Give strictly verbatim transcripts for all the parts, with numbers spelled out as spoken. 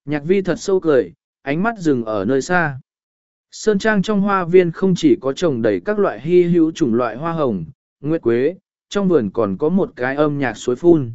Nhạc vi thật sâu cười, ánh mắt dừng ở nơi xa. Sơn trang trong hoa viên không chỉ có trồng đầy các loại hy hữu chủng loại hoa hồng, nguyệt quế, trong vườn còn có một cái âm nhạc suối phun.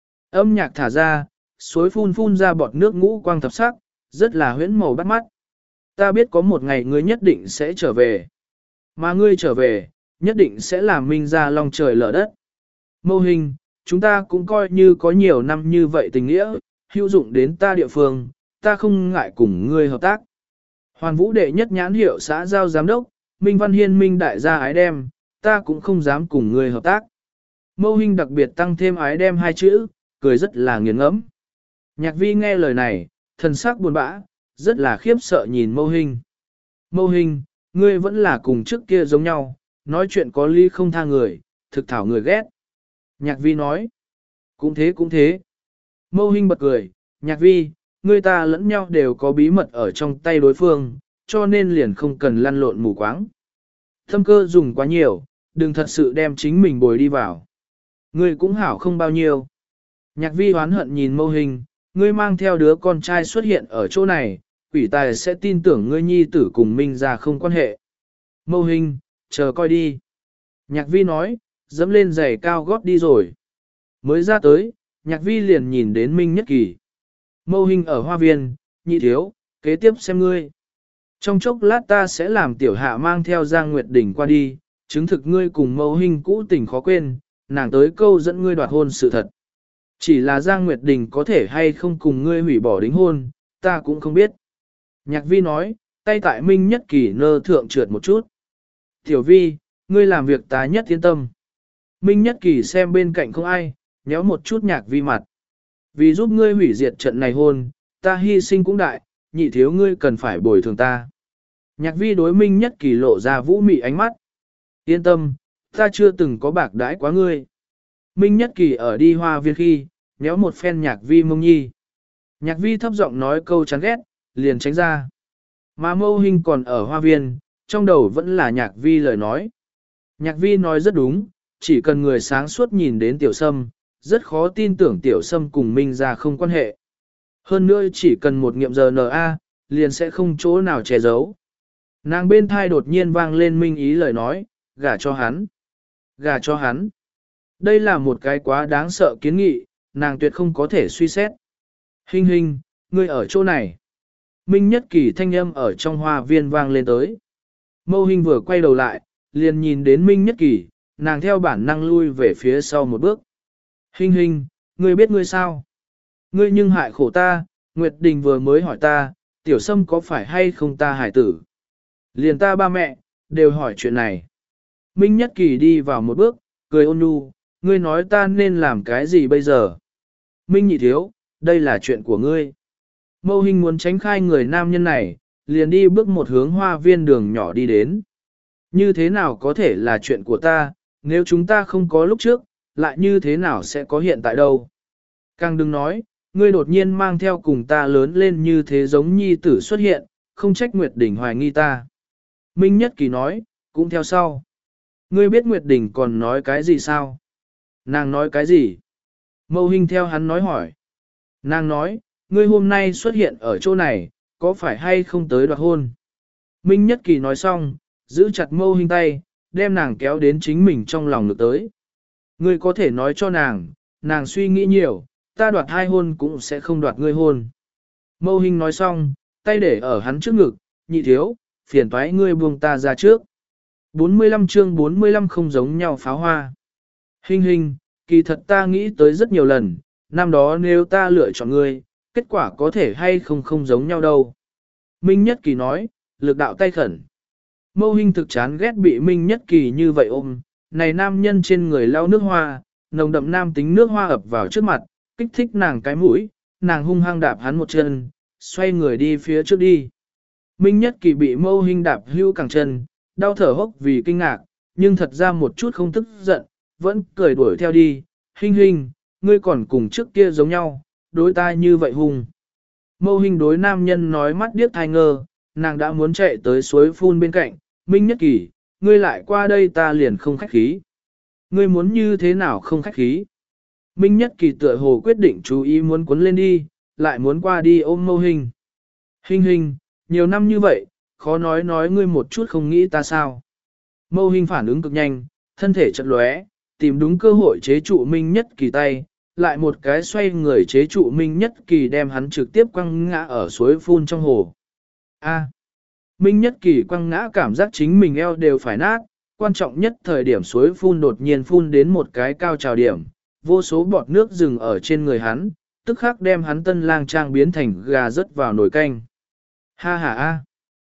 Âm nhạc thả ra, suối phun phun ra bọt nước ngũ quang thập sắc, rất là huyễn màu bắt mắt. Ta biết có một ngày ngươi nhất định sẽ trở về. Mà ngươi trở về, nhất định sẽ làm minh ra lòng trời lở đất. Mâu hình, chúng ta cũng coi như có nhiều năm như vậy tình nghĩa, hữu dụng đến ta địa phương, ta không ngại cùng ngươi hợp tác. Hoàn vũ đệ nhất nhãn hiệu xã giao giám đốc, Minh Văn Hiên Minh đại gia ái đem, ta cũng không dám cùng ngươi hợp tác. Mâu hình đặc biệt tăng thêm ái đem hai chữ, cười rất là nghiền ngẫm. Nhạc vi nghe lời này, thần sắc buồn bã, rất là khiếp sợ nhìn mâu hình. Mâu hình, ngươi vẫn là cùng trước kia giống nhau, nói chuyện có lý không tha người, thực thảo người ghét. Nhạc vi nói, cũng thế cũng thế. Mâu hình bật cười, nhạc vi, ngươi ta lẫn nhau đều có bí mật ở trong tay đối phương, cho nên liền không cần lăn lộn mù quáng. Thâm cơ dùng quá nhiều, đừng thật sự đem chính mình bồi đi vào. Ngươi cũng hảo không bao nhiêu. Nhạc vi hoán hận nhìn mâu hình, ngươi mang theo đứa con trai xuất hiện ở chỗ này, quỷ tài sẽ tin tưởng ngươi nhi tử cùng Minh ra không quan hệ. Mâu hình, chờ coi đi. Nhạc vi nói, dẫm lên giày cao gót đi rồi. Mới ra tới, nhạc vi liền nhìn đến Minh Nhất Kỳ. Mâu hình ở hoa viên, nhị thiếu, kế tiếp xem ngươi. Trong chốc lát ta sẽ làm tiểu hạ mang theo Giang Nguyệt Đình qua đi, chứng thực ngươi cùng mâu hình cũ tình khó quên, nàng tới câu dẫn ngươi đoạt hôn sự thật. Chỉ là Giang Nguyệt Đình có thể hay không cùng ngươi hủy bỏ đính hôn, ta cũng không biết. Nhạc vi nói, tay tại Minh Nhất Kỳ nơ thượng trượt một chút. Tiểu vi, ngươi làm việc ta nhất yên tâm. Minh Nhất Kỳ xem bên cạnh không ai, nhéo một chút nhạc vi mặt. Vì giúp ngươi hủy diệt trận này hôn, ta hy sinh cũng đại, nhị thiếu ngươi cần phải bồi thường ta. Nhạc vi đối Minh Nhất Kỳ lộ ra vũ mị ánh mắt. Yên tâm, ta chưa từng có bạc đãi quá ngươi. Minh Nhất Kỳ ở đi hoa viên khi, nhéo một phen nhạc vi mông nhi. Nhạc vi thấp giọng nói câu chán ghét, liền tránh ra. Mà mâu hình còn ở hoa viên, trong đầu vẫn là nhạc vi lời nói. Nhạc vi nói rất đúng, chỉ cần người sáng suốt nhìn đến tiểu sâm, rất khó tin tưởng tiểu sâm cùng Minh ra không quan hệ. Hơn nữa chỉ cần một nghiệm giờ en a, liền sẽ không chỗ nào che giấu. Nàng bên thai đột nhiên vang lên Minh ý lời nói, gả cho hắn. Gả cho hắn. Đây là một cái quá đáng sợ kiến nghị, nàng tuyệt không có thể suy xét. Hình hình, ngươi ở chỗ này. Minh Nhất Kỳ thanh âm ở trong hoa viên vang lên tới. Mâu hình vừa quay đầu lại, liền nhìn đến Minh Nhất Kỳ, nàng theo bản năng lui về phía sau một bước. Hình hình, ngươi biết ngươi sao? Ngươi nhưng hại khổ ta, Nguyệt Đình vừa mới hỏi ta, tiểu sâm có phải hay không ta hải tử? Liền ta ba mẹ, đều hỏi chuyện này. Minh Nhất Kỳ đi vào một bước, cười ôn nhu, ngươi nói ta nên làm cái gì bây giờ? Minh nhị thiếu, đây là chuyện của ngươi. Mâu hình muốn tránh khai người nam nhân này, liền đi bước một hướng hoa viên đường nhỏ đi đến. Như thế nào có thể là chuyện của ta, nếu chúng ta không có lúc trước, lại như thế nào sẽ có hiện tại đâu? Càng đừng nói, ngươi đột nhiên mang theo cùng ta lớn lên như thế giống nhi tử xuất hiện, không trách Nguyệt Đình hoài nghi ta. Minh Nhất Kỳ nói, cũng theo sau. Ngươi biết Nguyệt Đình còn nói cái gì sao? Nàng nói cái gì? Mâu hình theo hắn nói hỏi. Nàng nói, ngươi hôm nay xuất hiện ở chỗ này, có phải hay không tới đoạt hôn? Minh Nhất Kỳ nói xong, giữ chặt mâu hình tay, đem nàng kéo đến chính mình trong lòng ngực tới. Ngươi có thể nói cho nàng, nàng suy nghĩ nhiều, ta đoạt hai hôn cũng sẽ không đoạt ngươi hôn. Mâu hình nói xong, tay để ở hắn trước ngực, nhị thiếu, phiền toái ngươi buông ta ra trước. bốn mươi lăm chương bốn mươi lăm không giống nhau pháo hoa. Hình hình, kỳ thật ta nghĩ tới rất nhiều lần, năm đó nếu ta lựa chọn ngươi, kết quả có thể hay không không giống nhau đâu. Minh Nhất Kỳ nói, lực đạo tay khẩn. Mâu hình thực chán ghét bị Minh Nhất Kỳ như vậy ôm, này nam nhân trên người lau nước hoa, nồng đậm nam tính nước hoa ập vào trước mặt, kích thích nàng cái mũi, nàng hung hăng đạp hắn một chân, xoay người đi phía trước đi. Minh Nhất Kỳ bị mâu hình đạp hưu cẳng chân, đau thở hốc vì kinh ngạc, nhưng thật ra một chút không tức giận, vẫn cười đuổi theo đi, hình hình, ngươi còn cùng trước kia giống nhau, đối ta như vậy hùng. Mâu hình đối nam nhân nói mắt điếc thai ngơ, nàng đã muốn chạy tới suối phun bên cạnh, Minh Nhất Kỳ, ngươi lại qua đây ta liền không khách khí. Ngươi muốn như thế nào không khách khí? Minh Nhất Kỳ tựa hồ quyết định chú ý muốn cuốn lên đi, lại muốn qua đi ôm Mâu Hình. Hình hình, nhiều năm như vậy, khó nói nói ngươi một chút không nghĩ ta sao. Mâu Hình phản ứng cực nhanh, thân thể chật lóe, tìm đúng cơ hội chế trụ Minh Nhất Kỳ tay, lại một cái xoay người chế trụ Minh Nhất Kỳ đem hắn trực tiếp quăng ngã ở suối phun trong hồ. A. Minh Nhất Kỳ quăng ngã cảm giác chính mình eo đều phải nát, quan trọng nhất thời điểm suối phun đột nhiên phun đến một cái cao trào điểm, vô số bọt nước dừng ở trên người hắn, tức khắc đem hắn tân lang trang biến thành gà rớt vào nồi canh. Ha ha a.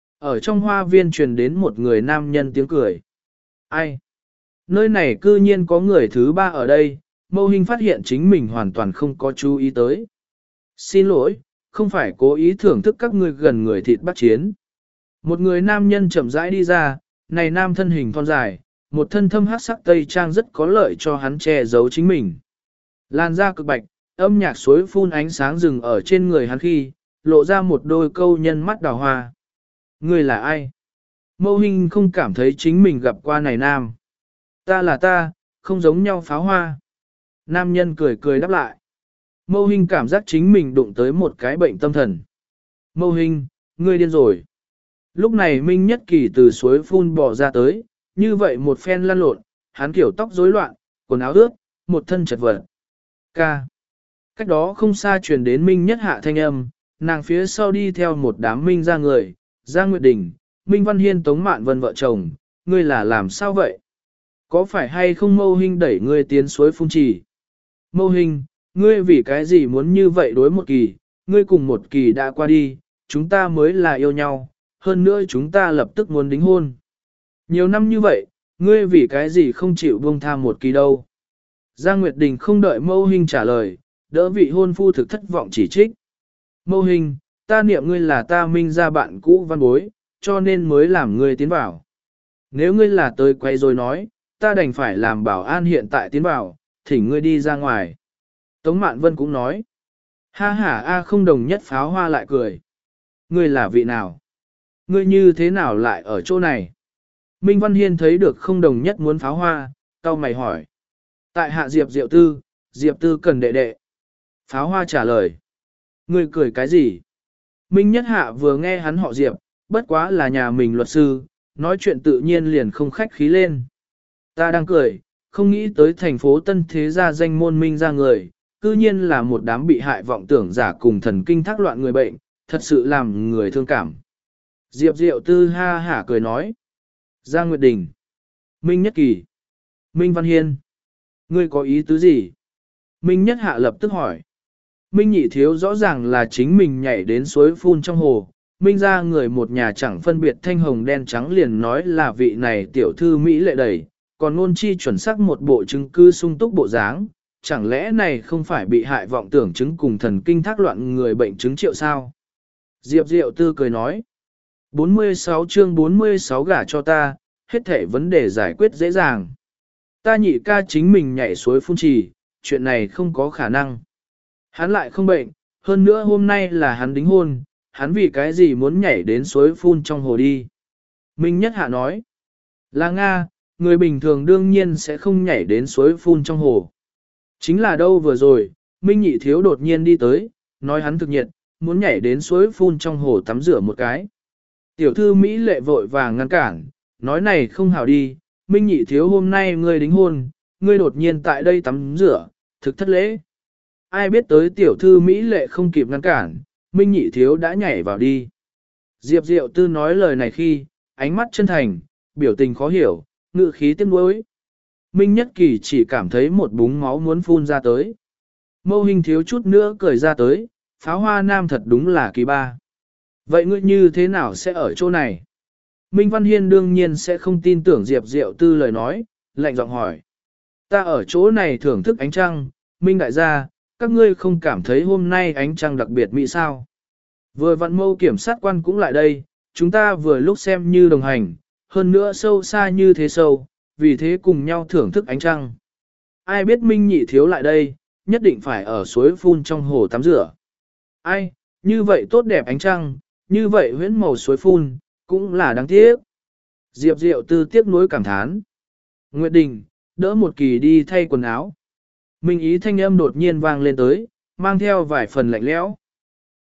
Ở trong hoa viên truyền đến một người nam nhân tiếng cười. Ai? Nơi này cư nhiên có người thứ ba ở đây, Mâu Hình phát hiện chính mình hoàn toàn không có chú ý tới. Xin lỗi, không phải cố ý thưởng thức các ngươi gần người thịt bắt chiến. Một người nam nhân chậm rãi đi ra, này nam thân hình thon dài, một thân thâm hắc sắc tây trang rất có lợi cho hắn che giấu chính mình. Làn da cực bạch, âm nhạc suối phun ánh sáng rừng ở trên người hắn khi, lộ ra một đôi câu nhân mắt đào hoa. Người là ai? Mâu Hình không cảm thấy chính mình gặp qua này nam. Ta là ta, không giống nhau pháo hoa. Nam nhân cười cười đáp lại. Mâu Hình cảm giác chính mình đụng tới một cái bệnh tâm thần. Mâu Hình, ngươi điên rồi. Lúc này Minh Nhất Kỳ từ suối phun bò ra tới, như vậy một phen lăn lộn, hắn kiểu tóc rối loạn, quần áo ướt, một thân chật vật. Ca. Cách đó không xa truyền đến Minh Nhất Hạ thanh âm, nàng phía sau đi theo một đám Minh ra người, Giang Nguyệt Đình, Minh Văn Hiên Tống Mạn Vân vợ chồng, ngươi là làm sao vậy? Có phải hay không Mâu Hình đẩy ngươi tiến suối phun trì? Mâu Hình, ngươi vì cái gì muốn như vậy đối một kỳ, ngươi cùng một kỳ đã qua đi, chúng ta mới là yêu nhau, hơn nữa chúng ta lập tức muốn đính hôn. Nhiều năm như vậy, ngươi vì cái gì không chịu buông tha một kỳ đâu? Giang Nguyệt Đình không đợi Mâu Hình trả lời, đỡ vị hôn phu thực thất vọng chỉ trích. Mâu Hình, ta niệm ngươi là ta Minh ra bạn cũ văn bối, cho nên mới làm ngươi tiến vào. Nếu ngươi là tới quay rồi nói, ta đành phải làm bảo an hiện tại tiến vào, thỉnh ngươi đi ra ngoài. Tống Mạn Vân cũng nói. Ha ha a không đồng nhất pháo hoa lại cười. Ngươi là vị nào? Ngươi như thế nào lại ở chỗ này? Minh Văn Hiên thấy được không đồng nhất muốn pháo hoa, cau mày hỏi. Tại hạ Diệp Diệu Tư, Diệp Tư cần đệ đệ. Pháo hoa trả lời. Ngươi cười cái gì? Minh Nhất Hạ vừa nghe hắn họ Diệp, bất quá là nhà mình luật sư, nói chuyện tự nhiên liền không khách khí lên. Ta đang cười, không nghĩ tới thành phố Tân Thế gia danh môn Minh ra người, cư nhiên là một đám bị hại vọng tưởng giả cùng thần kinh thác loạn người bệnh, thật sự làm người thương cảm. Diệp Diệu Tư ha hả cười nói. Giang Nguyệt Đình, Minh Nhất Kỳ, Minh Văn Hiên, ngươi có ý tứ gì? Minh Nhất Hạ lập tức hỏi. Minh Nhị Thiếu rõ ràng là chính mình nhảy đến suối phun trong hồ, Minh ra người một nhà chẳng phân biệt thanh hồng đen trắng liền nói là vị này tiểu thư Mỹ lệ đầy, còn ngôn chi chuẩn xác một bộ chứng cứ sung túc bộ dáng, chẳng lẽ này không phải bị hại vọng tưởng chứng cùng thần kinh thác loạn người bệnh chứng triệu sao? Diệp Diệu Tư cười nói. bốn mươi sáu chương bốn mươi sáu gả cho ta, hết thể vấn đề giải quyết dễ dàng. Ta nhị ca chính mình nhảy suối phun trì, chuyện này không có khả năng. Hắn lại không bệnh, hơn nữa hôm nay là hắn đính hôn, hắn vì cái gì muốn nhảy đến suối phun trong hồ đi. Minh Nhất Hạ nói, là Nga, người bình thường đương nhiên sẽ không nhảy đến suối phun trong hồ. Chính là đâu vừa rồi, Minh Nhị Thiếu đột nhiên đi tới, nói hắn thực nhiệt, muốn nhảy đến suối phun trong hồ tắm rửa một cái. Tiểu thư Mỹ lệ vội vàng ngăn cản, nói này không hảo đi, Minh Nhị Thiếu hôm nay ngươi đính hôn, ngươi đột nhiên tại đây tắm rửa, thực thất lễ. Ai biết tới tiểu thư Mỹ lệ không kịp ngăn cản, Minh Nhị Thiếu đã nhảy vào đi. Diệp Diệu Tư nói lời này khi, ánh mắt chân thành, biểu tình khó hiểu, ngự khí tiếc nuối. Minh Nhất Kỳ chỉ cảm thấy một búng máu muốn phun ra tới. Mâu Hình thiếu chút nữa cười ra tới, pháo hoa nam thật đúng là kỳ ba. Vậy ngươi như thế nào sẽ ở chỗ này? Minh Văn Hiên đương nhiên sẽ không tin tưởng Diệp Diệu Tư lời nói, lạnh giọng hỏi. Ta ở chỗ này thưởng thức ánh trăng, Minh đại gia, các ngươi không cảm thấy hôm nay ánh trăng đặc biệt mỹ sao? Vừa vặn Mâu kiểm sát quan cũng lại đây, chúng ta vừa lúc xem như đồng hành, hơn nữa sâu xa như thế sâu, vì thế cùng nhau thưởng thức ánh trăng. Ai biết Minh Nhị Thiếu lại đây, nhất định phải ở suối phun trong hồ tắm rửa. Ai, như vậy tốt đẹp ánh trăng, như vậy huyễn màu suối phun, cũng là đáng tiếc. Diệp Diệu Tư tiếc nuối cảm thán. Nguyệt Đình, đỡ một kỳ đi thay quần áo. Minh ý thanh âm đột nhiên vang lên tới, mang theo vài phần lạnh lẽo.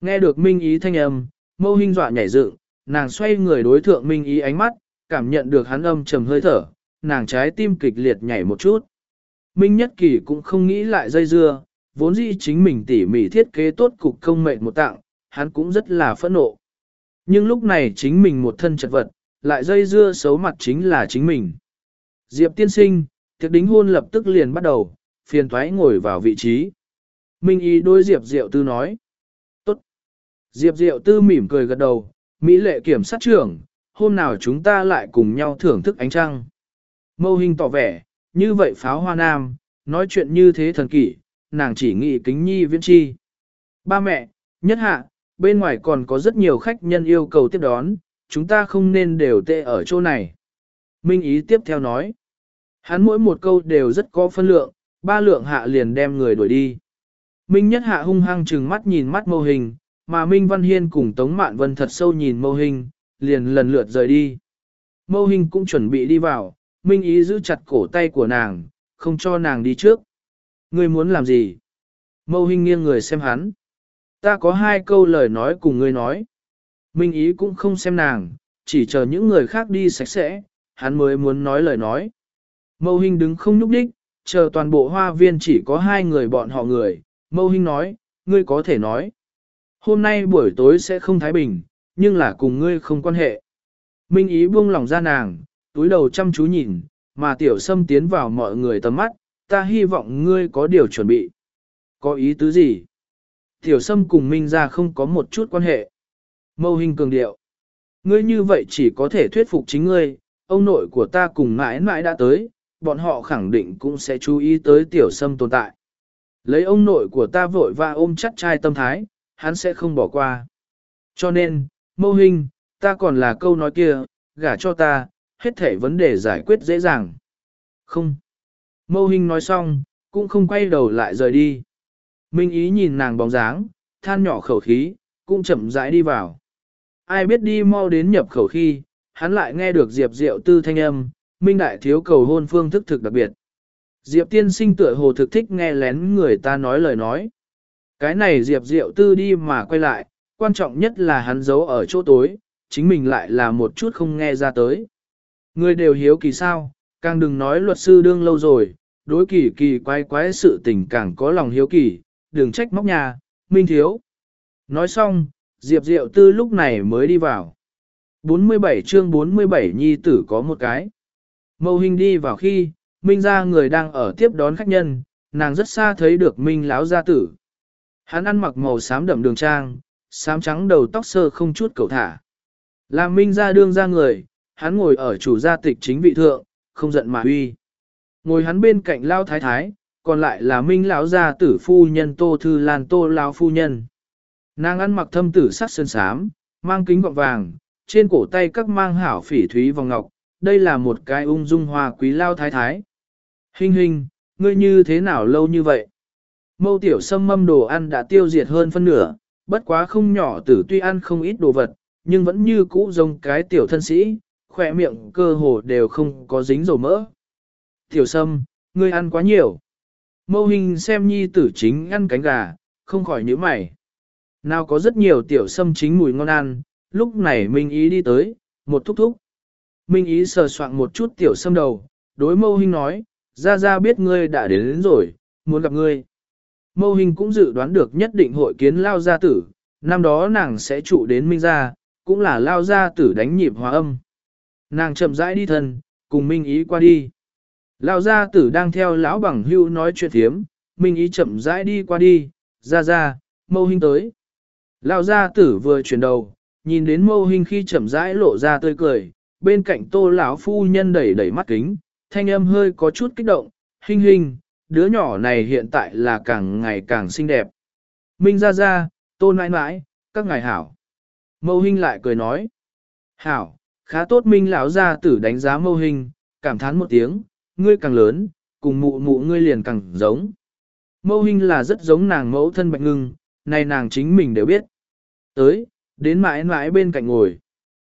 Nghe được Minh Ý thanh âm, Mâu Hinh dọa nhảy dựng, nàng xoay người đối thượng Minh Ý ánh mắt, cảm nhận được hắn âm trầm hơi thở, nàng trái tim kịch liệt nhảy một chút. Minh Nhất Kỳ cũng không nghĩ lại dây dưa, vốn dĩ chính mình tỉ mỉ thiết kế tốt cục công mệnh một tặng, hắn cũng rất là phẫn nộ. Nhưng lúc này chính mình một thân chật vật, lại dây dưa xấu mặt chính là chính mình. Diệp tiên sinh, tiệc đính hôn lập tức liền bắt đầu, phiền thoái ngồi vào vị trí. Minh Ý đối Diệp Diệu Tư nói. Tốt. Diệp Diệu Tư mỉm cười gật đầu, Mỹ lệ kiểm sát trưởng, hôm nào chúng ta lại cùng nhau thưởng thức ánh trăng. Mâu Hinh tỏ vẻ, như vậy pháo hoa nam, nói chuyện như thế thần kỳ, nàng chỉ nghĩ kính nhi viễn chi. Ba mẹ, nhất hạ, bên ngoài còn có rất nhiều khách nhân yêu cầu tiếp đón, chúng ta không nên đều tê ở chỗ này. Minh Ý tiếp theo nói. Hắn mỗi một câu đều rất có phân lượng, ba lượng hạ liền đem người đuổi đi. Minh Nhất Hạ hung hăng trừng mắt nhìn mắt Mâu Hinh, mà Minh Văn Hiên cùng Tống Mạn Vân thật sâu nhìn Mâu Hinh, liền lần lượt rời đi. Mâu Hinh cũng chuẩn bị đi vào, Minh Ý giữ chặt cổ tay của nàng, không cho nàng đi trước. Ngươi muốn làm gì? Mâu Hinh nghiêng người xem hắn. Ta có hai câu lời nói cùng ngươi nói. Minh Ý cũng không xem nàng, chỉ chờ những người khác đi sạch sẽ, hắn mới muốn nói lời nói. Mâu Hinh đứng không nhúc đích, chờ toàn bộ hoa viên chỉ có hai người bọn họ người. Mâu Hinh nói, ngươi có thể nói. Hôm nay buổi tối sẽ không thái bình, nhưng là cùng ngươi không quan hệ. Minh Ý buông lòng ra nàng, túi đầu chăm chú nhìn, mà tiểu sâm tiến vào mọi người tầm mắt, ta hy vọng ngươi có điều chuẩn bị. Có ý tứ gì? Tiểu sâm cùng Minh ra không có một chút quan hệ. Mâu Hinh cường điệu. Ngươi như vậy chỉ có thể thuyết phục chính ngươi, ông nội của ta cùng mãi mãi đã tới, bọn họ khẳng định cũng sẽ chú ý tới tiểu sâm tồn tại. Lấy ông nội của ta vội và ôm chặt trai tâm thái, hắn sẽ không bỏ qua. Cho nên, Mâu Hinh, ta còn là câu nói kia, gả cho ta, hết thể vấn đề giải quyết dễ dàng. Không. Mâu Hinh nói xong, cũng không quay đầu lại rời đi. Minh Ý nhìn nàng bóng dáng, than nhỏ khẩu khí, cũng chậm rãi đi vào. Ai biết đi mau đến nhập khẩu khi, hắn lại nghe được Diệp Diệu Tư thanh âm, Minh Đại thiếu cầu hôn phương thức thực đặc biệt. Diệp tiên sinh tựa hồ thực thích nghe lén người ta nói lời nói. Cái này Diệp Diệu Tư đi mà quay lại, quan trọng nhất là hắn giấu ở chỗ tối, chính mình lại là một chút không nghe ra tới. Người đều hiếu kỳ sao, càng đừng nói luật sư đương lâu rồi, đối kỳ kỳ quái quái sự tình càng có lòng hiếu kỳ, đừng trách móc nhà, Minh thiếu. Nói xong, Diệp Diệu Tư lúc này mới đi vào. bốn mươi bảy chương bốn mươi bảy nhi tử có một cái. Mâu Hinh đi vào khi, Minh gia người đang ở tiếp đón khách nhân, nàng rất xa thấy được Minh lão gia tử. Hắn ăn mặc màu xám đậm đường trang, xám trắng đầu tóc sơ không chút cầu thả. Làm Minh gia đương ra người, hắn ngồi ở chủ gia tịch chính vị thượng, không giận mà uy. Ngồi hắn bên cạnh Lao Thái Thái, còn lại là Minh lão gia tử phu nhân Tô Thư Lan Tô Lao phu nhân. Nàng ăn mặc thâm tử sắc sơn xám, mang kính gọng vàng, trên cổ tay các mang hảo phỉ thúy vòng ngọc, đây là một cái ung dung hoa quý Lao Thái Thái. Hinh Hinh, ngươi như thế nào lâu như vậy? Mâu tiểu sâm mâm đồ ăn đã tiêu diệt hơn phân nửa, bất quá không nhỏ tử tuy ăn không ít đồ vật, nhưng vẫn như cũ giống cái tiểu thân sĩ, khỏe miệng cơ hồ đều không có dính dầu mỡ. Tiểu sâm, ngươi ăn quá nhiều. Mâu Hinh xem nhi tử chính ăn cánh gà, không khỏi nhíu mày. Nào có rất nhiều tiểu sâm chính mùi ngon ăn, lúc này Minh Ý đi tới, một thúc thúc. Minh Ý sờ soạn một chút tiểu sâm đầu, đối Mâu Hinh nói, ra ra biết ngươi đã đến, đến rồi, muốn gặp ngươi. Mâu Hinh cũng dự đoán được nhất định hội kiến Lao gia tử, năm đó nàng sẽ trụ đến Minh gia, cũng là Lao gia tử đánh nhịp hòa âm. Nàng chậm rãi đi thân, cùng Minh Ý qua đi. Lao gia tử đang theo lão bằng hưu nói chuyện thiếm, Minh Ý chậm rãi đi qua đi, ra ra, Mâu Hinh tới. Lao gia tử vừa chuyển đầu, nhìn đến Mâu Hinh khi chậm rãi lộ ra tươi cười, bên cạnh Tô lão phu nhân đẩy đẩy mắt kính, thanh âm hơi có chút kích động, Hinh Hinh, đứa nhỏ này hiện tại là càng ngày càng xinh đẹp. Minh ra ra, Tô nãi nãi, các ngài hảo. Mâu Hinh lại cười nói. Hảo, khá tốt. Minh lão gia tử đánh giá Mâu Hinh, cảm thán một tiếng, ngươi càng lớn, cùng mụ mụ ngươi liền càng giống. Mâu Hinh là rất giống nàng mẫu thân Bạch Ngưng, này nàng chính mình đều biết. Tới, đến mãi mãi bên cạnh ngồi.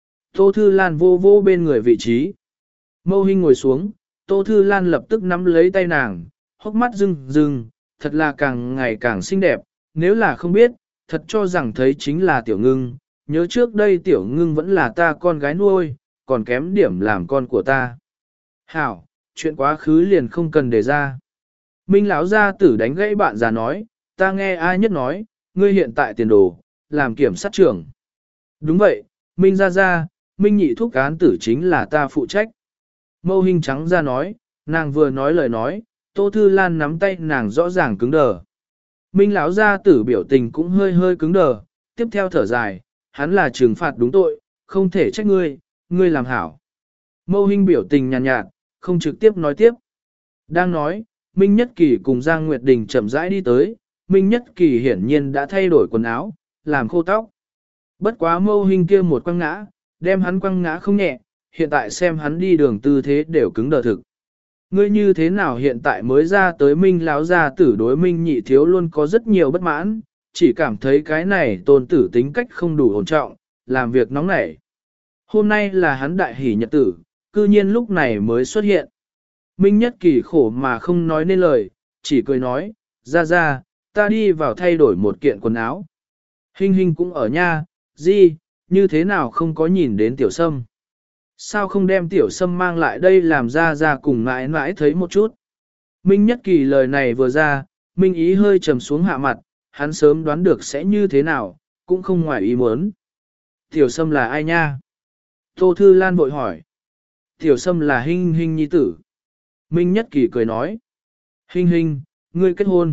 Tô Thư Lan vô vô bên người vị trí. Mâu Hinh ngồi xuống, Tô Thư Lan lập tức nắm lấy tay nàng, hốc mắt rưng rưng, thật là càng ngày càng xinh đẹp, nếu là không biết, thật cho rằng thấy chính là tiểu ngưng, nhớ trước đây tiểu ngưng vẫn là ta con gái nuôi, còn kém điểm làm con của ta. Hảo, chuyện quá khứ liền không cần đề ra. Minh lão gia tử đánh gãy bạn già nói, ta nghe ai nhất nói, ngươi hiện tại tiền đồ, làm kiểm sát trưởng. Đúng vậy, Minh ra ra, Minh nhị thúc án tử chính là ta phụ trách. Mâu Hinh trắng ra nói, nàng vừa nói lời nói, Tô Thư Lan nắm tay nàng rõ ràng cứng đờ. Minh lão gia tử biểu tình cũng hơi hơi cứng đờ, tiếp theo thở dài, hắn là trừng phạt đúng tội, không thể trách ngươi, ngươi làm hảo. Mâu Hinh biểu tình nhàn nhạt, nhạt, không trực tiếp nói tiếp. Đang nói, Minh Nhất Kỳ cùng Giang Nguyệt Đình chậm rãi đi tới, Minh Nhất Kỳ hiển nhiên đã thay đổi quần áo, làm khô tóc. Bất quá Mâu Hinh kia một quăng ngã, đem hắn quăng ngã không nhẹ, hiện tại xem hắn đi đường tư thế đều cứng đờ thực. Ngươi như thế nào hiện tại mới ra tới Minh lão gia tử đối Minh nhị thiếu luôn có rất nhiều bất mãn, chỉ cảm thấy cái này tôn tử tính cách không đủ ổn trọng, làm việc nóng nảy. Hôm nay là hắn đại hỷ nhật tử, cư nhiên lúc này mới xuất hiện. Minh Nhất Kỳ khổ mà không nói nên lời, chỉ cười nói, ra ra, ta đi vào thay đổi một kiện quần áo. Hinh Hinh cũng ở nha, gì, như thế nào không có nhìn đến tiểu sâm. Sao không đem tiểu sâm mang lại đây làm ra ra cùng mãi mãi thấy một chút. Minh Nhất Kỳ lời này vừa ra, Minh ý hơi trầm xuống hạ mặt, hắn sớm đoán được sẽ như thế nào, cũng không ngoài ý muốn. Tiểu sâm là ai nha? Tô Thư Lan vội hỏi. Tiểu sâm là Hinh Hinh nhi tử. Minh Nhất Kỳ cười nói. Hinh Hinh, ngươi kết hôn.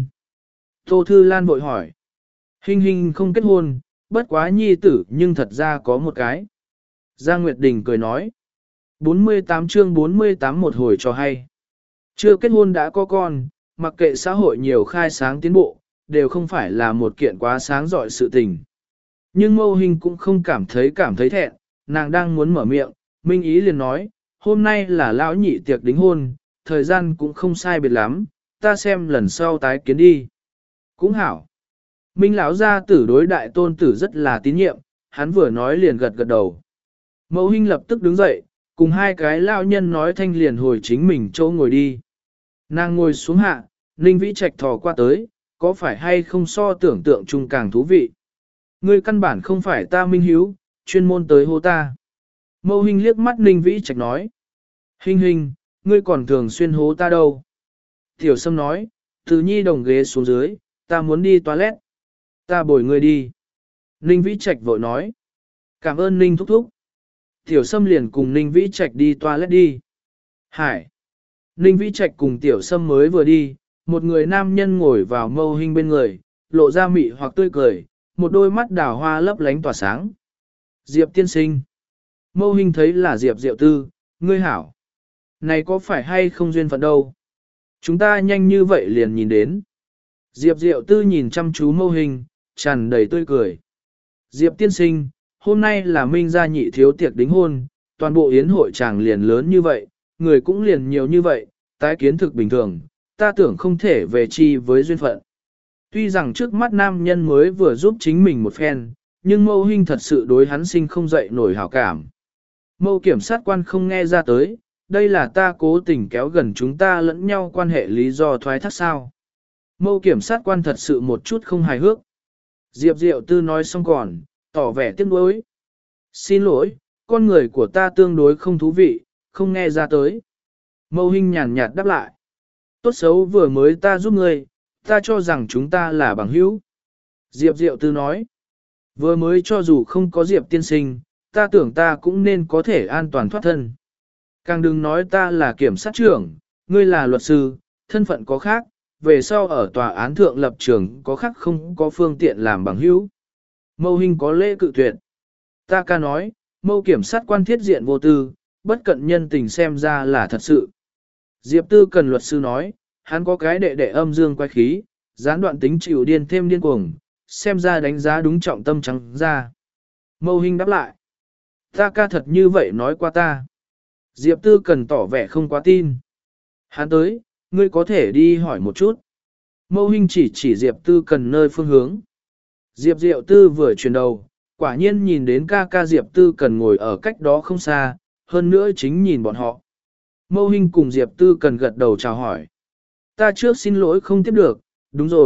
Tô Thư Lan vội hỏi. Hinh Hinh không kết hôn, bất quá nhi tử nhưng thật ra có một cái. Giang Nguyệt Đình cười nói. bốn mươi tám chương bốn mươi tám một hồi cho hay. Chưa kết hôn đã có con, mặc kệ xã hội nhiều khai sáng tiến bộ, đều không phải là một kiện quá sáng dọi sự tình. Nhưng Mâu Hinh cũng không cảm thấy cảm thấy thẹn, nàng đang muốn mở miệng, Minh Ý liền nói, hôm nay là lão nhị tiệc đính hôn, thời gian cũng không sai biệt lắm, ta xem lần sau tái kiến đi. Cũng hảo. Minh lão gia tử đối đại tôn tử rất là tín nhiệm, hắn vừa nói liền gật gật đầu. Mâu Hinh lập tức đứng dậy, cùng hai cái lão nhân nói thanh liền hồi chính mình chỗ ngồi đi. Nàng ngồi xuống hạ, Ninh Vĩ Trạch thò qua tới, có phải hay không so tưởng tượng chung càng thú vị. Ngươi căn bản không phải ta Minh Hiếu, chuyên môn tới hô ta. Mâu Hinh liếc mắt Ninh Vĩ Trạch nói. Hinh Hinh, ngươi còn thường xuyên hố ta đâu. Tiểu Sâm nói, từ nhi đồng ghế xuống dưới, ta muốn đi toilet. Ta bồi ngươi đi. Ninh Vĩ Trạch vội nói. Cảm ơn Ninh thúc thúc. Tiểu Sâm liền cùng Ninh Vĩ Trạch đi toilet đi. Hải. Ninh Vĩ Trạch cùng Tiểu Sâm mới vừa đi, một người nam nhân ngồi vào Mâu Hinh bên người, lộ ra mị hoặc tươi cười, một đôi mắt đào hoa lấp lánh tỏa sáng. Diệp tiên sinh. Mâu Hinh thấy là Diệp Diệu Tư, ngươi hảo. Này có phải hay không duyên phận đâu? Chúng ta nhanh như vậy liền nhìn đến. Diệp Diệu Tư nhìn chăm chú Mâu Hinh, tràn đầy tươi cười. Diệp tiên sinh, hôm nay là Minh gia nhị thiếu tiệc đính hôn, toàn bộ yến hội chàng liền lớn như vậy, người cũng liền nhiều như vậy, tái kiến thực bình thường, ta tưởng không thể về chi với duyên phận. Tuy rằng trước mắt nam nhân mới vừa giúp chính mình một phen, nhưng Mâu Hinh thật sự đối hắn sinh không dậy nổi hảo cảm. Mâu kiểm sát quan không nghe ra tới, đây là ta cố tình kéo gần chúng ta lẫn nhau quan hệ lý do thoái thác sao. Mâu kiểm sát quan thật sự một chút không hài hước. Diệp Diệu Tư nói xong còn, tỏ vẻ tiếc nuối. Xin lỗi, con người của ta tương đối không thú vị, không nghe ra tới. Mâu Hinh nhàn nhạt đáp lại. Tốt xấu vừa mới ta giúp ngươi, ta cho rằng chúng ta là bằng hữu. Diệp Diệu Tư nói. Vừa mới cho dù không có Diệp tiên sinh, ta tưởng ta cũng nên có thể an toàn thoát thân. Càng đừng nói ta là kiểm sát trưởng, ngươi là luật sư, thân phận có khác, về sau ở tòa án thượng lập trường có khác không có phương tiện làm bằng hữu. Mâu Hinh có lễ cự tuyệt. Ta ca nói, Mâu kiểm sát quan thiết diện vô tư, bất cận nhân tình xem ra là thật sự. Diệp Tư cần luật sư nói, hắn có cái đệ đệ âm dương quay khí, gián đoạn tính chịu điên thêm điên cuồng, xem ra đánh giá đúng trọng tâm trắng ra. Mâu Hinh đáp lại. Ta ca thật như vậy nói qua ta. Diệp Tư cần tỏ vẻ không quá tin. Hắn tới, ngươi có thể đi hỏi một chút. Mâu Hinh chỉ chỉ Diệp Tư cần nơi phương hướng. Diệp Diệu Tư vừa chuyển đầu, quả nhiên nhìn đến ca ca Diệp Tư cần ngồi ở cách đó không xa, hơn nữa chính nhìn bọn họ. Mâu Hinh cùng Diệp Tư cần gật đầu chào hỏi. Ta trước xin lỗi không tiếp được, đúng rồi,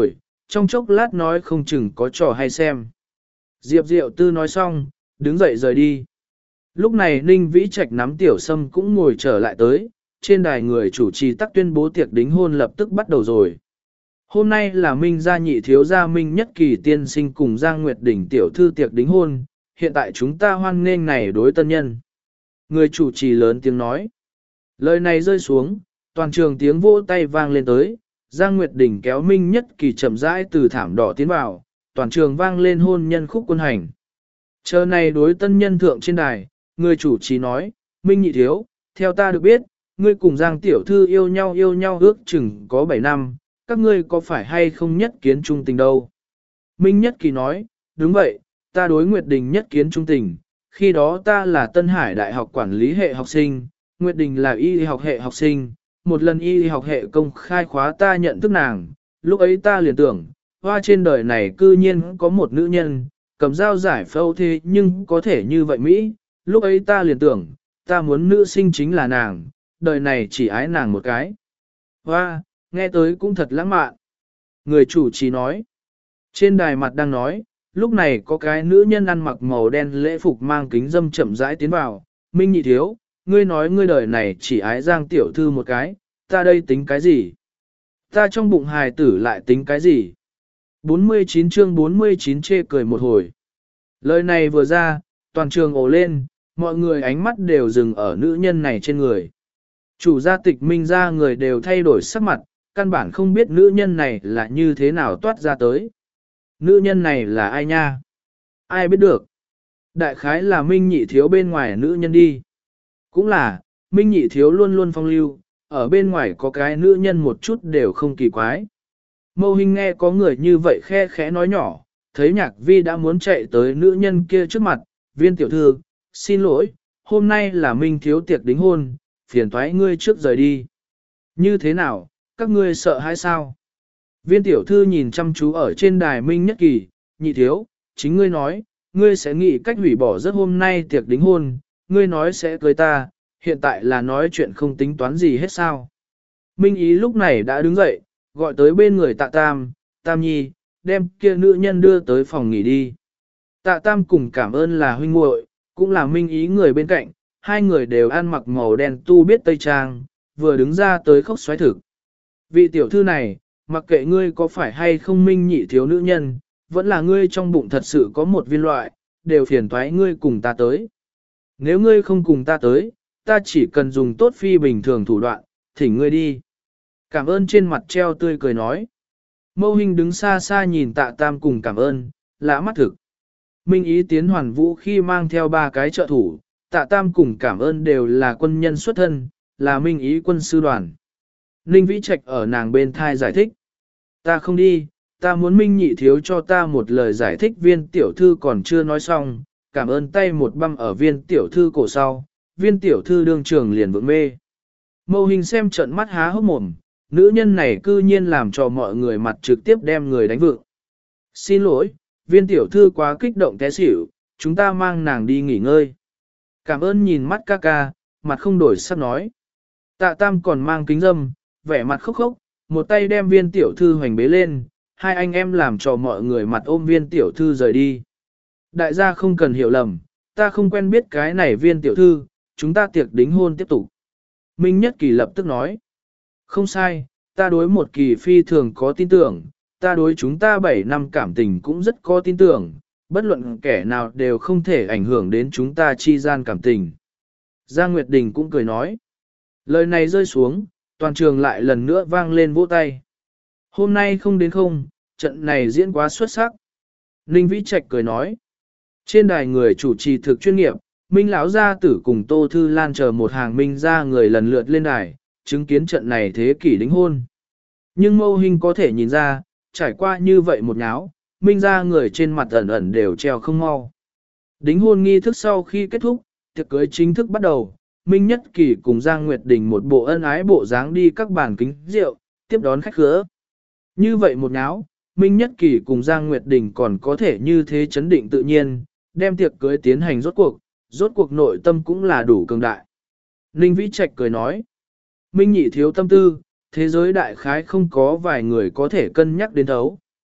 trong chốc lát nói không chừng có trò hay xem. Diệp Diệu Tư nói xong, đứng dậy rời đi. Lúc này Ninh Vĩ Trạch nắm Tiểu Sâm cũng ngồi trở lại tới, trên đài người chủ trì tắc tuyên bố tiệc đính hôn lập tức bắt đầu rồi. Hôm nay là Minh gia nhị thiếu gia Minh Nhất Kỳ tiên sinh cùng Giang Nguyệt Đỉnh tiểu thư tiệc đính hôn, hiện tại chúng ta hoan nghênh này đối tân nhân. Người chủ trì lớn tiếng nói. Lời này rơi xuống, toàn trường tiếng vỗ tay vang lên tới, Giang Nguyệt Đỉnh kéo Minh Nhất Kỳ chậm rãi từ thảm đỏ tiến vào, toàn trường vang lên hôn nhân khúc quân hành. Chờ này đối tân nhân thượng trên đài, người chủ trì nói, Minh nhị thiếu, theo ta được biết, ngươi cùng Giang tiểu thư yêu nhau yêu nhau ước chừng có bảy năm, các ngươi có phải hay không nhất kiến trung tình đâu? Minh Nhất Kỳ nói, đúng vậy, ta đối Nguyệt Đình nhất kiến trung tình, khi đó ta là Tân Hải Đại học quản lý hệ học sinh, Nguyệt Đình là y học hệ học sinh, một lần y học hệ công khai khóa ta nhận thức nàng, lúc ấy ta liền tưởng, hoa trên đời này cư nhiên có một nữ nhân, cầm dao giải phẫu thế nhưng có thể như vậy Mỹ, lúc ấy ta liền tưởng, ta muốn nữ sinh chính là nàng, đời này chỉ ái nàng một cái. Hoa, nghe tới cũng thật lãng mạn. Người chủ trì nói, trên đài mặt đang nói, lúc này có cái nữ nhân ăn mặc màu đen lễ phục mang kính dâm chậm rãi tiến vào, Minh nhị thiếu, ngươi nói ngươi đời này chỉ ái Giang tiểu thư một cái, ta đây tính cái gì? Ta trong bụng hài tử lại tính cái gì? bốn mươi chín chương bốn mươi chín chê cười một hồi. Lời này vừa ra, toàn trường ồ lên, mọi người ánh mắt đều dừng ở nữ nhân này trên người. Chủ gia tịch Minh gia người đều thay đổi sắc mặt, căn bản không biết nữ nhân này là như thế nào toát ra tới. Nữ nhân này là ai nha? Ai biết được? Đại khái là Minh nhị thiếu bên ngoài nữ nhân đi. Cũng là, Minh nhị thiếu luôn luôn phong lưu, ở bên ngoài có cái nữ nhân một chút đều không kỳ quái. Mâu Hinh nghe có người như vậy khe khẽ nói nhỏ, thấy Nhạc Vi đã muốn chạy tới nữ nhân kia trước mặt, Viên tiểu thư, xin lỗi, hôm nay là Minh thiếu tiệc đính hôn, phiền toái ngươi trước rời đi. Như thế nào, các ngươi sợ hay sao? Viên tiểu thư nhìn chăm chú ở trên đài Minh Nhất Kỳ, nhị thiếu, chính ngươi nói, ngươi sẽ nghĩ cách hủy bỏ rất hôm nay tiệc đính hôn, ngươi nói sẽ cưới ta, hiện tại là nói chuyện không tính toán gì hết sao. Minh Ý lúc này đã đứng dậy, gọi tới bên người tạ Tam, Tam Nhi, đem kia nữ nhân đưa tới phòng nghỉ đi. Tạ Tam cùng cảm ơn là huynh muội, cũng là Minh Ý người bên cạnh, hai người đều ăn mặc màu đen tu biết tây trang, vừa đứng ra tới khóc xoáy thực. Vị tiểu thư này, mặc kệ ngươi có phải hay không Minh nhị thiếu nữ nhân, vẫn là ngươi trong bụng thật sự có một viên loại, đều phiền toái ngươi cùng ta tới. Nếu ngươi không cùng ta tới, ta chỉ cần dùng tốt phi bình thường thủ đoạn, thỉnh ngươi đi. Cảm ơn trên mặt treo tươi cười nói. Mâu Hinh đứng xa xa nhìn tạ Tam cùng cảm ơn, lạ mắt thực. Minh Ý tiến hoàn vũ khi mang theo ba cái trợ thủ, tạ Tam cùng cảm ơn đều là quân nhân xuất thân, là Minh Ý quân sư đoàn. Ninh Vĩ Trạch ở nàng bên thai giải thích. Ta không đi, ta muốn Minh nhị thiếu cho ta một lời giải thích. Viên tiểu thư còn chưa nói xong, cảm ơn tay một băm ở viên tiểu thư cổ sau, viên tiểu thư đương trường liền vượng mê. Mâu Hình xem trận mắt há hốc mồm, nữ nhân này cư nhiên làm cho mọi người mặt trực tiếp đem người đánh vượng. Xin lỗi, viên tiểu thư quá kích động té xỉu, chúng ta mang nàng đi nghỉ ngơi. Cảm ơn nhìn mắt ca ca, mặt không đổi sắc nói. Tạ Tam còn mang kính dâm, vẻ mặt khóc khóc, một tay đem viên tiểu thư hoành bế lên, hai anh em làm cho mọi người mặt ôm viên tiểu thư rời đi. Đại gia không cần hiểu lầm, ta không quen biết cái này viên tiểu thư, chúng ta tiệc đính hôn tiếp tục. Minh Nhất Kỳ lập tức nói. Không sai, ta đối một kỳ phi thường có tin tưởng, ta đối chúng ta bảy năm cảm tình cũng rất có tin tưởng, bất luận kẻ nào đều không thể ảnh hưởng đến chúng ta chi gian cảm tình. Giang Nguyệt Đình cũng cười nói. Lời này rơi xuống, toàn trường lại lần nữa vang lên vỗ tay. Hôm nay không đến không, trận này diễn quá xuất sắc. Ninh Vĩ Trạch cười nói. Trên đài người chủ trì thực chuyên nghiệp, Minh lão gia tử cùng Tô Thư Lan chờ một hàng Minh gia người lần lượt lên đài, chứng kiến trận này thế kỷ đính hôn. Nhưng Mâu Hinh có thể nhìn ra, trải qua như vậy một nháo, Minh gia người trên mặt ẩn ẩn đều treo không mau. Đính hôn nghi thức sau khi kết thúc, tiệc cưới chính thức bắt đầu, Minh Nhất Kỳ cùng Giang Nguyệt Đình một bộ ân ái bộ dáng đi các bàn kính rượu, tiếp đón khách khứa. Như vậy một nháo, Minh Nhất Kỳ cùng Giang Nguyệt Đình còn có thể như thế chấn định tự nhiên, đem tiệc cưới tiến hành rốt cuộc, rốt cuộc nội tâm cũng là đủ cường đại. Ninh Vĩ Trạch cười nói, Minh nhị thiếu tâm tư, thế giới đại khái không có vài người có thể cân nhắc đến thấu.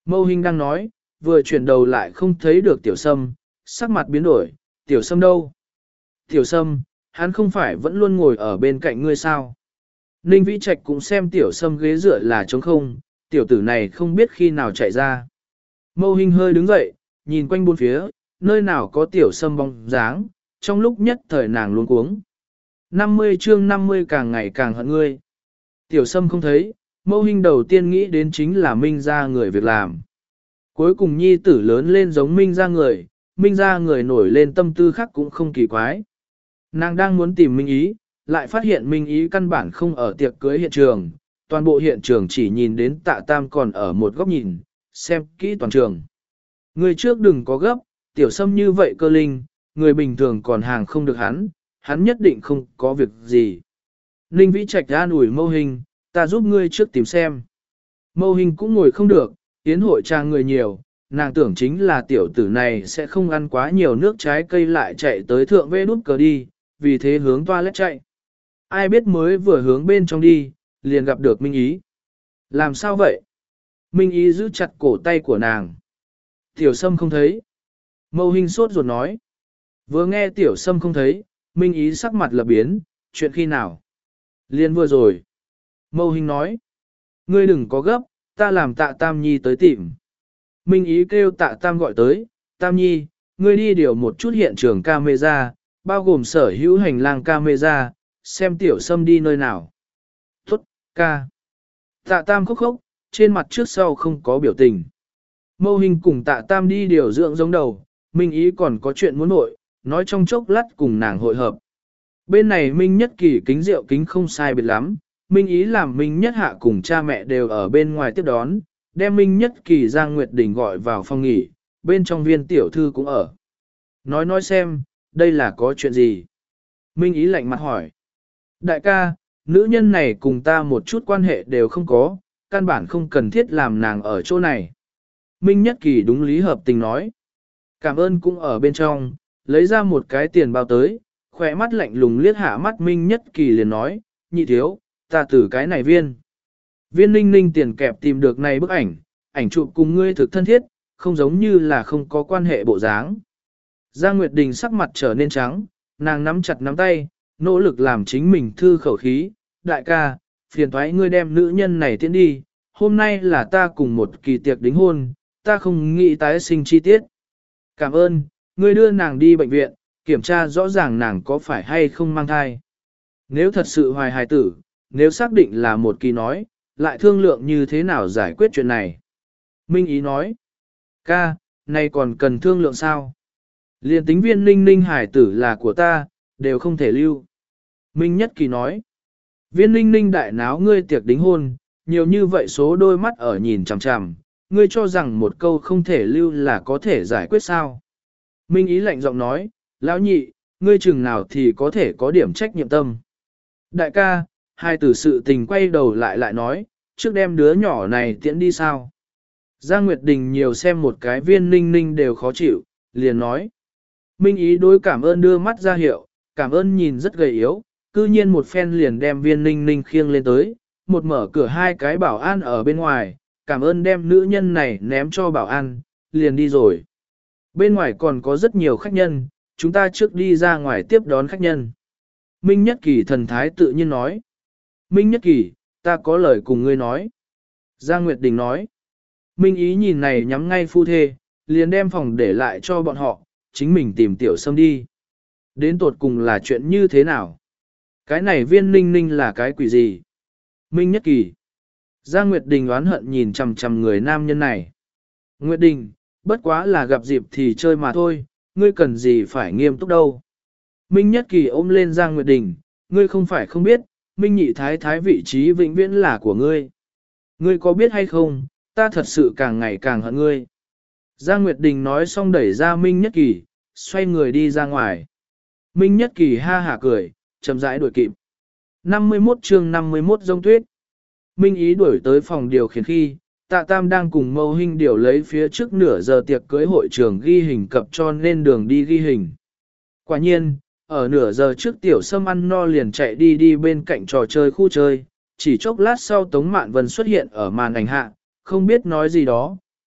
Mâu Hinh đang nói, vừa chuyển đầu lại không thấy được Tiểu Sâm, sắc mặt biến đổi, Tiểu Sâm đâu? Tiểu Sâm, hắn không phải vẫn luôn ngồi ở bên cạnh ngươi sao? Ninh Vĩ Trạch cũng xem Tiểu Sâm ghế dựa là trống không, tiểu tử này không biết khi nào chạy ra. Mâu Hinh hơi đứng dậy, nhìn quanh bốn phía, nơi nào có Tiểu Sâm bóng dáng, trong lúc nhất thời nàng luống cuống. năm mươi chương năm mươi càng ngày càng hận ngươi. Tiểu Sâm không thấy, Mâu Hinh đầu tiên nghĩ đến chính là Minh gia người việc làm. Cuối cùng nhi tử lớn lên giống Minh gia người, Minh gia người nổi lên tâm tư khác cũng không kỳ quái. Nàng đang muốn tìm Minh Ý, lại phát hiện Minh Ý căn bản không ở tiệc cưới hiện trường, toàn bộ hiện trường chỉ nhìn đến Tạ Tam còn ở một góc nhìn, xem kỹ toàn trường. Người trước đừng có gấp, Tiểu Sâm như vậy cơ linh, người bình thường còn hàng không được hắn, hắn nhất định không có việc gì. Ninh Vĩ Trạch an ủi Mâu Hinh, ta giúp ngươi trước tìm xem. Mâu Hinh cũng ngồi không được, yến hội trang người nhiều, nàng tưởng chính là tiểu tử này sẽ không ăn quá nhiều nước trái cây lại chạy tới thượng vê đút cờ đi, vì thế hướng toilet chạy. Ai biết mới vừa hướng bên trong đi, liền gặp được Minh Ý. Làm sao vậy? Minh Ý giữ chặt cổ tay của nàng. Tiểu Sâm không thấy. Mâu Hinh sốt ruột nói. Vừa nghe Tiểu Sâm không thấy, Minh Ý sắc mặt lập biến, chuyện khi nào? Liên vừa rồi. Mâu Hinh nói. Ngươi đừng có gấp, ta làm Tạ Tam Nhi tới tìm. Minh Ý kêu Tạ Tam gọi tới, Tam Nhi, ngươi đi điều một chút hiện trường camera, bao gồm sở hữu hành lang camera, xem Tiểu Sâm đi nơi nào. Tốt, ca. Tạ Tam khóc khóc, trên mặt trước sau không có biểu tình. Mâu Hinh cùng Tạ Tam đi điều dưỡng giống đầu, Minh Ý còn có chuyện muốn nội, nói trong chốc lát cùng nàng hội hợp. Bên này Minh Nhất Kỳ kính rượu kính không sai biệt lắm, Minh Ý làm Minh Nhất Hạ cùng cha mẹ đều ở bên ngoài tiếp đón, đem Minh Nhất Kỳ Giang Nguyệt Đình gọi vào phòng nghỉ, bên trong Viên tiểu thư cũng ở. Nói nói xem, đây là có chuyện gì? Minh Ý lạnh mặt hỏi. Đại ca, nữ nhân này cùng ta một chút quan hệ đều không có, căn bản không cần thiết làm nàng ở chỗ này. Minh Nhất Kỳ đúng lý hợp tình nói. Cảm ơn cũng ở bên trong, lấy ra một cái tiền bao tới, khỏe mắt lạnh lùng liếc hạ mắt Minh Nhất Kỳ liền nói, nhị thiếu, ta từ cái này viên. Viên ninh ninh tiền kẹp tìm được này bức ảnh, ảnh chụp cùng ngươi thực thân thiết, không giống như là không có quan hệ bộ dáng. Giang Nguyệt Đình sắc mặt trở nên trắng, nàng nắm chặt nắm tay, nỗ lực làm chính mình thư khẩu khí, đại ca, phiền thoái ngươi đem nữ nhân này tiến đi, hôm nay là ta cùng một kỳ tiệc đính hôn, ta không nghĩ tái sinh chi tiết. Cảm ơn, ngươi đưa nàng đi bệnh viện, kiểm tra rõ ràng nàng có phải hay không mang thai. Nếu thật sự hoài hài tử, nếu xác định là một kỳ nói, lại thương lượng như thế nào giải quyết chuyện này. Minh Ý nói, ca, này còn cần thương lượng sao? Liên tính viên ninh ninh hải tử là của ta, đều không thể lưu. Minh Nhất Kỳ nói, viên ninh ninh đại náo ngươi tiệc đính hôn, nhiều như vậy số đôi mắt ở nhìn chằm chằm, ngươi cho rằng một câu không thể lưu là có thể giải quyết sao? Minh Ý lạnh giọng nói, lão nhị, ngươi chừng nào thì có thể có điểm trách nhiệm tâm. Đại ca, hai tử sự tình quay đầu lại lại nói, trước đem đứa nhỏ này tiễn đi sao? Giang Nguyệt Đình nhiều xem một cái viên ninh ninh đều khó chịu, liền nói. Minh Ý đối cảm ơn đưa mắt ra hiệu, cảm ơn nhìn rất gầy yếu, cư nhiên một phen liền đem viên ninh ninh khiêng lên tới, một mở cửa hai cái bảo an ở bên ngoài, cảm ơn đem nữ nhân này ném cho bảo an, liền đi rồi. Bên ngoài còn có rất nhiều khách nhân, chúng ta trước đi ra ngoài tiếp đón khách nhân. Minh Nhất Kỳ thần thái tự nhiên nói. Minh Nhất Kỳ, ta có lời cùng ngươi nói. Giang Nguyệt Đình nói. Minh Ý nhìn này nhắm ngay phu thê, liền đem phòng để lại cho bọn họ, chính mình tìm Tiểu Sâm đi. Đến tột cùng là chuyện như thế nào? Cái này viên ninh ninh là cái quỷ gì? Minh Nhất Kỳ. Giang Nguyệt Đình oán hận nhìn chằm chằm người nam nhân này. Nguyệt Đình, bất quá là gặp dịp thì chơi mà thôi, ngươi cần gì phải nghiêm túc đâu. Minh Nhất Kỳ ôm lên Giang Nguyệt Đình, ngươi không phải không biết, Minh nhị thái thái vị trí vĩnh viễn là của ngươi. Ngươi có biết hay không, ta thật sự càng ngày càng hận ngươi. Giang Nguyệt Đình nói xong đẩy ra Minh Nhất Kỳ, xoay người đi ra ngoài. Minh Nhất Kỳ ha hả cười, chậm rãi đuổi kịp. năm mươi mốt chương năm mươi mốt giông tuyết. Minh Ý đuổi tới phòng điều khiển khi, Tạ Tam đang cùng Mâu Hinh điều lấy phía trước nửa giờ tiệc cưới hội trường ghi hình cập cho nên đường đi ghi hình. Quả nhiên, ở nửa giờ trước Tiểu Sâm ăn no liền chạy đi đi bên cạnh trò chơi khu chơi, chỉ chốc lát sau Tống Mạn Vân xuất hiện ở màn ảnh hạ, không biết nói gì đó,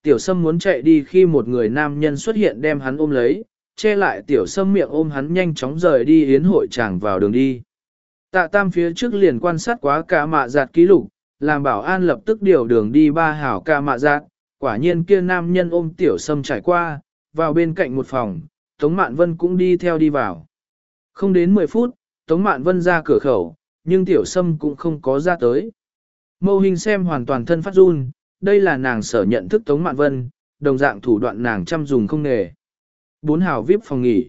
tiểu sâm muốn chạy đi khi một người nam nhân xuất hiện đem hắn ôm lấy, che lại tiểu sâm miệng ôm hắn nhanh chóng rời đi yến hội tràng vào đường đi. Tạ tam phía trước liền quan sát quá cả mạ giạt ký lục, làm bảo an lập tức điều đường đi ba hảo ca mạ giạt, quả nhiên kia nam nhân ôm tiểu sâm trải qua, vào bên cạnh một phòng, Tống Mạn Vân cũng đi theo đi vào. Không đến mười phút, Tống Mạn Vân ra cửa khẩu, nhưng tiểu sâm cũng không có ra tới. Mâu Hình xem hoàn toàn thân phát run, đây là nàng sở nhận thức Tống Mạn Vân, đồng dạng thủ đoạn nàng chăm dùng không nghề. Bốn hào vip phòng nghỉ.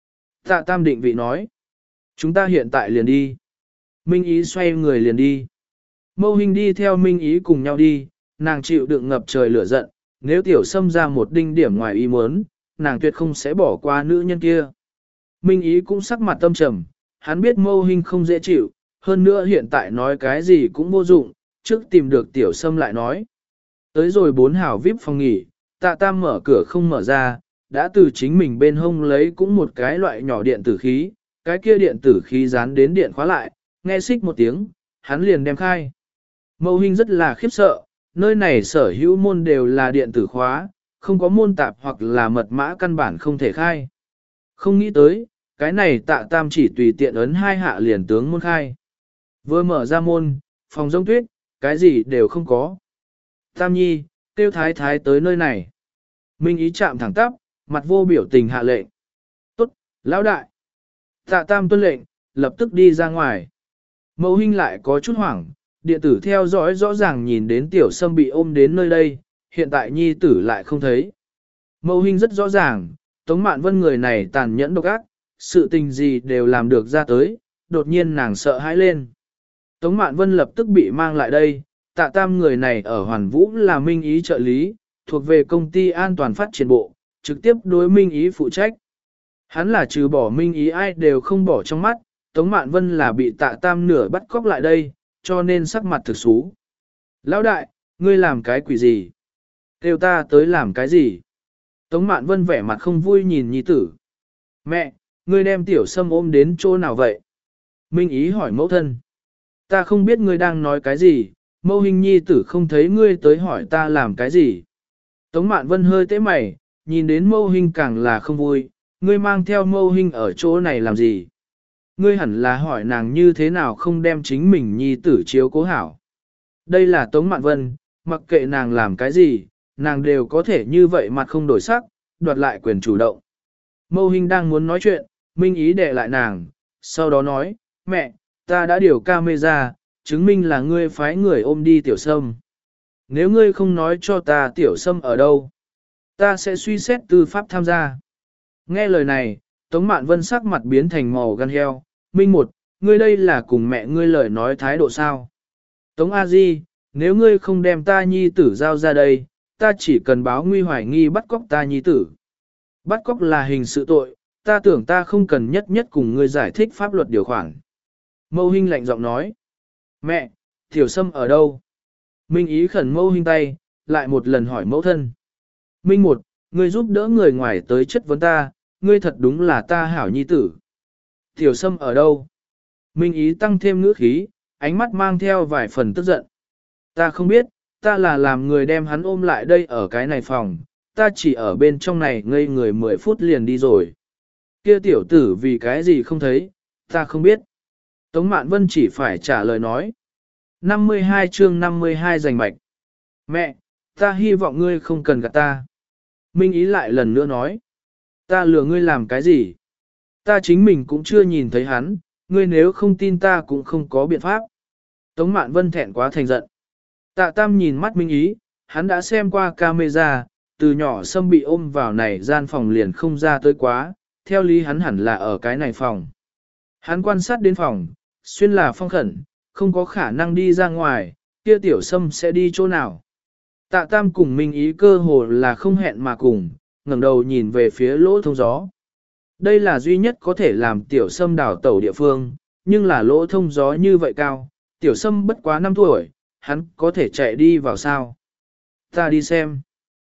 Tạ tam định vị nói. Chúng ta hiện tại liền đi. Minh Ý xoay người liền đi. Mâu Hình đi theo Minh Ý cùng nhau đi, nàng chịu đựng ngập trời lửa giận, nếu tiểu sâm ra một đinh điểm ngoài ý muốn, nàng tuyệt không sẽ bỏ qua nữ nhân kia. Minh Ý cũng sắc mặt tâm trầm, hắn biết Mâu Hình không dễ chịu, hơn nữa hiện tại nói cái gì cũng vô dụng, trước tìm được tiểu sâm lại nói. Tới rồi bốn hào vip phòng nghỉ, Tạ tam mở cửa không mở ra, đã từ chính mình bên hông lấy cũng một cái loại nhỏ điện tử khí, cái kia điện tử khí dán đến điện khóa lại, nghe xích một tiếng, hắn liền đem khai. Mâu Hình rất là khiếp sợ, nơi này sở hữu môn đều là điện tử khóa, không có môn tạp hoặc là mật mã căn bản không thể khai. Không nghĩ tới, cái này Tạ tam chỉ tùy tiện ấn hai hạ liền tướng môn khai. Vừa mở ra môn, phòng rông tuyết, cái gì đều không có. Tam nhi, tiêu thái thái tới nơi này. Minh Ý chạm thẳng tắp, mặt vô biểu tình hạ lệnh. Tốt, lão đại. Tạ tam tuân lệnh, lập tức đi ra ngoài. Mẫu Hình lại có chút hoảng, điện tử theo dõi rõ ràng nhìn đến tiểu sâm bị ôm đến nơi đây, hiện tại nhi tử lại không thấy. Mẫu Hình rất rõ ràng, Tống Mạn Vân người này tàn nhẫn độc ác, sự tình gì đều làm được ra tới, đột nhiên nàng sợ hãi lên. Tống Mạn Vân lập tức bị mang lại đây, Tạ tam người này ở Hoàn Vũ là Minh Ý trợ lý, thuộc về công ty an toàn phát triển bộ, trực tiếp đối Minh Ý phụ trách. Hắn là trừ bỏ Minh Ý ai đều không bỏ trong mắt, Tống Mạn Vân là bị Tạ tam nửa bắt cóc lại đây, cho nên sắc mặt thực xú. Lão đại, ngươi làm cái quỷ gì? Kêu ta tới làm cái gì? Tống Mạn Vân vẻ mặt không vui nhìn nhi tử. Mẹ, ngươi đem tiểu sâm ôm đến chỗ nào vậy? Minh Ý hỏi mẫu thân. Ta không biết ngươi đang nói cái gì, Mâu Hình nhi tử không thấy ngươi tới hỏi ta làm cái gì. Tống Mạn Vân hơi tế mày, nhìn đến Mâu Hình càng là không vui, ngươi mang theo Mâu Hình ở chỗ này làm gì? Ngươi hẳn là hỏi nàng như thế nào không đem chính mình nhi tử chiếu cố hảo. Đây là Tống Mạn Vân, mặc kệ nàng làm cái gì, nàng đều có thể như vậy mặt không đổi sắc, đoạt lại quyền chủ động. Mâu Hình đang muốn nói chuyện, Minh Ý đè lại nàng, sau đó nói, mẹ, ta đã điều camera, chứng minh là ngươi phái người ôm đi tiểu sâm. Nếu ngươi không nói cho ta tiểu sâm ở đâu, ta sẽ suy xét tư pháp tham gia. Nghe lời này, Tống Mạn Vân sắc mặt biến thành màu gan heo, Minh một, ngươi đây là cùng mẹ ngươi lời nói thái độ sao? Tống A Di, nếu ngươi không đem ta nhi tử giao ra đây, ta chỉ cần báo nguy hoài nghi bắt cóc ta nhi tử. Bắt cóc là hình sự tội, ta tưởng ta không cần nhất nhất cùng ngươi giải thích pháp luật điều khoản. Mâu Hình lạnh giọng nói. Mẹ, tiểu sâm ở đâu? Minh Ý khẩn Mâu Hình tay, lại một lần hỏi mẫu thân. Minh một, ngươi giúp đỡ người ngoài tới chất vấn ta, ngươi thật đúng là ta hảo nhi tử. Tiểu sâm ở đâu? Minh Ý tăng thêm ngữ khí, ánh mắt mang theo vài phần tức giận. Ta không biết, ta là làm người đem hắn ôm lại đây ở cái này phòng, ta chỉ ở bên trong này ngây người mười phút liền đi rồi. Kia tiểu tử vì cái gì không thấy, ta không biết. Tống Mạn Vân chỉ phải trả lời nói. năm mươi hai chương năm mươi hai giành mạch. Mẹ, ta hy vọng ngươi không cần gạt ta. Minh Ý lại lần nữa nói. Ta lừa ngươi làm cái gì? Ta chính mình cũng chưa nhìn thấy hắn, ngươi nếu không tin ta cũng không có biện pháp. Tống Mạn Vân thẹn quá thành giận. Tạ Tam nhìn mắt Minh Ý, hắn đã xem qua camera, từ nhỏ Sâm bị ôm vào này gian phòng liền không ra tới quá, theo lý hắn hẳn là ở cái này phòng. Hắn quan sát đến phòng, xuyên là phong khẩn, không có khả năng đi ra ngoài, kia tiểu Sâm sẽ đi chỗ nào. Tạ Tam cùng Minh Ý cơ hồ là không hẹn mà cùng, ngẩng đầu nhìn về phía lỗ thông gió. Đây là duy nhất có thể làm tiểu Sâm đảo tẩu địa phương, nhưng là lỗ thông gió như vậy cao, tiểu Sâm bất quá năm tuổi, hắn có thể chạy đi vào sao? Ta đi xem.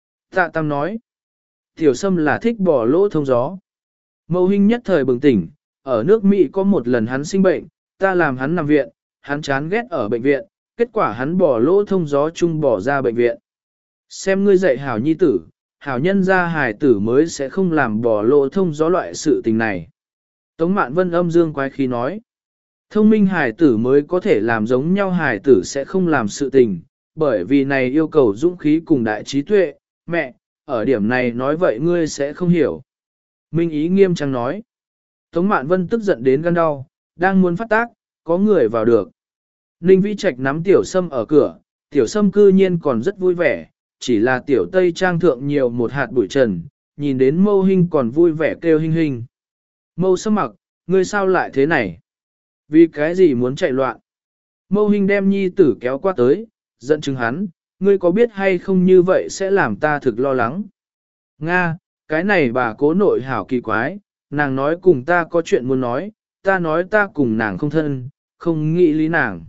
Tạ Tam nói, tiểu Sâm là thích bỏ lỗ thông gió. Mâu Hinh nhất thời bừng tỉnh, ở nước Mỹ có một lần hắn sinh bệnh, ta làm hắn nằm viện, hắn chán ghét ở bệnh viện, kết quả hắn bỏ lỗ thông gió chung bỏ ra bệnh viện. Xem ngươi dạy hảo nhi tử, hảo nhân gia hài tử mới sẽ không làm bỏ lộ thông gió loại sự tình này. Tống Mạn Vân âm dương quái khí nói, thông minh hài tử mới có thể làm giống nhau hài tử sẽ không làm sự tình, bởi vì này yêu cầu dũng khí cùng đại trí tuệ, mẹ, ở điểm này nói vậy ngươi sẽ không hiểu. Minh Ý nghiêm trang nói, Tống Mạn Vân tức giận đến gan đau, đang muốn phát tác, có người vào được. Ninh Vĩ Trạch nắm Tiểu Sâm ở cửa, Tiểu Sâm cư nhiên còn rất vui vẻ, chỉ là Tiểu Tây trang thượng nhiều một hạt bụi trần, nhìn đến Mâu Hinh còn vui vẻ kêu Hinh Hinh. Mâu Sâm mặc, ngươi sao lại thế này? Vì cái gì muốn chạy loạn? Mâu Hinh đem nhi tử kéo qua tới, giận chừng hắn, ngươi có biết hay không như vậy sẽ làm ta thực lo lắng. Nga, cái này bà cố nội hảo kỳ quái, nàng nói cùng ta có chuyện muốn nói, ta nói ta cùng nàng không thân, không nghĩ lý nàng.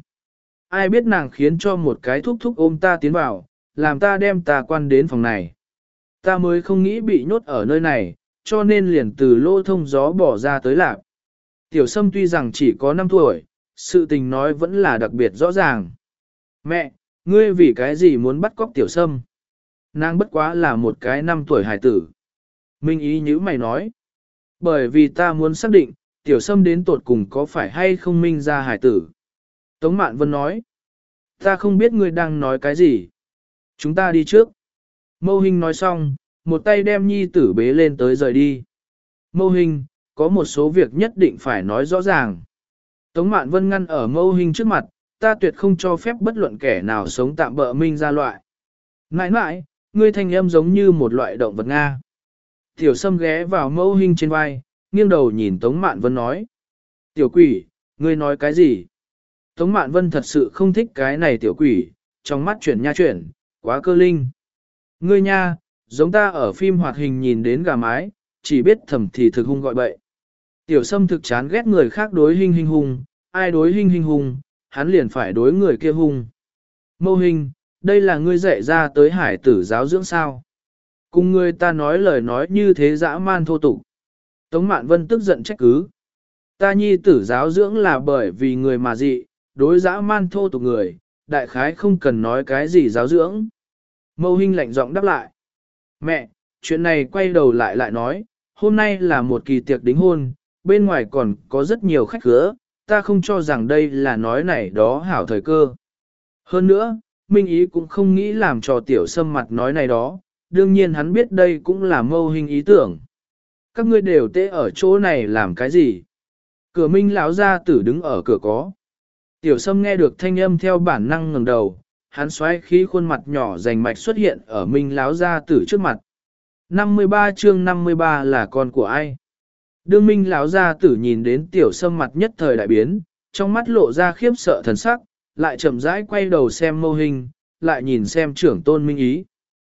Ai biết nàng khiến cho một cái thúc thúc ôm ta tiến vào, làm ta đem ta quan đến phòng này. Ta mới không nghĩ bị nhốt ở nơi này, cho nên liền từ lỗ thông gió bỏ ra tới lạc. Tiểu Sâm tuy rằng chỉ có năm tuổi, sự tình nói vẫn là đặc biệt rõ ràng. Mẹ, ngươi vì cái gì muốn bắt cóc Tiểu Sâm? Nàng bất quá là một cái năm tuổi hài tử. Minh Ý nhữ mày nói. Bởi vì ta muốn xác định, Tiểu Sâm đến tột cùng có phải hay không minh ra hài tử. Tống Mạn Vân nói. Ta không biết ngươi đang nói cái gì. Chúng ta đi trước. Mâu Hinh nói xong, một tay đem nhi tử bế lên tới rời đi. Mâu Hinh, có một số việc nhất định phải nói rõ ràng. Tống Mạn Vân ngăn ở Mâu Hinh trước mặt, ta tuyệt không cho phép bất luận kẻ nào sống tạm bỡ minh ra loại. Nãi nãi, ngươi thanh âm giống như một loại động vật Nga. Tiểu Sâm ghé vào Mâu Hinh trên vai, nghiêng đầu nhìn Tống Mạn Vân nói. Tiểu quỷ, ngươi nói cái gì? Tống Mạn Vân thật sự không thích cái này tiểu quỷ, trong mắt chuyển nha chuyển, quá cơ linh. Ngươi nha, giống ta ở phim hoạt hình nhìn đến gà mái, chỉ biết thầm thì thực hung gọi bậy. Tiểu Sâm thực chán ghét người khác đối Hinh Hinh hung, ai đối Hinh Hinh hung, hắn liền phải đối người kia hung. Mâu Hinh, đây là ngươi dạy ra tới hải tử giáo dưỡng sao? Cùng ngươi ta nói lời nói như thế dã man thô tục. Tống Mạn Vân tức giận trách cứ. Ta nhi tử giáo dưỡng là bởi vì người mà dị, đối dã man thô tục người, đại khái không cần nói cái gì giáo dưỡng. Mâu Hinh lạnh giọng đáp lại. Mẹ, chuyện này quay đầu lại lại nói, hôm nay là một kỳ tiệc đính hôn, bên ngoài còn có rất nhiều khách khứa, ta không cho rằng đây là nói này đó hảo thời cơ. Hơn nữa, Minh Ý cũng không nghĩ làm cho Tiểu Sâm mặt nói này đó, đương nhiên hắn biết đây cũng là Mâu Hinh ý tưởng. Các ngươi đều tê ở chỗ này làm cái gì? Cửa Minh lão gia tử đứng ở cửa có. Tiểu Sâm nghe được thanh âm theo bản năng ngẩng đầu, hắn xoáy khí khuôn mặt nhỏ rành mạch xuất hiện ở Minh lão gia tử trước mặt. năm mươi ba chương năm mươi ba là con của ai? Đương Minh lão gia tử nhìn đến Tiểu Sâm mặt nhất thời đại biến, trong mắt lộ ra khiếp sợ thần sắc, lại chậm rãi quay đầu xem Mâu Hinh, lại nhìn xem trưởng tôn Minh Ý.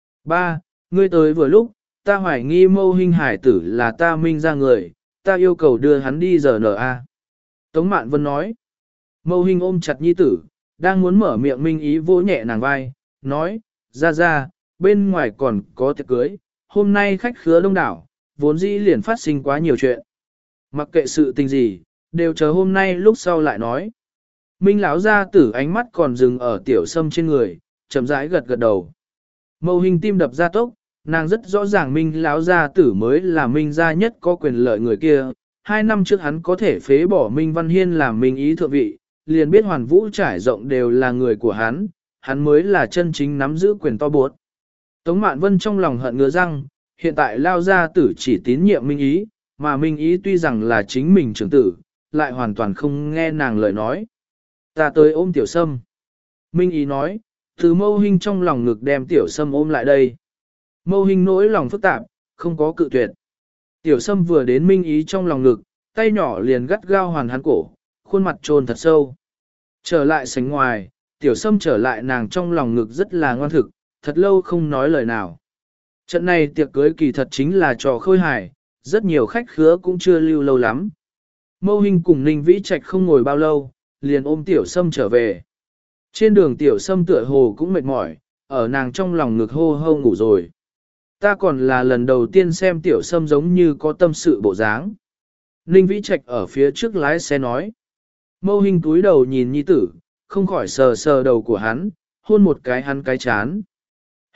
Ba, ngươi tới vừa lúc, ta hoài nghi Mâu Hinh hải tử là ta Minh ra người, ta yêu cầu đưa hắn đi giờ nở a. Tống Mạn Vân nói. Mâu Hinh ôm chặt nhi tử, đang muốn mở miệng Minh Ý vỗ nhẹ nàng vai, nói, ra ra, bên ngoài còn có tiệc cưới, hôm nay khách khứa đông đảo, vốn dĩ liền phát sinh quá nhiều chuyện. Mặc kệ sự tình gì, đều chờ hôm nay lúc sau lại nói. Minh lão gia tử ánh mắt còn dừng ở Tiểu Sâm trên người, chậm rãi gật gật đầu. Mâu Hinh tim đập ra tốc, nàng rất rõ ràng Minh lão gia tử mới là Minh gia nhất có quyền lợi người kia. Hai năm trước hắn có thể phế bỏ Minh Văn Hiên làm Minh Ý thượng vị, liền biết hoàn vũ trải rộng đều là người của hắn, hắn mới là chân chính nắm giữ quyền to bột. Tống Mạn Vân trong lòng hận ngứa răng, hiện tại lao gia tử chỉ tín nhiệm Minh Ý, mà Minh Ý tuy rằng là chính mình trưởng tử, lại hoàn toàn không nghe nàng lời nói. Ta tới ôm Tiểu Sâm. Minh Ý nói, từ Mâu Hinh trong lòng ngực đem Tiểu Sâm ôm lại đây. Mâu Hinh nỗi lòng phức tạp, không có cự tuyệt. Tiểu Sâm vừa đến Minh Ý trong lòng ngực, tay nhỏ liền gắt gao hoàn hắn cổ, khuôn mặt trôn thật sâu. Trở lại sánh ngoài, Tiểu Sâm trở lại nàng trong lòng ngực rất là ngoan thực, thật lâu không nói lời nào. Trận này tiệc cưới kỳ thật chính là trò khôi hài, rất nhiều khách khứa cũng chưa lưu lâu lắm. Mâu Hinh cùng Ninh Vĩ Trạch không ngồi bao lâu, liền ôm Tiểu Sâm trở về. Trên đường Tiểu Sâm tựa hồ cũng mệt mỏi, ở nàng trong lòng ngực hô hô ngủ rồi. Ta còn là lần đầu tiên xem Tiểu Sâm giống như có tâm sự bộ dáng. Ninh Vĩ Trạch ở phía trước lái xe nói. Mâu Hinh túi đầu nhìn nhi tử, không khỏi sờ sờ đầu của hắn, hôn một cái hắn cái chán.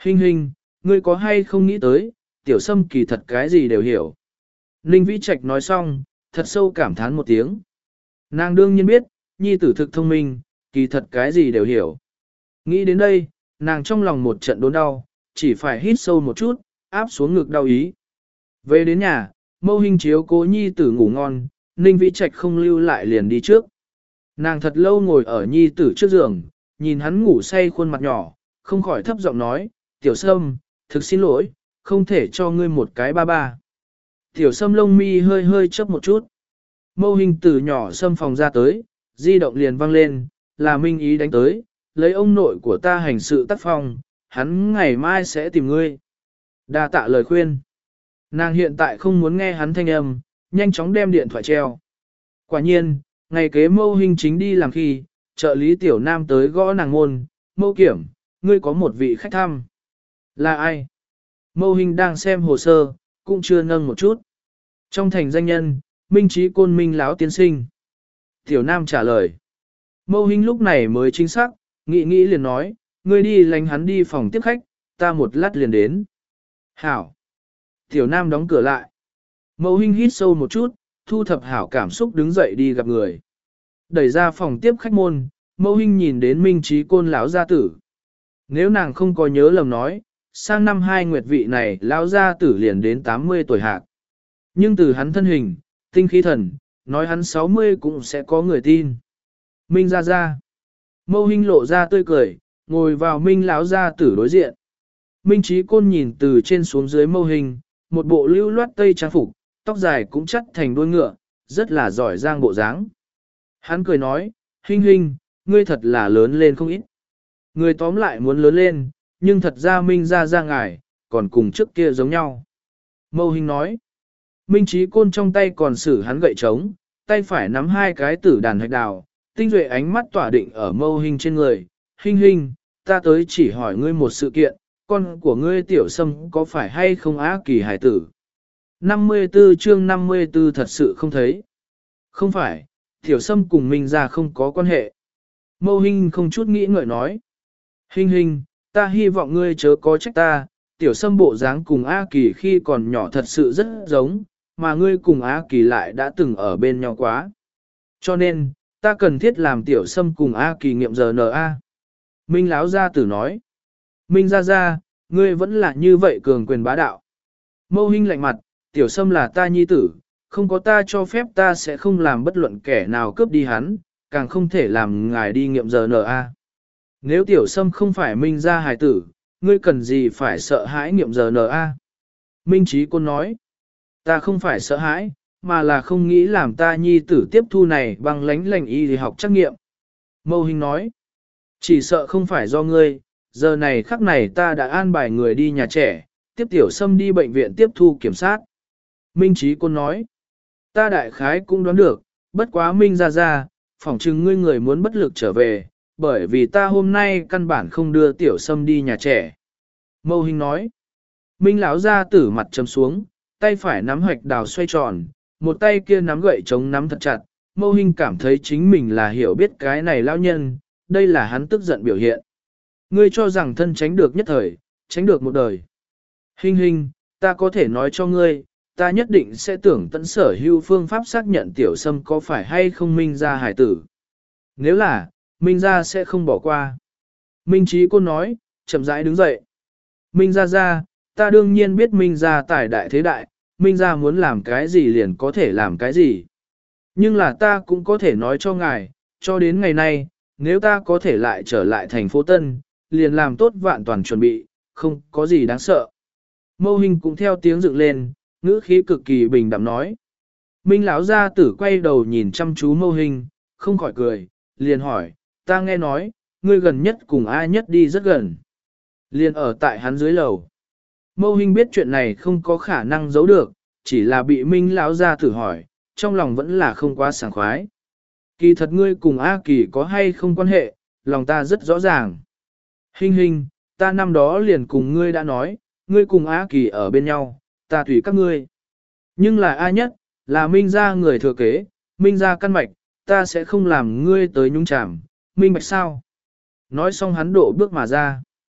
Hình hình, ngươi có hay không nghĩ tới, tiểu sâm kỳ thật cái gì đều hiểu. Ninh Vĩ Trạch nói xong, thật sâu cảm thán một tiếng. Nàng đương nhiên biết, nhi tử thực thông minh, kỳ thật cái gì đều hiểu. Nghĩ đến đây, nàng trong lòng một trận đốn đau, chỉ phải hít sâu một chút, áp xuống ngực đau ý. Về đến nhà, Mâu Hinh chiếu cố nhi tử ngủ ngon, Ninh Vĩ Trạch không lưu lại liền đi trước. Nàng thật lâu ngồi ở nhi tử trước giường, nhìn hắn ngủ say khuôn mặt nhỏ, không khỏi thấp giọng nói, tiểu sâm, thực xin lỗi, không thể cho ngươi một cái ba ba. Tiểu sâm lông mi hơi hơi chớp một chút. Mâu Hinh từ nhỏ xâm phòng ra tới, di động liền vang lên, là Minh Ý đánh tới, lấy ông nội của ta hành sự tác phong, hắn ngày mai sẽ tìm ngươi. Đa tạ lời khuyên. Nàng hiện tại không muốn nghe hắn thanh âm, nhanh chóng đem điện thoại treo. Quả nhiên, ngày kế Mâu Hinh chính đi làm khi, trợ lý tiểu nam tới gõ nàng môn, Mâu Kiểm, ngươi có một vị khách thăm. Là ai? Mâu Hinh đang xem hồ sơ, cũng chưa nâng một chút. Trong thành danh nhân, Minh Trí Côn Minh Láo Tiên Sinh. Tiểu nam trả lời. Mâu Hinh lúc này mới chính xác, nghĩ nghĩ liền nói, ngươi đi lánh hắn đi phòng tiếp khách, ta một lát liền đến. Hảo. Tiểu nam đóng cửa lại. Mâu Hinh hít sâu một chút, thu thập hảo cảm xúc đứng dậy đi gặp người. Đẩy ra phòng tiếp khách môn, Mâu Hinh nhìn đến Minh Trí Côn lão gia tử. Nếu nàng không có nhớ lầm nói, sang năm hai nguyệt vị này lão gia tử liền đến tám mươi tuổi hạc. Nhưng từ hắn thân hình, tinh khí thần, nói hắn sáu mươi cũng sẽ có người tin. Minh ra ra. Mâu Hinh lộ ra tươi cười, ngồi vào Minh lão gia tử đối diện. Minh Trí Côn nhìn từ trên xuống dưới Mâu Hinh, một bộ lưu loát tây trang phục, tóc dài cũng chắt thành đuôi ngựa, rất là giỏi giang bộ dáng. Hắn cười nói, Hinh Hinh, ngươi thật là lớn lên không ít. Người tóm lại muốn lớn lên, nhưng thật ra Minh ra ra ngài, còn cùng trước kia giống nhau. Mâu Hinh nói, Minh Trí Côn trong tay còn sử hắn gậy trống, tay phải nắm hai cái tử đàn hạch đào, tinh duệ ánh mắt tỏa định ở Mâu Hinh trên người. Hinh Hinh, ta tới chỉ hỏi ngươi một sự kiện, con của ngươi tiểu sâm có phải hay không á kỳ hải tử? năm mươi tư chương năm mươi tư thật sự không thấy. Không phải, tiểu sâm cùng Minh ra không có quan hệ. Mâu Hinh không chút nghĩ ngợi nói. Hinh Hinh, ta hy vọng ngươi chớ có trách ta, tiểu sâm bộ dáng cùng A Kỳ khi còn nhỏ thật sự rất giống, mà ngươi cùng A Kỳ lại đã từng ở bên nhau quá. Cho nên, ta cần thiết làm tiểu sâm cùng A Kỳ nghiệm giờ en a. Minh Láo gia tử nói. Minh ra ra, ngươi vẫn là như vậy cường quyền bá đạo. Mâu Hinh lạnh mặt, tiểu sâm là ta nhi tử, không có ta cho phép ta sẽ không làm bất luận kẻ nào cướp đi hắn, càng không thể làm ngài đi nghiệm giờ en a. Nếu tiểu sâm không phải Minh gia hài tử, ngươi cần gì phải sợ hãi nghiệm giờ en a. Minh Trí Côn nói, ta không phải sợ hãi, mà là không nghĩ làm ta nhi tử tiếp thu này bằng lánh lành y thì học trắc nghiệm. Mâu Hinh nói, chỉ sợ không phải do ngươi, giờ này khắc này ta đã an bài người đi nhà trẻ, tiếp tiểu sâm đi bệnh viện tiếp thu kiểm sát. Minh Trí Côn nói, ta đại khái cũng đoán được, bất quá Minh ra ra, phỏng chừng ngươi người muốn bất lực trở về, bởi vì ta hôm nay căn bản không đưa tiểu sâm đi nhà trẻ. Mâu Hinh nói, Minh lão ra tử mặt trầm xuống, tay phải nắm hoạch đào xoay tròn, một tay kia nắm gậy chống nắm thật chặt. Mâu Hinh cảm thấy chính mình là hiểu biết cái này lão nhân, đây là hắn tức giận biểu hiện. Ngươi cho rằng thân tránh được nhất thời, tránh được một đời. Hinh Hinh, ta có thể nói cho ngươi, ta nhất định sẽ tưởng tận sở hữu phương pháp xác nhận tiểu sâm có phải hay không Minh gia hải tử. Nếu là, Minh gia sẽ không bỏ qua. Minh Trí Côn nói, chậm rãi đứng dậy. Minh gia gia, ta đương nhiên biết Minh gia tài đại thế đại, Minh gia muốn làm cái gì liền có thể làm cái gì. Nhưng là ta cũng có thể nói cho ngài, cho đến ngày nay, nếu ta có thể lại trở lại thành phố Tân, liền làm tốt vạn toàn chuẩn bị, không có gì đáng sợ. Mâu Hinh cũng theo tiếng dựng lên, ngữ khí cực kỳ bình đạm nói. Minh lão gia tử quay đầu nhìn chăm chú Mâu Hinh, không khỏi cười, liền hỏi, ta nghe nói, ngươi gần nhất cùng ai nhất đi rất gần. Liền ở tại hắn dưới lầu. Mâu Hinh biết chuyện này không có khả năng giấu được, chỉ là bị Minh lão gia tử hỏi, trong lòng vẫn là không quá sảng khoái. Kỳ thật ngươi cùng A Kỳ có hay không quan hệ, lòng ta rất rõ ràng. Hinh Hinh, ta năm đó liền cùng ngươi đã nói, ngươi cùng A Kỳ ở bên nhau, ta tùy các ngươi. Nhưng là A nhất, là Minh gia người thừa kế, Minh gia căn mạch, ta sẽ không làm ngươi tới nhúng chàm, minh bạch sao. Nói xong hắn độ bước mà ra.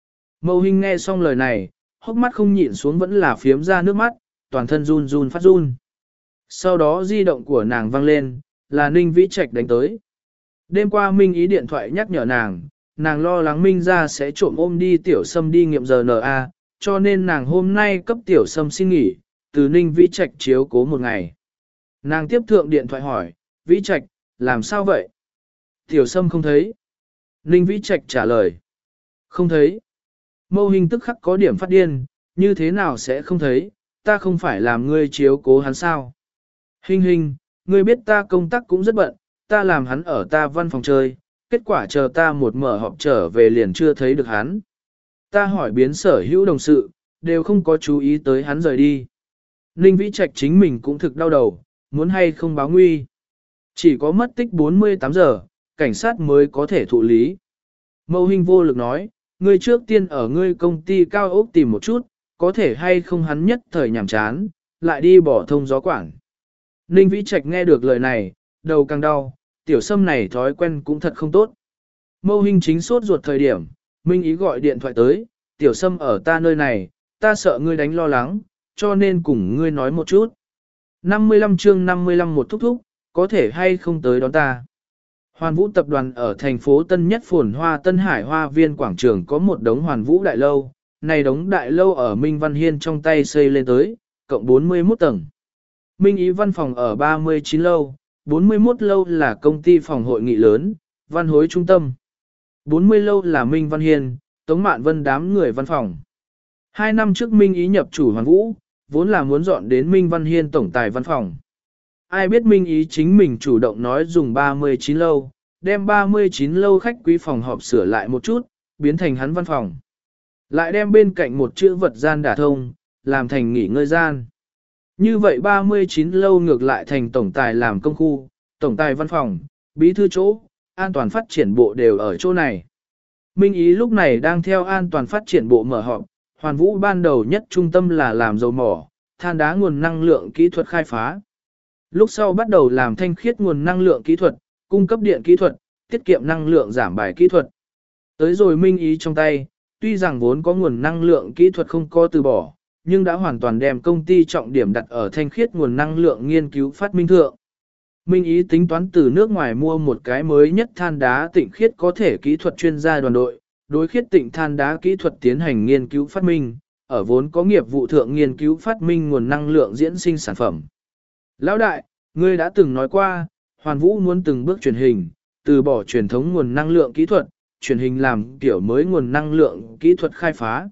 Mâu Hinh nghe xong lời này, hốc mắt không nhịn xuống vẫn là phiếm ra nước mắt, toàn thân run run phát run. Sau đó di động của nàng vang lên, là Ninh Vĩ Trạch đánh tới. Đêm qua Minh Ý điện thoại nhắc nhở nàng, nàng lo lắng Minh ra sẽ trộm ôm đi tiểu sâm đi nghiệm rờ en a, cho nên nàng hôm nay cấp tiểu sâm xin nghỉ, từ Ninh Vĩ Trạch chiếu cố một ngày. Nàng tiếp thượng điện thoại hỏi, Vĩ Trạch, làm sao vậy? Tiểu sâm không thấy. Ninh Vĩ Trạch trả lời, không thấy. Mâu Hinh tức khắc có điểm phát điên, như thế nào sẽ không thấy, ta không phải làm ngươi chiếu cố hắn sao? Hinh Hinh, ngươi biết ta công tác cũng rất bận, ta làm hắn ở ta văn phòng chơi, kết quả chờ ta một mở họp trở về liền chưa thấy được hắn. Ta hỏi biến sở hữu đồng sự, đều không có chú ý tới hắn rời đi. Ninh Vĩ Trạch chính mình cũng thực đau đầu, muốn hay không báo nguy. Chỉ có mất tích bốn mươi tám giờ, cảnh sát mới có thể thụ lý. Mâu Hinh vô lực nói, ngươi trước tiên ở ngươi công ty cao ốc tìm một chút, có thể hay không hắn nhất thời nhàm chán, lại đi bỏ thông gió quảng. Ninh Vĩ Trạch nghe được lời này, đầu càng đau, tiểu sâm này thói quen cũng thật không tốt. Mâu Hinh chính sốt ruột thời điểm, Minh Ý gọi điện thoại tới, tiểu sâm ở ta nơi này, ta sợ ngươi đánh lo lắng, cho nên cùng ngươi nói một chút. năm mươi lăm chương năm mươi lăm một thúc thúc, có thể hay không tới đón ta. Hoàn Vũ tập đoàn ở thành phố Tân Nhất phồn hoa Tân Hải Hoa Viên quảng trường có một đống Hoàn Vũ đại lâu, này đống đại lâu ở Minh Văn Hiên trong tay xây lên tới, cộng bốn mươi mốt tầng. Minh Ý văn phòng ở ba mươi chín lâu, bốn mươi mốt lâu là công ty phòng hội nghị lớn, văn hối trung tâm. bốn mươi lâu là Minh Văn Hiên, Tống Mạn Vân đám người văn phòng. Hai năm trước Minh Ý nhập chủ Hoàn Vũ, vốn là muốn dọn đến Minh Văn Hiên tổng tài văn phòng. Ai biết Minh Ý chính mình chủ động nói dùng ba mươi chín lâu, đem ba mươi chín lâu khách quý phòng họp sửa lại một chút, biến thành hắn văn phòng. Lại đem bên cạnh một chữ vật gian đả thông, làm thành nghỉ ngơi gian. Như vậy ba mươi chín lâu ngược lại thành tổng tài làm công khu, tổng tài văn phòng, bí thư chỗ, an toàn phát triển bộ đều ở chỗ này. Minh Ý lúc này đang theo an toàn phát triển bộ mở họp, Hoàn Vũ ban đầu nhất trung tâm là làm dầu mỏ, than đá nguồn năng lượng kỹ thuật khai phá. Lúc sau bắt đầu làm thanh khiết nguồn năng lượng kỹ thuật, cung cấp điện kỹ thuật, tiết kiệm năng lượng giảm bài kỹ thuật. Tới rồi Minh Ý trong tay, tuy rằng vốn có nguồn năng lượng kỹ thuật không có từ bỏ, nhưng đã hoàn toàn đem công ty trọng điểm đặt ở thanh khiết nguồn năng lượng nghiên cứu phát minh thượng. Minh Ý tính toán từ nước ngoài mua một cái mới nhất than đá tịnh khiết có thể kỹ thuật chuyên gia đoàn đội, đối khiết tịnh than đá kỹ thuật tiến hành nghiên cứu phát minh, ở vốn có nghiệp vụ thượng nghiên cứu phát minh nguồn năng lượng diễn sinh sản phẩm. Lão đại, ngươi đã từng nói qua, Hoàn Vũ muốn từng bước truyền hình, từ bỏ truyền thống nguồn năng lượng kỹ thuật, truyền hình làm kiểu mới nguồn năng lượng kỹ thuật khai phá.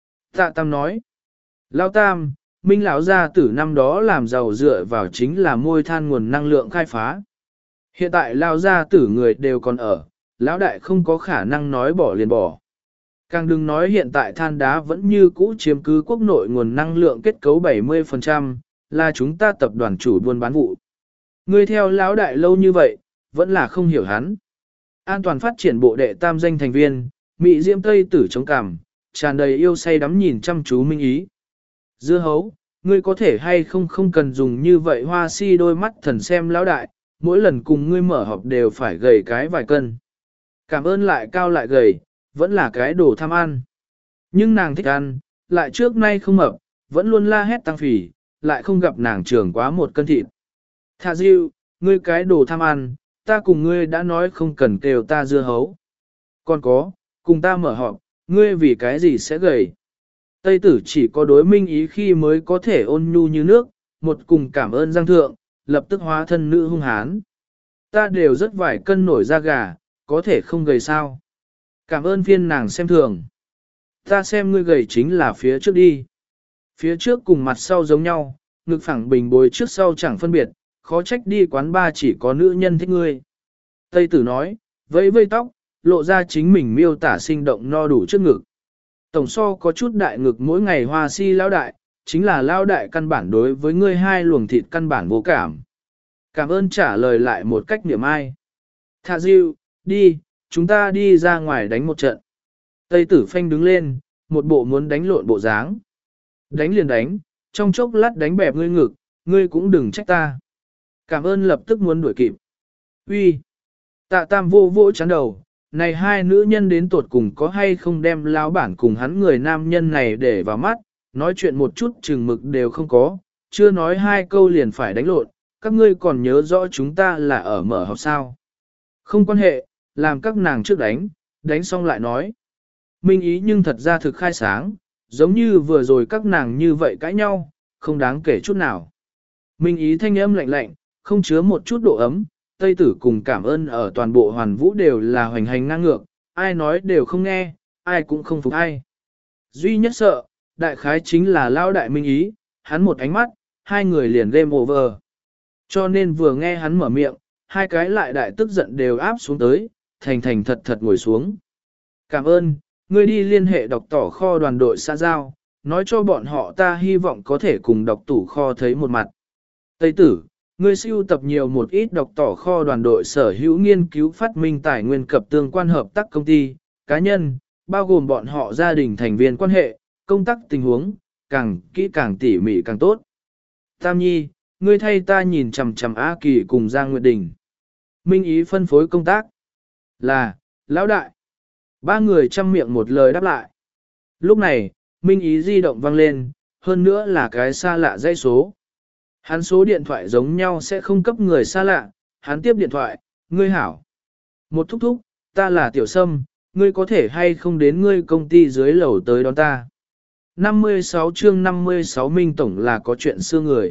Tạ Tam nói, Lão Tam, Minh lão gia tử năm đó làm giàu dựa vào chính là môi than nguồn năng lượng khai phá. Hiện tại lão gia tử người đều còn ở, lão đại không có khả năng nói bỏ liền bỏ. Càng đừng nói hiện tại than đá vẫn như cũ chiếm cứ quốc nội nguồn năng lượng kết cấu bảy mươi phần trăm, là chúng ta tập đoàn chủ buôn bán vụ. Ngươi theo lão đại lâu như vậy, vẫn là không hiểu hắn. An toàn phát triển bộ đệ tam danh thành viên, Mị Diễm Tây tử chống cằm, tràn đầy yêu say đắm nhìn chăm chú Minh Ý. Dưa hấu, ngươi có thể hay không không cần dùng như vậy hoa si đôi mắt thần xem lão đại, mỗi lần cùng ngươi mở họp đều phải gầy cái vài cân. Cảm ơn lại cao lại gầy, vẫn là cái đồ tham ăn. Nhưng nàng thích ăn, lại trước nay không mập, vẫn luôn la hét tăng phỉ, lại không gặp nàng trưởng quá một cân thịt. Thà Diêu, ngươi cái đồ tham ăn, ta cùng ngươi đã nói không cần kêu ta dưa hấu. Còn có, cùng ta mở họp, ngươi vì cái gì sẽ gầy. Tây tử chỉ có đối Minh Ý khi mới có thể ôn nhu như nước, một cùng cảm ơn Giang Thượng, lập tức hóa thân nữ hung hán. Ta đều rất vài cân nổi da gà, có thể không gầy sao. Cảm ơn phiên nàng xem thường. Ta xem ngươi gầy chính là phía trước đi. Phía trước cùng mặt sau giống nhau, ngực phẳng bình bối trước sau chẳng phân biệt, khó trách đi quán ba chỉ có nữ nhân thích ngươi. Tây tử nói, vẫy vây tóc, lộ ra chính mình miêu tả sinh động no đủ trước ngực. Tổng so có chút đại ngực mỗi ngày hoa si lao đại, chính là lao đại căn bản đối với ngươi hai luồng thịt căn bản vô cảm. Cảm ơn trả lời lại một cách niệm ai. Thà Diêu, đi, chúng ta đi ra ngoài đánh một trận. Tây tử phanh đứng lên, một bộ muốn đánh lộn bộ dáng. Đánh liền đánh, trong chốc lát đánh bẹp ngươi ngực, ngươi cũng đừng trách ta. Cảm ơn lập tức muốn đuổi kịp. Uy, Tạ Tam vô vô chán đầu, này hai nữ nhân đến tuột cùng có hay không đem lão bản cùng hắn người nam nhân này để vào mắt, nói chuyện một chút chừng mực đều không có, chưa nói hai câu liền phải đánh lộn, các ngươi còn nhớ rõ chúng ta là ở mở học sao. Không quan hệ, làm các nàng trước đánh, đánh xong lại nói. Minh ý nhưng thật ra thực khai sáng, giống như vừa rồi các nàng như vậy cãi nhau, không đáng kể chút nào. Minh ý thanh âm lạnh lạnh, không chứa một chút độ ấm, Tây tử cùng cảm ơn ở toàn bộ hoàn vũ đều là hoành hành ngang ngược, ai nói đều không nghe, ai cũng không phục ai. Duy nhất sợ, đại khái chính là lao đại Minh ý, hắn một ánh mắt, hai người liền game over. Cho nên vừa nghe hắn mở miệng, hai cái lại đại tức giận đều áp xuống tới, thành thành thật thật ngồi xuống. Cảm ơn, ngươi đi liên hệ đọc tỏ kho đoàn đội xã giao, nói cho bọn họ ta hy vọng có thể cùng đọc tủ kho thấy một mặt. Tây tử, ngươi siêu tập nhiều một ít đọc tỏ kho đoàn đội sở hữu nghiên cứu phát minh tài nguyên cập tương quan hợp tác công ty, cá nhân, bao gồm bọn họ gia đình thành viên quan hệ, công tác tình huống, càng kỹ càng tỉ mỉ càng tốt. Tam Nhi, ngươi thay ta nhìn chằm chằm A Kỳ cùng Giang Nguyệt Đình. Minh ý phân phối công tác. Là, lão đại. Ba người chăm miệng một lời đáp lại. Lúc này, Minh ý di động vang lên, hơn nữa là cái xa lạ dãy số. Hắn số điện thoại giống nhau sẽ không cấp người xa lạ, hắn tiếp điện thoại, ngươi hảo. Một thúc thúc, ta là Tiểu Sâm, ngươi có thể hay không đến ngươi công ty dưới lầu tới đón ta. năm mươi sáu chương năm mươi sáu Minh Tổng là có chuyện xưa người.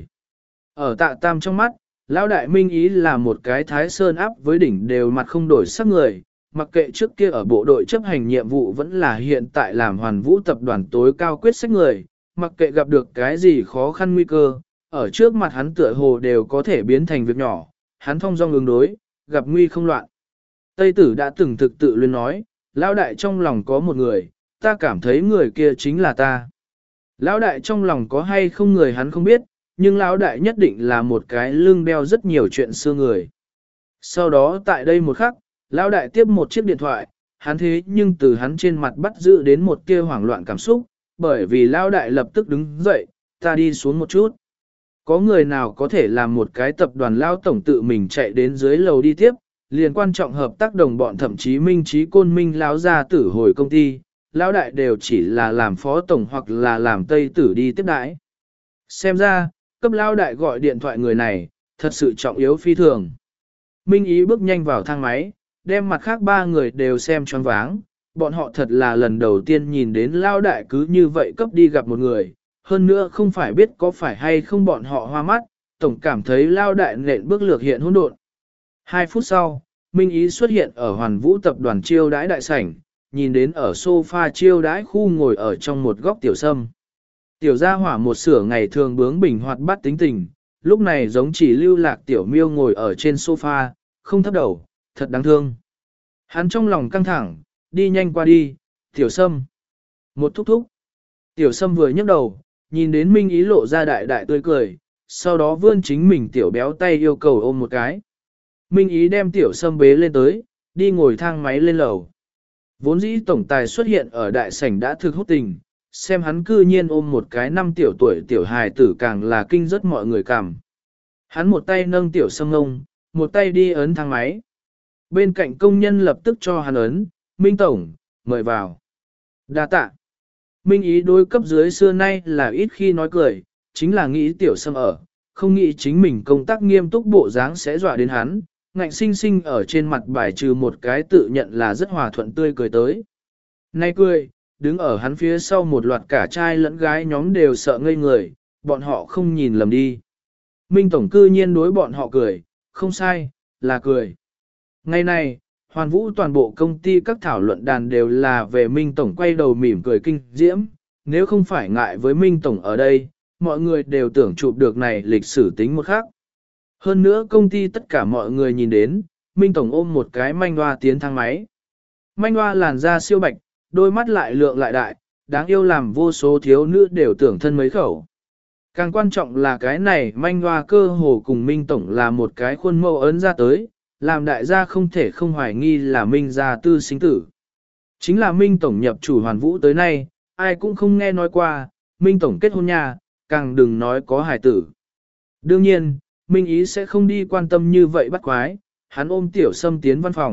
Ở tạ tam trong mắt, lão đại Minh ý là một cái thái sơn áp với đỉnh đều mặt không đổi sắc người, mặc kệ trước kia ở bộ đội chấp hành nhiệm vụ vẫn là hiện tại làm hoàn vũ tập đoàn tối cao quyết sách người, mặc kệ gặp được cái gì khó khăn nguy cơ, ở trước mặt hắn tựa hồ đều có thể biến thành việc nhỏ, hắn thông dong ứng đối, gặp nguy không loạn. Tây tử đã từng thực tự luyên nói, lão đại trong lòng có một người, ta cảm thấy người kia chính là ta. Lão đại trong lòng có hay không người hắn không biết, nhưng lão đại nhất định là một cái lưng đeo rất nhiều chuyện xưa người. Sau đó tại đây một khắc, lão đại tiếp một chiếc điện thoại, hắn thế nhưng từ hắn trên mặt bắt giữ đến một kia hoảng loạn cảm xúc, bởi vì lão đại lập tức đứng dậy, ta đi xuống một chút. Có người nào có thể làm một cái tập đoàn lao tổng tự mình chạy đến dưới lầu đi tiếp, liền quan trọng hợp tác đồng bọn thậm chí minh trí côn minh lão gia tử hồi công ty, lão đại đều chỉ là làm phó tổng hoặc là làm tây tử đi tiếp đãi. Xem ra, cấp lão đại gọi điện thoại người này, thật sự trọng yếu phi thường. Minh ý bước nhanh vào thang máy, đem mặt khác ba người đều xem choáng váng, bọn họ thật là lần đầu tiên nhìn đến lão đại cứ như vậy cấp đi gặp một người, hơn nữa không phải biết có phải hay không bọn họ hoa mắt, tổng cảm thấy lão đại nện bước lược hiện hỗn độn. Hai phút sau, Minh ý xuất hiện ở Hoàn Vũ tập đoàn chiêu đãi đại sảnh, nhìn đến ở sofa chiêu đãi khu ngồi ở trong một góc Tiểu Sâm. Tiểu gia hỏa một sửa ngày thường bướng bỉnh hoạt bát tính tình, lúc này giống chỉ lưu lạc tiểu miêu ngồi ở trên sofa, không thấp đầu, thật đáng thương. Hắn trong lòng căng thẳng, đi nhanh qua đi, Tiểu Sâm. Một thúc thúc. Tiểu Sâm vừa nhấc đầu, nhìn đến Minh ý lộ ra đại đại tươi cười, sau đó vươn chính mình tiểu béo tay yêu cầu ôm một cái. Minh ý đem Tiểu Sâm bế lên tới, đi ngồi thang máy lên lầu. Vốn dĩ tổng tài xuất hiện ở đại sảnh đã thực hút tình, xem hắn cư nhiên ôm một cái năm tiểu tuổi tiểu hài tử càng là kinh rất mọi người cảm. Hắn một tay nâng Tiểu Sâm ngông, một tay đi ấn thang máy. Bên cạnh công nhân lập tức cho hắn ấn, Minh Tổng, mời vào. Đa tạ. Minh ý đối cấp dưới xưa nay là ít khi nói cười, chính là nghĩ Tiểu Sâm ở, không nghĩ chính mình công tác nghiêm túc bộ dáng sẽ dọa đến hắn, ngạnh sinh sinh ở trên mặt bài trừ một cái tự nhận là rất hòa thuận tươi cười tới. Nay cười, đứng ở hắn phía sau một loạt cả trai lẫn gái nhóm đều sợ ngây người, bọn họ không nhìn lầm đi. Minh Tổng cư nhiên đối bọn họ cười, không sai, là cười. Ngày này, Hoàn Vũ toàn bộ công ty các thảo luận đàn đều là về Minh Tổng quay đầu mỉm cười kinh diễm, nếu không phải ngại với Minh Tổng ở đây, mọi người đều tưởng chụp được này lịch sử tính một khác. Hơn nữa công ty tất cả mọi người nhìn đến, Minh Tổng ôm một cái manh hoa tiến thang máy. Manh hoa làn da siêu bạch, đôi mắt lại lượng lại đại, đáng yêu làm vô số thiếu nữ đều tưởng thân mấy khẩu. Càng quan trọng là cái này manh hoa cơ hồ cùng Minh Tổng là một cái khuôn mẫu ấn ra tới, làm đại gia không thể không hoài nghi là Minh gia tư sinh tử. Chính là Minh Tổng nhập chủ Hoàn Vũ tới nay, ai cũng không nghe nói qua, Minh Tổng kết hôn nhà, càng đừng nói có hài tử. Đương nhiên, Minh ý sẽ không đi quan tâm như vậy bắt quái, hắn ôm Tiểu Sâm tiến văn phòng,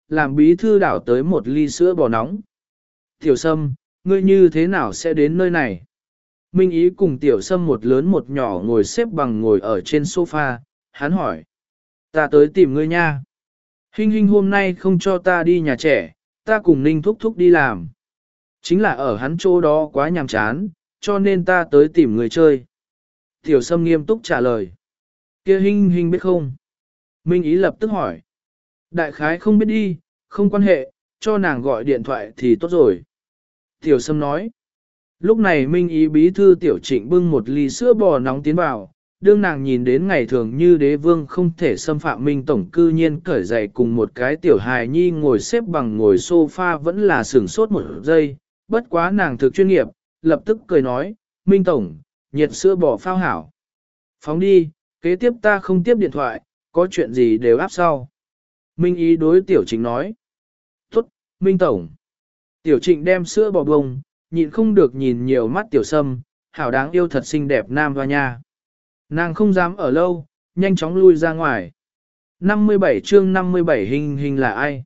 làm bí thư đảo tới một ly sữa bò nóng. Tiểu Sâm, ngươi như thế nào sẽ đến nơi này? Minh Ý cùng Tiểu Sâm một lớn một nhỏ ngồi xếp bằng ngồi ở trên sofa, hắn hỏi. Ta tới tìm ngươi nha. Hinh Hinh hôm nay không cho ta đi nhà trẻ, ta cùng Ninh Thúc Thúc đi làm. Chính là ở hắn chỗ đó quá nhàm chán, cho nên ta tới tìm người chơi. Tiểu Sâm nghiêm túc trả lời. Kia Hinh Hinh biết không? Minh Ý lập tức hỏi. Đại khái không biết đi, không quan hệ, cho nàng gọi điện thoại thì tốt rồi. Tiểu Sâm nói. Lúc này Minh Ý bí thư Tiểu Trịnh bưng một ly sữa bò nóng tiến vào, đương nàng nhìn đến ngày thường như đế vương không thể xâm phạm Minh Tổng cư nhiên cởi giày cùng một cái tiểu hài nhi ngồi xếp bằng ngồi sofa vẫn là sửng sốt một giây, bất quá nàng thực chuyên nghiệp, lập tức cười nói, Minh Tổng, nhiệt sữa bò phao hảo. Phóng đi, kế tiếp ta không tiếp điện thoại, có chuyện gì đều áp sau. Minh Ý đối Tiểu Trịnh nói. Tốt, Minh Tổng. Tiểu Trịnh đem sữa bò bông, nhịn không được nhìn nhiều mắt Tiểu Sâm, hảo đáng yêu thật xinh đẹp nam hoa nha. Nàng không dám ở lâu, nhanh chóng lui ra ngoài. năm mươi bảy chương năm mươi bảy Hình Hình là ai?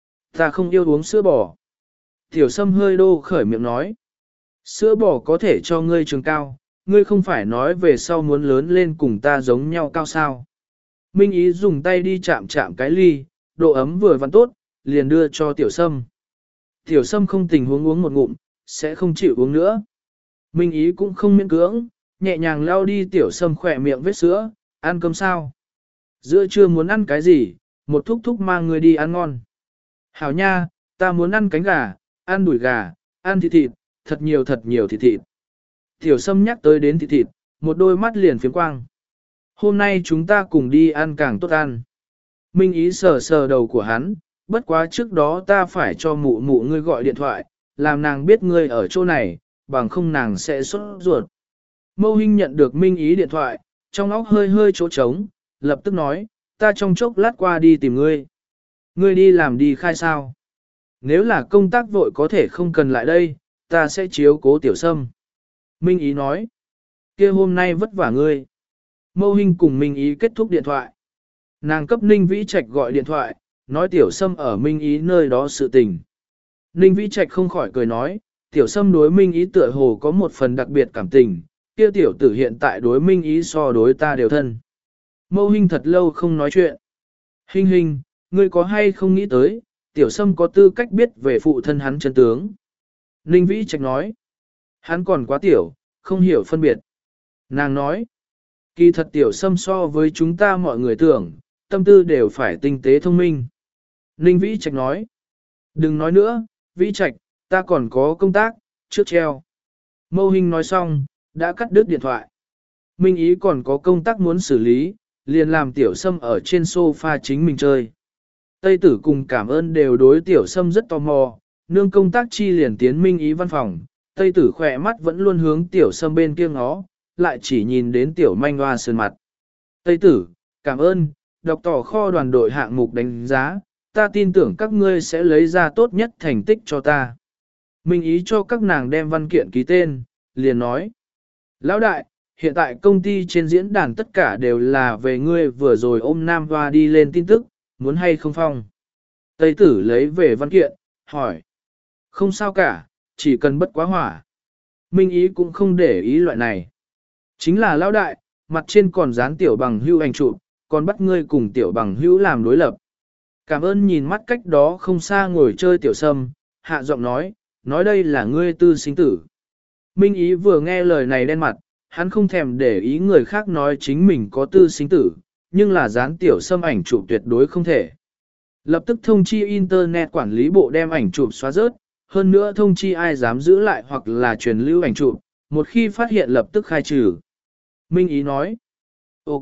Ta không yêu uống sữa bò. Tiểu Sâm hơi đô khởi miệng nói. Sữa bò có thể cho ngươi trường cao, ngươi không phải nói về sau muốn lớn lên cùng ta giống nhau cao sao. Minh Ý dùng tay đi chạm chạm cái ly, độ ấm vừa vặn tốt, liền đưa cho Tiểu Sâm. Tiểu Sâm không tình huống uống một ngụm, sẽ không chịu uống nữa. Minh Ý cũng không miễn cưỡng, nhẹ nhàng lau đi Tiểu Sâm khỏe miệng vết sữa, ăn cơm sao? Giữa trưa muốn ăn cái gì, một thúc thúc mang người đi ăn ngon. Hảo nha, ta muốn ăn cánh gà, ăn đùi gà, ăn thịt thịt, thật nhiều thật nhiều thịt thịt. Tiểu Sâm nhắc tới đến thịt thịt, một đôi mắt liền phiếm quang. Hôm nay chúng ta cùng đi ăn càng tốt ăn. Minh Ý sờ sờ đầu của hắn, bất quá trước đó ta phải cho mụ mụ ngươi gọi điện thoại, làm nàng biết ngươi ở chỗ này, bằng không nàng sẽ sốt ruột. Mâu Hinh nhận được Minh Ý điện thoại, trong óc hơi hơi chỗ trống, lập tức nói, ta trong chốc lát qua đi tìm ngươi. Ngươi đi làm đi khai sao? Nếu là công tác vội có thể không cần lại đây, ta sẽ chiếu cố Tiểu Sâm. Minh Ý nói, kia hôm nay vất vả ngươi. Mâu Hinh cùng Minh Ý kết thúc điện thoại. Nàng cấp Ninh Vĩ Trạch gọi điện thoại, nói Tiểu Sâm ở Minh Ý nơi đó sự tình. Ninh Vĩ Trạch không khỏi cười nói, Tiểu Sâm đối Minh Ý tựa hồ có một phần đặc biệt cảm tình, kia tiểu tử hiện tại đối Minh Ý so đối ta đều thân. Mâu Hinh thật lâu không nói chuyện. Hinh Hinh, ngươi có hay không nghĩ tới, Tiểu Sâm có tư cách biết về phụ thân hắn chân tướng. Ninh Vĩ Trạch nói, hắn còn quá tiểu, không hiểu phân biệt. Nàng nói, kỳ thật Tiểu Sâm so với chúng ta mọi người tưởng, tâm tư đều phải tinh tế thông minh. Ninh Vĩ Trạch nói, đừng nói nữa, Vĩ Trạch, ta còn có công tác, trước treo. Mâu Hinh nói xong, đã cắt đứt điện thoại. Minh Ý còn có công tác muốn xử lý, liền làm Tiểu Sâm ở trên sofa chính mình chơi. Tây Tử cùng Cảm Ơn đều đối Tiểu Sâm rất tò mò, nương công tác chi liền tiến Minh Ý văn phòng. Tây Tử khỏe mắt vẫn luôn hướng Tiểu Sâm bên kia ngó, lại chỉ nhìn đến Tiểu Manh Hoa sơn mặt. Tây Tử, Cảm Ơn, đọc tỏ kho đoàn đội hạng mục đánh giá, ta tin tưởng các ngươi sẽ lấy ra tốt nhất thành tích cho ta. Minh Ý cho các nàng đem văn kiện ký tên, liền nói. Lão đại, hiện tại công ty trên diễn đàn tất cả đều là về ngươi vừa rồi ôm Nam Hoa đi lên tin tức, muốn hay không phong. Tây Tử lấy về văn kiện, hỏi. Không sao cả, chỉ cần bất quá hỏa. Minh Ý cũng không để ý loại này. Chính là lão đại, mặt trên còn dán Tiểu Bằng Hữu ảnh chụp, còn bắt ngươi cùng Tiểu Bằng Hữu làm đối lập. Cảm Ơn nhìn mắt cách đó không xa ngồi chơi Tiểu Sâm, hạ giọng nói, nói đây là ngươi tư sinh tử. Minh Ý vừa nghe lời này đen mặt, hắn không thèm để ý người khác nói chính mình có tư sinh tử, nhưng là dán Tiểu Sâm ảnh chụp tuyệt đối không thể. Lập tức thông chi Internet quản lý bộ đem ảnh chụp xóa rớt, hơn nữa thông chi ai dám giữ lại hoặc là truyền lưu ảnh chụp, một khi phát hiện lập tức khai trừ. Minh Ý nói, ok.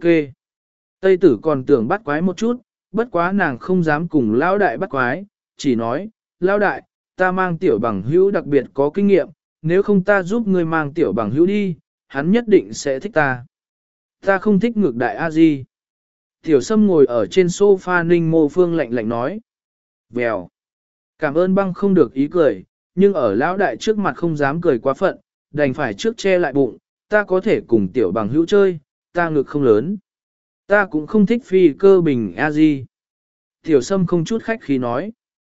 Tây Tử còn tưởng bắt quái một chút, bất quá nàng không dám cùng Lão đại bắt quái, chỉ nói, Lão đại, ta mang Tiểu Bằng Hữu đặc biệt có kinh nghiệm, nếu không ta giúp ngươi mang Tiểu Bằng Hữu đi, hắn nhất định sẽ thích ta. Ta không thích ngược đại a di. Tiểu Sâm ngồi ở trên sofa Ninh Mô Phương lạnh lạnh nói. Vèo. Cảm Ơn băng không được ý cười, nhưng ở Lão đại trước mặt không dám cười quá phận, đành phải trước che lại bụng, ta có thể cùng Tiểu Bằng Hữu chơi, ta ngực không lớn. Ta cũng không thích phi cơ bình a di. Tiểu Sâm không chút khách khí nói.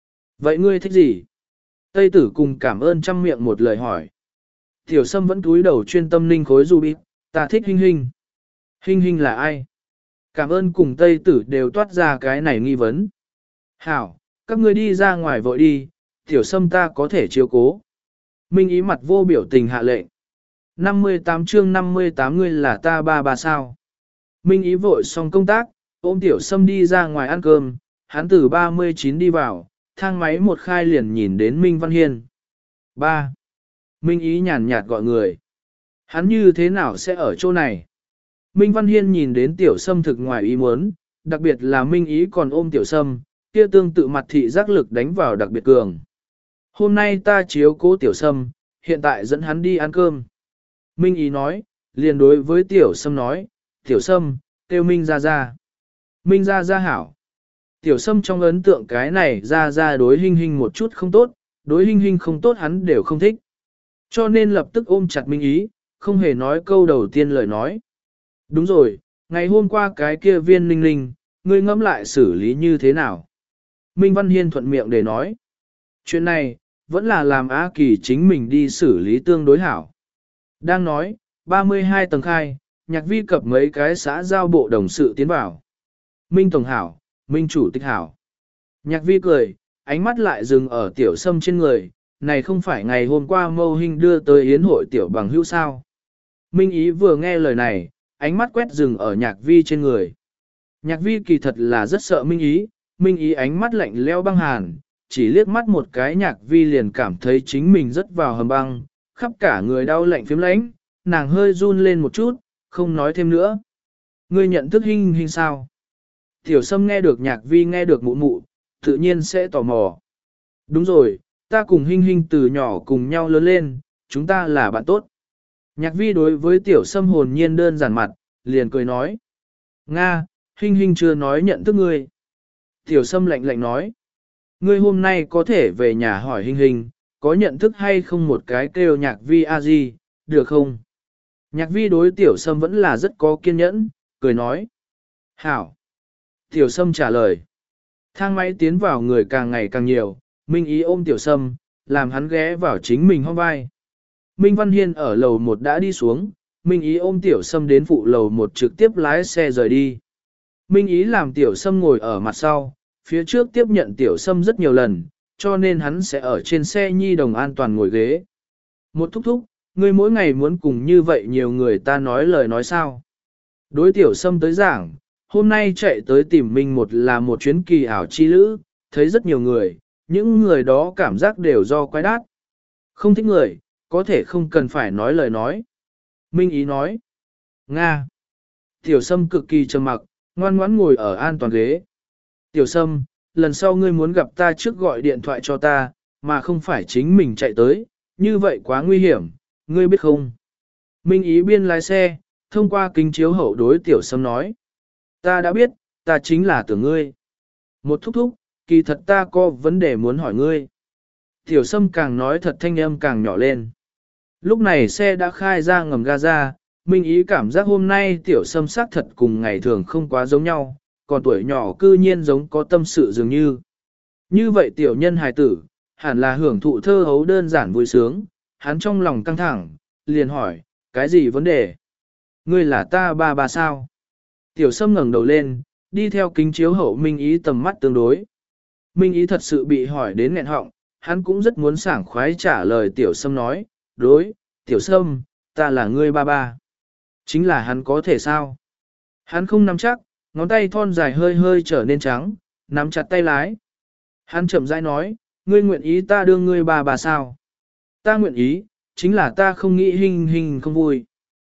Vậy ngươi thích gì? Tây tử cùng cảm ơn trăm miệng một lời hỏi. Tiểu Sâm vẫn cúi đầu chuyên tâm ninh khối ruby, ta thích Hinh Hinh. Hinh Hinh là ai? Cảm ơn cùng Tây tử đều toát ra cái này nghi vấn. Hảo, các ngươi đi ra ngoài vội đi, Tiểu Sâm ta có thể chiếu cố. Minh Ý mặt vô biểu tình hạ lệnh. năm mươi tám chương năm mươi tám ngươi là ta ba ba sao. Minh Ý vội xong công tác, ôm Tiểu Sâm đi ra ngoài ăn cơm, hắn từ ba mươi chín đi vào, thang máy một khai liền nhìn đến Minh Văn Hiên. Ba. Minh Ý nhàn nhạt gọi người. Hắn như thế nào sẽ ở chỗ này? Minh Văn Hiên nhìn đến Tiểu Sâm thực ngoài ý muốn, đặc biệt là Minh Ý còn ôm Tiểu Sâm, kia tương tự mặt thị giác lực đánh vào đặc biệt cường. Hôm nay ta chiếu cố Tiểu Sâm, hiện tại dẫn hắn đi ăn cơm. Minh Ý nói, liền đối với Tiểu Sâm nói, Tiểu Sâm, kêu Minh ra ra. Minh ra ra hảo. Tiểu Sâm trong ấn tượng cái này ra ra đối Hinh Hinh một chút không tốt, đối Hinh Hinh không tốt hắn đều không thích. Cho nên lập tức ôm chặt Minh Ý, không hề nói câu đầu tiên lời nói. Đúng rồi, ngày hôm qua cái kia viên linh linh, ngươi ngẫm lại xử lý như thế nào? Minh Văn Hiên thuận miệng để nói. Chuyện này, vẫn là làm Á Kỳ chính mình đi xử lý tương đối hảo. Đang nói, ba mươi hai tầng khai, nhạc vi cập mấy cái xã giao bộ đồng sự tiến vào. Minh Tổng hảo, Minh Chủ tịch hảo. Nhạc vi cười, ánh mắt lại dừng ở Tiểu Sâm trên người, này không phải ngày hôm qua Mâu Hinh đưa tới yến hội Tiểu bằng hữu sao. Minh Ý vừa nghe lời này, ánh mắt quét dừng ở nhạc vi trên người. Nhạc vi kỳ thật là rất sợ Minh Ý, Minh Ý ánh mắt lạnh leo băng hàn, chỉ liếc mắt một cái nhạc vi liền cảm thấy chính mình rất vào hầm băng, khắp cả người đau lạnh phiếm lãnh, nàng hơi run lên một chút, không nói thêm nữa. Ngươi nhận thức Hinh Hinh sao? Tiểu Sâm nghe được nhạc vi nghe được mụ mụ, tự nhiên sẽ tò mò. Đúng rồi, ta cùng Hinh Hinh từ nhỏ cùng nhau lớn lên, chúng ta là bạn tốt. Nhạc vi đối với Tiểu Sâm hồn nhiên đơn giản mặt, liền cười nói. Nga, Hinh Hinh chưa nói nhận thức ngươi. Tiểu Sâm lạnh lạnh nói. Ngươi hôm nay có thể về nhà hỏi Hinh Hinh, có nhận thức hay không một cái kêu nhạc vi a di, được không? Nhạc vi đối Tiểu Sâm vẫn là rất có kiên nhẫn, cười nói. Hảo. Tiểu Sâm trả lời. Thang máy tiến vào người càng ngày càng nhiều, Minh Ý ôm Tiểu Sâm, làm hắn ghé vào chính mình hông vai. Minh Văn Hiên ở lầu một đã đi xuống, Minh Ý ôm Tiểu Sâm đến phụ lầu một trực tiếp lái xe rời đi. Minh Ý làm Tiểu Sâm ngồi ở mặt sau, phía trước tiếp nhận Tiểu Sâm rất nhiều lần, cho nên hắn sẽ ở trên xe nhi đồng an toàn ngồi ghế. Một thúc thúc, ngươi mỗi ngày muốn cùng như vậy nhiều người ta nói lời nói sao. Đối Tiểu Sâm tới giảng, hôm nay chạy tới tìm Minh một là một chuyến kỳ ảo chi lữ, thấy rất nhiều người, những người đó cảm giác đều do quái đát. Không thích người, có thể không cần phải nói lời nói. Minh Ý nói. Nga. Tiểu Sâm cực kỳ trầm mặc, ngoan ngoãn ngồi ở an toàn ghế. Tiểu Sâm, lần sau ngươi muốn gặp ta trước gọi điện thoại cho ta, mà không phải chính mình chạy tới, như vậy quá nguy hiểm, ngươi biết không? Minh Ý biên lái xe, thông qua kính chiếu hậu đối Tiểu Sâm nói. Ta đã biết, ta chính là tưởng ngươi. Một thúc thúc, kỳ thật ta có vấn đề muốn hỏi ngươi. Tiểu Sâm càng nói thật thanh âm càng nhỏ lên. Lúc này xe đã khai ra ngầm ga ra, Minh Ý cảm giác hôm nay Tiểu Sâm xác thật cùng ngày thường không quá giống nhau, còn tuổi nhỏ cư nhiên giống có tâm sự dường như. Như vậy tiểu nhân hài tử, hẳn là hưởng thụ thơ hấu đơn giản vui sướng, hắn trong lòng căng thẳng, liền hỏi, cái gì vấn đề? Ngươi là ta ba ba sao? Tiểu Sâm ngẩng đầu lên, đi theo kính chiếu hậu Minh Ý tầm mắt tương đối. Minh Ý thật sự bị hỏi đến nghẹn họng, hắn cũng rất muốn sảng khoái trả lời Tiểu Sâm nói, đối, Tiểu Sâm, ta là ngươi ba ba. Chính là hắn có thể sao? Hắn không nắm chắc, ngón tay thon dài hơi hơi trở nên trắng, nắm chặt tay lái. Hắn chậm rãi nói, ngươi nguyện ý ta đưa ngươi ba ba sao? Ta nguyện ý, chính là ta không nghĩ Hinh Hinh không vui.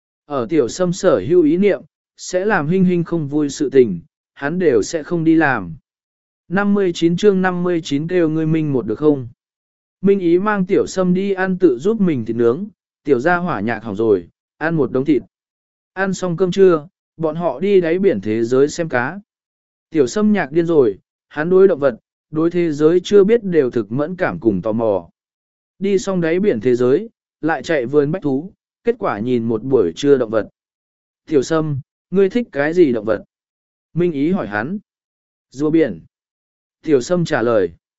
Ở Tiểu Sâm sở hữu ý niệm, sẽ làm Hinh Hinh không vui sự tình, hắn đều sẽ không đi làm. năm mươi chín chương năm mươi chín kêu ngươi Minh một được không? Minh Ý mang Tiểu Sâm đi ăn tự giúp mình thịt nướng, Tiểu gia hỏa nhạc hỏng rồi, ăn một đống thịt. Ăn xong cơm trưa, bọn họ đi đáy biển thế giới xem cá. Tiểu Sâm nhạc điên rồi, hắn đối động vật, đối thế giới chưa biết đều thực mẫn cảm cùng tò mò. Đi xong đáy biển thế giới, lại chạy vườn bách thú, kết quả nhìn một buổi trưa động vật. Tiểu Sâm, ngươi thích cái gì động vật? Minh Ý hỏi hắn. Rùa biển. Tiểu Sâm trả lời.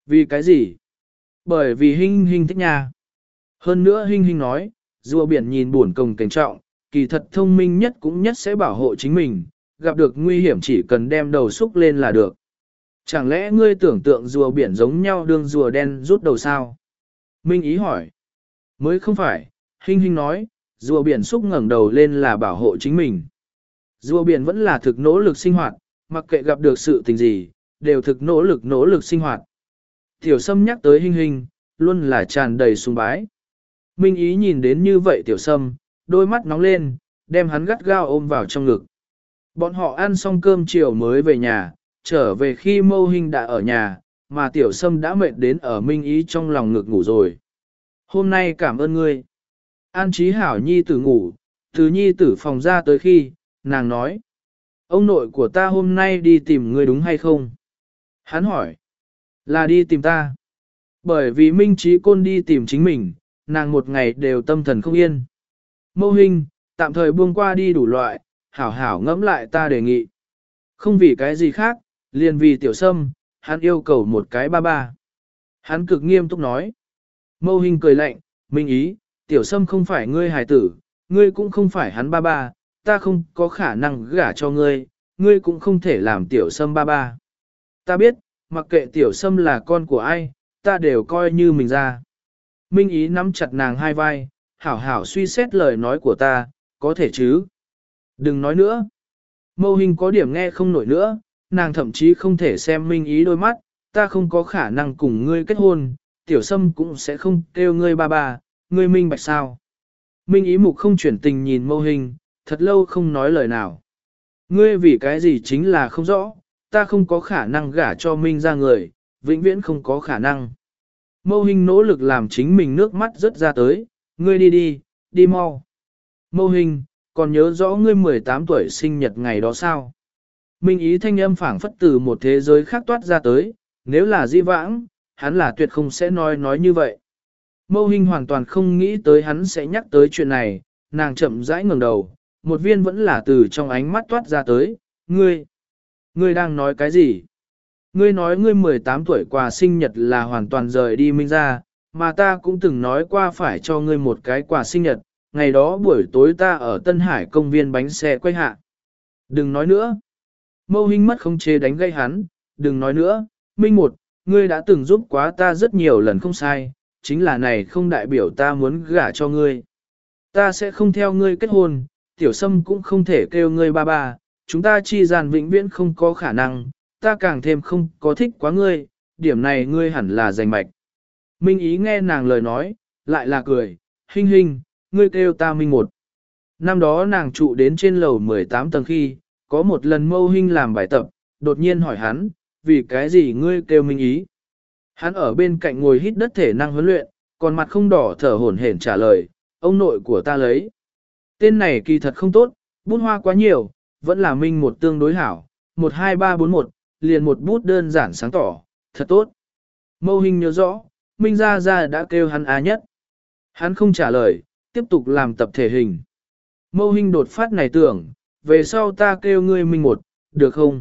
Vì cái gì? Bởi vì Hinh Hinh thích nha. Hơn nữa Hinh Hinh nói, rùa biển nhìn buồn công cảnh trọng, kỳ thật thông minh nhất cũng nhất sẽ bảo hộ chính mình, gặp được nguy hiểm chỉ cần đem đầu xúc lên là được. Chẳng lẽ ngươi tưởng tượng rùa biển giống nhau đương rùa đen rút đầu sao? Minh Ý hỏi. Mới không phải, Hinh Hinh nói, rùa biển xúc ngẩng đầu lên là bảo hộ chính mình. Rùa biển vẫn là thực nỗ lực sinh hoạt, mặc kệ gặp được sự tình gì, đều thực nỗ lực nỗ lực sinh hoạt. Tiểu Sâm nhắc tới Hinh Hinh, luôn là tràn đầy sùng bái. Minh Ý nhìn đến như vậy Tiểu Sâm, đôi mắt nóng lên, đem hắn gắt gao ôm vào trong ngực. Bọn họ ăn xong cơm chiều mới về nhà, trở về khi Mâu Hinh đã ở nhà, mà Tiểu Sâm đã mệt đến ở Minh Ý trong lòng ngực ngủ rồi. Hôm nay cảm ơn ngươi. An Chí Hảo nhi tử ngủ, từ nhi tử phòng ra tới khi, nàng nói. Ông nội của ta hôm nay đi tìm ngươi đúng hay không? Hắn hỏi. Là đi tìm ta. Bởi vì Minh Trí Côn đi tìm chính mình, nàng một ngày đều tâm thần không yên. Mâu Hinh, tạm thời buông qua đi đủ loại, hảo hảo ngẫm lại ta đề nghị. Không vì cái gì khác, liền vì Tiểu Sâm, hắn yêu cầu một cái ba ba. Hắn cực nghiêm túc nói. Mâu Hinh cười lạnh, Minh Ý, Tiểu Sâm không phải ngươi hài tử, ngươi cũng không phải hắn ba ba, ta không có khả năng gả cho ngươi, ngươi cũng không thể làm Tiểu Sâm ba ba. Ta biết, mặc kệ Tiểu Sâm là con của ai, ta đều coi như mình ra. Minh Ý nắm chặt nàng hai vai, hảo hảo suy xét lời nói của ta, có thể chứ? Đừng nói nữa. Mâu Hinh có điểm nghe không nổi nữa, nàng thậm chí không thể xem Minh Ý đôi mắt, ta không có khả năng cùng ngươi kết hôn, Tiểu Sâm cũng sẽ không kêu ngươi ba ba, ngươi minh bạch sao? Minh Ý mục không chuyển tình nhìn Mâu Hinh, thật lâu không nói lời nào. Ngươi vì cái gì chính là không rõ, ta không có khả năng gả cho Minh ra người, vĩnh viễn không có khả năng. Mâu Hinh nỗ lực làm chính mình nước mắt rớt ra tới, ngươi đi đi, đi mau. Mâu Hinh, còn nhớ rõ ngươi mười tám tuổi sinh nhật ngày đó sao? Minh Ý thanh âm phảng phất từ một thế giới khác toát ra tới, nếu là di vãng, hắn là tuyệt không sẽ nói nói như vậy. Mâu Hinh hoàn toàn không nghĩ tới hắn sẽ nhắc tới chuyện này, nàng chậm rãi ngẩng đầu, một viên vẫn là từ trong ánh mắt toát ra tới, ngươi, ngươi đang nói cái gì? Ngươi nói ngươi mười tám tuổi quà sinh nhật là hoàn toàn rời đi Minh ra, mà ta cũng từng nói qua phải cho ngươi một cái quà sinh nhật, ngày đó buổi tối ta ở Tân Hải công viên bánh xe quay hạ. Đừng nói nữa. Mâu Hinh mất không chế đánh gây hắn, đừng nói nữa, Minh một, ngươi đã từng giúp quá ta rất nhiều lần không sai, chính là này không đại biểu ta muốn gả cho ngươi. Ta sẽ không theo ngươi kết hôn, Tiểu Sâm cũng không thể kêu ngươi ba ba, chúng ta chi gian vĩnh viễn không có khả năng, ta càng thêm không có thích quá ngươi, điểm này ngươi hẳn là giành mạch. Minh Ý nghe nàng lời nói, lại là cười, Hinh Hinh, ngươi kêu ta Minh một. Năm đó nàng trụ đến trên lầu mười tám tầng khi, có một lần Mâu Hinh làm bài tập, đột nhiên hỏi hắn, vì cái gì ngươi kêu Minh Ý? Hắn ở bên cạnh ngồi hít đất thể năng huấn luyện, còn mặt không đỏ thở hổn hển trả lời, ông nội của ta lấy. Tên này kỳ thật không tốt, bút hoa quá nhiều, vẫn là Minh một tương đối hảo, một hai ba bốn một, liền một bút đơn giản sáng tỏ, thật tốt. Mâu Hinh nhớ rõ, Minh Gia Gia đã kêu hắn á nhất. Hắn không trả lời, tiếp tục làm tập thể hình. Mâu Hinh đột phát này tưởng, về sau ta kêu ngươi Minh một, được không?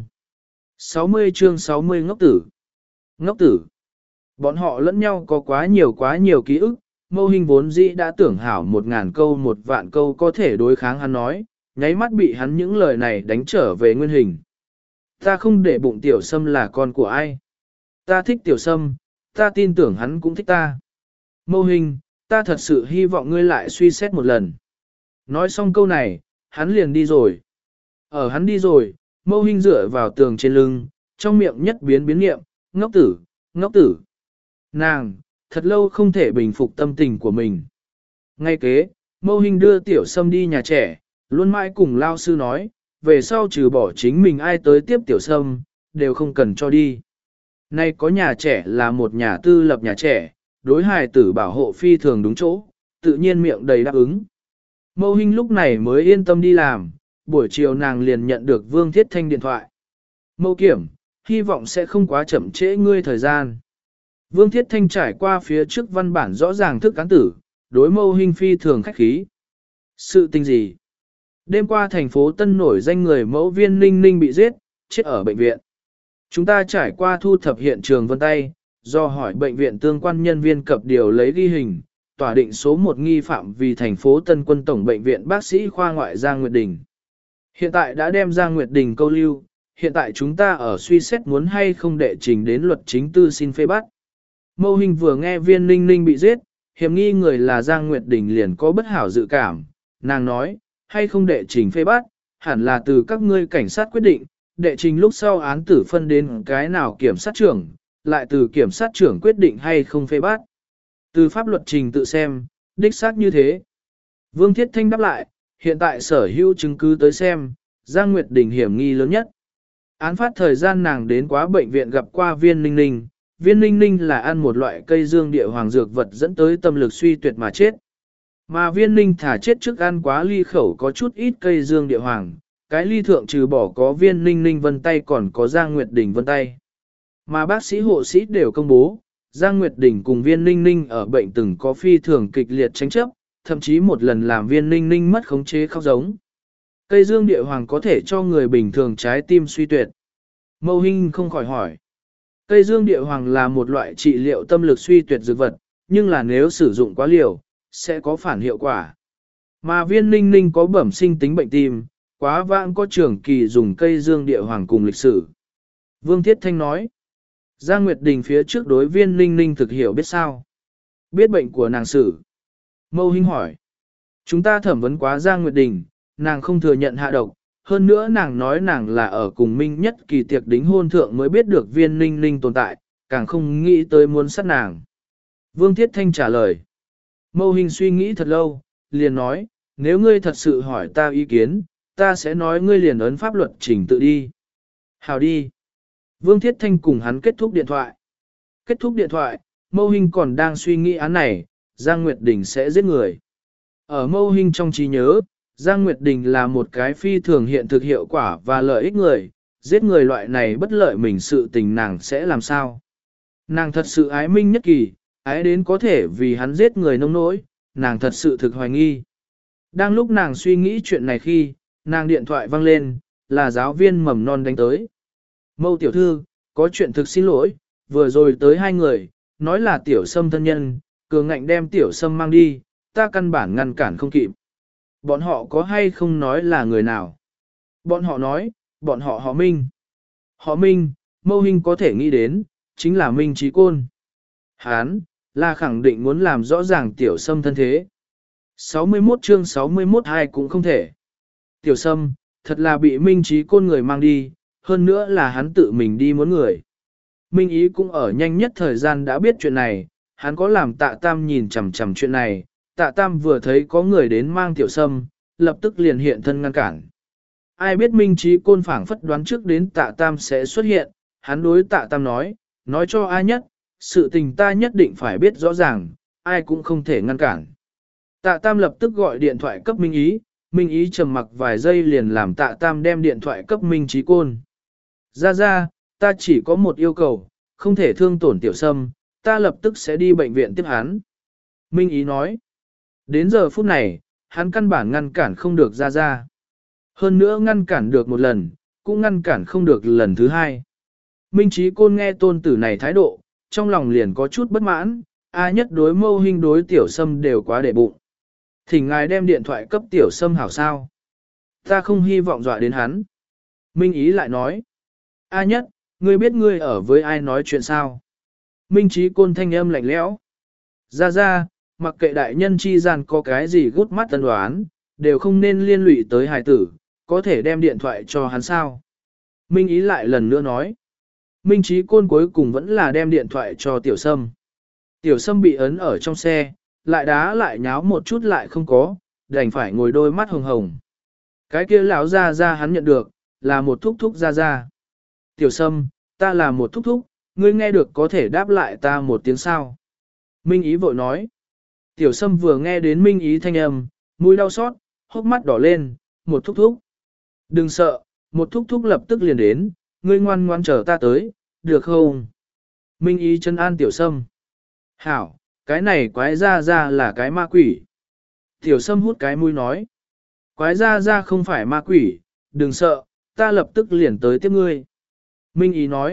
sáu mươi chương sáu mươi ngốc tử. Ngốc tử. Bọn họ lẫn nhau có quá nhiều quá nhiều ký ức, Mâu Hinh vốn dĩ đã tưởng hảo một ngàn câu một vạn câu có thể đối kháng hắn nói, nháy mắt bị hắn những lời này đánh trở về nguyên hình. Ta không để bụng Tiểu Sâm là con của ai. Ta thích Tiểu Sâm, ta tin tưởng hắn cũng thích ta. Mâu Hinh, ta thật sự hy vọng ngươi lại suy xét một lần. Nói xong câu này, hắn liền đi rồi. Ở hắn đi rồi, Mâu Hinh dựa vào tường trên lưng, trong miệng nhất biến biến niệm, ngốc tử, ngốc tử. Nàng, thật lâu không thể bình phục tâm tình của mình. Ngay kế, Mâu Hinh đưa Tiểu Sâm đi nhà trẻ, luôn mãi cùng lao sư nói, về sau trừ bỏ chính mình ai tới tiếp Tiểu Sâm, đều không cần cho đi. Nay có nhà trẻ là một nhà tư lập nhà trẻ, đối hài tử bảo hộ phi thường đúng chỗ, tự nhiên miệng đầy đáp ứng. Mâu Hinh lúc này mới yên tâm đi làm, buổi chiều nàng liền nhận được Vương Thiết Thanh điện thoại. Mâu Kiểm, hy vọng sẽ không quá chậm trễ ngươi thời gian. Vương Thiết Thanh trải qua phía trước văn bản rõ ràng thức án tử, đối Mâu Hinh phi thường khách khí. Sự tình gì? Đêm qua thành phố Tân nổi danh người mẫu viên Ninh Ninh bị giết, chết ở bệnh viện. Chúng ta trải qua thu thập hiện trường vân tay, Do hỏi bệnh viện tương quan nhân viên cập điều lấy ghi hình, tỏa định số một nghi phạm vì thành phố Tân Quân Tổng Bệnh viện bác sĩ khoa ngoại Giang Nguyệt Đình. Hiện tại đã đem Giang Nguyệt Đình câu lưu, hiện tại chúng ta ở suy xét muốn hay không đệ trình đến luật chính tư xin phê bắt. Mâu Hình vừa nghe Viên Ninh Ninh bị giết, hiểm nghi người là Giang Nguyệt Đình liền có bất hảo dự cảm, nàng nói, hay không đệ trình phê bắt, hẳn là từ các ngươi cảnh sát quyết định, đệ trình lúc sau án tử phân đến cái nào kiểm sát trưởng, lại từ kiểm sát trưởng quyết định hay không phê bắt. Từ pháp luật trình tự xem, đích xác như thế. Vương Thiết Thanh đáp lại, hiện tại sở hữu chứng cứ tới xem, Giang Nguyệt Đình hiểm nghi lớn nhất. Án phát thời gian nàng đến quá bệnh viện gặp qua Viên Ninh Ninh, Viên Ninh Ninh là ăn một loại cây dương địa hoàng dược vật dẫn tới tâm lực suy tuyệt mà chết. Mà Viên Ninh thả chết trước ăn quá ly khẩu có chút ít cây dương địa hoàng, cái ly thượng trừ bỏ có Viên Ninh Ninh vân tay còn có Giang Nguyệt Đình vân tay. Mà bác sĩ hộ sĩ đều công bố, Giang Nguyệt Đình cùng Viên Ninh Ninh ở bệnh từng có phi thường kịch liệt tranh chấp, thậm chí một lần làm Viên Ninh Ninh mất khống chế khóc giống. Cây dương địa hoàng có thể cho người bình thường trái tim suy tuyệt. Mâu Hinh không khỏi hỏi. Cây dương địa hoàng là một loại trị liệu tâm lực suy tuyệt dược vật, nhưng là nếu sử dụng quá liều, sẽ có phản hiệu quả. Mà Viên Ninh Ninh có bẩm sinh tính bệnh tim, quá vãng có trưởng kỳ dùng cây dương địa hoàng cùng lịch sử. Vương Thiết Thanh nói. Giang Nguyệt Đình phía trước đối Viên Ninh Ninh thực hiểu biết sao? Biết bệnh của nàng sử. Mâu Hinh hỏi. Chúng ta thẩm vấn quá Giang Nguyệt Đình, nàng không thừa nhận hạ độc, hơn nữa nàng nói nàng là ở cùng Minh Nhất Kỳ tiệc đính hôn thượng mới biết được Viên Ninh Ninh tồn tại, càng không nghĩ tới muốn sát nàng. Vương Thiết Thanh trả lời. Mâu Hinh suy nghĩ thật lâu, liền nói, nếu ngươi thật sự hỏi ta ý kiến, ta sẽ nói ngươi liền ấn pháp luật trình tự đi. Hào đi. Vương Thiết Thanh cùng hắn kết thúc điện thoại. Kết thúc điện thoại, Mâu Hinh còn đang suy nghĩ án này, Giang Nguyệt Đình sẽ giết người. Ở Mâu Hinh trong trí nhớ, Giang Nguyệt Đình là một cái phi thường hiện thực hiệu quả và lợi ích người, giết người loại này bất lợi mình sự tình nàng sẽ làm sao. Nàng thật sự ái Minh Nhất Kỳ, ái đến có thể vì hắn giết người nông nỗi, nàng thật sự thực hoài nghi. Đang lúc nàng suy nghĩ chuyện này khi, nàng điện thoại vang lên, là giáo viên mầm non đánh tới. Mâu tiểu thư, có chuyện thực xin lỗi, vừa rồi tới hai người, nói là tiểu sâm thân nhân, cường ngạnh đem tiểu sâm mang đi, ta căn bản ngăn cản không kịp. Bọn họ có hay không nói là người nào? Bọn họ nói, bọn họ họ Minh. Họ Minh, Mâu Hinh có thể nghĩ đến, chính là Minh Trí Côn. Hán, là khẳng định muốn làm rõ ràng tiểu sâm thân thế. sáu mươi mốt chương sáu mươi mốt hai cũng không thể. Tiểu sâm, thật là bị Minh Trí Côn người mang đi, hơn nữa là hắn tự mình đi muốn người. Minh Ý cũng ở nhanh nhất thời gian đã biết chuyện này, hắn có làm tạ tam nhìn chằm chằm chuyện này, tạ tam vừa thấy có người đến mang tiểu sâm, lập tức liền hiện thân ngăn cản. Ai biết Minh Trí Côn phảng phất đoán trước đến tạ tam sẽ xuất hiện, hắn đối tạ tam nói, nói cho ai nhất, sự tình ta nhất định phải biết rõ ràng, ai cũng không thể ngăn cản. Tạ tam lập tức gọi điện thoại cấp Minh Ý, Minh Ý trầm mặc vài giây liền làm tạ tam đem điện thoại cấp Minh Trí Côn. Ra ra, ta chỉ có một yêu cầu, không thể thương tổn tiểu sâm, ta lập tức sẽ đi bệnh viện tiếp hắn. Minh Ý nói, đến giờ phút này, hắn căn bản ngăn cản không được ra ra. Hơn nữa ngăn cản được một lần, cũng ngăn cản không được lần thứ hai. Minh Trí Côn nghe tôn tử này thái độ, trong lòng liền có chút bất mãn, ai nhất đối Mâu Hinh đối tiểu sâm đều quá để bụng. Thỉnh ngài đem điện thoại cấp tiểu sâm hảo sao. Ta không hy vọng dọa đến hắn. Minh Ý lại nói, A nhất, ngươi biết ngươi ở với ai nói chuyện sao? Minh Trí Côn thanh âm lạnh lẽo. Ra ra, mặc kệ đại nhân chi gian có cái gì gút mắt tân đoán, đều không nên liên lụy tới hài tử, có thể đem điện thoại cho hắn sao? Minh Ý lại lần nữa nói. Minh Trí Côn cuối cùng vẫn là đem điện thoại cho Tiểu Sâm. Tiểu Sâm bị ấn ở trong xe, lại đá lại nháo một chút lại không có, đành phải ngồi đôi mắt hồng hồng. Cái kia lão ra ra hắn nhận được, là một thúc thúc ra ra. Tiểu Sâm, ta là một thúc thúc, ngươi nghe được có thể đáp lại ta một tiếng sao. Minh Ý vội nói. Tiểu Sâm vừa nghe đến Minh Ý thanh âm, mũi đau xót, hốc mắt đỏ lên, một thúc thúc. Đừng sợ, một thúc thúc lập tức liền đến, ngươi ngoan ngoan chờ ta tới, được không? Minh Ý trấn an Tiểu Sâm. Hảo, cái này quái ra ra là cái ma quỷ. Tiểu Sâm hút cái mũi nói. Quái ra ra không phải ma quỷ, đừng sợ, ta lập tức liền tới tiếp ngươi. Minh Ý nói,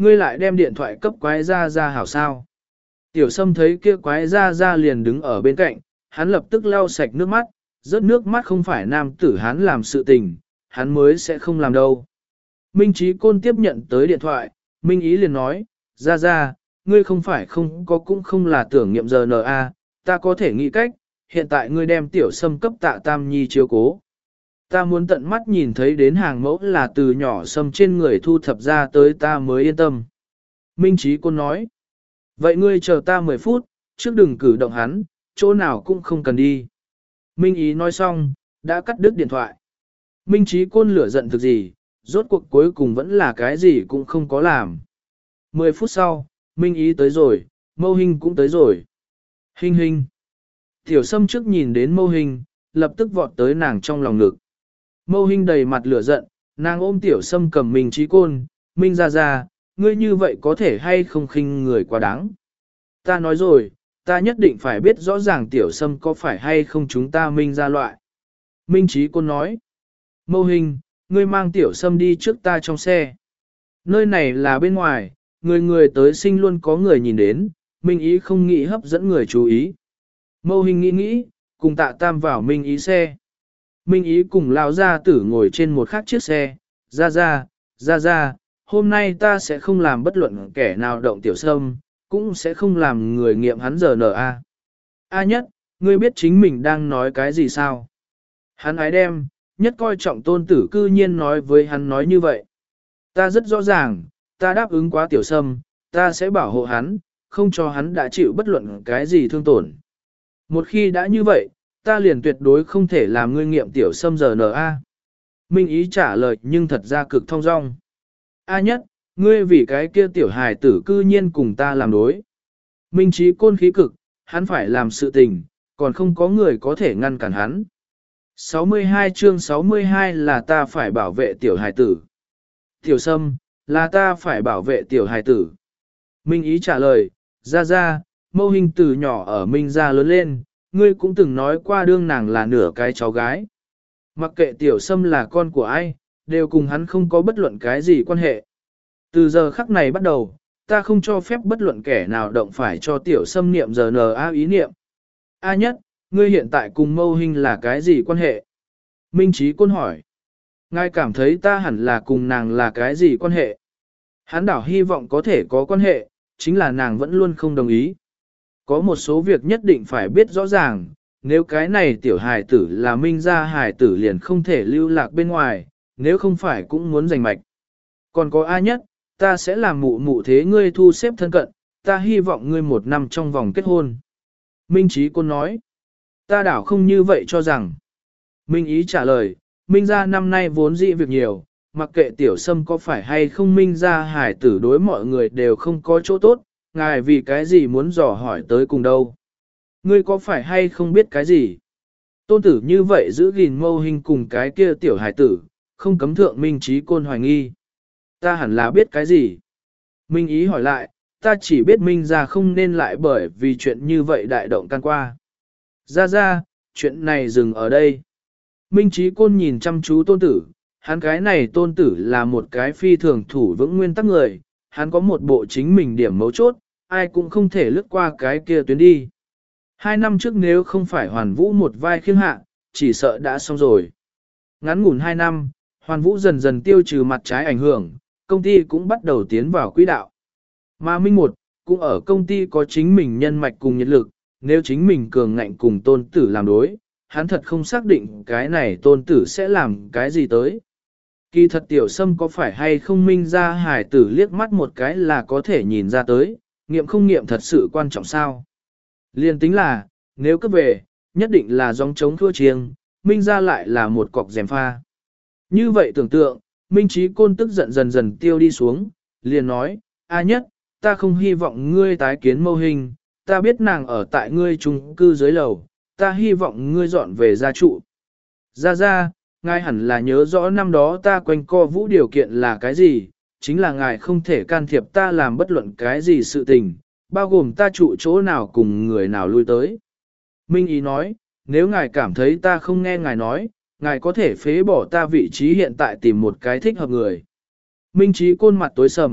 ngươi lại đem điện thoại cấp quái ra ra hảo sao. Tiểu Sâm thấy kia quái ra ra liền đứng ở bên cạnh, hắn lập tức lau sạch nước mắt, rớt nước mắt không phải nam tử hắn làm sự tình, hắn mới sẽ không làm đâu. Minh Trí Côn tiếp nhận tới điện thoại, Minh Ý liền nói, ra ra, ngươi không phải không có cũng không là tưởng nghiệm giờ en a, ta có thể nghĩ cách, hiện tại ngươi đem Tiểu Sâm cấp Tạ Tam Nhi chiếu cố. Ta muốn tận mắt nhìn thấy đến hàng mẫu là từ nhỏ Sâm trên người thu thập ra tới ta mới yên tâm. Minh Trí Côn nói, vậy ngươi chờ ta mười phút, trước đừng cử động hắn, chỗ nào cũng không cần đi. Minh Ý nói xong, đã cắt đứt điện thoại. Minh Trí Côn lửa giận thực gì, rốt cuộc cuối cùng vẫn là cái gì cũng không có làm. Mười phút sau, Minh Ý tới rồi, Mâu Hình cũng tới rồi. Hình hình. Tiểu Sâm trước nhìn đến Mâu Hình, lập tức vọt tới nàng trong lòng ngực. Mâu Hình đầy mặt lửa giận, nàng ôm Tiểu Sâm cầm Minh Trí Côn, Minh ra ra, ngươi như vậy có thể hay không khinh người quá đáng. Ta nói rồi, ta nhất định phải biết rõ ràng Tiểu Sâm có phải hay không chúng ta Minh ra loại. Minh Trí Côn nói, Mâu Hình, ngươi mang Tiểu Sâm đi trước ta trong xe. Nơi này là bên ngoài, người người tới sinh luôn có người nhìn đến, Minh Ý không nghĩ hấp dẫn người chú ý. Mâu Hình nghĩ nghĩ, cùng Tạ Tam vào Minh Ý xe. Minh Ý cùng lão gia tử ngồi trên một khác chiếc xe, ra ra, ra ra, hôm nay ta sẽ không làm bất luận kẻ nào động Tiểu Sâm, cũng sẽ không làm người nghiệm hắn giờ nở a. A Nhất, ngươi biết chính mình đang nói cái gì sao? Hắn ái đem, Nhất coi trọng tôn tử cư nhiên nói với hắn nói như vậy. Ta rất rõ ràng, ta đáp ứng quá Tiểu Sâm, ta sẽ bảo hộ hắn, không cho hắn đã chịu bất luận cái gì thương tổn. Một khi đã như vậy, ta liền tuyệt đối không thể làm ngươi nghiệm Tiểu Sâm giờ nở a. Minh Ý trả lời nhưng thật ra cực thong dong. A Nhất, ngươi vì cái kia tiểu hài tử cư nhiên cùng ta làm đối. Minh Trí Côn khí cực, hắn phải làm sự tình, còn không có người có thể ngăn cản hắn. sáu mươi hai chương sáu mươi hai là ta phải bảo vệ tiểu hài tử. Tiểu Sâm, là ta phải bảo vệ tiểu hài tử. Minh Ý trả lời, ra ra, Mâu Hình từ nhỏ ở Minh gia lớn lên, ngươi cũng từng nói qua đương nàng là nửa cái cháu gái. Mặc kệ Tiểu Sâm là con của ai, đều cùng hắn không có bất luận cái gì quan hệ. Từ giờ khắc này bắt đầu, ta không cho phép bất luận kẻ nào động phải cho Tiểu Sâm niệm giờ n a ý niệm. A Nhất, ngươi hiện tại cùng Mâu Hình là cái gì quan hệ? Minh Trí Côn hỏi. Ngài cảm thấy ta hẳn là cùng nàng là cái gì quan hệ? Hắn đảo hy vọng có thể có quan hệ, chính là nàng vẫn luôn không đồng ý. Có một số việc nhất định phải biết rõ ràng, nếu cái này tiểu hài tử là Minh gia hài tử liền không thể lưu lạc bên ngoài, nếu không phải cũng muốn giành mạch. Còn có A Nhất, ta sẽ làm mụ mụ thế ngươi thu xếp thân cận, ta hy vọng ngươi một năm trong vòng kết hôn. Minh Trí Côn nói, ta đảo không như vậy cho rằng. Minh Ý trả lời, Minh gia năm nay vốn dĩ việc nhiều, mặc kệ Tiểu Sâm có phải hay không Minh gia hải tử đối mọi người đều không có chỗ tốt, ngài vì cái gì muốn dò hỏi tới cùng đâu. Ngươi có phải hay không biết cái gì? Tôn tử như vậy giữ gìn Mâu Hình cùng cái kia tiểu hải tử, không cấm thượng Minh Trí Côn hoài nghi. Ta hẳn là biết cái gì? Minh Ý hỏi lại, ta chỉ biết Minh gia không nên lại bởi vì chuyện như vậy đại động can qua. Ra ra, chuyện này dừng ở đây. Minh Trí Côn nhìn chăm chú tôn tử, hắn cái này tôn tử là một cái phi thường thủ vững nguyên tắc người, hắn có một bộ chính mình điểm mấu chốt, ai cũng không thể lướt qua cái kia tuyến đi. Hai năm trước nếu không phải Hoàn Vũ một vai khiêng hạ, chỉ sợ đã xong rồi. Ngắn ngủn hai năm, Hoàn Vũ dần dần tiêu trừ mặt trái ảnh hưởng, công ty cũng bắt đầu tiến vào quỹ đạo. Mà Minh Một, cũng ở công ty có chính mình nhân mạch cùng nhiệt lực, nếu chính mình cường ngạnh cùng tôn tử làm đối, hắn thật không xác định cái này tôn tử sẽ làm cái gì tới. Kỳ thật Tiểu Sâm có phải hay không Minh ra hải tử liếc mắt một cái là có thể nhìn ra tới, nghiệm không nghiệm thật sự quan trọng sao. Liên tính là, nếu cấp về, nhất định là gióng trống thua chiêng, Minh ra lại là một cọc dèm pha. Như vậy tưởng tượng, Minh Trí Côn tức giận dần dần tiêu đi xuống, liền nói, A Nhất, ta không hy vọng ngươi tái kiến Mâu Hình, ta biết nàng ở tại ngươi chung cư dưới lầu, ta hy vọng ngươi dọn về gia trụ. Ra ra, ngài hẳn là nhớ rõ năm đó ta quanh co vũ điều kiện là cái gì, chính là ngài không thể can thiệp ta làm bất luận cái gì sự tình, bao gồm ta trụ chỗ nào cùng người nào lui tới. Minh Ý nói, nếu ngài cảm thấy ta không nghe ngài nói, ngài có thể phế bỏ ta vị trí hiện tại tìm một cái thích hợp người. Minh Trí Côn mặt tối sầm,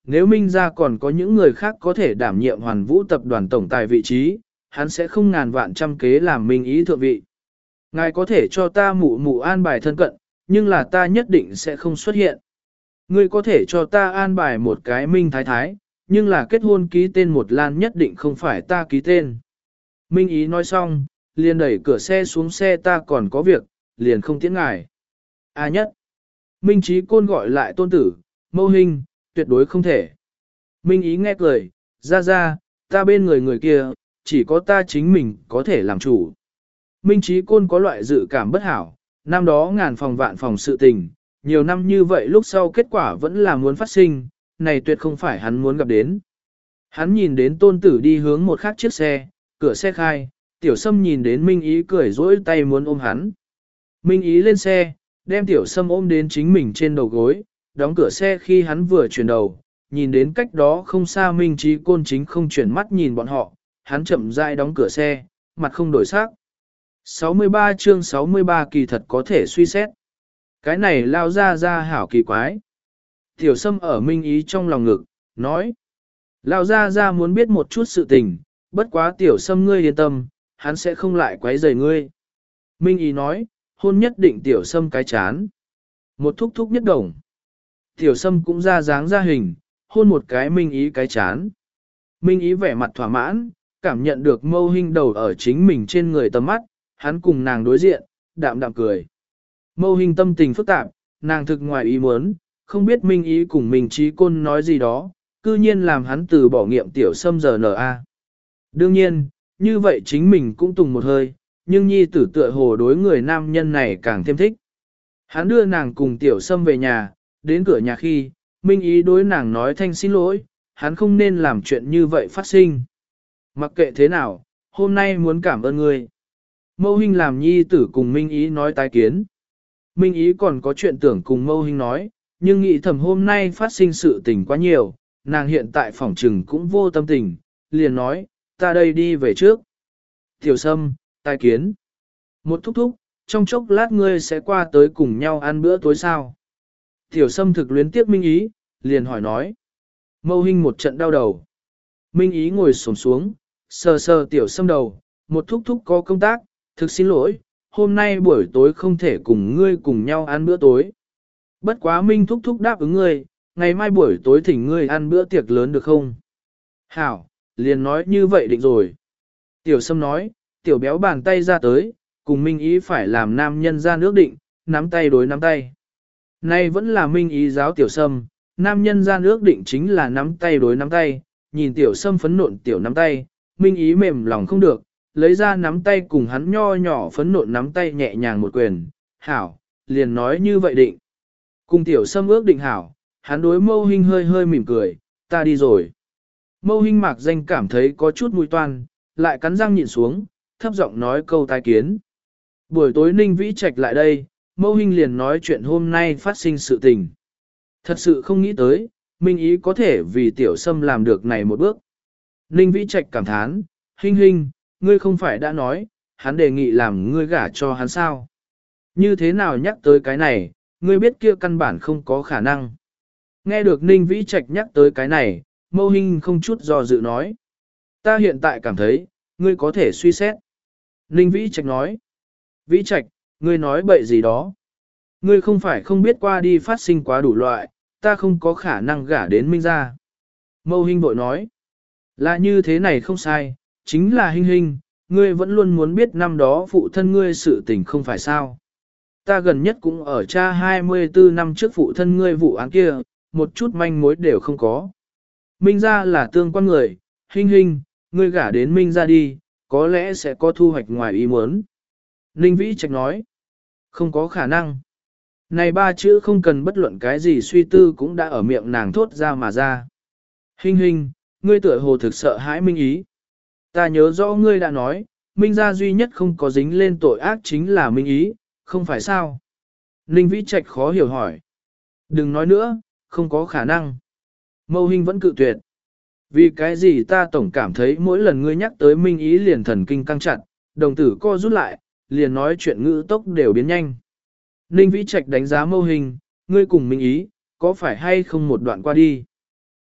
Nếu Minh gia còn có những người khác có thể đảm nhiệm Hoàn Vũ tập đoàn tổng tài vị trí, hắn sẽ không ngàn vạn trăm kế làm Minh ý thượng vị. Ngài có thể cho ta mụ mụ an bài thân cận, nhưng là ta nhất định sẽ không xuất hiện. Ngươi có thể cho ta an bài một cái Minh thái thái, nhưng là kết hôn ký tên một lan nhất định không phải ta ký tên. Minh ý nói xong, liền đẩy cửa xe xuống xe, ta còn có việc, liền không tiễn ngài. A nhất. Minh Chí Côn gọi lại tôn tử, Mâu Hình, tuyệt đối không thể. Minh ý nghe cười, ra ra, ta bên người người kia, chỉ có ta chính mình có thể làm chủ. Minh Chí Côn có loại dự cảm bất hảo, năm đó ngàn phòng vạn phòng sự tình, nhiều năm như vậy lúc sau kết quả vẫn là muốn phát sinh, này tuyệt không phải hắn muốn gặp đến. Hắn nhìn đến tôn tử đi hướng một khác chiếc xe, cửa xe khai, tiểu sâm nhìn đến Minh ý cười dỗi tay muốn ôm hắn. Minh ý lên xe, đem tiểu sâm ôm đến chính mình trên đầu gối, đóng cửa xe khi hắn vừa chuyển đầu, nhìn đến cách đó không xa Minh Chí Côn chính không chuyển mắt nhìn bọn họ, hắn chậm rãi đóng cửa xe, mặt không đổi sắc. sáu mươi ba chương sáu mươi ba kỳ thật có thể suy xét. Cái này lao ra ra hảo kỳ quái. Tiểu sâm ở Minh ý trong lòng ngực, nói. Lao ra ra muốn biết một chút sự tình, bất quá tiểu sâm ngươi yên tâm, hắn sẽ không lại quấy rầy ngươi. Minh ý nói, hôn nhất định tiểu sâm cái chán. Một thúc thúc nhất đồng. Tiểu sâm cũng ra dáng ra hình, hôn một cái Minh ý cái chán. Minh ý vẻ mặt thỏa mãn, cảm nhận được Mâu Hinh đầu ở chính mình trên người tầm mắt, hắn cùng nàng đối diện, đạm đạm cười. Mâu Hinh tâm tình phức tạp, nàng thực ngoài ý muốn, không biết Minh ý cùng Minh Chí Côn nói gì đó, cư nhiên làm hắn từ bỏ nghiệm tiểu sâm giờ nở a. Đương nhiên, như vậy chính mình cũng tùng một hơi, nhưng nhi tử tựa hồ đối người nam nhân này càng thêm thích. Hắn đưa nàng cùng tiểu sâm về nhà, đến cửa nhà khi, Minh ý đối nàng nói thanh xin lỗi, hắn không nên làm chuyện như vậy phát sinh. Mặc kệ thế nào, hôm nay muốn cảm ơn ngươi. Mâu Hinh làm nhi tử cùng Minh ý nói tái kiến. Minh ý còn có chuyện tưởng cùng Mâu Hinh nói, nhưng nghĩ thầm hôm nay phát sinh sự tình quá nhiều, nàng hiện tại phòng trừng cũng vô tâm tình, liền nói, ta đây đi về trước. Tiểu Sâm, tái kiến. Một thúc thúc, trong chốc lát ngươi sẽ qua tới cùng nhau ăn bữa tối sao. Tiểu Sâm thực luyến tiếc Minh ý, liền hỏi nói. Mâu Hinh một trận đau đầu. Minh ý ngồi xổm xuống, sờ sờ Tiểu Sâm đầu, một thúc thúc có công tác, thực xin lỗi, hôm nay buổi tối không thể cùng ngươi cùng nhau ăn bữa tối. Bất quá Minh thúc thúc đáp ứng ngươi, ngày mai buổi tối thỉnh ngươi ăn bữa tiệc lớn được không? Hảo, liền nói như vậy định rồi. Tiểu Sâm nói, Tiểu béo bàn tay ra tới, cùng Minh ý phải làm nam nhân ra nước định, nắm tay đối nắm tay. Nay vẫn là Minh ý giáo Tiểu Sâm, nam nhân ra nước định chính là nắm tay đối nắm tay, nhìn Tiểu Sâm phấn nộn Tiểu nắm tay, Minh ý mềm lòng không được, lấy ra nắm tay cùng hắn nho nhỏ phấn nộn nắm tay nhẹ nhàng một quyền, hảo, liền nói như vậy định. Cùng Tiểu Sâm ước định hảo, hắn đối Mâu Hinh hơi hơi mỉm cười, ta đi rồi. Mâu Hinh mạc danh cảm thấy có chút mùi toan, lại cắn răng nhịn xuống, thấp giọng nói câu tai kiến. Buổi tối Ninh Vĩ Trạch lại đây, Mâu Hinh liền nói chuyện hôm nay phát sinh sự tình. Thật sự không nghĩ tới, Minh ý có thể vì Tiểu Sâm làm được này một bước. Ninh Vĩ Trạch cảm thán, Hinh Hinh, ngươi không phải đã nói, hắn đề nghị làm ngươi gả cho hắn sao? Như thế nào nhắc tới cái này, ngươi biết kia căn bản không có khả năng. Nghe được Ninh Vĩ Trạch nhắc tới cái này, Mâu Hinh không chút do dự nói. Ta hiện tại cảm thấy, ngươi có thể suy xét. Ninh Vĩ Trạch nói. Vĩ Trạch, ngươi nói bậy gì đó. Ngươi không phải không biết qua đi phát sinh quá đủ loại, ta không có khả năng gả đến Minh gia. Mâu Hinh vội nói. Là như thế này không sai, chính là Hinh Hinh, ngươi vẫn luôn muốn biết năm đó phụ thân ngươi sự tình không phải sao. Ta gần nhất cũng ở cha hai mươi tư năm trước phụ thân ngươi vụ án kia, một chút manh mối đều không có. Minh gia là tương quan người, Hinh Hinh, ngươi gả đến Minh gia đi, có lẽ sẽ có thu hoạch ngoài ý muốn. Ninh Vĩ Trạch nói, không có khả năng. Này ba chữ không cần bất luận cái gì suy tư cũng đã ở miệng nàng thốt ra mà ra. Hinh Hinh, ngươi tựa hồ thực sợ hãi Minh ý. Ta nhớ rõ ngươi đã nói, Minh gia duy nhất không có dính lên tội ác chính là Minh ý, không phải sao? Ninh Vĩ Trạch khó hiểu hỏi. Đừng nói nữa, không có khả năng. Mâu Hinh vẫn cự tuyệt. Vì cái gì ta tổng cảm thấy mỗi lần ngươi nhắc tới Minh ý liền thần kinh căng chặt, đồng tử co rút lại, liền nói chuyện ngữ tốc đều biến nhanh. Ninh Vĩ Trạch đánh giá Mâu Hinh, ngươi cùng Minh ý, có phải hay không một đoạn qua đi?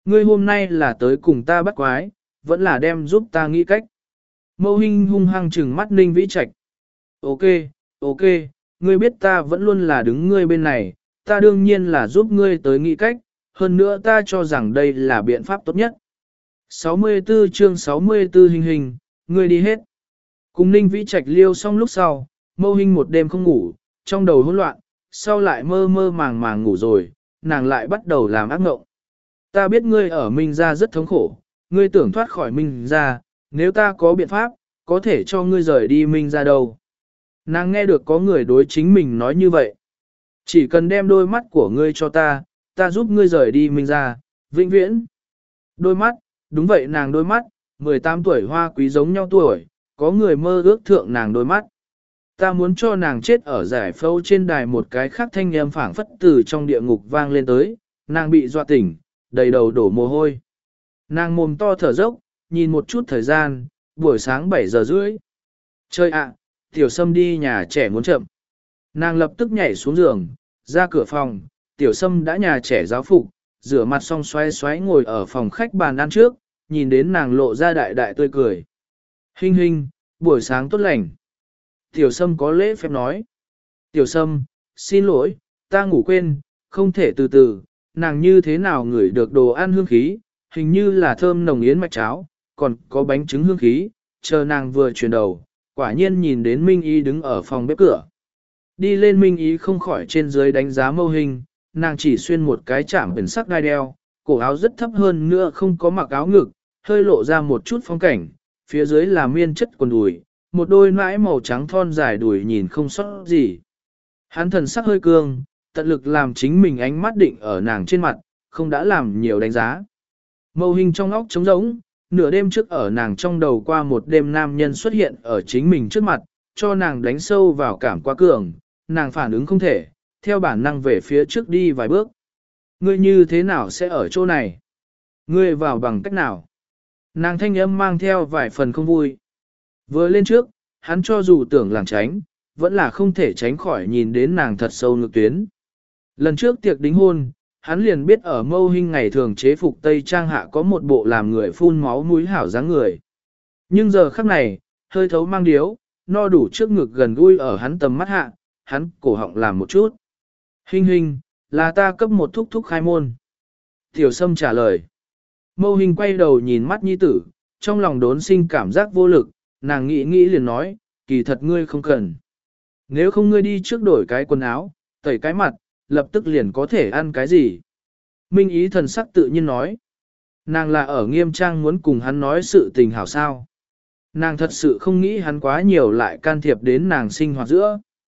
Ngươi hôm nay là tới cùng ta bắt quái, vẫn là đem giúp ta nghĩ cách. Mâu Hinh hung hăng trừng mắt Ninh Vĩ Trạch. Ok, ok, ngươi biết ta vẫn luôn là đứng ngươi bên này, ta đương nhiên là giúp ngươi tới nghĩ cách, hơn nữa ta cho rằng đây là biện pháp tốt nhất. sáu mươi tư chương sáu mươi tư Hình Hình, ngươi đi hết. Cùng Ninh Vĩ Trạch liêu xong lúc sau, Mâu Hinh một đêm không ngủ, trong đầu hỗn loạn, sau lại mơ mơ màng màng ngủ rồi, nàng lại bắt đầu làm ác mộng. Ta biết ngươi ở Minh Gia rất thống khổ, ngươi tưởng thoát khỏi Minh Gia, nếu ta có biện pháp, có thể cho ngươi rời đi Minh Gia đâu. Nàng nghe được có người đối chính mình nói như vậy. Chỉ cần đem đôi mắt của ngươi cho ta, ta giúp ngươi rời đi Minh Gia, vĩnh viễn. Đôi mắt, đúng vậy nàng đôi mắt, mười tám tuổi hoa quý giống nhau tuổi, có người mơ ước thượng nàng đôi mắt. Ta muốn cho nàng chết ở giải phẫu trên đài, một cái khác thanh âm phảng phất từ trong địa ngục vang lên tới, nàng bị dọa tỉnh, đầy đầu đổ mồ hôi. Nàng mồm to thở dốc, nhìn một chút thời gian, buổi sáng bảy giờ rưỡi. Chơi ạ, tiểu sâm đi nhà trẻ muốn chậm. Nàng lập tức nhảy xuống giường, ra cửa phòng, tiểu sâm đã nhà trẻ giáo phục, rửa mặt xong xoay xoáy ngồi ở phòng khách bàn ăn trước, nhìn đến nàng lộ ra đại đại tươi cười. Hình hình, buổi sáng tốt lành. Tiểu sâm có lễ phép nói. Tiểu sâm, xin lỗi, ta ngủ quên, không thể từ từ, nàng như thế nào ngửi được đồ ăn hương khí, hình như là thơm nồng yến mạch cháo, còn có bánh trứng hương khí, chờ nàng vừa chuyển đầu, quả nhiên nhìn đến Minh Ý đứng ở phòng bếp cửa. Đi lên Minh Ý không khỏi trên dưới đánh giá Mâu Hình, nàng chỉ xuyên một cái chạm biển sắc đai đeo, cổ áo rất thấp hơn nữa không có mặc áo ngực, hơi lộ ra một chút phong cảnh, phía dưới là miên chất quần đùi, một đôi nãi màu trắng thon dài đùi nhìn không sót gì. Hắn thần sắc hơi cương, tận lực làm chính mình ánh mắt định ở nàng trên mặt, không đã làm nhiều đánh giá. Mâu Hình trong óc trống rỗng, nửa đêm trước ở nàng trong đầu qua một đêm nam nhân xuất hiện ở chính mình trước mặt, cho nàng đánh sâu vào cảm quá cường, nàng phản ứng không thể, theo bản năng về phía trước đi vài bước. Ngươi như thế nào sẽ ở chỗ này? Ngươi vào bằng cách nào? Nàng thanh âm mang theo vài phần không vui. Vừa lên trước, hắn cho dù tưởng làng tránh, vẫn là không thể tránh khỏi nhìn đến nàng thật sâu ngược tuyến. Lần trước tiệc đính hôn, hắn liền biết ở Mâu Hình ngày thường chế phục Tây Trang hạ có một bộ làm người phun máu mũi hảo dáng người. Nhưng giờ khắc này, hơi thấu mang điếu, no đủ trước ngực gần gũi ở hắn tầm mắt hạ, hắn cổ họng làm một chút. Hình hình, là ta cấp một thúc thúc khai môn. Tiểu Sâm trả lời. Mâu Hình quay đầu nhìn mắt nhi tử, trong lòng đốn sinh cảm giác vô lực, nàng nghĩ nghĩ liền nói, kỳ thật ngươi không cần. Nếu không ngươi đi trước đổi cái quần áo, tẩy cái mặt, lập tức liền có thể ăn cái gì. Minh Ý thần sắc tự nhiên nói. Nàng là ở nghiêm trang muốn cùng hắn nói sự tình hảo sao. Nàng thật sự không nghĩ hắn quá nhiều lại can thiệp đến nàng sinh hoạt giữa.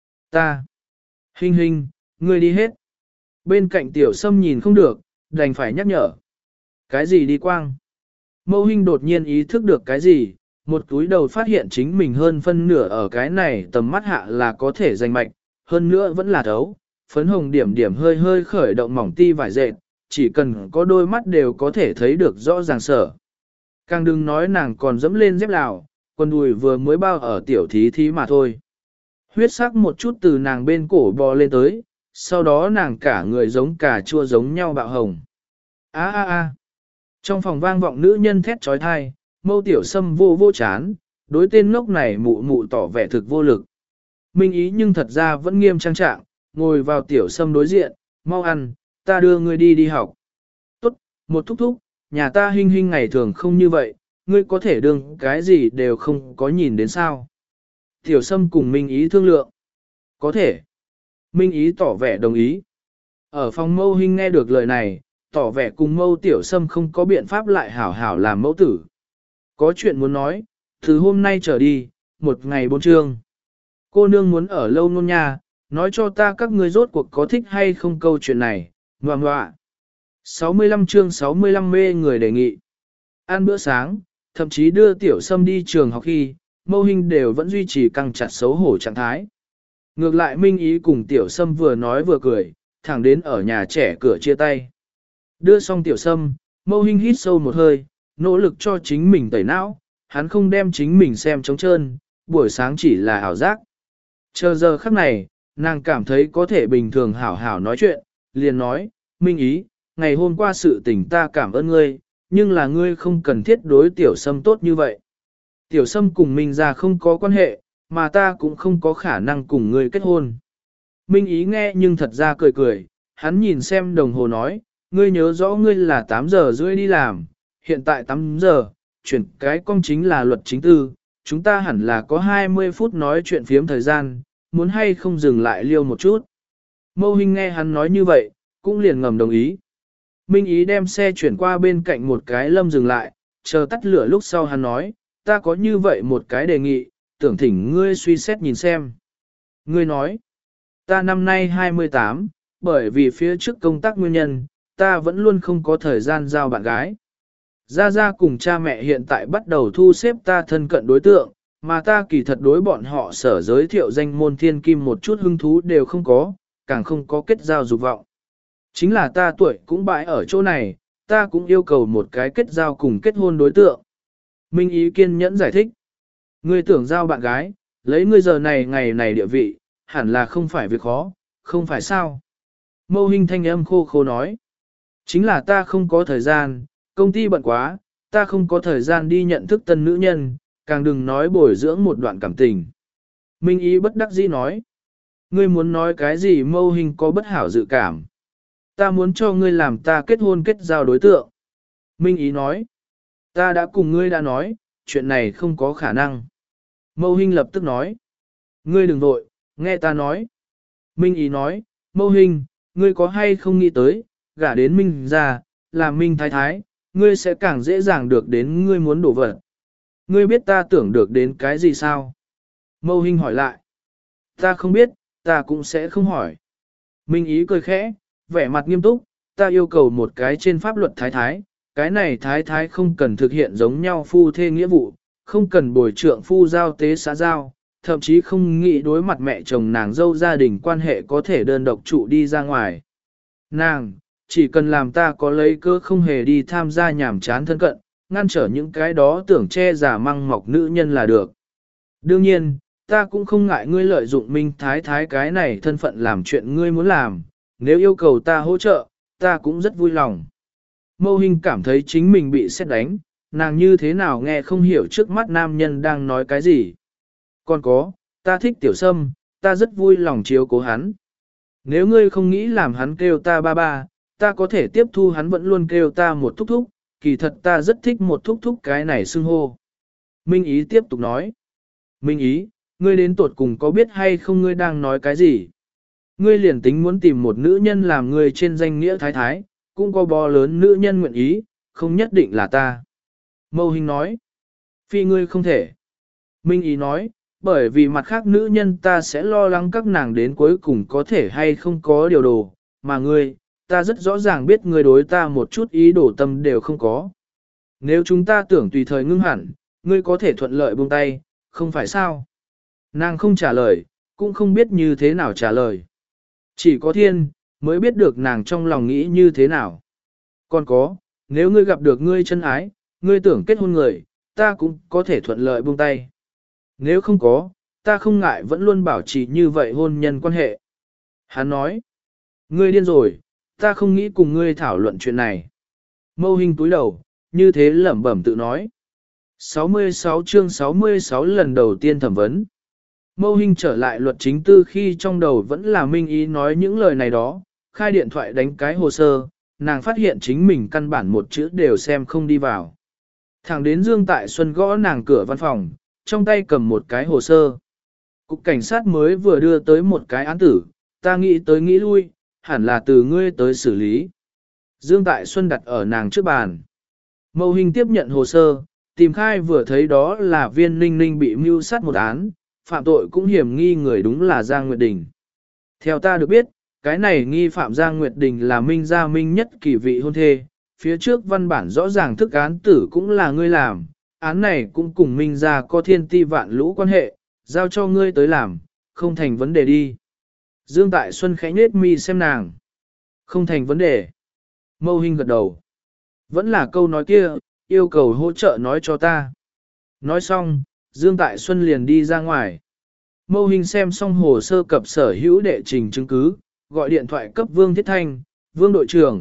Ta. Hình hình, ngươi đi hết. Bên cạnh tiểu Sâm nhìn không được, đành phải nhắc nhở. Cái gì đi quang? Mâu Hình đột nhiên ý thức được cái gì, một túi đầu phát hiện chính mình hơn phân nửa ở cái này tầm mắt hạ là có thể giành mạch, hơn nữa vẫn là thấu, phấn hồng điểm điểm hơi hơi khởi động mỏng ti vải dệt, chỉ cần có đôi mắt đều có thể thấy được rõ ràng sở. Càng đừng nói nàng còn dẫm lên dép lào, quần đùi vừa mới bao ở tiểu thí thí mà thôi. Huyết sắc một chút từ nàng bên cổ bò lên tới, sau đó nàng cả người giống cà chua giống nhau bạo hồng. Á á á! Trong phòng vang vọng nữ nhân thét trói thai, Mâu Tiểu Sâm vô vô chán, đối tên ngốc này mụ mụ tỏ vẻ thực vô lực. Minh Ý nhưng thật ra vẫn nghiêm trang trạng, ngồi vào Tiểu Sâm đối diện, mau ăn, ta đưa ngươi đi đi học. Tốt, một thúc thúc, nhà ta Hình hình ngày thường không như vậy, ngươi có thể đương cái gì đều không có nhìn đến sao. Tiểu Sâm cùng Minh Ý thương lượng. Có thể. Minh Ý tỏ vẻ đồng ý. Ở phòng Mâu Hình nghe được lời này, tỏ vẻ cùng Mâu Tiểu Sâm không có biện pháp lại hảo hảo làm mẫu tử. Có chuyện muốn nói, từ hôm nay trở đi, một ngày bốn chương. Cô nương muốn ở lâu nôn nha, nói cho ta các ngươi rốt cuộc có thích hay không câu chuyện này, ngoà ngoạ. sáu mươi lăm chương sáu mươi lăm mê người đề nghị. Ăn bữa sáng, thậm chí đưa Tiểu Sâm đi trường học khi, Mâu Hình đều vẫn duy trì căng chặt xấu hổ trạng thái. Ngược lại Minh Ý cùng Tiểu Sâm vừa nói vừa cười, thẳng đến ở nhà trẻ cửa chia tay. Đưa xong Tiểu Sâm, Mâu Hình hít sâu một hơi, nỗ lực cho chính mình tẩy não, hắn không đem chính mình xem trống trơn, buổi sáng chỉ là ảo giác. Chờ giờ khắc này, nàng cảm thấy có thể bình thường hảo hảo nói chuyện, liền nói, Minh Ý, ngày hôm qua sự tình ta cảm ơn ngươi, nhưng là ngươi không cần thiết đối tiểu sâm tốt như vậy. Tiểu sâm cùng Minh ra không có quan hệ, mà ta cũng không có khả năng cùng ngươi kết hôn. Minh Ý nghe nhưng thật ra cười cười, hắn nhìn xem đồng hồ nói, ngươi nhớ rõ ngươi là tám giờ rưỡi đi làm, hiện tại tám giờ, chuyển cái công chính là luật chính tư, chúng ta hẳn là có hai mươi phút nói chuyện phiếm thời gian, muốn hay không dừng lại liêu một chút. Mâu Hinh nghe hắn nói như vậy, cũng liền ngầm đồng ý. Minh Ý đem xe chuyển qua bên cạnh một cái lâm dừng lại, chờ tắt lửa lúc sau hắn nói, ta có như vậy một cái đề nghị, tưởng thỉnh ngươi suy xét nhìn xem. Ngươi nói, ta năm nay hai mươi tám, bởi vì phía trước công tác nguyên nhân, ta vẫn luôn không có thời gian giao bạn gái. Gia Gia cùng cha mẹ hiện tại bắt đầu thu xếp ta thân cận đối tượng, mà ta kỳ thật đối bọn họ sở giới thiệu danh môn thiên kim một chút hứng thú đều không có, càng không có kết giao dục vọng. Chính là ta tuổi cũng bãi ở chỗ này, ta cũng yêu cầu một cái kết giao cùng kết hôn đối tượng. Minh Ý kiên nhẫn giải thích. Ngươi tưởng giao bạn gái, lấy ngươi giờ này ngày này địa vị, hẳn là không phải việc khó, không phải sao. Mâu Hinh thanh âm khô khô nói. Chính là ta không có thời gian, công ty bận quá, ta không có thời gian đi nhận thức tân nữ nhân, càng đừng nói bồi dưỡng một đoạn cảm tình. Minh Ý bất đắc dĩ nói. Ngươi muốn nói cái gì Mâu Hinh có bất hảo dự cảm. Ta muốn cho ngươi làm ta kết hôn kết giao đối tượng. Minh Ý nói. Ta đã cùng ngươi đã nói, chuyện này không có khả năng. Mâu Hinh lập tức nói. Ngươi đừng vội, nghe ta nói. Minh Ý nói, Mâu Hinh, ngươi có hay không nghĩ tới, gả đến Minh ra, làm Minh thái thái, ngươi sẽ càng dễ dàng được đến ngươi muốn đổ vật. Ngươi biết ta tưởng được đến cái gì sao? Mâu Hinh hỏi lại. Ta không biết, ta cũng sẽ không hỏi. Minh Ý cười khẽ, vẻ mặt nghiêm túc, ta yêu cầu một cái trên pháp luật thái thái, cái này thái thái không cần thực hiện giống nhau phu thê nghĩa vụ, không cần bồi trượng phu giao tế xã giao, thậm chí không nghĩ đối mặt mẹ chồng nàng dâu gia đình quan hệ có thể đơn độc trụ đi ra ngoài. Nàng, chỉ cần làm ta có lấy cơ không hề đi tham gia nhảm chán thân cận, ngăn trở những cái đó tưởng che giả măng mọc nữ nhân là được. Đương nhiên, ta cũng không ngại ngươi lợi dụng Minh thái thái cái này thân phận làm chuyện ngươi muốn làm, nếu yêu cầu ta hỗ trợ, ta cũng rất vui lòng. Mâu Hinh cảm thấy chính mình bị sét đánh, nàng như thế nào nghe không hiểu trước mắt nam nhân đang nói cái gì. Còn có, ta thích Tiểu Sâm, ta rất vui lòng chiếu cố hắn. Nếu ngươi không nghĩ làm hắn kêu ta ba ba, ta có thể tiếp thu hắn vẫn luôn kêu ta một thúc thúc, kỳ thật ta rất thích một thúc thúc cái này xưng hô. Minh Ý tiếp tục nói. Minh Ý, ngươi đến tuột cùng có biết hay không ngươi đang nói cái gì? Ngươi liền tính muốn tìm một nữ nhân làm ngươi trên danh nghĩa thái thái, cũng có bò lớn nữ nhân nguyện ý, không nhất định là ta. Mâu Hinh nói. Phi ngươi không thể. Minh Ý nói, bởi vì mặt khác nữ nhân ta sẽ lo lắng các nàng đến cuối cùng có thể hay không có điều đồ, mà ngươi, ta rất rõ ràng biết ngươi đối ta một chút ý đồ tâm đều không có. Nếu chúng ta tưởng tùy thời ngưng hẳn, ngươi có thể thuận lợi buông tay, không phải sao? Nàng không trả lời, cũng không biết như thế nào trả lời. Chỉ có thiên, mới biết được nàng trong lòng nghĩ như thế nào. Còn có, nếu ngươi gặp được ngươi chân ái, ngươi tưởng kết hôn người, ta cũng có thể thuận lợi buông tay. Nếu không có, ta không ngại vẫn luôn bảo trì như vậy hôn nhân quan hệ. Hắn nói, ngươi điên rồi, ta không nghĩ cùng ngươi thảo luận chuyện này. Mâu Hinh túi đầu, như thế lẩm bẩm tự nói. sáu mươi sáu chương sáu mươi sáu lần đầu tiên thẩm vấn. Mâu Hinh trở lại luật chính tư khi trong đầu vẫn là Minh Ý nói những lời này đó, khai điện thoại đánh cái hồ sơ, nàng phát hiện chính mình căn bản một chữ đều xem không đi vào. Thẳng đến Dương Tại Xuân gõ nàng cửa văn phòng, trong tay cầm một cái hồ sơ. Cục cảnh sát mới vừa đưa tới một cái án tử, ta nghĩ tới nghĩ lui, hẳn là từ ngươi tới xử lý. Dương Tại Xuân đặt ở nàng trước bàn. Mâu Hinh tiếp nhận hồ sơ, tìm khai vừa thấy đó là Viên Ninh Ninh bị mưu sát một án, phạm tội cũng hiểm nghi người đúng là Giang Nguyệt Đình. Theo ta được biết, cái này nghi phạm Giang Nguyệt Đình là Minh gia Minh nhất kỳ vị hôn thê, phía trước văn bản rõ ràng thức án tử cũng là ngươi làm, án này cũng cùng Minh gia có thiên ti vạn lũ quan hệ, giao cho ngươi tới làm, không thành vấn đề đi. Dương Tại Xuân khẽ nhếch mi xem nàng. Không thành vấn đề. Mâu Hinh gật đầu. Vẫn là câu nói kia, yêu cầu hỗ trợ nói cho ta. Nói xong, Dương Tại Xuân liền đi ra ngoài. Mâu Hinh xem xong hồ sơ cập sở hữu đệ trình chứng cứ, gọi điện thoại cấp Vương Thiết Thanh, Vương đội trưởng,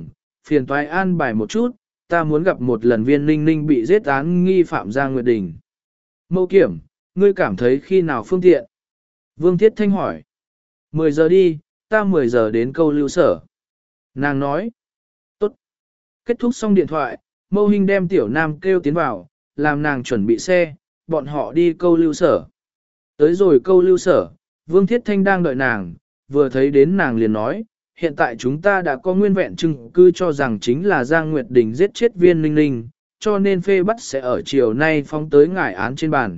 phiền toái an bài một chút, ta muốn gặp một lần viên ninh ninh bị giết án nghi phạm Giang Nguyệt Đình. Mâu kiểm, ngươi cảm thấy khi nào phương tiện? Vương Thiết Thanh hỏi. mười giờ đi, ta mười giờ đến câu lưu sở. Nàng nói. Tốt. Kết thúc xong điện thoại, Mâu Hinh đem Tiểu Nam kêu tiến vào, làm nàng chuẩn bị xe, bọn họ đi câu lưu sở. Tới rồi câu lưu sở, Vương Thiết Thanh đang đợi nàng, vừa thấy đến nàng liền nói, hiện tại chúng ta đã có nguyên vẹn chứng cứ cho rằng chính là Giang Nguyệt Đình giết chết viên ninh ninh, cho nên phê bắt sẽ ở chiều nay phóng tới ngải án trên bàn.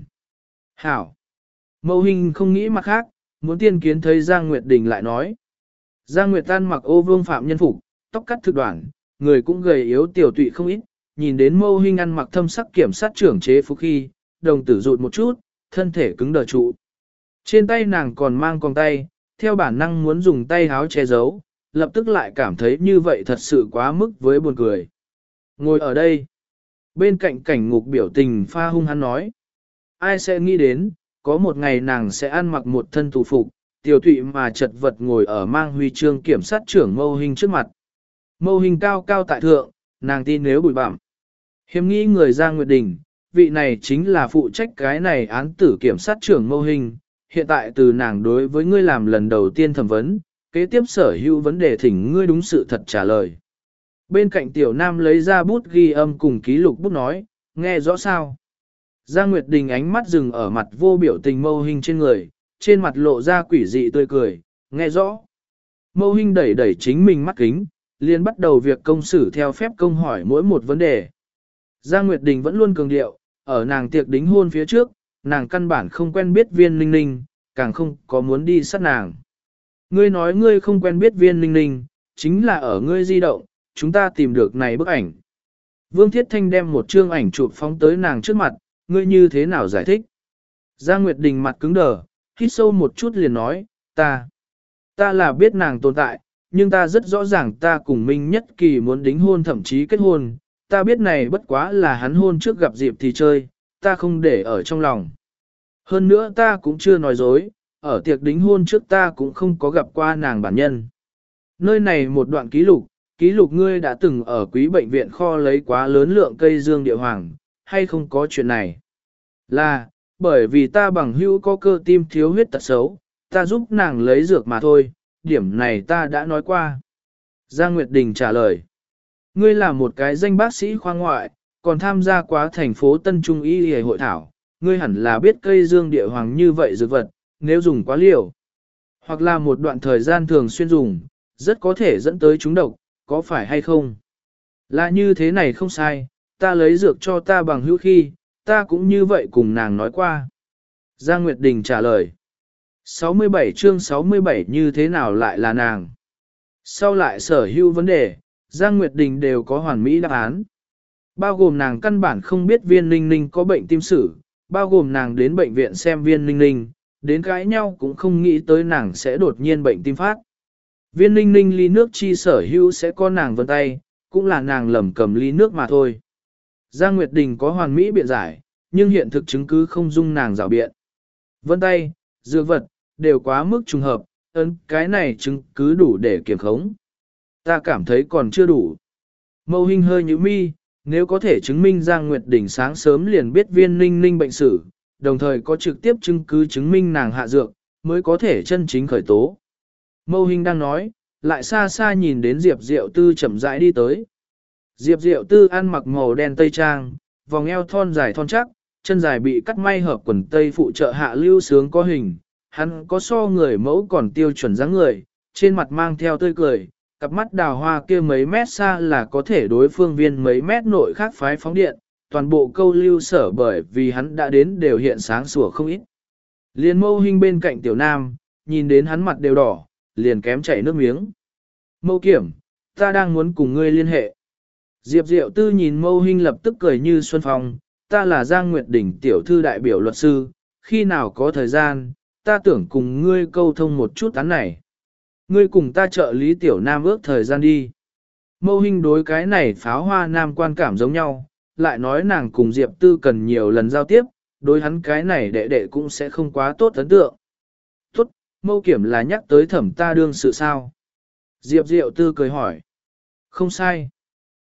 Hảo! Mâu Hinh không nghĩ mặt khác, muốn tiên kiến thấy Giang Nguyệt Đình lại nói. Giang Nguyệt Tan mặc ô vương phạm nhân phục, tóc cắt thực đoạn, người cũng gầy yếu tiểu tụy không ít, nhìn đến Mâu Hinh ăn mặc thâm sắc kiểm sát trưởng chế phục khi, đồng tử rụt một chút, thân thể cứng đờ trụ. Trên tay nàng còn mang còng tay, theo bản năng muốn dùng tay háo che giấu, lập tức lại cảm thấy như vậy thật sự quá mức với buồn cười. Ngồi ở đây, bên cạnh cảnh ngục biểu tình pha hung hắn nói. Ai sẽ nghĩ đến, có một ngày nàng sẽ ăn mặc một thân tù phục, tiểu tụy mà chật vật ngồi ở mang huy chương kiểm sát trưởng Mâu Hinh trước mặt. Mâu Hinh cao cao tại thượng, nàng tin nếu bụi bặm. Hiếm nghĩ người Giang Nguyệt Đình, vị này chính là phụ trách cái này án tử kiểm sát trưởng Mâu Hinh. Hiện tại từ nàng đối với ngươi làm lần đầu tiên thẩm vấn, kế tiếp sở hữu vấn đề thỉnh ngươi đúng sự thật trả lời. Bên cạnh Tiểu Nam lấy ra bút ghi âm cùng ký lục bút nói, nghe rõ sao? Giang Nguyệt Đình ánh mắt dừng ở mặt vô biểu tình Mâu Hinh trên người, trên mặt lộ ra quỷ dị tươi cười, nghe rõ. Mâu Hinh đẩy đẩy chính mình mắt kính, liền bắt đầu việc công xử theo phép công hỏi mỗi một vấn đề. Giang Nguyệt Đình vẫn luôn cường điệu, ở nàng tiệc đính hôn phía trước, nàng căn bản không quen biết viên ninh ninh, càng không có muốn đi sát nàng. Ngươi nói ngươi không quen biết viên ninh ninh, chính là ở ngươi di động, chúng ta tìm được này bức ảnh. Vương Thiết Thanh đem một chương ảnh chụp phóng tới nàng trước mặt, ngươi như thế nào giải thích? Giang Nguyệt Đình mặt cứng đờ, hít sâu một chút liền nói, ta, ta là biết nàng tồn tại, nhưng ta rất rõ ràng ta cùng Minh Nhất Kỳ muốn đính hôn thậm chí kết hôn, ta biết này bất quá là hắn hôn trước gặp dịp thì chơi, ta không để ở trong lòng. Hơn nữa ta cũng chưa nói dối, ở tiệc đính hôn trước ta cũng không có gặp qua nàng bản nhân. Nơi này một đoạn ký lục, ký lục ngươi đã từng ở quý bệnh viện kho lấy quá lớn lượng cây dương địa hoàng, hay không có chuyện này? Là, bởi vì ta bằng hữu có cơ tim thiếu huyết tật xấu, ta giúp nàng lấy dược mà thôi, điểm này ta đã nói qua. Giang Nguyệt Đình trả lời, ngươi là một cái danh bác sĩ khoa ngoại, còn tham gia quá thành phố Tân Trung Y Y hội thảo, ngươi hẳn là biết cây dương địa hoàng như vậy dược vật, nếu dùng quá liều, hoặc là một đoạn thời gian thường xuyên dùng, rất có thể dẫn tới trúng độc, có phải hay không? Là như thế này không sai, ta lấy dược cho ta bằng hữu khi, ta cũng như vậy cùng nàng nói qua. Giang Nguyệt Đình trả lời. sáu mươi bảy chương sáu mươi bảy như thế nào lại là nàng? Sau lại sở hữu vấn đề, Giang Nguyệt Đình đều có hoàn mỹ đáp án. Bao gồm nàng căn bản không biết viên ninh ninh có bệnh tim sử, bao gồm nàng đến bệnh viện xem viên ninh ninh, đến cãi nhau cũng không nghĩ tới nàng sẽ đột nhiên bệnh tim phát. Viên ninh ninh ly nước chi sở hữu sẽ có nàng vân tay, cũng là nàng lầm cầm ly nước mà thôi. Giang Nguyệt Đình có hoàn mỹ biện giải, nhưng hiện thực chứng cứ không dung nàng rảo biện. Vân tay, dược vật, đều quá mức trùng hợp, ấn cái này chứng cứ đủ để kiểm khống. Ta cảm thấy còn chưa đủ. Mâu Hinh hơi nhíu mi, nếu có thể chứng minh Giang Nguyệt Đình sáng sớm liền biết viên ninh ninh bệnh sử, đồng thời có trực tiếp chứng cứ chứng minh nàng hạ dược, mới có thể chân chính khởi tố. Mâu Hinh đang nói, lại xa xa nhìn đến Diệp Diệu Tư chậm rãi đi tới. Diệp Diệu Tư ăn mặc màu đen tây trang, vòng eo thon dài thon chắc, chân dài bị cắt may hợp quần tây phụ trợ hạ lưu sướng có hình, hắn có so người mẫu còn tiêu chuẩn dáng người, trên mặt mang theo tươi cười, cặp mắt đào hoa kia mấy mét xa là có thể đối phương viên mấy mét nội khác phái phóng điện, toàn bộ câu lưu sở bởi vì hắn đã đến đều hiện sáng sủa không ít. Liên Mâu Hinh bên cạnh Tiểu Nam, nhìn đến hắn mặt đều đỏ, liền kém chảy nước miếng. Mâu Kiểm, ta đang muốn cùng ngươi liên hệ. Diệp Diệu Tư nhìn Mâu Hinh lập tức cười như xuân phong, ta là Giang Nguyệt Đình tiểu thư đại biểu luật sư, khi nào có thời gian, ta tưởng cùng ngươi câu thông một chút án này. Ngươi cùng ta trợ lý Tiểu Nam ước thời gian đi. Mâu Hinh đối cái này pháo hoa nam quan cảm giống nhau, lại nói nàng cùng Diệp Tư cần nhiều lần giao tiếp, đối hắn cái này đệ đệ cũng sẽ không quá tốt ấn tượng. Tốt, Mâu Kiểm là nhắc tới thẩm ta đương sự sao? Diệp Diệu Tư cười hỏi. Không sai.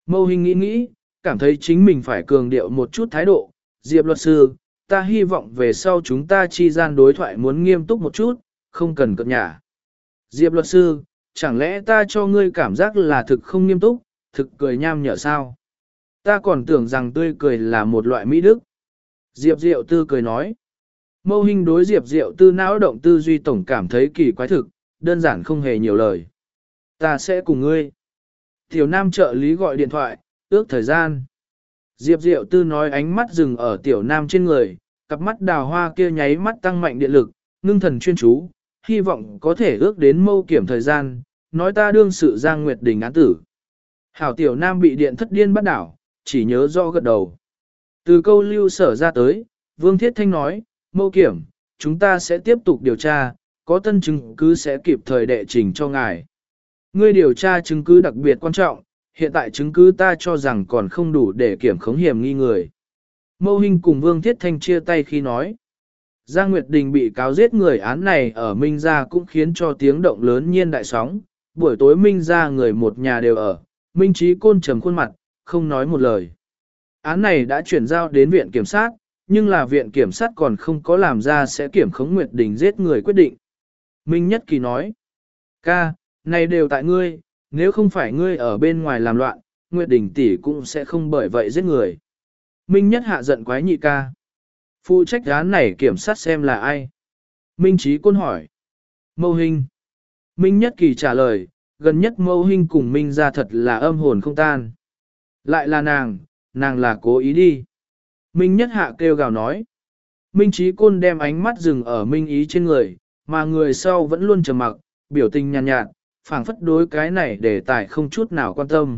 Mâu Hình nghĩ nghĩ, cảm thấy chính mình phải cường điệu một chút thái độ. Diệp luật sư, ta hy vọng về sau chúng ta chi gian đối thoại muốn nghiêm túc một chút, không cần cợt nhả. Diệp luật sư, chẳng lẽ ta cho ngươi cảm giác là thực không nghiêm túc, thực cười nham nhở sao? Ta còn tưởng rằng tươi cười là một loại mỹ đức. Diệp Diệu Tư cười nói. Mâu Hình đối Diệp Diệu Tư não động tư duy tổng cảm thấy kỳ quái thực, đơn giản không hề nhiều lời. Ta sẽ cùng ngươi. Tiểu Nam trợ lý gọi điện thoại, ước thời gian. Diệp Diệu Tư nói ánh mắt dừng ở Tiểu Nam trên người, cặp mắt đào hoa kia nháy mắt tăng mạnh điện lực, ngưng thần chuyên chú, hy vọng có thể ước đến mâu kiểm thời gian, nói ta đương sự Giang Nguyệt Đình án tử. Hảo Tiểu Nam bị điện thất điên bắt đảo, chỉ nhớ rõ gật đầu. Từ câu lưu sở ra tới, Vương Thiết Thanh nói, mâu kiểm, chúng ta sẽ tiếp tục điều tra, có tân chứng cứ sẽ kịp thời đệ trình cho ngài. Ngươi điều tra chứng cứ đặc biệt quan trọng, hiện tại chứng cứ ta cho rằng còn không đủ để kiểm khống hiểm nghi người. Mâu Hình cùng Vương Thiết Thanh chia tay khi nói. Giang Nguyệt Đình bị cáo giết người án này ở Minh Gia cũng khiến cho tiếng động lớn nhiên đại sóng. Buổi tối Minh Gia người một nhà đều ở, Minh Trí Côn trầm khuôn mặt, không nói một lời. Án này đã chuyển giao đến viện kiểm sát, nhưng là viện kiểm sát còn không có làm ra sẽ kiểm khống Nguyệt Đình giết người quyết định. Minh Nhất Kỳ nói, ca, này đều tại ngươi, nếu không phải ngươi ở bên ngoài làm loạn, Nguyệt Đình tỷ cũng sẽ không bởi vậy giết người. Minh Nhất hạ giận quái nhị ca. Phụ trách án này kiểm sát xem là ai. Minh Trí Côn hỏi. Mâu Hình. Minh Nhất Kỳ trả lời, gần nhất Mâu Hình cùng Minh ra thật là âm hồn không tan. Lại là nàng, nàng là cố ý đi. Minh Nhất hạ kêu gào nói. Minh Trí Côn đem ánh mắt dừng ở Minh Ý trên người, mà người sau vẫn luôn trầm mặc, biểu tình nhàn nhạt, nhạt, phảng phất đối cái này để tài không chút nào quan tâm.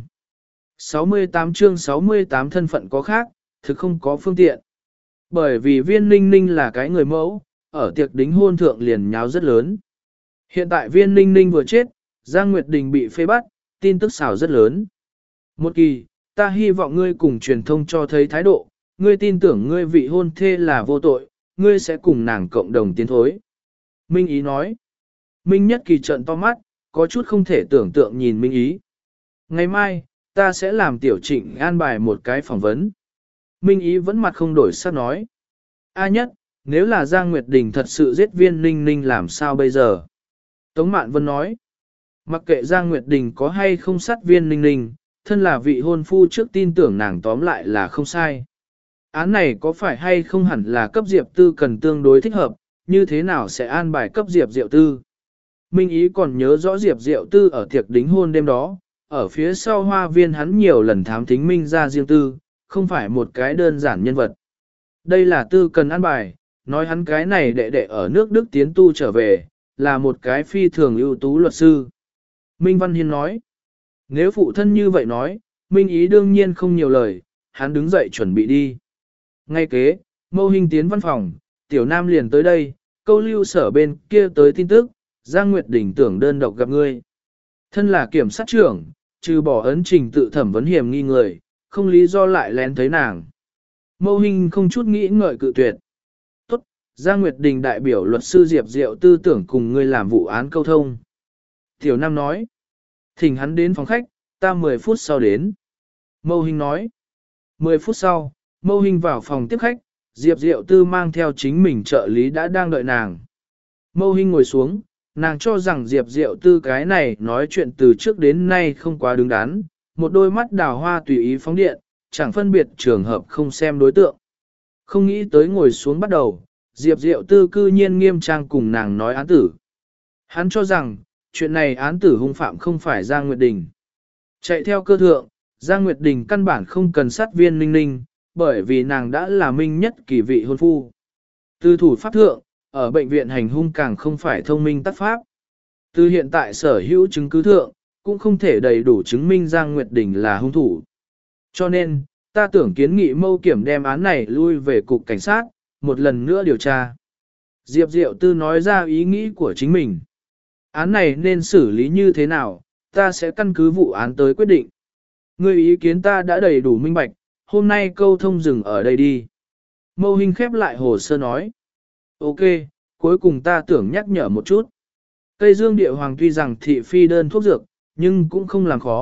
sáu mươi tám chương sáu mươi tám thân phận có khác, thực không có phương tiện. Bởi vì Viên Ninh Ninh là cái người mẫu, ở tiệc đính hôn thượng liền nháo rất lớn. Hiện tại Viên Ninh Ninh vừa chết, Giang Nguyệt Đình bị phê bắt, tin tức xào rất lớn. Một kỳ, ta hy vọng ngươi cùng truyền thông cho thấy thái độ, ngươi tin tưởng ngươi vị hôn thê là vô tội, ngươi sẽ cùng nàng cộng đồng tiến thối. Minh Ý nói. Minh Nhất Kỳ trợn to mắt, có chút không thể tưởng tượng nhìn Minh Ý. Ngày mai, ta sẽ làm Tiểu Trịnh an bài một cái phỏng vấn. Minh Ý vẫn mặt không đổi sắc nói. A Nhất, nếu là Giang Nguyệt Đình thật sự giết Viên Ninh Ninh làm sao bây giờ? Tống Mạn Vân nói. Mặc kệ Giang Nguyệt Đình có hay không sát Viên Ninh Ninh, thân là vị hôn phu trước tin tưởng nàng tóm lại là không sai. Án này có phải hay không hẳn là cấp Diệp Tư cần tương đối thích hợp, như thế nào sẽ an bài cấp Diệp Diệu Tư? Minh Ý còn nhớ rõ Diệp Diệu Tư ở tiệc đính hôn đêm đó, ở phía sau hoa viên hắn nhiều lần thám thính Minh ra riêng tư, không phải một cái đơn giản nhân vật. Đây là Tư cần an bài, nói hắn cái này đệ đệ ở nước Đức tiến tu trở về, là một cái phi thường ưu tú luật sư. Minh Văn Hiên nói, nếu phụ thân như vậy nói, Minh Ý đương nhiên không nhiều lời, hắn đứng dậy chuẩn bị đi. Ngay kế, Mâu Hình tiến văn phòng, Tiểu Nam liền tới đây, câu lưu sở bên kia tới tin tức, Giang Nguyệt Đình tưởng đơn độc gặp ngươi. Thân là kiểm sát trưởng, trừ bỏ ấn trình tự thẩm vấn hiểm nghi người, không lý do lại lén thấy nàng. Mâu Hình không chút nghĩ ngợi cự tuyệt. Tốt, Giang Nguyệt Đình đại biểu luật sư Diệp Diệu Tư tưởng cùng ngươi làm vụ án câu thông. Tiểu Nam nói, thỉnh hắn đến phòng khách, ta mười phút sau đến. Mâu Hình nói, mười phút sau, Mâu Hình vào phòng tiếp khách, Diệp Diệu Tư mang theo chính mình trợ lý đã đang đợi nàng. Mâu Hình ngồi xuống, nàng cho rằng Diệp Diệu Tư cái này nói chuyện từ trước đến nay không quá đứng đắn, một đôi mắt đào hoa tùy ý phóng điện, chẳng phân biệt trường hợp không xem đối tượng. Không nghĩ tới ngồi xuống bắt đầu, Diệp Diệu Tư cư nhiên nghiêm trang cùng nàng nói án tử. Hắn cho rằng, chuyện này án tử hung phạm không phải Giang Nguyệt Đình. Chạy theo cơ thượng, Giang Nguyệt Đình căn bản không cần sát Viên Ninh Ninh, bởi vì nàng đã là Minh Nhất Kỳ vị hôn phu. Từ thủ pháp thượng, ở bệnh viện hành hung càng không phải thông minh tác pháp. Từ hiện tại sở hữu chứng cứ thượng, cũng không thể đầy đủ chứng minh Giang Nguyệt Đình là hung thủ. Cho nên, ta tưởng kiến nghị mâu kiểm đem án này lui về cục cảnh sát, một lần nữa điều tra. Diệp Diệu Tư nói ra ý nghĩ của chính mình. Án này nên xử lý như thế nào, ta sẽ căn cứ vụ án tới quyết định. Người ý kiến ta đã đầy đủ minh bạch, hôm nay câu thông dừng ở đây đi. Mâu Hình khép lại hồ sơ nói. Ok, cuối cùng ta tưởng nhắc nhở một chút. Cây dương địa hoàng tuy rằng thị phi đơn thuốc dược, nhưng cũng không làm khó,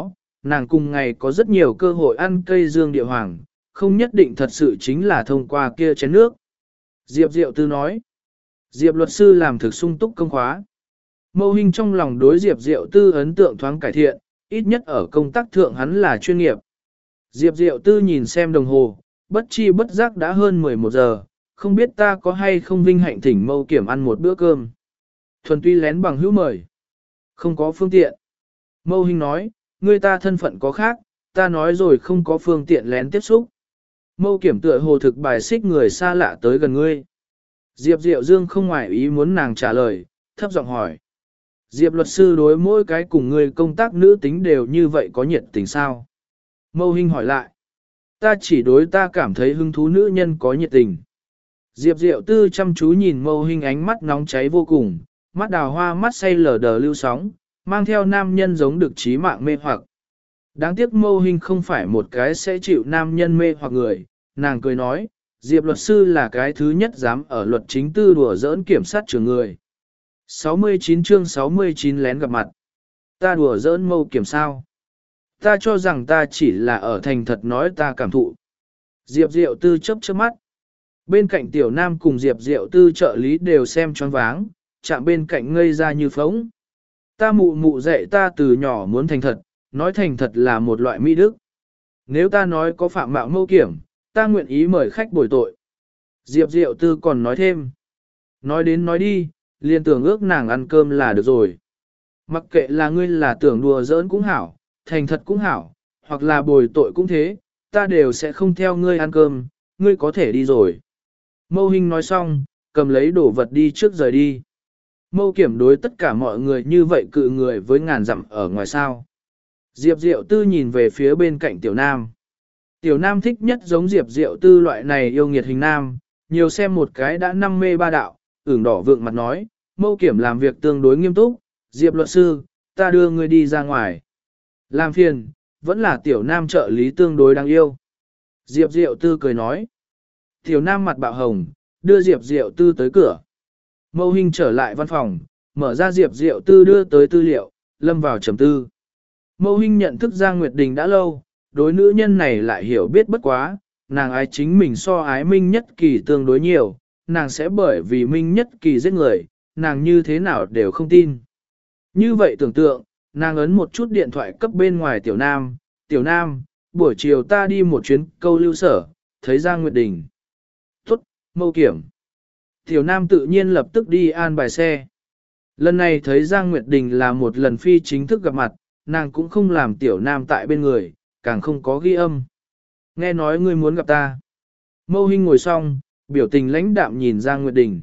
nàng cùng ngày có rất nhiều cơ hội ăn cây dương địa hoàng, không nhất định thật sự chính là thông qua kia chén nước. Diệp Diệu Tư nói, Diệp luật sư làm thực sung túc công khóa. Mâu Hinh trong lòng đối Diệp Diệu Tư ấn tượng thoáng cải thiện, ít nhất ở công tác thượng hắn là chuyên nghiệp. Diệp Diệu Tư nhìn xem đồng hồ, bất chi bất giác đã hơn mười một giờ, không biết ta có hay không vinh hạnh thỉnh Mâu Kiểm ăn một bữa cơm. Thuần tuy lén bằng hữu mời, không có phương tiện. Mâu Hinh nói, người ta thân phận có khác, ta nói rồi không có phương tiện lén tiếp xúc. Mâu Kiểm tựa hồ thực bài xích người xa lạ tới gần ngươi. Diệp Diệu Dương không ngoài ý muốn nàng trả lời, thấp giọng hỏi. Diệp luật sư đối mỗi cái cùng người công tác nữ tính đều như vậy có nhiệt tình sao? Mâu Hinh hỏi lại. Ta chỉ đối ta cảm thấy hứng thú nữ nhân có nhiệt tình. Diệp Diệu Tư chăm chú nhìn Mâu Hinh ánh mắt nóng cháy vô cùng, mắt đào hoa mắt say lờ đờ lưu sóng, mang theo nam nhân giống được trí mạng mê hoặc. Đáng tiếc Mâu Hinh không phải một cái sẽ chịu nam nhân mê hoặc người, nàng cười nói, Diệp luật sư là cái thứ nhất dám ở luật chính tư đùa giỡn kiểm sát trưởng người. sáu mươi chín chương sáu mươi chín lén gặp mặt. Ta đùa giỡn Mâu Kiểm sao? Ta cho rằng ta chỉ là ở thành thật nói ta cảm thụ. Diệp Diệu Tư chớp chớp mắt. Bên cạnh Tiểu Nam cùng Diệp Diệu Tư trợ lý đều xem choáng váng, chạm bên cạnh ngây ra như phóng. Ta mụ mụ dạy ta từ nhỏ muốn thành thật, nói thành thật là một loại mỹ đức. Nếu ta nói có phạm mạo Mâu Kiểm, ta nguyện ý mời khách bồi tội. Diệp Diệu Tư còn nói thêm. Nói đến nói đi, liền tưởng ước nàng ăn cơm là được rồi. Mặc kệ là ngươi là tưởng đùa giỡn cũng hảo, thành thật cũng hảo, hoặc là bồi tội cũng thế, ta đều sẽ không theo ngươi ăn cơm, ngươi có thể đi rồi. Mâu Hinh nói xong, cầm lấy đồ vật đi trước rời đi. Mâu Kiểm đối tất cả mọi người như vậy cự người với ngàn dặm ở ngoài sao. Diệp Diệu Tư nhìn về phía bên cạnh Tiểu Nam. Tiểu Nam thích nhất giống Diệp Diệu Tư loại này yêu nghiệt hình nam, nhiều xem một cái đã năm mê ba đạo, ửng đỏ vượng mặt nói, Mâu Kiểm làm việc tương đối nghiêm túc, Diệp luật sư, ta đưa ngươi đi ra ngoài. Làm phiền, vẫn là Tiểu Nam trợ lý tương đối đáng yêu. Diệp Diệu Tư cười nói. Tiểu Nam mặt bạo hồng, đưa Diệp Diệu Tư tới cửa. Mâu Hinh trở lại văn phòng, mở ra Diệp Diệu Tư đưa tới tư liệu, lâm vào trầm tư. Mâu Hinh nhận thức Giang Nguyệt Đình đã lâu, đối nữ nhân này lại hiểu biết bất quá, nàng ái chính mình so ái Minh Nhất Kỳ tương đối nhiều, nàng sẽ bởi vì Minh Nhất Kỳ giết người, nàng như thế nào đều không tin. Như vậy tưởng tượng, nàng ấn một chút điện thoại cấp bên ngoài Tiểu Nam, Tiểu Nam, buổi chiều ta đi một chuyến câu lưu sở, thấy Giang Nguyệt Đình. Tốt, Mâu Kiểm. Tiểu Nam tự nhiên lập tức đi an bài xe. Lần này thấy Giang Nguyệt Đình là một lần phi chính thức gặp mặt, nàng cũng không làm Tiểu Nam tại bên người, càng không có ghi âm. Nghe nói ngươi muốn gặp ta. Mâu Hinh ngồi xong, biểu tình lãnh đạm nhìn Giang Nguyệt Đình.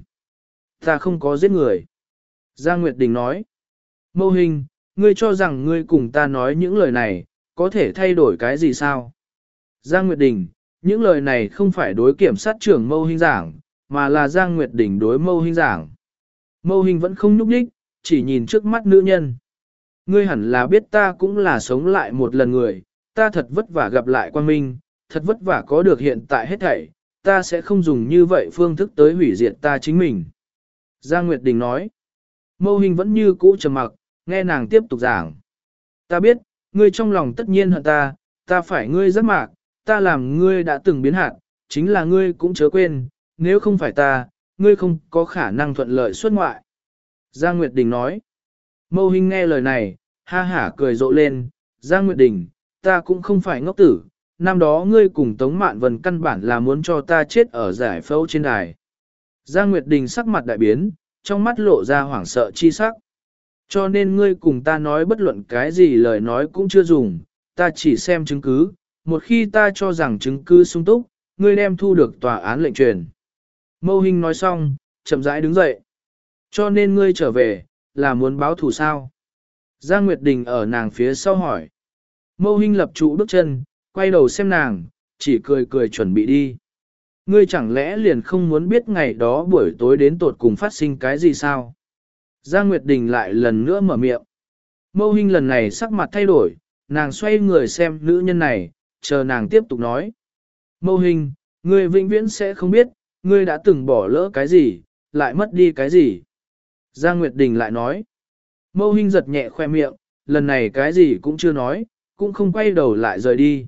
Ta không có giết người. Giang Nguyệt Đình nói. Mâu Hinh, ngươi cho rằng ngươi cùng ta nói những lời này, có thể thay đổi cái gì sao? Giang Nguyệt Đình, những lời này không phải đối kiểm sát trưởng Mâu Hinh giảng, mà là Giang Nguyệt Đình đối Mâu Hinh giảng. Mâu Hinh vẫn không nhúc nhích, chỉ nhìn trước mắt nữ nhân. Ngươi hẳn là biết ta cũng là sống lại một lần người, ta thật vất vả gặp lại Quang Minh, thật vất vả có được hiện tại hết thảy, ta sẽ không dùng như vậy phương thức tới hủy diệt ta chính mình. Giang Nguyệt Đình nói. Mâu Hinh vẫn như cũ trầm mặc, nghe nàng tiếp tục giảng. Ta biết, ngươi trong lòng tất nhiên hận ta, ta phải ngươi rất mạc, ta làm ngươi đã từng biến hạn, chính là ngươi cũng chớ quên, nếu không phải ta, ngươi không có khả năng thuận lợi xuất ngoại. Giang Nguyệt Đình nói. Mâu Hinh nghe lời này, ha hả cười rộ lên, Giang Nguyệt Đình, ta cũng không phải ngốc tử, năm đó ngươi cùng Tống Mạn Vân căn bản là muốn cho ta chết ở giải phẫu trên đài. Giang Nguyệt Đình sắc mặt đại biến, trong mắt lộ ra hoảng sợ chi sắc. Cho nên ngươi cùng ta nói bất luận cái gì lời nói cũng chưa dùng, ta chỉ xem chứng cứ, một khi ta cho rằng chứng cứ sung túc, ngươi đem thu được tòa án lệnh truyền. Mâu Hinh nói xong, chậm rãi đứng dậy. Cho nên ngươi trở về, là muốn báo thù sao? Giang Nguyệt Đình ở nàng phía sau hỏi. Mâu Hinh lập trụ bước chân, quay đầu xem nàng, chỉ cười cười chuẩn bị đi. Ngươi chẳng lẽ liền không muốn biết ngày đó buổi tối đến tột cùng phát sinh cái gì sao? Giang Nguyệt Đình lại lần nữa mở miệng. Mâu Hinh lần này sắc mặt thay đổi, nàng xoay người xem nữ nhân này, chờ nàng tiếp tục nói. Mâu Hinh, ngươi vĩnh viễn sẽ không biết, ngươi đã từng bỏ lỡ cái gì, lại mất đi cái gì. Giang Nguyệt Đình lại nói. Mâu Hinh giật nhẹ khoe miệng, lần này cái gì cũng chưa nói, cũng không quay đầu lại rời đi.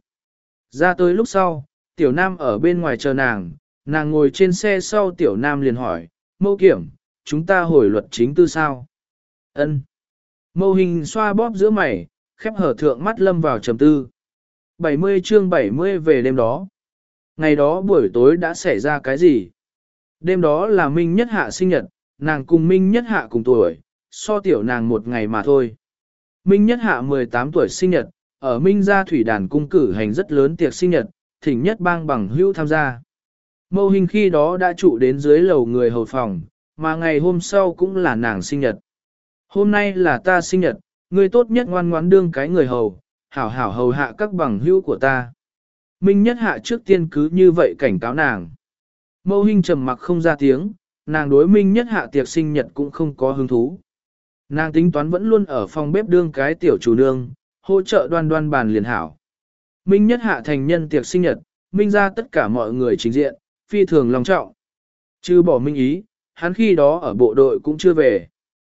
Ra tới lúc sau, tiểu nam ở bên ngoài chờ nàng, nàng ngồi trên xe sau tiểu nam liền hỏi, mâu kiểm, chúng ta hồi luật chính tư sao? Ân. Mâu hình xoa bóp giữa mày, khép hở thượng mắt lâm vào trầm tư. bảy mươi chương bảy mươi về đêm đó. Ngày đó buổi tối đã xảy ra cái gì? Đêm đó là Minh Nhất Hạ sinh nhật, nàng cùng Minh Nhất Hạ cùng tuổi, so tiểu nàng một ngày mà thôi. Minh Nhất Hạ mười tám tuổi sinh nhật, ở Minh gia thủy đàn cung cử hành rất lớn tiệc sinh nhật, thỉnh nhất bang bằng hữu tham gia. Mâu hình khi đó đã trụ đến dưới lầu người hầu phòng, mà ngày hôm sau cũng là nàng sinh nhật. Hôm nay là ta sinh nhật, ngươi tốt nhất ngoan ngoãn đương cái người hầu, hảo hảo hầu hạ các bằng hữu của ta. Minh Nhất Hạ trước tiên cứ như vậy cảnh cáo nàng. Mâu hình trầm mặc không ra tiếng, nàng đối Minh Nhất Hạ tiệc sinh nhật cũng không có hứng thú. Nàng tính toán vẫn luôn ở phòng bếp đương cái tiểu chủ nương, hỗ trợ đoan đoan bàn liền hảo. Minh Nhất Hạ thành nhân tiệc sinh nhật, Minh ra tất cả mọi người trình diện, phi thường long trọng. Chứ bỏ Minh Ý, hắn khi đó ở bộ đội cũng chưa về.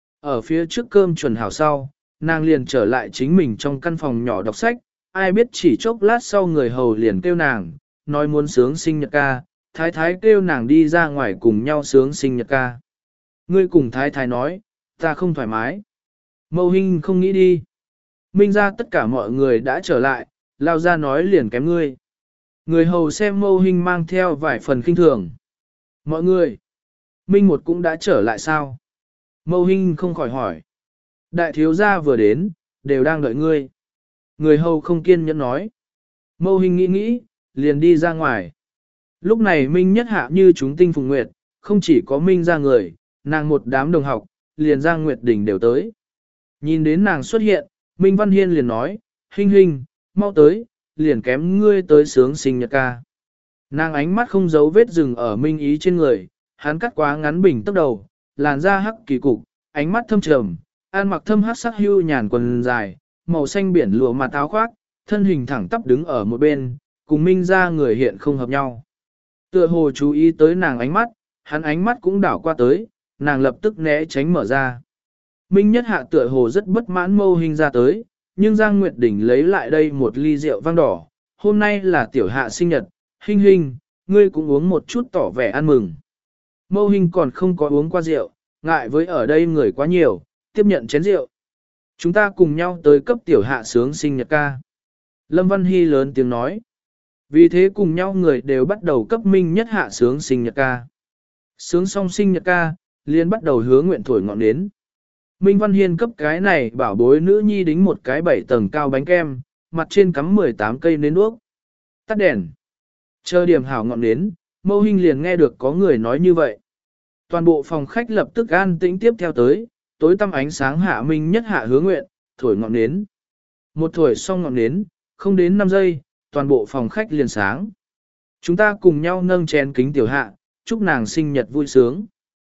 Ở phía trước cơm chuẩn hảo sau, nàng liền trở lại chính mình trong căn phòng nhỏ đọc sách, ai biết chỉ chốc lát sau người hầu liền kêu nàng, nói muốn sướng sinh nhật ca, thái thái kêu nàng đi ra ngoài cùng nhau sướng sinh nhật ca. Ngươi cùng thái thái nói, ta không thoải mái. Mâu Hinh không nghĩ đi. Minh ra tất cả mọi người đã trở lại, lao ra nói liền kém ngươi. Người hầu xem Mâu Hinh mang theo vài phần kinh thường. Mọi người, Minh một cũng đã trở lại sao? Mâu Hinh không khỏi hỏi. Đại thiếu gia vừa đến, đều đang đợi ngươi. Người hầu không kiên nhẫn nói. Mâu Hinh nghĩ nghĩ, liền đi ra ngoài. Lúc này Minh Nhất Hạ như chúng tinh phùng nguyệt, không chỉ có Minh ra người, nàng một đám đồng học, liền Giang Nguyệt Đình đều tới. Nhìn đến nàng xuất hiện, Minh Văn Hiên liền nói, Hinh Hinh, mau tới, liền kém ngươi tới sướng sinh nhật ca. Nàng ánh mắt không giấu vết rừng ở Minh Ý trên người, hắn cắt quá ngắn bình tốc đầu, làn da hắc kỳ cục, ánh mắt thâm trầm, ăn mặc thâm hắc sắc hưu nhàn quần dài, màu xanh biển lụa mặt áo khoác, thân hình thẳng tắp đứng ở một bên, cùng Minh ra người hiện không hợp nhau. Tựa hồ chú ý tới nàng ánh mắt, hắn ánh mắt cũng đảo qua tới, nàng lập tức né tránh mở ra. Minh Nhất Hạ tựa hồ rất bất mãn Mâu Hinh ra tới, nhưng Giang Nguyệt Đình lấy lại đây một ly rượu vang đỏ. Hôm nay là tiểu hạ sinh nhật, Hinh Hinh, ngươi cũng uống một chút tỏ vẻ ăn mừng. Mâu Hinh còn không có uống qua rượu, ngại với ở đây người quá nhiều, tiếp nhận chén rượu. Chúng ta cùng nhau tới cấp tiểu hạ sướng sinh nhật ca. Lâm Văn Hy lớn tiếng nói. Vì thế cùng nhau người đều bắt đầu cấp Minh Nhất Hạ sướng sinh nhật ca. Sướng xong sinh nhật ca, liền bắt đầu hứa nguyện thổi ngọn nến. Minh Văn Hiên cấp cái này bảo bối nữ nhi đính một cái bảy tầng cao bánh kem, mặt trên cắm mười tám cây nến đuốc. Tắt đèn. Chờ điểm hảo ngọn nến, Mâu Hinh liền nghe được có người nói như vậy. Toàn bộ phòng khách lập tức an tĩnh tiếp theo tới, tối tăm ánh sáng hạ Minh Nhất Hạ hứa nguyện, thổi ngọn nến. Một thổi xong ngọn nến, không đến năm giây, toàn bộ phòng khách liền sáng. Chúng ta cùng nhau nâng chén kính tiểu hạ, chúc nàng sinh nhật vui sướng.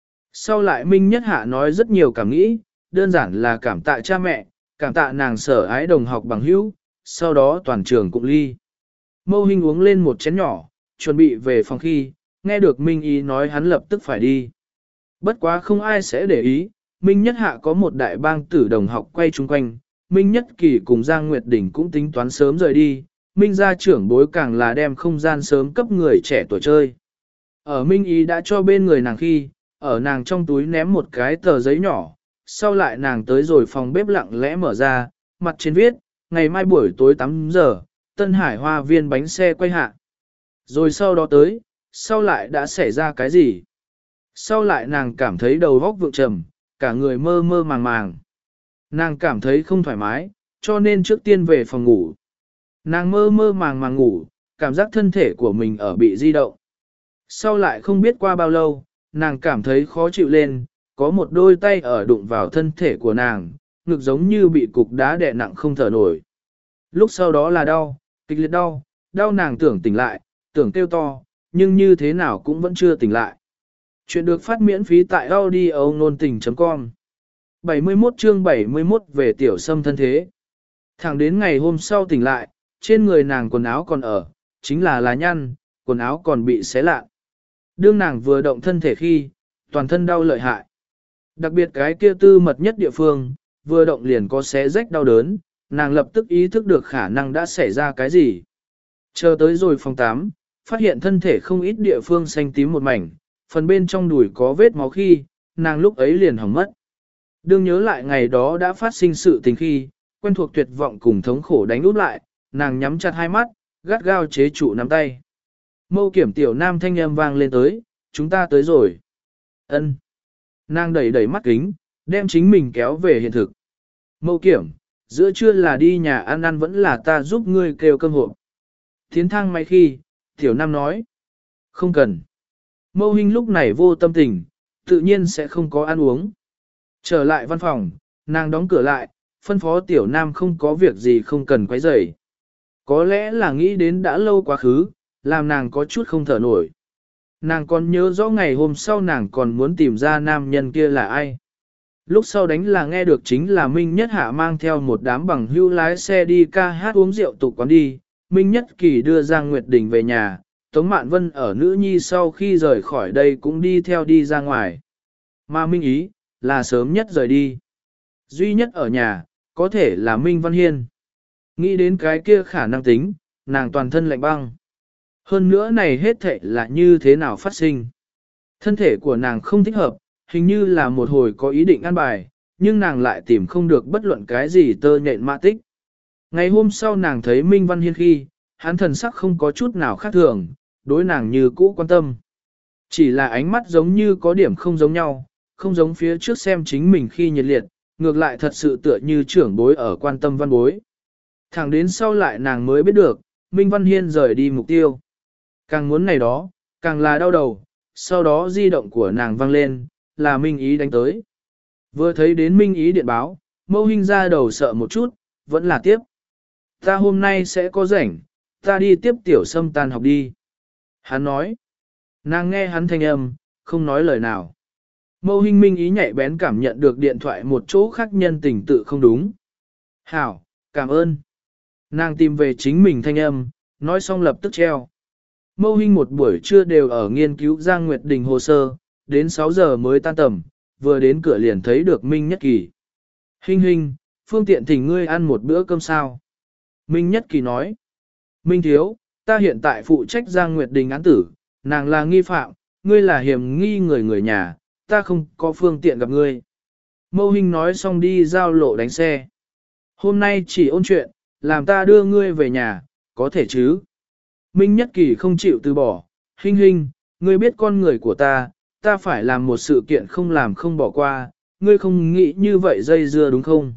Sau lại Minh Nhất Hạ nói rất nhiều cảm nghĩ, đơn giản là cảm tạ cha mẹ, cảm tạ nàng sở ái đồng học bằng hữu, sau đó toàn trường cũng ly. Mâu Hinh uống lên một chén nhỏ, chuẩn bị về phòng khi, nghe được Minh Ý nói hắn lập tức phải đi. Bất quá không ai sẽ để ý, Minh Nhất Hạ có một đại bang tử đồng học quay chung quanh, Minh Nhất Kỳ cùng Giang Nguyệt Đình cũng tính toán sớm rời đi, Minh gia trưởng bối càng là đem không gian sớm cấp người trẻ tuổi chơi. Ở Minh Ý đã cho bên người nàng khi, ở nàng trong túi ném một cái tờ giấy nhỏ, sau lại nàng tới rồi phòng bếp lặng lẽ mở ra, mặt trên viết, ngày mai buổi tối tám giờ, Tân Hải Hoa Viên bánh xe quay hạ. Rồi sau đó tới, sau lại đã xảy ra cái gì? Sau lại nàng cảm thấy đầu óc vượng trầm, cả người mơ mơ màng màng. Nàng cảm thấy không thoải mái, cho nên trước tiên về phòng ngủ. Nàng mơ mơ màng màng ngủ, cảm giác thân thể của mình ở bị di động. Sau lại không biết qua bao lâu, nàng cảm thấy khó chịu lên, có một đôi tay ở đụng vào thân thể của nàng, ngực giống như bị cục đá đè nặng không thở nổi. Lúc sau đó là đau, kịch liệt đau, đau nàng tưởng tỉnh lại, tưởng kêu to, nhưng như thế nào cũng vẫn chưa tỉnh lại. Chuyện được phát miễn phí tại audio nôn tình chấm com. bảy mươi mốt chương bảy mươi mốt về tiểu sâm thân thế. Thẳng đến ngày hôm sau tỉnh lại, trên người nàng quần áo còn ở, chính là lá nhăn, quần áo còn bị xé lạ. Đương nàng vừa động thân thể khi, toàn thân đau lợi hại. Đặc biệt cái kia tư mật nhất địa phương, vừa động liền có xé rách đau đớn, nàng lập tức ý thức được khả năng đã xảy ra cái gì. Chờ tới rồi phòng tám, phát hiện thân thể không ít địa phương xanh tím một mảnh, phần bên trong đùi có vết máu khi, nàng lúc ấy liền hỏng mất. Đương nhớ lại ngày đó đã phát sinh sự tình khi, quen thuộc tuyệt vọng cùng thống khổ đánh úp lại, nàng nhắm chặt hai mắt, gắt gao chế trụ nắm tay. Mâu kiểm tiểu nam thanh âm vang lên tới, chúng ta tới rồi. Ân. Nàng đẩy đẩy mắt kính, đem chính mình kéo về hiện thực. Mâu kiểm, giữa trưa là đi nhà ăn ăn vẫn là ta giúp ngươi kêu cơm hộp. Thiến thang may khi, tiểu nam nói. Không cần. Mâu hình lúc này vô tâm tình, tự nhiên sẽ không có ăn uống. Trở lại văn phòng, nàng đóng cửa lại, phân phó tiểu nam không có việc gì không cần quấy rầy. Có lẽ là nghĩ đến đã lâu quá khứ, làm nàng có chút không thở nổi. Nàng còn nhớ rõ ngày hôm sau nàng còn muốn tìm ra nam nhân kia là ai. Lúc sau đánh là nghe được chính là Minh Nhất Hạ mang theo một đám bằng hưu lái xe đi ca hát uống rượu tục quán đi. Minh Nhất Kỳ đưa Giang Nguyệt Đình về nhà, Tống Mạn Vân ở nữ nhi sau khi rời khỏi đây cũng đi theo đi ra ngoài. Mà Minh Ý, là sớm nhất rời đi. Duy nhất ở nhà, có thể là Minh Văn Hiên. Nghĩ đến cái kia khả năng tính, nàng toàn thân lạnh băng. Hơn nữa này hết thệ là như thế nào phát sinh. Thân thể của nàng không thích hợp, hình như là một hồi có ý định ăn bài, nhưng nàng lại tìm không được bất luận cái gì tơ nhện mã tích. Ngày hôm sau nàng thấy Minh Văn Hiên khi, hắn thần sắc không có chút nào khác thường, đối nàng như cũ quan tâm. Chỉ là ánh mắt giống như có điểm không giống nhau, không giống phía trước xem chính mình khi nhiệt liệt, ngược lại thật sự tựa như trưởng bối ở quan tâm văn bối. Thẳng đến sau lại nàng mới biết được, Minh Văn Hiên rời đi mục tiêu. Càng muốn này đó, càng là đau đầu, sau đó di động của nàng vang lên, là Minh Ý đánh tới. Vừa thấy đến Minh Ý điện báo, Mâu Hinh ra đầu sợ một chút, vẫn là tiếp. Ta hôm nay sẽ có rảnh, ta đi tiếp tiểu sâm tan học đi. Hắn nói. Nàng nghe hắn thanh âm, không nói lời nào. Mâu Hinh Minh Ý nhạy bén cảm nhận được điện thoại một chỗ khác nhân tình tự không đúng. Hảo, cảm ơn. Nàng tìm về chính mình thanh âm, nói xong lập tức treo. Mâu Hinh một buổi trưa đều ở nghiên cứu Giang Nguyệt Đình hồ sơ, đến sáu giờ mới tan tầm, vừa đến cửa liền thấy được Minh Nhất Kỳ. Hinh Hinh, phương tiện thỉnh ngươi ăn một bữa cơm sao? Minh Nhất Kỳ nói. Minh Thiếu, ta hiện tại phụ trách Giang Nguyệt Đình án tử, nàng là nghi phạm, ngươi là hiểm nghi người người nhà, ta không có phương tiện gặp ngươi. Mâu Hinh nói xong đi giao lộ đánh xe. Hôm nay chỉ ôn chuyện, làm ta đưa ngươi về nhà, có thể chứ? Minh Nhất Kỳ không chịu từ bỏ, Hinh Hinh, ngươi biết con người của ta, ta phải làm một sự kiện không làm không bỏ qua, ngươi không nghĩ như vậy dây dưa đúng không?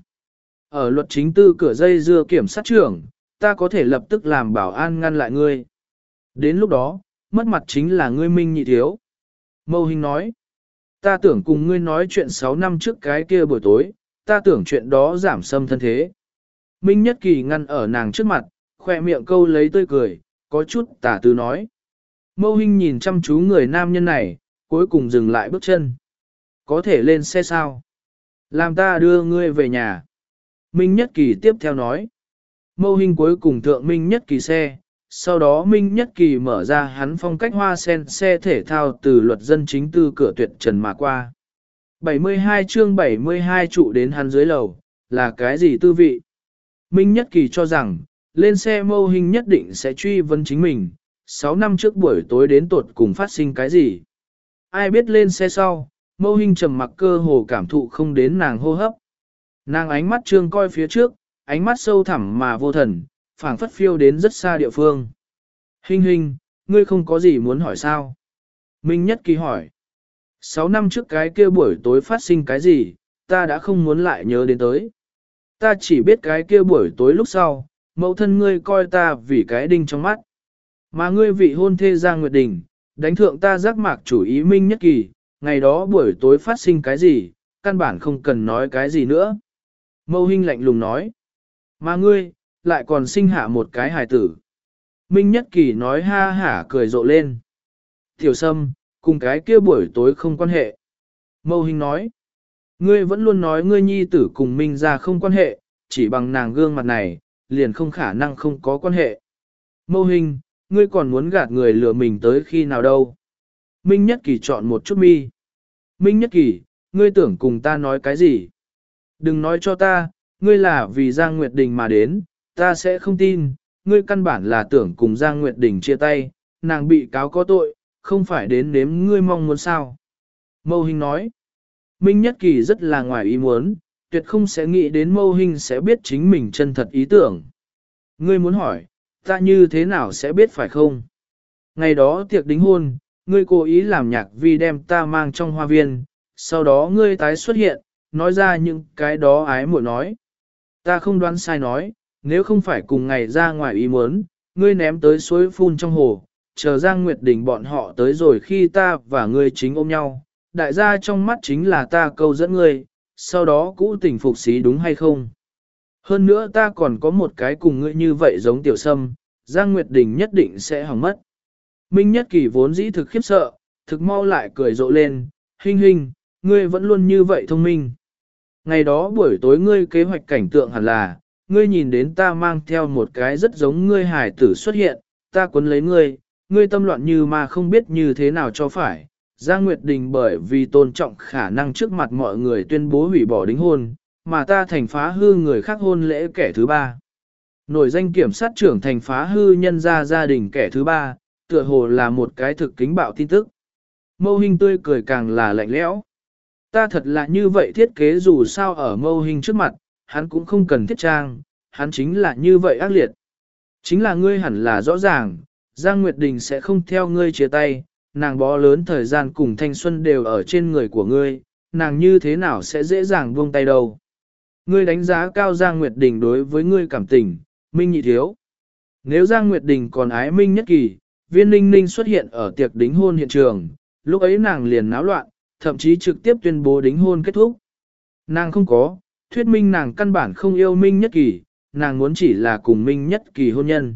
Ở luật chính tư cửa dây dưa kiểm sát trưởng, ta có thể lập tức làm bảo an ngăn lại ngươi. Đến lúc đó, mất mặt chính là ngươi Minh Nhị Thiếu. Mâu Hinh nói, ta tưởng cùng ngươi nói chuyện sáu năm trước cái kia buổi tối, ta tưởng chuyện đó giảm xâm thân thế. Minh Nhất Kỳ ngăn ở nàng trước mặt, khoe miệng câu lấy tươi cười, có chút tả tư nói. Mâu Hinh nhìn chăm chú người nam nhân này, cuối cùng dừng lại bước chân. Có thể lên xe sao? Làm ta đưa ngươi về nhà. Minh Nhất Kỳ tiếp theo nói. Mâu Hinh cuối cùng thượng Minh Nhất Kỳ xe, sau đó Minh Nhất Kỳ mở ra hắn phong cách hoa sen xe thể thao từ luật dân chính tư cửa tuyệt trần mà qua. bảy mươi hai chương bảy mươi hai trụ đến hắn dưới lầu, là cái gì tư vị? Minh Nhất Kỳ cho rằng, lên xe Mâu Hinh nhất định sẽ truy vấn chính mình, sáu năm trước buổi tối đến tột cùng phát sinh cái gì? Ai biết lên xe sau, Mâu Hinh trầm mặc cơ hồ cảm thụ không đến nàng hô hấp. Nàng ánh mắt trương coi phía trước, ánh mắt sâu thẳm mà vô thần, phảng phất phiêu đến rất xa địa phương. Hinh Hinh, ngươi không có gì muốn hỏi sao? Minh Nhất Kỳ hỏi. Sáu năm trước cái kia buổi tối phát sinh cái gì, ta đã không muốn lại nhớ đến tới. Ta chỉ biết cái kia buổi tối lúc sau, mẫu thân ngươi coi ta vì cái đinh trong mắt. Mà ngươi vị hôn thê Giang Nguyệt Đình, đánh thượng ta giác mạc chủ ý Minh Nhất Kỳ, ngày đó buổi tối phát sinh cái gì, căn bản không cần nói cái gì nữa. Mâu Hinh lạnh lùng nói. Mà ngươi, lại còn sinh hạ một cái hài tử. Minh Nhất Kỳ nói ha hả cười rộ lên. Tiểu Sâm, cùng cái kia buổi tối không quan hệ. Mâu Hinh nói. Ngươi vẫn luôn nói ngươi nhi tử cùng Minh ra không quan hệ, chỉ bằng nàng gương mặt này, liền không khả năng không có quan hệ. Mâu Hinh, ngươi còn muốn gạt người lừa mình tới khi nào đâu. Minh Nhất Kỳ chọn một chút mi. Minh Nhất Kỳ, ngươi tưởng cùng ta nói cái gì? Đừng nói cho ta, ngươi là vì Giang Nguyệt Đình mà đến, ta sẽ không tin, ngươi căn bản là tưởng cùng Giang Nguyệt Đình chia tay, nàng bị cáo có tội, không phải đến nếm ngươi mong muốn sao. Mâu Hinh nói, Minh Nhất Kỳ rất là ngoài ý muốn, tuyệt không sẽ nghĩ đến Mâu Hinh sẽ biết chính mình chân thật ý tưởng. Ngươi muốn hỏi, ta như thế nào sẽ biết phải không? Ngày đó tiệc đính hôn, ngươi cố ý làm nhạc vi đem ta mang trong hoa viên, sau đó ngươi tái xuất hiện, nói ra những cái đó ái muội nói. Ta không đoán sai nói, nếu không phải cùng ngày ra ngoài ý muốn, ngươi ném tới suối phun trong hồ, chờ Giang Nguyệt Đình bọn họ tới rồi khi ta và ngươi chính ôm nhau, đại gia trong mắt chính là ta câu dẫn ngươi, sau đó cũ tình phục xí đúng hay không? Hơn nữa ta còn có một cái cùng ngươi như vậy giống tiểu sâm, Giang Nguyệt Đình nhất định sẽ hỏng mất. Minh Nhất Kỳ vốn dĩ thực khiếp sợ, thực mau lại cười rộ lên, Hinh Hinh, ngươi vẫn luôn như vậy thông minh. Ngày đó buổi tối ngươi kế hoạch cảnh tượng hẳn là, ngươi nhìn đến ta mang theo một cái rất giống ngươi hài tử xuất hiện, ta quấn lấy ngươi, ngươi tâm loạn như mà không biết như thế nào cho phải. Giang Nguyệt Đình bởi vì tôn trọng khả năng trước mặt mọi người tuyên bố hủy bỏ đính hôn, mà ta thành phá hư người khác hôn lễ kẻ thứ ba. Nổi danh kiểm sát trưởng thành phá hư nhân gia gia đình kẻ thứ ba, tựa hồ là một cái thực kính bạo tin tức. Mâu Hinh tươi cười càng là lạnh lẽo. Ta thật là như vậy thiết kế dù sao ở Mâu Hinh trước mặt, hắn cũng không cần thiết trang, hắn chính là như vậy ác liệt. Chính là ngươi hẳn là rõ ràng, Giang Nguyệt Đình sẽ không theo ngươi chia tay, nàng bó lớn thời gian cùng thanh xuân đều ở trên người của ngươi, nàng như thế nào sẽ dễ dàng buông tay đâu. Ngươi đánh giá cao Giang Nguyệt Đình đối với ngươi cảm tình, Minh Nhị thiếu. Nếu Giang Nguyệt Đình còn ái Minh Nhất Kỳ, Viên Ninh Ninh xuất hiện ở tiệc đính hôn hiện trường, lúc ấy nàng liền náo loạn, thậm chí trực tiếp tuyên bố đính hôn kết thúc. Nàng không có, thuyết minh nàng căn bản không yêu Minh Nhất Kỳ, nàng muốn chỉ là cùng Minh Nhất Kỳ hôn nhân.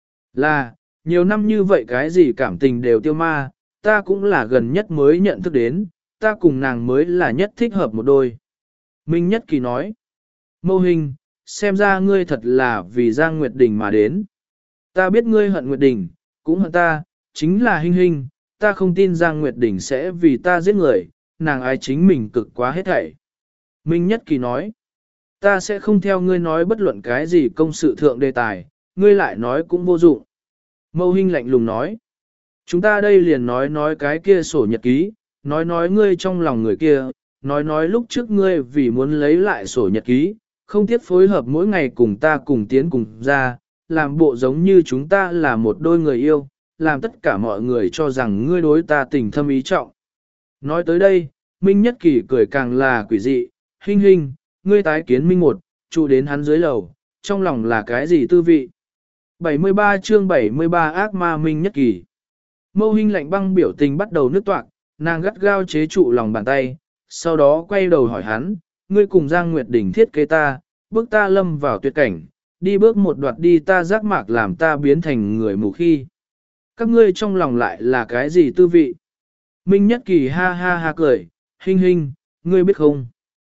Là, nhiều năm như vậy cái gì cảm tình đều tiêu ma, ta cũng là gần nhất mới nhận thức đến, ta cùng nàng mới là nhất thích hợp một đôi. Minh Nhất Kỳ nói, Mâu Hinh, xem ra ngươi thật là vì Giang Nguyệt Đình mà đến. Ta biết ngươi hận Nguyệt Đình, cũng hận ta, chính là Hinh Hinh, ta không tin Giang Nguyệt Đình sẽ vì ta giết người, nàng ái chính mình cực quá hết thảy. Minh Nhất Kỳ nói, ta sẽ không theo ngươi nói bất luận cái gì công sự thượng đề tài, ngươi lại nói cũng vô dụng. Mâu Hinh lạnh lùng nói, chúng ta đây liền nói nói cái kia sổ nhật ký, nói nói ngươi trong lòng người kia, nói nói lúc trước ngươi vì muốn lấy lại sổ nhật ký, không tiếc phối hợp mỗi ngày cùng ta cùng tiến cùng ra, làm bộ giống như chúng ta là một đôi người yêu, làm tất cả mọi người cho rằng ngươi đối ta tình thâm ý trọng. Nói tới đây, Minh Nhất Kỳ cười càng là quỷ dị, Hinh Hinh, ngươi tái kiến Minh một, trụ đến hắn dưới lầu, trong lòng là cái gì tư vị? bảy mươi ba chương bảy mươi ba ác ma Minh Nhất Kỳ. Mâu Hinh lạnh băng biểu tình bắt đầu nứt toạc, nàng gắt gao chế trụ lòng bàn tay, sau đó quay đầu hỏi hắn, ngươi cùng Giang Nguyệt Đình thiết kế ta, bước ta lâm vào tuyệt cảnh, đi bước một đoạt đi ta giác mạc làm ta biến thành người mù khi. Các ngươi trong lòng lại là cái gì tư vị? Minh Nhất Kỳ ha ha ha cười, Hinh Hinh, ngươi biết không?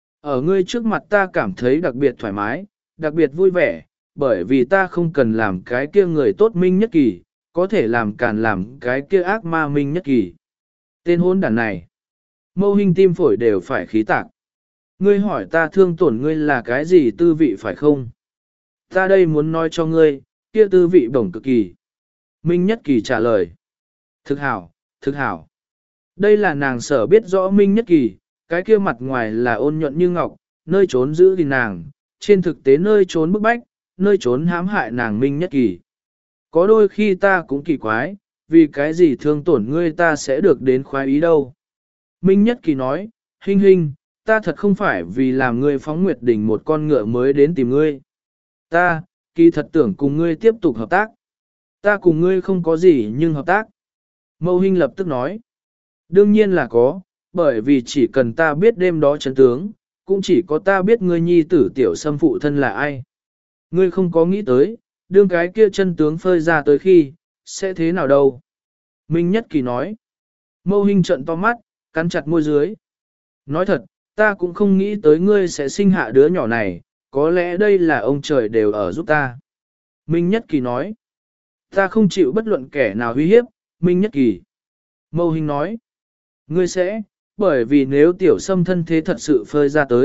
Ở ngươi trước mặt ta cảm thấy đặc biệt thoải mái, đặc biệt vui vẻ, bởi vì ta không cần làm cái kia người tốt Minh Nhất Kỳ, có thể làm càn làm cái kia ác ma Minh Nhất Kỳ. Tên hôn đàn này, Mâu Hinh tim phổi đều phải khí tạc. Ngươi hỏi ta thương tổn ngươi là cái gì tư vị phải không? Ta đây muốn nói cho ngươi, kia tư vị bổng cực kỳ. Minh Nhất Kỳ trả lời. Thực hảo, thực hảo. Đây là nàng sở biết rõ Minh Nhất Kỳ, cái kia mặt ngoài là ôn nhuận như ngọc, nơi trốn giữ gìn nàng, trên thực tế nơi trốn bức bách, nơi trốn hãm hại nàng Minh Nhất Kỳ. Có đôi khi ta cũng kỳ quái, vì cái gì thương tổn ngươi ta sẽ được đến khoái ý đâu. Minh Nhất Kỳ nói, Hinh Hinh, ta thật không phải vì làm ngươi phóng Nguyệt Đình một con ngựa mới đến tìm ngươi. Ta, kỳ thật tưởng cùng ngươi tiếp tục hợp tác. Ta cùng ngươi không có gì nhưng hợp tác. Mâu Hinh lập tức nói. Đương nhiên là có, bởi vì chỉ cần ta biết đêm đó chân tướng, cũng chỉ có ta biết ngươi nhi tử tiểu xâm phụ thân là ai. Ngươi không có nghĩ tới, đương cái kia chân tướng phơi ra tới khi, sẽ thế nào đâu. Minh Nhất Kỳ nói. Mâu Hinh trợn to mắt, cắn chặt môi dưới. Nói thật, ta cũng không nghĩ tới ngươi sẽ sinh hạ đứa nhỏ này, có lẽ đây là ông trời đều ở giúp ta. Minh Nhất Kỳ nói. Ta không chịu bất luận kẻ nào uy hiếp, Minh Nhất Kỳ. Mâu Hinh nói. Ngươi sẽ, bởi vì nếu tiểu sâm thân thế thật sự phơi ra tới,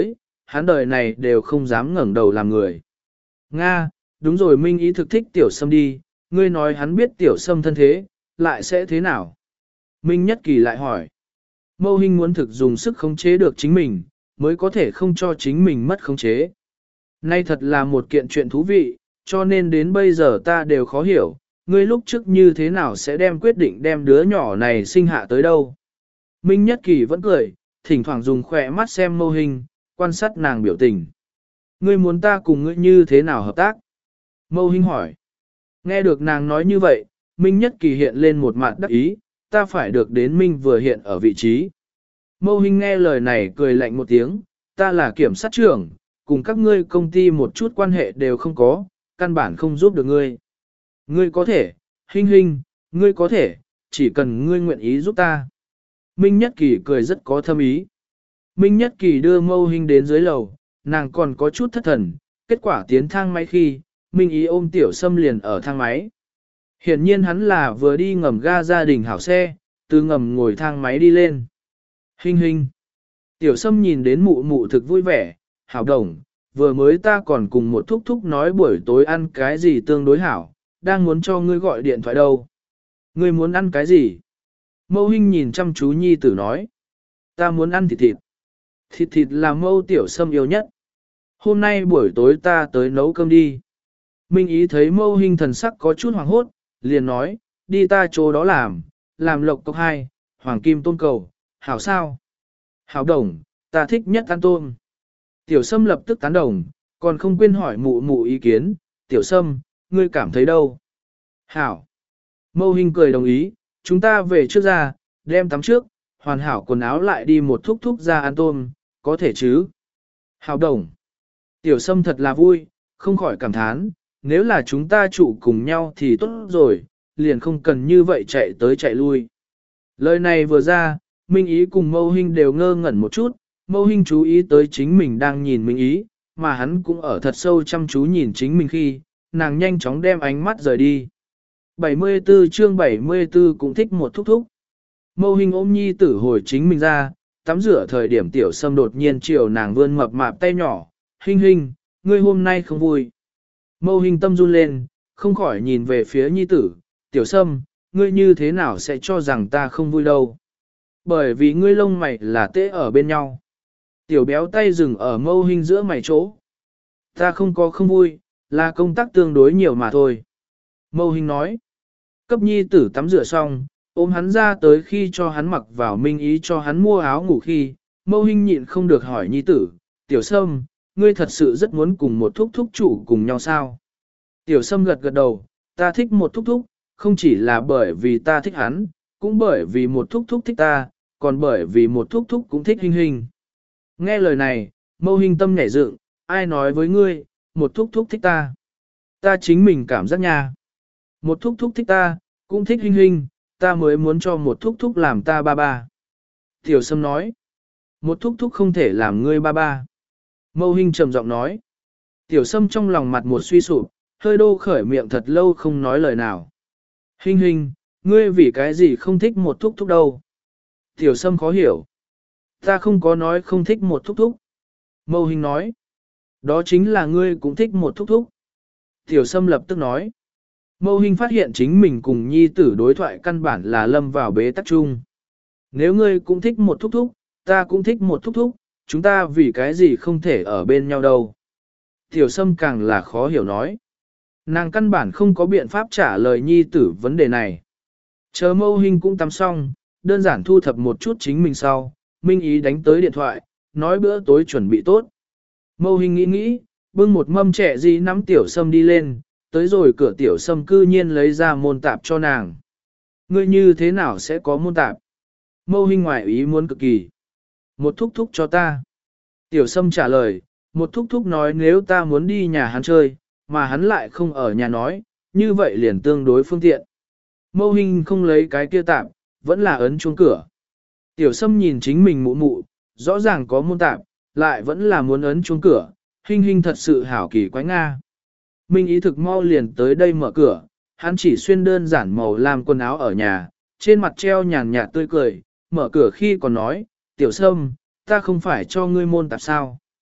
hắn đời này đều không dám ngẩng đầu làm người. Nga, đúng rồi, Minh Ý thực thích tiểu sâm đi, ngươi nói hắn biết tiểu sâm thân thế, lại sẽ thế nào? Minh Nhất Kỳ lại hỏi. Mâu Hinh muốn thực dùng sức khống chế được chính mình, mới có thể không cho chính mình mất khống chế. Nay thật là một kiện chuyện thú vị, cho nên đến bây giờ ta đều khó hiểu, ngươi lúc trước như thế nào sẽ đem quyết định đem đứa nhỏ này sinh hạ tới đâu. Minh Nhất Kỳ vẫn cười, thỉnh thoảng dùng khỏe mắt xem Mâu Hinh, quan sát nàng biểu tình. Ngươi muốn ta cùng ngươi như thế nào hợp tác? Mâu Hinh hỏi. Nghe được nàng nói như vậy, Minh Nhất Kỳ hiện lên một mặt đắc ý, ta phải được đến Minh vừa hiện ở vị trí. Mâu Hinh nghe lời này cười lạnh một tiếng, ta là kiểm sát trưởng, cùng các ngươi công ty một chút quan hệ đều không có, căn bản không giúp được ngươi. Ngươi có thể, Hinh Hinh, ngươi có thể, chỉ cần ngươi nguyện ý giúp ta. Minh Nhất Kỳ cười rất có thâm ý. Minh Nhất Kỳ đưa Mâu Hinh đến dưới lầu, nàng còn có chút thất thần, kết quả tiến thang máy khi, Minh Ý ôm tiểu sâm liền ở thang máy. Hiển nhiên hắn là vừa đi ngầm ga gia đình hảo xe, từ ngầm ngồi thang máy đi lên. Hinh hinh. Tiểu sâm nhìn đến mụ mụ thực vui vẻ, hảo đồng, vừa mới ta còn cùng một thúc thúc nói buổi tối ăn cái gì tương đối hảo, đang muốn cho ngươi gọi điện thoại đâu. Ngươi muốn ăn cái gì? Mâu Hinh nhìn chăm chú nhi tử nói. Ta muốn ăn thịt thịt. Thịt thịt là Mâu tiểu sâm yêu nhất. Hôm nay buổi tối ta tới nấu cơm đi. Minh Ý thấy Mâu Hinh thần sắc có chút hoảng hốt, liền nói, đi ta chỗ đó làm, làm lộc cốc hai, hoàng kim tôn cầu, hảo sao? Hảo đồng, ta thích nhất ăn tôm. Tiểu Sâm lập tức tán đồng, còn không quên hỏi mụ mụ ý kiến, Tiểu Sâm, ngươi cảm thấy đâu? Hảo. Mâu Hinh cười đồng ý, chúng ta về trước ra, đem tắm trước, hoàn hảo quần áo lại đi một thúc thúc ra ăn tôm, có thể chứ? Hảo đồng. Tiểu Sâm thật là vui, không khỏi cảm thán, nếu là chúng ta trụ cùng nhau thì tốt rồi, liền không cần như vậy chạy tới chạy lui. Lời này vừa ra, Minh Ý cùng Mâu Hinh đều ngơ ngẩn một chút, Mâu Hinh chú ý tới chính mình đang nhìn Minh Ý, mà hắn cũng ở thật sâu chăm chú nhìn chính mình khi, nàng nhanh chóng đem ánh mắt rời đi. bảy mươi tư chương bảy mươi tư cũng thích một thúc thúc. Mâu Hinh ôm nhi tử hồi chính mình ra, tắm rửa thời điểm Tiểu Sâm đột nhiên chiều nàng vươn mập mạp tay nhỏ, Hinh Hinh, ngươi hôm nay không vui. Mâu Hinh tâm run lên, không khỏi nhìn về phía nhi tử, Tiểu Sâm, ngươi như thế nào sẽ cho rằng ta không vui đâu. Bởi vì ngươi lông mày là tê ở bên nhau. Tiểu béo tay dừng ở Mâu Hinh giữa mày chỗ. Ta không có không vui, là công tác tương đối nhiều mà thôi. Mâu Hinh nói. Cấp nhi tử tắm rửa xong, ôm hắn ra tới khi cho hắn mặc vào Minh Ý cho hắn mua áo ngủ khi, Mâu Hinh nhịn không được hỏi nhi tử, Tiểu Sâm, ngươi thật sự rất muốn cùng một thúc thúc chủ cùng nhau sao? Tiểu Sâm gật gật đầu, ta thích một thúc thúc, không chỉ là bởi vì ta thích hắn, cũng bởi vì một thúc thúc thích ta, còn bởi vì một thúc thúc cũng thích Hinh Hinh. Nghe lời này, Mâu Hinh tâm nhảy dựng, ai nói với ngươi, một thúc thúc thích ta? Ta chính mình cảm giác nha. Một thúc thúc thích ta, cũng thích Hinh Hinh, ta mới muốn cho một thúc thúc làm ta ba ba. Tiểu Sâm nói, một thúc thúc không thể làm ngươi ba ba. Mâu Hinh trầm giọng nói. Tiểu Sâm trong lòng mặt một suy sụp, hơi đô khởi miệng thật lâu không nói lời nào. Hinh Hinh, ngươi vì cái gì không thích một thúc thúc đâu? Tiểu Sâm khó hiểu. Ta không có nói không thích một thúc thúc. Mâu Hinh nói. Đó chính là ngươi cũng thích một thúc thúc. Tiểu Sâm lập tức nói. Mâu Hinh phát hiện chính mình cùng nhi tử đối thoại căn bản là lâm vào bế tắc chung. Nếu ngươi cũng thích một thúc thúc, ta cũng thích một thúc thúc, chúng ta vì cái gì không thể ở bên nhau đâu. Tiểu Sâm càng là khó hiểu nói. Nàng căn bản không có biện pháp trả lời nhi tử vấn đề này. Chờ Mâu Hinh cũng tắm xong, đơn giản thu thập một chút chính mình sau, Minh Ý đánh tới điện thoại, nói bữa tối chuẩn bị tốt. Mâu Hinh nghĩ nghĩ, bưng một mâm trẻ gì nắm Tiểu Sâm đi lên, tới rồi cửa Tiểu Sâm cư nhiên lấy ra môn tạp cho nàng. Ngươi như thế nào sẽ có môn tạp? Mâu Hinh ngoài ý muốn cực kỳ. Một thúc thúc cho ta. Tiểu Sâm trả lời, một thúc thúc nói nếu ta muốn đi nhà hắn chơi, mà hắn lại không ở nhà nói, như vậy liền tương đối phương tiện. Mâu Hinh không lấy cái kia tạp, vẫn là ấn chuông cửa. Tiểu Sâm nhìn chính mình mụ mụ, rõ ràng có môn tạp, lại vẫn là muốn ấn chuông cửa, Hinh Hinh thật sự hảo kỳ quái Nga. Minh Ý thực mau liền tới đây mở cửa, hắn chỉ xuyên đơn giản màu làm quần áo ở nhà, trên mặt treo nhàn nhạt tươi cười, mở cửa khi còn nói, Tiểu Sâm, ta không phải cho ngươi môn tạp sao.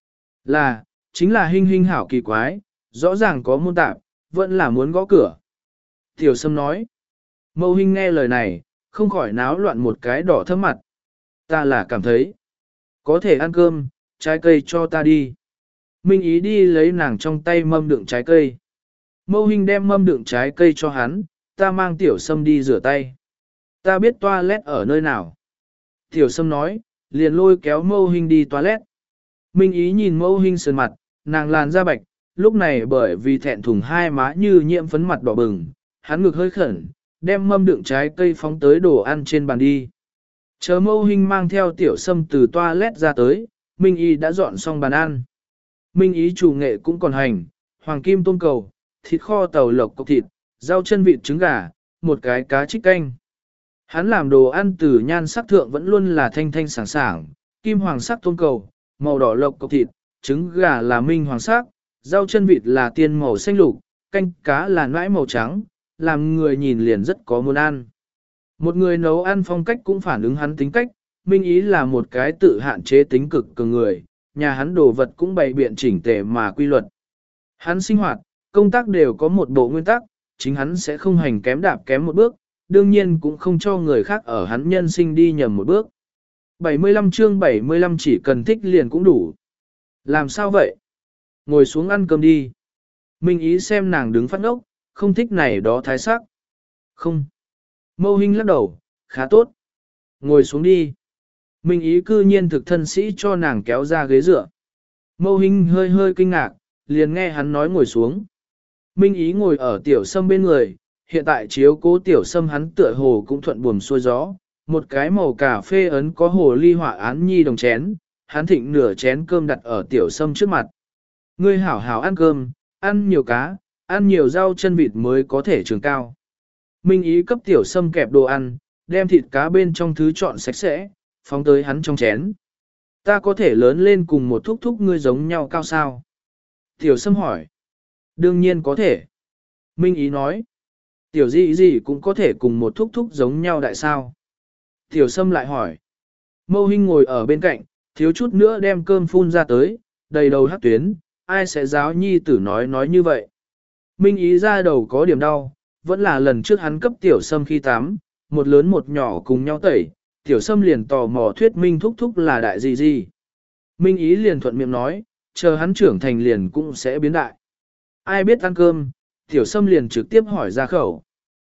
Là, chính là hình hình hảo kỳ quái, rõ ràng có môn tạp, vẫn là muốn gõ cửa. Tiểu Sâm nói. Mâu hình nghe lời này, không khỏi náo loạn một cái đỏ thấp mặt. Ta là cảm thấy, có thể ăn cơm, trái cây cho ta đi. Minh Ý đi lấy nàng trong tay mâm đựng trái cây. Mâu hình đem mâm đựng trái cây cho hắn, ta mang Tiểu Sâm đi rửa tay. Ta biết toilet ở nơi nào. Tiểu Sâm nói, liền lôi kéo mâu hình đi toilet. Minh Ý nhìn mâu hình sườn mặt, nàng làn da bạch, lúc này bởi vì thẹn thùng hai má như nhiễm phấn mặt đỏ bừng, hắn ngực hơi khẩn, đem mâm đựng trái cây phóng tới đồ ăn trên bàn đi. Chờ mâu hình mang theo Tiểu Sâm từ toilet ra tới, Minh Ý đã dọn xong bàn ăn. Minh Ý chủ nghệ cũng còn hành, hoàng kim tôm cầu, thịt kho tàu lộc cốc thịt, rau chân vịt trứng gà, một cái cá trích canh. Hắn làm đồ ăn từ nhan sắc thượng vẫn luôn là thanh thanh sảng sảng, kim hoàng sắc tôm cầu, màu đỏ lộc cốc thịt, trứng gà là minh hoàng sắc, rau chân vịt là tiên màu xanh lục, canh cá là nãi màu trắng, làm người nhìn liền rất có muốn ăn. Một người nấu ăn phong cách cũng phản ứng hắn tính cách, Minh Ý là một cái tự hạn chế tính cực cường người, nhà hắn đồ vật cũng bày biện chỉnh tề mà quy luật. Hắn sinh hoạt, công tác đều có một bộ nguyên tắc, chính hắn sẽ không hành kém đạp kém một bước, đương nhiên cũng không cho người khác ở hắn nhân sinh đi nhầm một bước. bảy mươi lăm chương bảy mươi lăm chỉ cần thích liền cũng đủ. Làm sao vậy? Ngồi xuống ăn cơm đi. Minh Ý xem nàng đứng phát ngốc, không thích này đó thái sắc. Không. Mâu Hinh lắc đầu, khá tốt. Ngồi xuống đi. Minh Ý cư nhiên thực thân sĩ cho nàng kéo ra ghế dựa. Mâu Hinh hơi hơi kinh ngạc, liền nghe hắn nói ngồi xuống. Minh Ý ngồi ở Tiểu Sâm bên người, hiện tại chiếu cố Tiểu Sâm hắn tựa hồ cũng thuận buồm xuôi gió, một cái màu cà phê ấn có hồ ly họa án nhi đồng chén, hắn thịnh nửa chén cơm đặt ở Tiểu Sâm trước mặt. Ngươi hảo hảo ăn cơm, ăn nhiều cá, ăn nhiều rau chân vịt mới có thể trường cao. Minh Ý cấp Tiểu Sâm kẹp đồ ăn, đem thịt cá bên trong thứ chọn sạch sẽ, phóng tới hắn trong chén. Ta có thể lớn lên cùng một thúc thúc ngươi giống nhau cao sao? Tiểu Sâm hỏi. Đương nhiên có thể. Minh Ý nói. Tiểu gì gì cũng có thể cùng một thúc thúc giống nhau đại sao? Tiểu Sâm lại hỏi. Mâu Hinh ngồi ở bên cạnh, thiếu chút nữa đem cơm phun ra tới, đầy đầu hắc tuyến, ai sẽ giáo nhi tử nói nói như vậy. Minh Ý ra đầu có điểm đau, vẫn là lần trước hắn cấp Tiểu Sâm khi tắm, một lớn một nhỏ cùng nhau tẩy, Tiểu Sâm liền tò mò thuyết minh thúc thúc là đại gì gì. Minh Ý liền thuận miệng nói, chờ hắn trưởng thành liền cũng sẽ biến đại. Ai biết ăn cơm, Tiểu Sâm liền trực tiếp hỏi ra khẩu.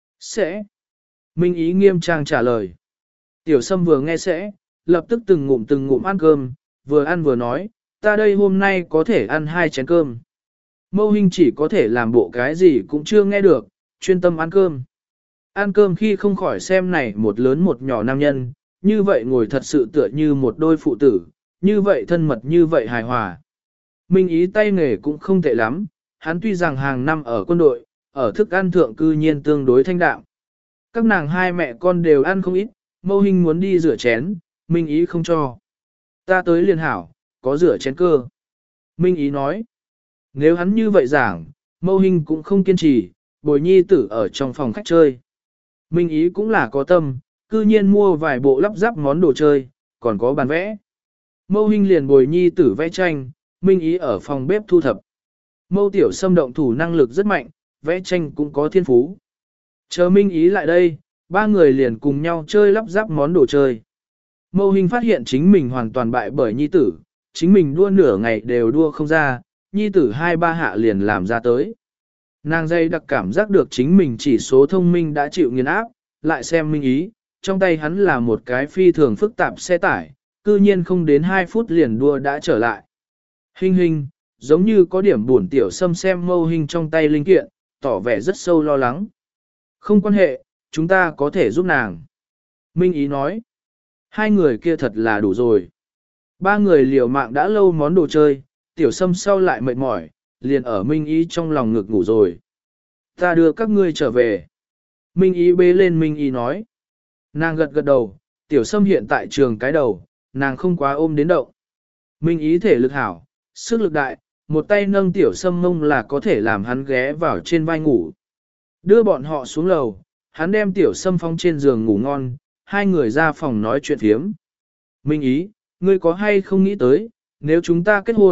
Sẽ. Minh Ý nghiêm trang trả lời. Tiểu Sâm vừa nghe sẽ, lập tức từng ngụm từng ngụm ăn cơm, vừa ăn vừa nói, ta đây hôm nay có thể ăn hai chén cơm. Mâu Hinh chỉ có thể làm bộ cái gì cũng chưa nghe được, chuyên tâm ăn cơm. Ăn cơm khi không khỏi xem này một lớn một nhỏ nam nhân, như vậy ngồi thật sự tựa như một đôi phụ tử, như vậy thân mật như vậy hài hòa. Minh Ý tay nghề cũng không tệ lắm, hắn tuy rằng hàng năm ở quân đội, ở thức ăn thượng cư nhiên tương đối thanh đạm. Các nàng hai mẹ con đều ăn không ít, Mâu Hinh muốn đi rửa chén, Minh Ý không cho. Ta tới liền hảo, có rửa chén cơ. Minh Ý nói, nếu hắn như vậy giảng, Mâu Hinh cũng không kiên trì, bồi nhi tử ở trong phòng khách chơi. Minh Ý cũng là có tâm, cư nhiên mua vài bộ lắp ráp món đồ chơi, còn có bàn vẽ. Mâu Hinh liền bồi nhi tử vẽ tranh, Minh Ý ở phòng bếp thu thập. Mâu Tiểu Sâm động thủ năng lực rất mạnh, vẽ tranh cũng có thiên phú. Chờ Minh Ý lại đây, ba người liền cùng nhau chơi lắp ráp món đồ chơi. Mâu Hinh phát hiện chính mình hoàn toàn bại bởi nhi tử, chính mình đua nửa ngày đều đua không ra, nhi tử hai ba hạ liền làm ra tới. Nàng dây đặc cảm giác được chính mình chỉ số thông minh đã chịu nghiền áp, lại xem Minh Ý, trong tay hắn là một cái phi thường phức tạp xe tải, cư nhiên không đến hai phút liền đua đã trở lại. Hinh Hinh, giống như có điểm buồn Tiểu Sâm xem Mâu Hinh trong tay linh kiện, tỏ vẻ rất sâu lo lắng. Không quan hệ, chúng ta có thể giúp nàng. Minh Ý nói, hai người kia thật là đủ rồi. Ba người liều mạng đã lâu món đồ chơi, Tiểu Sâm sau lại mệt mỏi, liền ở Minh Ý trong lòng ngực ngủ rồi. Ta đưa các ngươi trở về. Minh Ý bế lên Minh Ý nói. Nàng gật gật đầu, Tiểu Sâm hiện tại trường cái đầu, nàng không quá ôm đến động. Minh Ý thể lực hảo, sức lực đại, một tay nâng Tiểu Sâm mông là có thể làm hắn ghé vào trên vai ngủ. Đưa bọn họ xuống lầu, hắn đem Tiểu Sâm phóng trên giường ngủ ngon, hai người ra phòng nói chuyện phiếm. Minh Ý, ngươi có hay không nghĩ tới, nếu chúng ta kết hôn,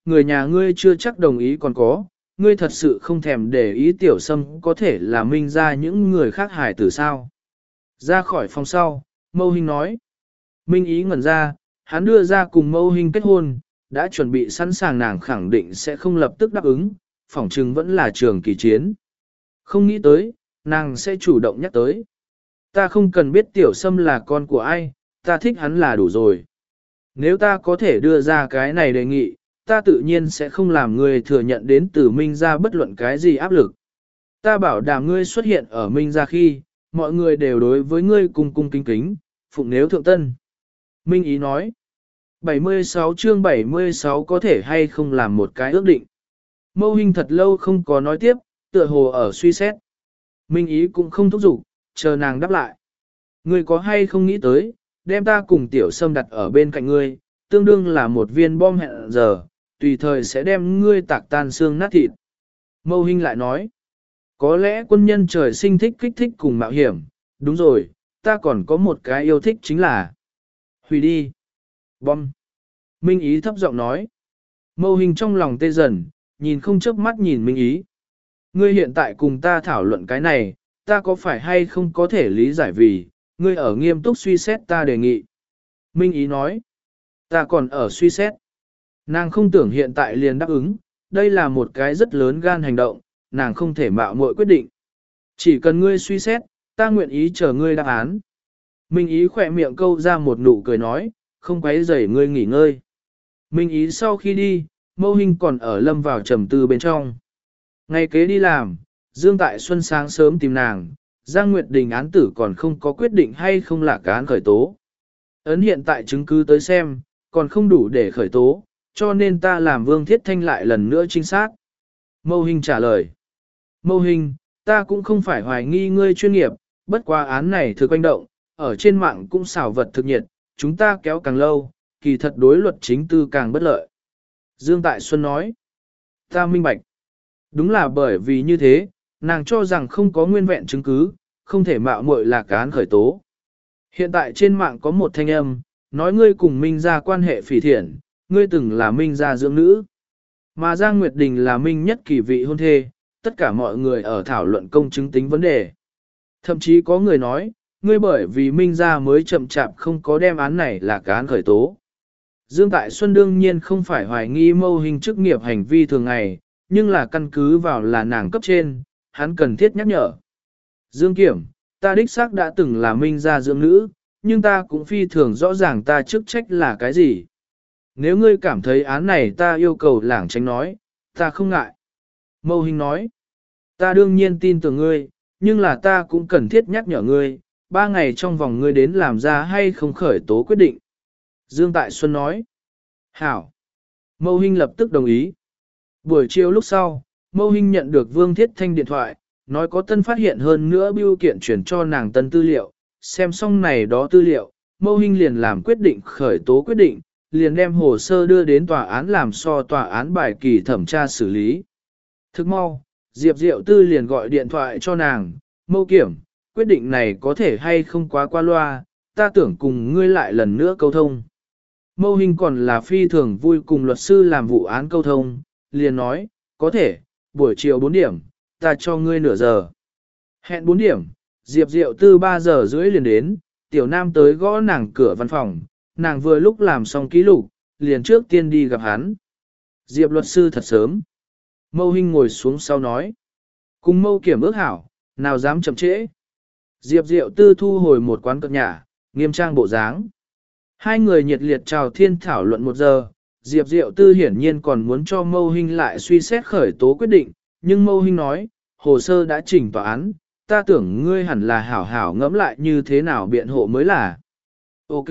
người nhà ngươi chưa chắc đồng ý còn có, ngươi thật sự không thèm để ý tiểu sâm có thể là Minh ra những người khác hài tử sao. Ra khỏi phòng sau, Mâu Hinh nói. Minh ý ngẩn ra, hắn đưa ra cùng Mâu Hinh kết hôn, đã chuẩn bị sẵn sàng nàng khẳng định sẽ không lập tức đáp ứng, phỏng chừng vẫn là trường kỳ chiến. Không nghĩ tới, nàng sẽ chủ động nhắc tới. Ta không cần biết tiểu sâm là con của ai, ta thích hắn là đủ rồi. Nếu ta có thể đưa ra cái này đề nghị, ta tự nhiên sẽ không làm ngươi thừa nhận đến từ Minh ra bất luận cái gì áp lực. Ta bảo đảm ngươi xuất hiện ở Minh ra khi, mọi người đều đối với ngươi cung cung kính kính, phụng nếu thượng tân. Minh ý nói, bảy mươi sáu chương bảy mươi sáu có thể hay không làm một cái ước định. Mâu Hinh thật lâu không có nói tiếp, tựa hồ ở suy xét. Minh ý cũng không thúc giục, chờ nàng đáp lại. Ngươi có hay không nghĩ tới, đem ta cùng tiểu sâm đặt ở bên cạnh ngươi, tương đương là một viên bom hẹn giờ, tùy thời sẽ đem ngươi tạc tan xương nát thịt. Mâu Hinh lại nói, có lẽ quân nhân trời sinh thích kích thích cùng mạo hiểm, đúng rồi, ta còn có một cái yêu thích chính là hủy đi. Bom. Minh ý thấp giọng nói. Mâu Hinh trong lòng tê dần, nhìn không chớp mắt nhìn Minh ý. Ngươi hiện tại cùng ta thảo luận cái này, ta có phải hay không có thể lý giải vì, ngươi ở nghiêm túc suy xét ta đề nghị. Minh ý nói, ta còn ở suy xét. Nàng không tưởng hiện tại liền đáp ứng, đây là một cái rất lớn gan hành động, nàng không thể mạo muội quyết định. Chỉ cần ngươi suy xét, ta nguyện ý chờ ngươi đáp án. Minh ý khỏe miệng câu ra một nụ cười nói, không quấy rầy ngươi nghỉ ngơi. Minh ý sau khi đi, Mâu Hinh còn ở lâm vào trầm tư bên trong. Ngày kế đi làm, Dương Tại Xuân sáng sớm tìm nàng, Giang Nguyệt Đình án tử còn không có quyết định hay không là án khởi tố. Ấn hiện tại chứng cứ tới xem, còn không đủ để khởi tố, cho nên ta làm Vương Thiết Thanh lại lần nữa trinh sát. Mâu Hinh trả lời. Mâu Hinh, ta cũng không phải hoài nghi ngươi chuyên nghiệp, bất quá án này thực quanh động, ở trên mạng cũng xảo vật thực nhiệt, chúng ta kéo càng lâu, kỳ thật đối luật chính tư càng bất lợi. Dương Tại Xuân nói. Ta minh bạch. Đúng là bởi vì như thế, nàng cho rằng không có nguyên vẹn chứng cứ, không thể mạo muội là án khởi tố. Hiện tại trên mạng có một thanh âm, nói ngươi cùng Minh gia quan hệ phỉ thiện, ngươi từng là Minh gia dưỡng nữ. Mà Giang Nguyệt Đình là Minh nhất kỳ vị hôn thê, tất cả mọi người ở thảo luận công chứng tính vấn đề. Thậm chí có người nói, ngươi bởi vì Minh gia mới chậm chạp không có đem án này là án khởi tố. Dương Tại Xuân đương nhiên không phải hoài nghi Mâu Hinh chức nghiệp hành vi thường ngày, nhưng là căn cứ vào là nàng cấp trên, hắn cần thiết nhắc nhở. Dương Kiểm, ta đích xác đã từng là Minh gia dưỡng nữ, nhưng ta cũng phi thường rõ ràng ta chức trách là cái gì. Nếu ngươi cảm thấy án này ta yêu cầu lảng tránh nói, ta không ngại. Mâu Hinh nói, ta đương nhiên tin tưởng ngươi, nhưng là ta cũng cần thiết nhắc nhở ngươi, ba ngày trong vòng ngươi đến làm ra hay không khởi tố quyết định. Dương Tại Xuân nói, hảo. Mâu Hinh lập tức đồng ý. Buổi chiều lúc sau, Mâu Hinh nhận được Vương Thiết Thanh điện thoại, nói có tân phát hiện hơn nữa bưu kiện chuyển cho nàng tân tư liệu, xem xong này đó tư liệu, Mâu Hinh liền làm quyết định khởi tố quyết định, liền đem hồ sơ đưa đến tòa án làm so tòa án bài kỳ thẩm tra xử lý. Thức mau, Diệp Diệu Tư liền gọi điện thoại cho nàng, Mâu Kiểm, quyết định này có thể hay không quá qua loa, ta tưởng cùng ngươi lại lần nữa câu thông. Mâu Hinh còn là phi thường vui cùng luật sư làm vụ án câu thông, liền nói, có thể, buổi chiều bốn điểm, ta cho ngươi nửa giờ. Hẹn bốn điểm, Diệp Diệu Tư ba giờ rưỡi liền đến, Tiểu Nam tới gõ nàng cửa văn phòng, nàng vừa lúc làm xong ký lục, liền trước tiên đi gặp hắn. Diệp luật sư thật sớm. Mâu Hinh ngồi xuống sau nói. Cùng Mâu Kiểm ước hảo, nào dám chậm trễ. Diệp Diệu Tư thu hồi một quán cợt nhả, nghiêm trang bộ dáng. Hai người nhiệt liệt chào thiên thảo luận một giờ, Diệp Diệu Tư hiển nhiên còn muốn cho Mâu Hinh lại suy xét khởi tố quyết định, nhưng Mâu Hinh nói, hồ sơ đã chỉnh tòa án, ta tưởng ngươi hẳn là hảo hảo ngẫm lại như thế nào biện hộ mới là. Ok.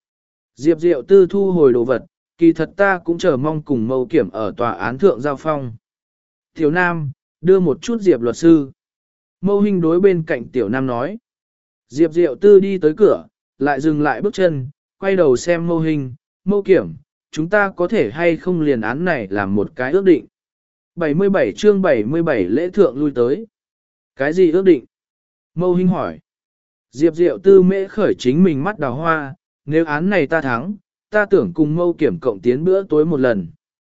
Diệp Diệu Tư thu hồi đồ vật, kỳ thật ta cũng chờ mong cùng Mâu Kiểm ở tòa án thượng giao phong. Tiểu Nam, đưa một chút Diệp luật sư. Mâu Hinh đối bên cạnh Tiểu Nam nói. Diệp Diệu Tư đi tới cửa, lại dừng lại bước chân, quay đầu xem Mâu Hinh, Mâu Kiểm, chúng ta có thể hay không liền án này làm một cái ước định. bảy mươi bảy chương bảy mươi bảy lễ thượng lui tới. Cái gì ước định? Mâu Hinh hỏi. Diệp Diệu Tư mễ khởi chính mình mắt đào hoa, nếu án này ta thắng, ta tưởng cùng Mâu Kiểm cộng tiến bữa tối một lần.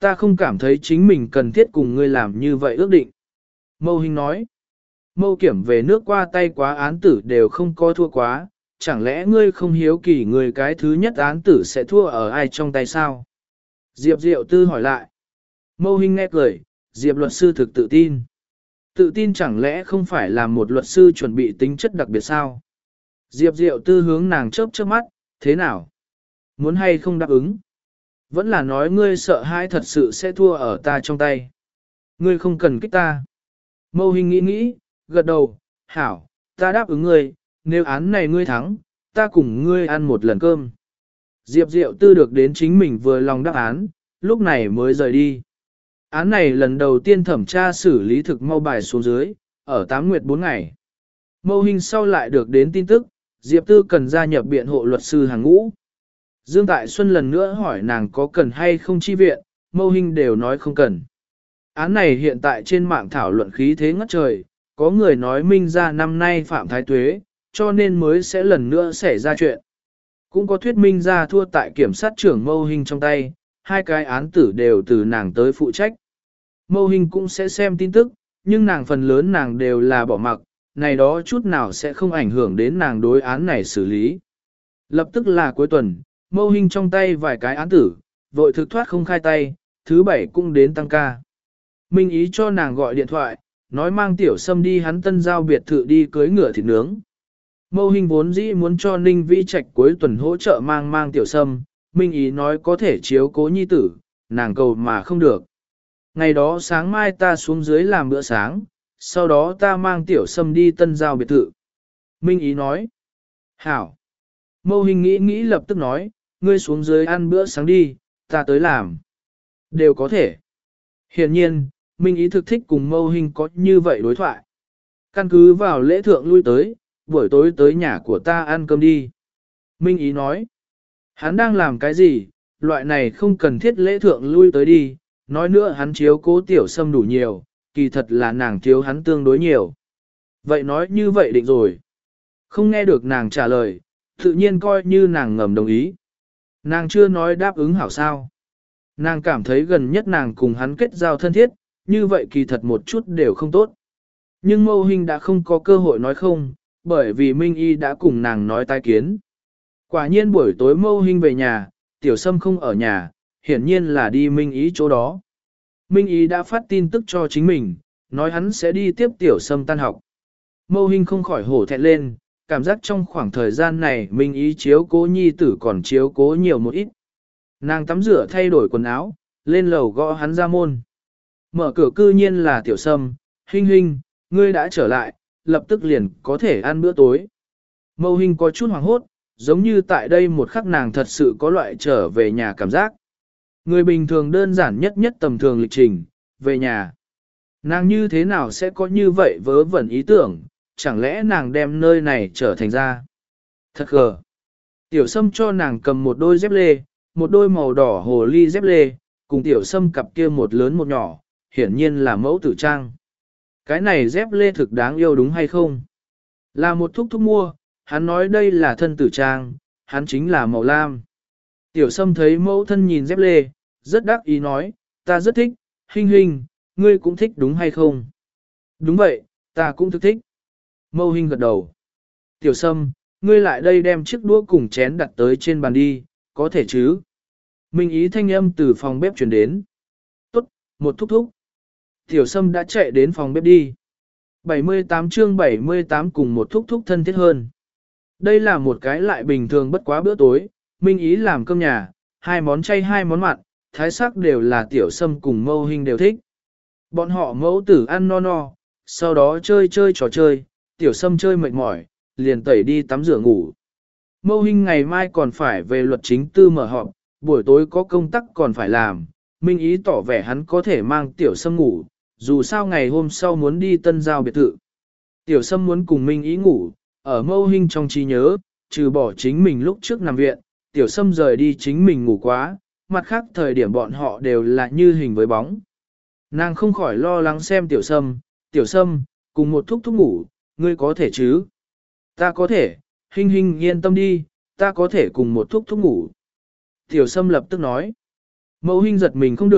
Ta không cảm thấy chính mình cần thiết cùng ngươi làm như vậy ước định. Mâu Hinh nói, Mâu Kiểm về nước qua tay quá án tử đều không có thua quá, chẳng lẽ ngươi không hiếu kỳ người cái thứ nhất án tử sẽ thua ở ai trong tay sao? Diệp Diệu Tư hỏi lại. Mâu Hinh nghe cười, Diệp luật sư thực tự tin. Tự tin chẳng lẽ không phải là một luật sư chuẩn bị tính chất đặc biệt sao? Diệp Diệu Tư hướng nàng chớp chớp mắt, thế nào? Muốn hay không đáp ứng? Vẫn là nói ngươi sợ hãi thật sự sẽ thua ở ta trong tay. Ngươi không cần kích ta. Mâu Hinh nghĩ nghĩ, gật đầu, hảo, ta đáp ứng ngươi, nếu án này ngươi thắng, ta cùng ngươi ăn một lần cơm. Diệp Diệu Tư được đến chính mình vừa lòng đáp án, lúc này mới rời đi. Án này lần đầu tiên thẩm tra xử lý thực mau bài xuống dưới, ở tám nguyệt bốn ngày. Mâu Hinh sau lại được đến tin tức, Diệp Tư cần gia nhập biện hộ luật sư hàng ngũ. Dương Tại Xuân lần nữa hỏi nàng có cần hay không chi viện, Mâu Hinh đều nói không cần. Án này hiện tại trên mạng thảo luận khí thế ngất trời, có người nói Minh ra năm nay phạm thái tuế, cho nên mới sẽ lần nữa xảy ra chuyện. Cũng có thuyết minh ra thua tại kiểm sát trưởng Mâu Hinh trong tay, hai cái án tử đều từ nàng tới phụ trách. Mâu Hinh cũng sẽ xem tin tức, nhưng nàng phần lớn nàng đều là bỏ mặc, này đó chút nào sẽ không ảnh hưởng đến nàng đối án này xử lý. Lập tức là cuối tuần, Mâu Hinh trong tay vài cái án tử, vội thực thoát không khai tay, thứ bảy cũng đến tăng ca. Minh Ý cho nàng gọi điện thoại, nói mang Tiểu Sâm đi hắn Tân Giao biệt thự đi cưới ngựa thịt nướng. Mâu Hinh vốn dĩ muốn cho Ninh Vĩ Trạch cuối tuần hỗ trợ mang mang Tiểu Sâm, Minh Ý nói có thể chiếu cố nhi tử, nàng cầu mà không được. Ngày đó sáng mai ta xuống dưới làm bữa sáng, sau đó ta mang Tiểu Sâm đi Tân Giao biệt thự. Minh Ý nói, hảo. Mâu Hinh nghĩ nghĩ lập tức nói, ngươi xuống dưới ăn bữa sáng đi, ta tới làm. Đều có thể. Hiển nhiên, Minh Ý thực thích cùng Mâu Hinh có như vậy đối thoại. Căn cứ vào lễ thượng lui tới, buổi tối tới nhà của ta ăn cơm đi. Minh Ý nói, hắn đang làm cái gì, loại này không cần thiết lễ thượng lui tới đi, nói nữa hắn chiếu cố Tiểu Sâm đủ nhiều, kỳ thật là nàng thiếu hắn tương đối nhiều. Vậy nói như vậy định rồi. Không nghe được nàng trả lời, tự nhiên coi như nàng ngầm đồng ý. Nàng chưa nói đáp ứng hảo sao. Nàng cảm thấy gần nhất nàng cùng hắn kết giao thân thiết, như vậy kỳ thật một chút đều không tốt. Nhưng Mâu Hinh đã không có cơ hội nói không, bởi vì Minh Y đã cùng nàng nói tai kiến. Quả nhiên buổi tối Mâu Hinh về nhà, Tiểu Sâm không ở nhà, hiển nhiên là đi Minh Y chỗ đó. Minh Y đã phát tin tức cho chính mình, nói hắn sẽ đi tiếp Tiểu Sâm tan học. Mâu Hinh không khỏi hổ thẹn lên, cảm giác trong khoảng thời gian này Minh Y chiếu cố nhi tử còn chiếu cố nhiều một ít. Nàng tắm rửa thay đổi quần áo, lên lầu gõ hắn ra môn. Mở cửa cư nhiên là Tiểu Sâm, Hinh Hinh, ngươi đã trở lại, lập tức liền có thể ăn bữa tối. Mâu Hinh có chút hoảng hốt, giống như tại đây một khắc nàng thật sự có loại trở về nhà cảm giác. Người bình thường đơn giản nhất nhất tầm thường lịch trình, về nhà. Nàng như thế nào sẽ có như vậy vớ vẩn ý tưởng, chẳng lẽ nàng đem nơi này trở thành ra. Thật gờ. Tiểu Sâm cho nàng cầm một đôi dép lê, một đôi màu đỏ hồ ly dép lê, cùng Tiểu Sâm cặp kia một lớn một nhỏ, hiển nhiên là mẫu tử trang. Cái này dép lê thực đáng yêu đúng hay không? Là một thúc thúc mua, hắn nói đây là thân tử trang, hắn chính là màu lam. Tiểu Sâm thấy mẫu thân nhìn dép lê, rất đắc ý nói, ta rất thích, Hinh Hinh, ngươi cũng thích đúng hay không? Đúng vậy, ta cũng thực thích. Mâu Hinh gật đầu. Tiểu Sâm, ngươi lại đây đem chiếc đũa cùng chén đặt tới trên bàn đi, có thể chứ? Minh Ý thanh âm từ phòng bếp truyền đến. Tốt, một thúc thúc. Tiểu Sâm đã chạy đến phòng bếp đi. bảy mươi tám chương bảy mươi tám cùng một thúc thúc thân thiết hơn. Đây là một cái lại bình thường bất quá bữa tối, Minh Ý làm cơm nhà, hai món chay hai món mặn, thái sắc đều là Tiểu Sâm cùng Mâu Hinh đều thích. Bọn họ mẫu tử ăn no no, sau đó chơi chơi trò chơi, Tiểu Sâm chơi mệt mỏi, liền tẩy đi tắm rửa ngủ. Mâu Hinh ngày mai còn phải về luật chính tư mở họp, buổi tối có công tác còn phải làm, Minh Ý tỏ vẻ hắn có thể mang Tiểu Sâm ngủ, dù sao ngày hôm sau muốn đi Tân Giao biệt thự. Tiểu Sâm muốn cùng Minh Ý ngủ, ở Mâu Hinh trong trí nhớ, trừ bỏ chính mình lúc trước nằm viện, Tiểu Sâm rời đi chính mình ngủ quá, mặt khác thời điểm bọn họ đều là như hình với bóng. Nàng không khỏi lo lắng xem Tiểu Sâm, Tiểu Sâm, cùng một thúc thúc ngủ, ngươi có thể chứ? Ta có thể, Hinh Hinh yên tâm đi, ta có thể cùng một thúc thúc ngủ. Tiểu Sâm lập tức nói. Mâu Hinh giật mình không được,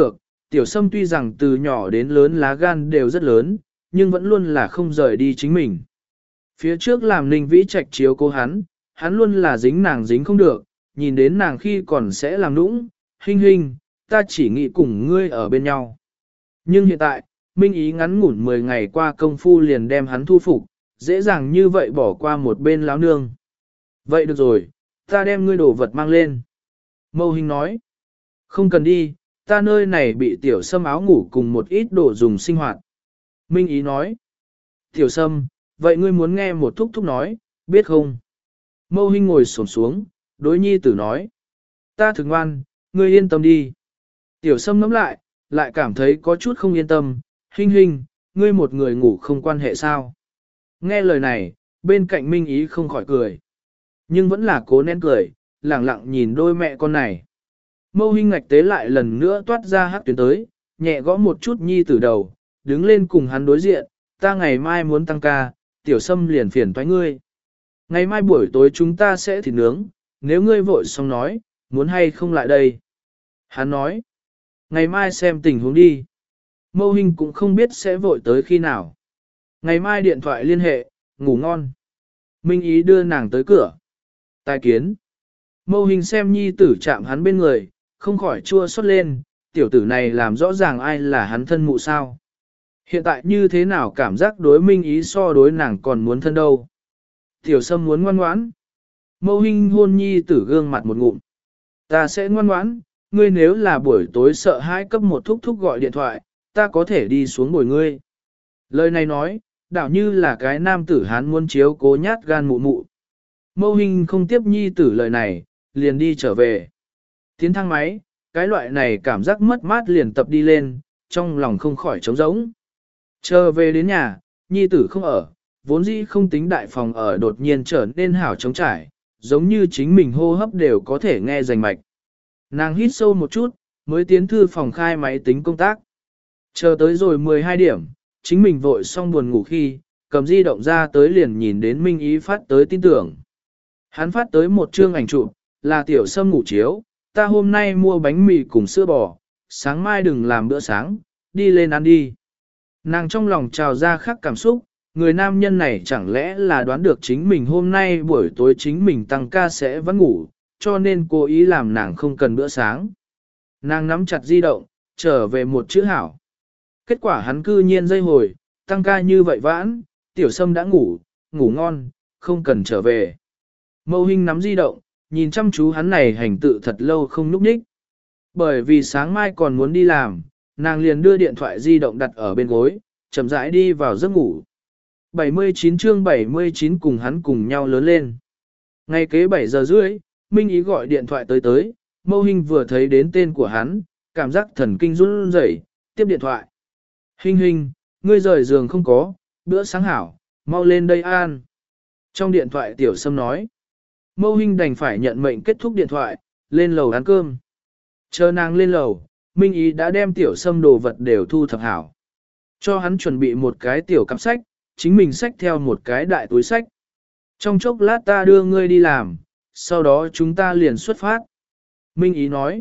tiểu sâm tuy rằng từ nhỏ đến lớn lá gan đều rất lớn, nhưng vẫn luôn là không rời đi chính mình. Phía trước làm Ninh Vĩ Trạch chiếu cố hắn, hắn luôn là dính nàng dính không được, nhìn đến nàng khi còn sẽ làm nũng, hình hình, ta chỉ nghĩ cùng ngươi ở bên nhau. Nhưng hiện tại, Minh Ý ngắn ngủn mười ngày qua công phu liền đem hắn thu phục, dễ dàng như vậy bỏ qua một bên láo nương. Vậy được rồi, ta đem ngươi đồ vật mang lên. Mâu Hình nói, không cần đi, ta nơi này bị tiểu sâm áo ngủ cùng một ít đồ dùng sinh hoạt. Minh Ý nói, tiểu sâm, vậy ngươi muốn nghe một thúc thúc nói, biết không? Mâu Hình ngồi xổm xuống, đối nhi tử nói, ta thực ngoan, ngươi yên tâm đi. Tiểu sâm ngẫm lại, lại cảm thấy có chút không yên tâm, Hình hình, ngươi một người ngủ không quan hệ sao? Nghe lời này, bên cạnh Minh Ý không khỏi cười. Nhưng vẫn là cố nén cười, lẳng lặng nhìn đôi mẹ con này. Mâu Hinh ngạch tế lại lần nữa toát ra hắc tuyến tới, nhẹ gõ một chút nhi từ đầu, đứng lên cùng hắn đối diện, ta ngày mai muốn tăng ca, tiểu sâm liền phiền toái ngươi. Ngày mai buổi tối chúng ta sẽ thịt nướng, nếu ngươi vội xong nói, muốn hay không lại đây. Hắn nói, ngày mai xem tình huống đi. Mâu Hinh cũng không biết sẽ vội tới khi nào. Ngày mai điện thoại liên hệ, ngủ ngon. Minh Ý đưa nàng tới cửa. Tài kiến. Mâu Hình xem nhi tử chạm hắn bên người, không khỏi chua xót lên, tiểu tử này làm rõ ràng ai là hắn thân mụ sao. Hiện tại như thế nào cảm giác đối Minh Ý so đối nàng còn muốn thân đâu. Tiểu Sâm muốn ngoan ngoãn. Mâu Hình hôn nhi tử gương mặt một ngụm. Ta sẽ ngoan ngoãn, ngươi nếu là buổi tối sợ hãi cấp một thúc thúc gọi điện thoại, ta có thể đi xuống bồi ngươi. Lời này nói, đảo như là cái nam tử hán muốn chiếu cố nhát gan mụ mụ. Mâu Hình không tiếp nhi tử lời này, liền đi trở về. Tiến thang máy, cái loại này cảm giác mất mát liền tập đi lên, trong lòng không khỏi trống rỗng. Chờ về đến nhà, nhi tử không ở, vốn dĩ không tính đại phòng ở đột nhiên trở nên hảo trống trải, giống như chính mình hô hấp đều có thể nghe rành mạch. Nàng hít sâu một chút, mới tiến thư phòng khai máy tính công tác. Chờ tới rồi mười hai điểm, chính mình vội xong buồn ngủ khi, cầm di động ra tới liền nhìn đến Minh Ý phát tới tin tưởng. Hắn phát tới một chương ảnh chụp, là tiểu sâm ngủ chiếu, ta hôm nay mua bánh mì cùng sữa bò, sáng mai đừng làm bữa sáng, đi lên ăn đi. Nàng trong lòng trào ra khắc cảm xúc, người nam nhân này chẳng lẽ là đoán được chính mình hôm nay buổi tối chính mình tăng ca sẽ vẫn ngủ, cho nên cố ý làm nàng không cần bữa sáng. Nàng nắm chặt di động, trở về một chữ hảo. Kết quả hắn cư nhiên dây hồi, tăng ca như vậy vãn, tiểu sâm đã ngủ, ngủ ngon, không cần trở về. Mâu Hình nắm di động, nhìn chăm chú hắn này hành tự thật lâu không núp ních. Bởi vì sáng mai còn muốn đi làm, nàng liền đưa điện thoại di động đặt ở bên gối, chậm rãi đi vào giấc ngủ. bảy mươi chín chương bảy mươi chín cùng hắn cùng nhau lớn lên. Ngay kế bảy giờ rưỡi, Minh Ý gọi điện thoại tới tới, Mâu Hình vừa thấy đến tên của hắn, cảm giác thần kinh run rẩy, tiếp điện thoại. Hình hình, ngươi rời giường không có, bữa sáng hảo, mau lên đây ăn. Trong điện thoại tiểu sâm nói. Mâu Hình đành phải nhận mệnh kết thúc điện thoại, lên lầu ăn cơm. Chờ nàng lên lầu, Minh Ý đã đem tiểu sâm đồ vật đều thu thập hảo. Cho hắn chuẩn bị một cái tiểu cặp sách, chính mình xách theo một cái đại túi sách. Trong chốc lát ta đưa ngươi đi làm, sau đó chúng ta liền xuất phát. Minh Ý nói.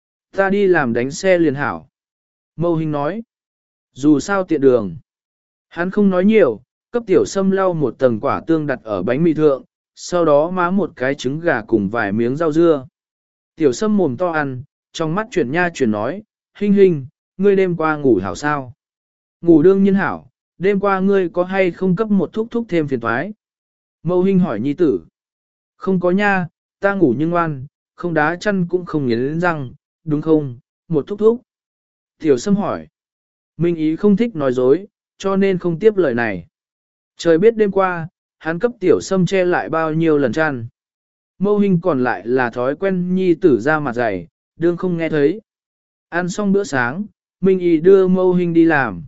Ta đi làm đánh xe liền hảo. Mâu Hình nói. Dù sao tiện đường. Hắn không nói nhiều, cấp tiểu sâm lau một tầng quả tương đặt ở bánh mì thượng, sau đó má một cái trứng gà cùng vài miếng rau dưa. Tiểu sâm mồm to ăn, trong mắt chuyển nha chuyển nói, Hình hình, ngươi đêm qua ngủ hảo sao? Ngủ đương nhiên hảo, đêm qua ngươi có hay không cấp một thúc thúc thêm phiền toái? Mâu Hình hỏi nhi tử. Không có nha, ta ngủ nhưng ngoan, không đá chân cũng không nghiến răng, đúng không, một thúc thúc. Tiểu sâm hỏi. Minh Ý không thích nói dối, cho nên không tiếp lời này. Trời biết đêm qua, hắn cấp tiểu sâm che lại bao nhiêu lần chăn. Mâu Hình còn lại là thói quen nhi tử ra mặt dày, đương không nghe thấy. Ăn xong bữa sáng, Minh Ý đưa Mâu Hình đi làm.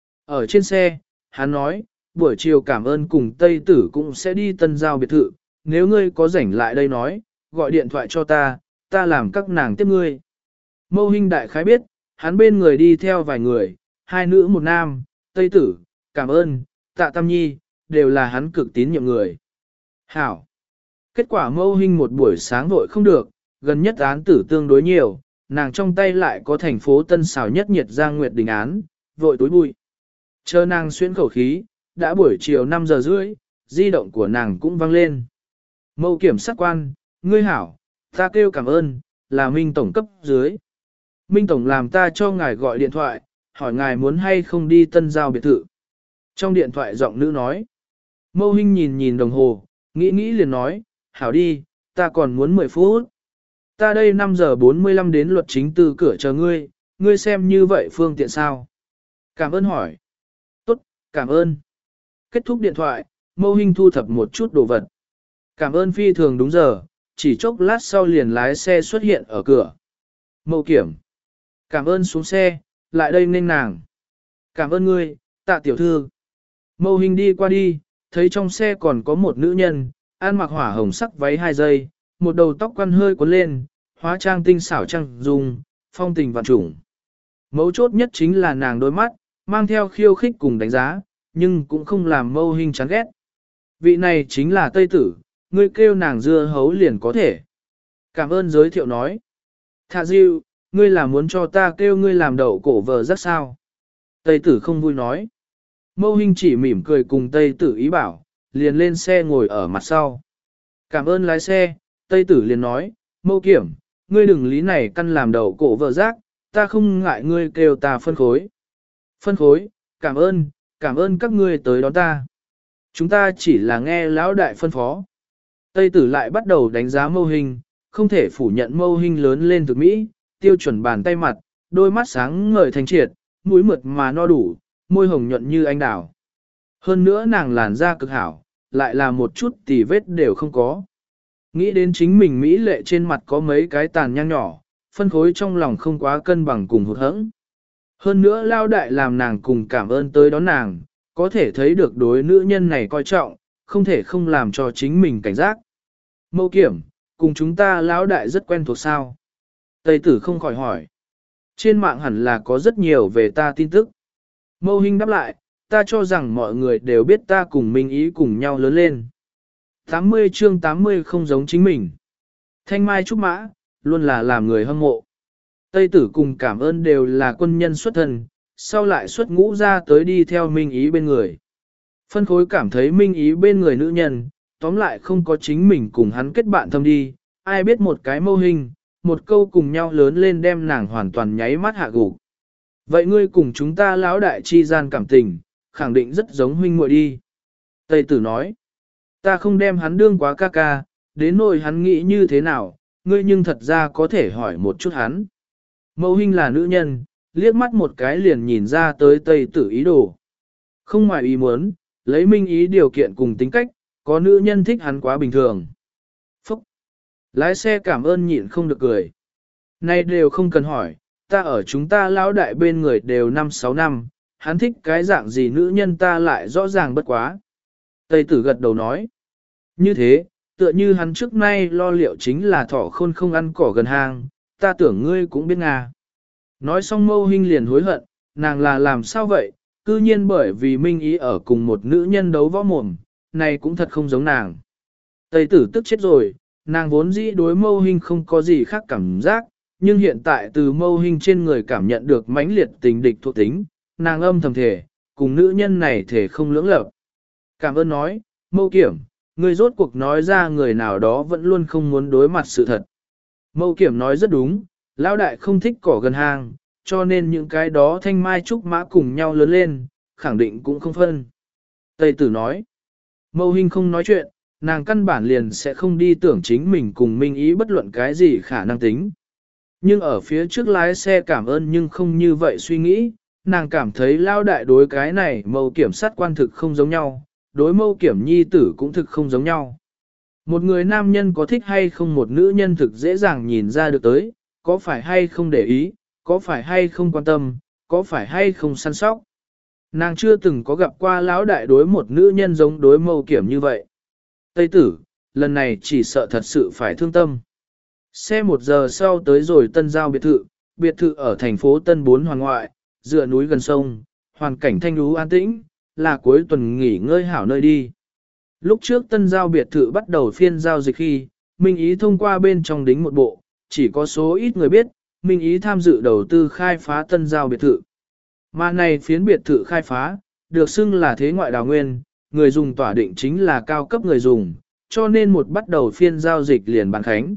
Ở trên xe, hắn nói, buổi chiều cảm ơn cùng Tây Tử cũng sẽ đi Tân Giao biệt thự, nếu ngươi có rảnh lại đây nói, gọi điện thoại cho ta, ta làm các nàng tiếp ngươi. Mâu Hình đại khái biết, hắn bên người đi theo vài người, hai nữ một nam, Tây Tử, cảm ơn, Tạ Tam Nhi, đều là hắn cực tín nhiệm người. Hảo. Kết quả Mâu Hình một buổi sáng vội không được, gần nhất án tử tương đối nhiều, nàng trong tay lại có thành phố tân xảo nhất nhiệt giang nguyệt đình án, vội túi bụi. Chờ nàng xuyên khẩu khí, đã buổi chiều năm giờ rưỡi, di động của nàng cũng vang lên. Mâu kiểm sát quan, ngươi hảo, ta kêu cảm ơn, là Minh Tổng cấp dưới. Minh Tổng làm ta cho ngài gọi điện thoại, hỏi ngài muốn hay không đi tân giao biệt thự. Trong điện thoại giọng nữ nói. Mâu Hinh nhìn nhìn đồng hồ, nghĩ nghĩ liền nói, hảo đi, ta còn muốn mười phút. Ta đây năm giờ bốn mươi lăm đến luật chính từ cửa chờ ngươi, ngươi xem như vậy phương tiện sao? Cảm ơn hỏi. Tốt, cảm ơn. Kết thúc điện thoại, Mâu Hinh thu thập một chút đồ vật. Cảm ơn phi thường đúng giờ, chỉ chốc lát sau liền lái xe xuất hiện ở cửa. Mâu kiểm. Cảm ơn xuống xe, lại đây nên nàng. Cảm ơn ngươi, Tạ tiểu thư. Mâu Hinh đi qua đi, thấy trong xe còn có một nữ nhân, ăn mặc hỏa hồng sắc váy hai giây, một đầu tóc quăn hơi cuốn lên, hóa trang tinh xảo trang dung, phong tình vạn trùng. Mấu chốt nhất chính là nàng đôi mắt, mang theo khiêu khích cùng đánh giá, nhưng cũng không làm Mâu Hinh chán ghét. Vị này chính là Tây Tử, ngươi kêu nàng dưa hấu liền có thể. Cảm ơn giới thiệu nói. Thạ Diêu, ngươi là muốn cho ta kêu ngươi làm đậu cổ vờ rất sao? Tây Tử không vui nói. Mâu Hinh chỉ mỉm cười cùng Tây Tử ý bảo, liền lên xe ngồi ở mặt sau. Cảm ơn lái xe, Tây Tử liền nói, Mâu kiểm, ngươi đừng lý này căn làm đậu cổ vợ rác, ta không ngại ngươi kêu ta phân khối. Phân khối, cảm ơn, cảm ơn các ngươi tới đón ta. Chúng ta chỉ là nghe lão đại phân phó. Tây Tử lại bắt đầu đánh giá Mâu Hinh, không thể phủ nhận Mâu Hinh lớn lên thực mỹ, tiêu chuẩn bàn tay mặt, đôi mắt sáng ngời thanh triệt, mũi mượt mà no đủ, môi hồng nhuận như anh đào. Hơn nữa nàng làn da cực hảo, lại là một chút tì vết đều không có. Nghĩ đến chính mình mỹ lệ trên mặt có mấy cái tàn nhang nhỏ, phân khối trong lòng không quá cân bằng cùng hụt hẫng. Hơn nữa lao đại làm nàng cùng cảm ơn tới đón nàng, có thể thấy được đối nữ nhân này coi trọng, không thể không làm cho chính mình cảnh giác. Mâu kiểm, cùng chúng ta lão đại rất quen thuộc sao? Tây Tử không khỏi hỏi. Trên mạng hẳn là có rất nhiều về ta tin tức. Mâu Hinh đáp lại, ta cho rằng mọi người đều biết ta cùng Minh Ý cùng nhau lớn lên. tám mươi chương tám mươi không giống chính mình. Thanh Mai Trúc Mã, luôn là làm người hâm mộ. Tây Tử cùng cảm ơn đều là quân nhân xuất thân, sau lại xuất ngũ ra tới đi theo Minh Ý bên người. Phân khối cảm thấy Minh Ý bên người nữ nhân, tóm lại không có chính mình cùng hắn kết bạn thâm đi, ai biết một cái Mâu Hinh, một câu cùng nhau lớn lên đem nàng hoàn toàn nháy mắt hạ gục. Vậy ngươi cùng chúng ta lão đại chi gian cảm tình, khẳng định rất giống huynh muội đi. Tây Tử nói, ta không đem hắn đương quá ca ca, đến nỗi hắn nghĩ như thế nào, ngươi nhưng thật ra có thể hỏi một chút hắn. Mâu Hinh là nữ nhân, liếc mắt một cái liền nhìn ra tới Tây Tử ý đồ. Không ngoài ý muốn, lấy Minh Ý điều kiện cùng tính cách, có nữ nhân thích hắn quá bình thường. Phúc! Lái xe cảm ơn nhịn không được cười. Này đều không cần hỏi, ta ở chúng ta lão đại bên người đều năm sáu năm, hắn thích cái dạng gì nữ nhân ta lại rõ ràng bất quá. Tây Tử gật đầu nói. Như thế, tựa như hắn trước nay lo liệu chính là thỏ khôn không ăn cỏ gần hang, ta tưởng ngươi cũng biết Nga. Nói xong Mâu Hinh liền hối hận, nàng là làm sao vậy, cư nhiên bởi vì Minh Ý ở cùng một nữ nhân đấu võ mồm, này cũng thật không giống nàng. Tây Tử tức chết rồi, nàng vốn dĩ đối Mâu Hinh không có gì khác cảm giác, nhưng hiện tại từ Mâu Hinh trên người cảm nhận được mãnh liệt tình địch thuộc tính, nàng âm thầm thể, cùng nữ nhân này thể không lưỡng lập. Cảm ơn nói, Mâu kiểm, người rốt cuộc nói ra người nào đó vẫn luôn không muốn đối mặt sự thật. Mâu kiểm nói rất đúng, lão đại không thích cỏ gần hang, cho nên những cái đó thanh mai trúc mã cùng nhau lớn lên, khẳng định cũng không phân. Tây Tử nói, Mâu Hinh không nói chuyện, nàng căn bản liền sẽ không đi tưởng chính mình cùng Minh Ý bất luận cái gì khả năng tính. Nhưng ở phía trước lái xe cảm ơn nhưng không như vậy suy nghĩ, nàng cảm thấy lao đại đối cái này Mâu kiểm sát quan thực không giống nhau, đối Mâu kiểm nhi tử cũng thực không giống nhau. Một người nam nhân có thích hay không một nữ nhân thực dễ dàng nhìn ra được tới, có phải hay không để ý, có phải hay không quan tâm, có phải hay không săn sóc. Nàng chưa từng có gặp qua lão đại đối một nữ nhân giống đối Mâu kiểm như vậy. Tây Tử, lần này chỉ sợ thật sự phải thương tâm. Xe một giờ sau tới rồi Tân Giao biệt thự, biệt thự ở thành phố Tân Bốn Hoàng ngoại, dựa núi gần sông, hoàn cảnh thanh lú an tĩnh, là cuối tuần nghỉ ngơi hảo nơi đi. Lúc trước Tân Giao biệt thự bắt đầu phiên giao dịch khi, Minh Ý thông qua bên trong đính một bộ, chỉ có số ít người biết, Minh Ý tham dự đầu tư khai phá tân giao biệt thự. Mà này phiến biệt thự khai phá, được xưng là thế ngoại đào nguyên, người dùng tỏa định chính là cao cấp người dùng, cho nên một bắt đầu phiên giao dịch liền bán khánh.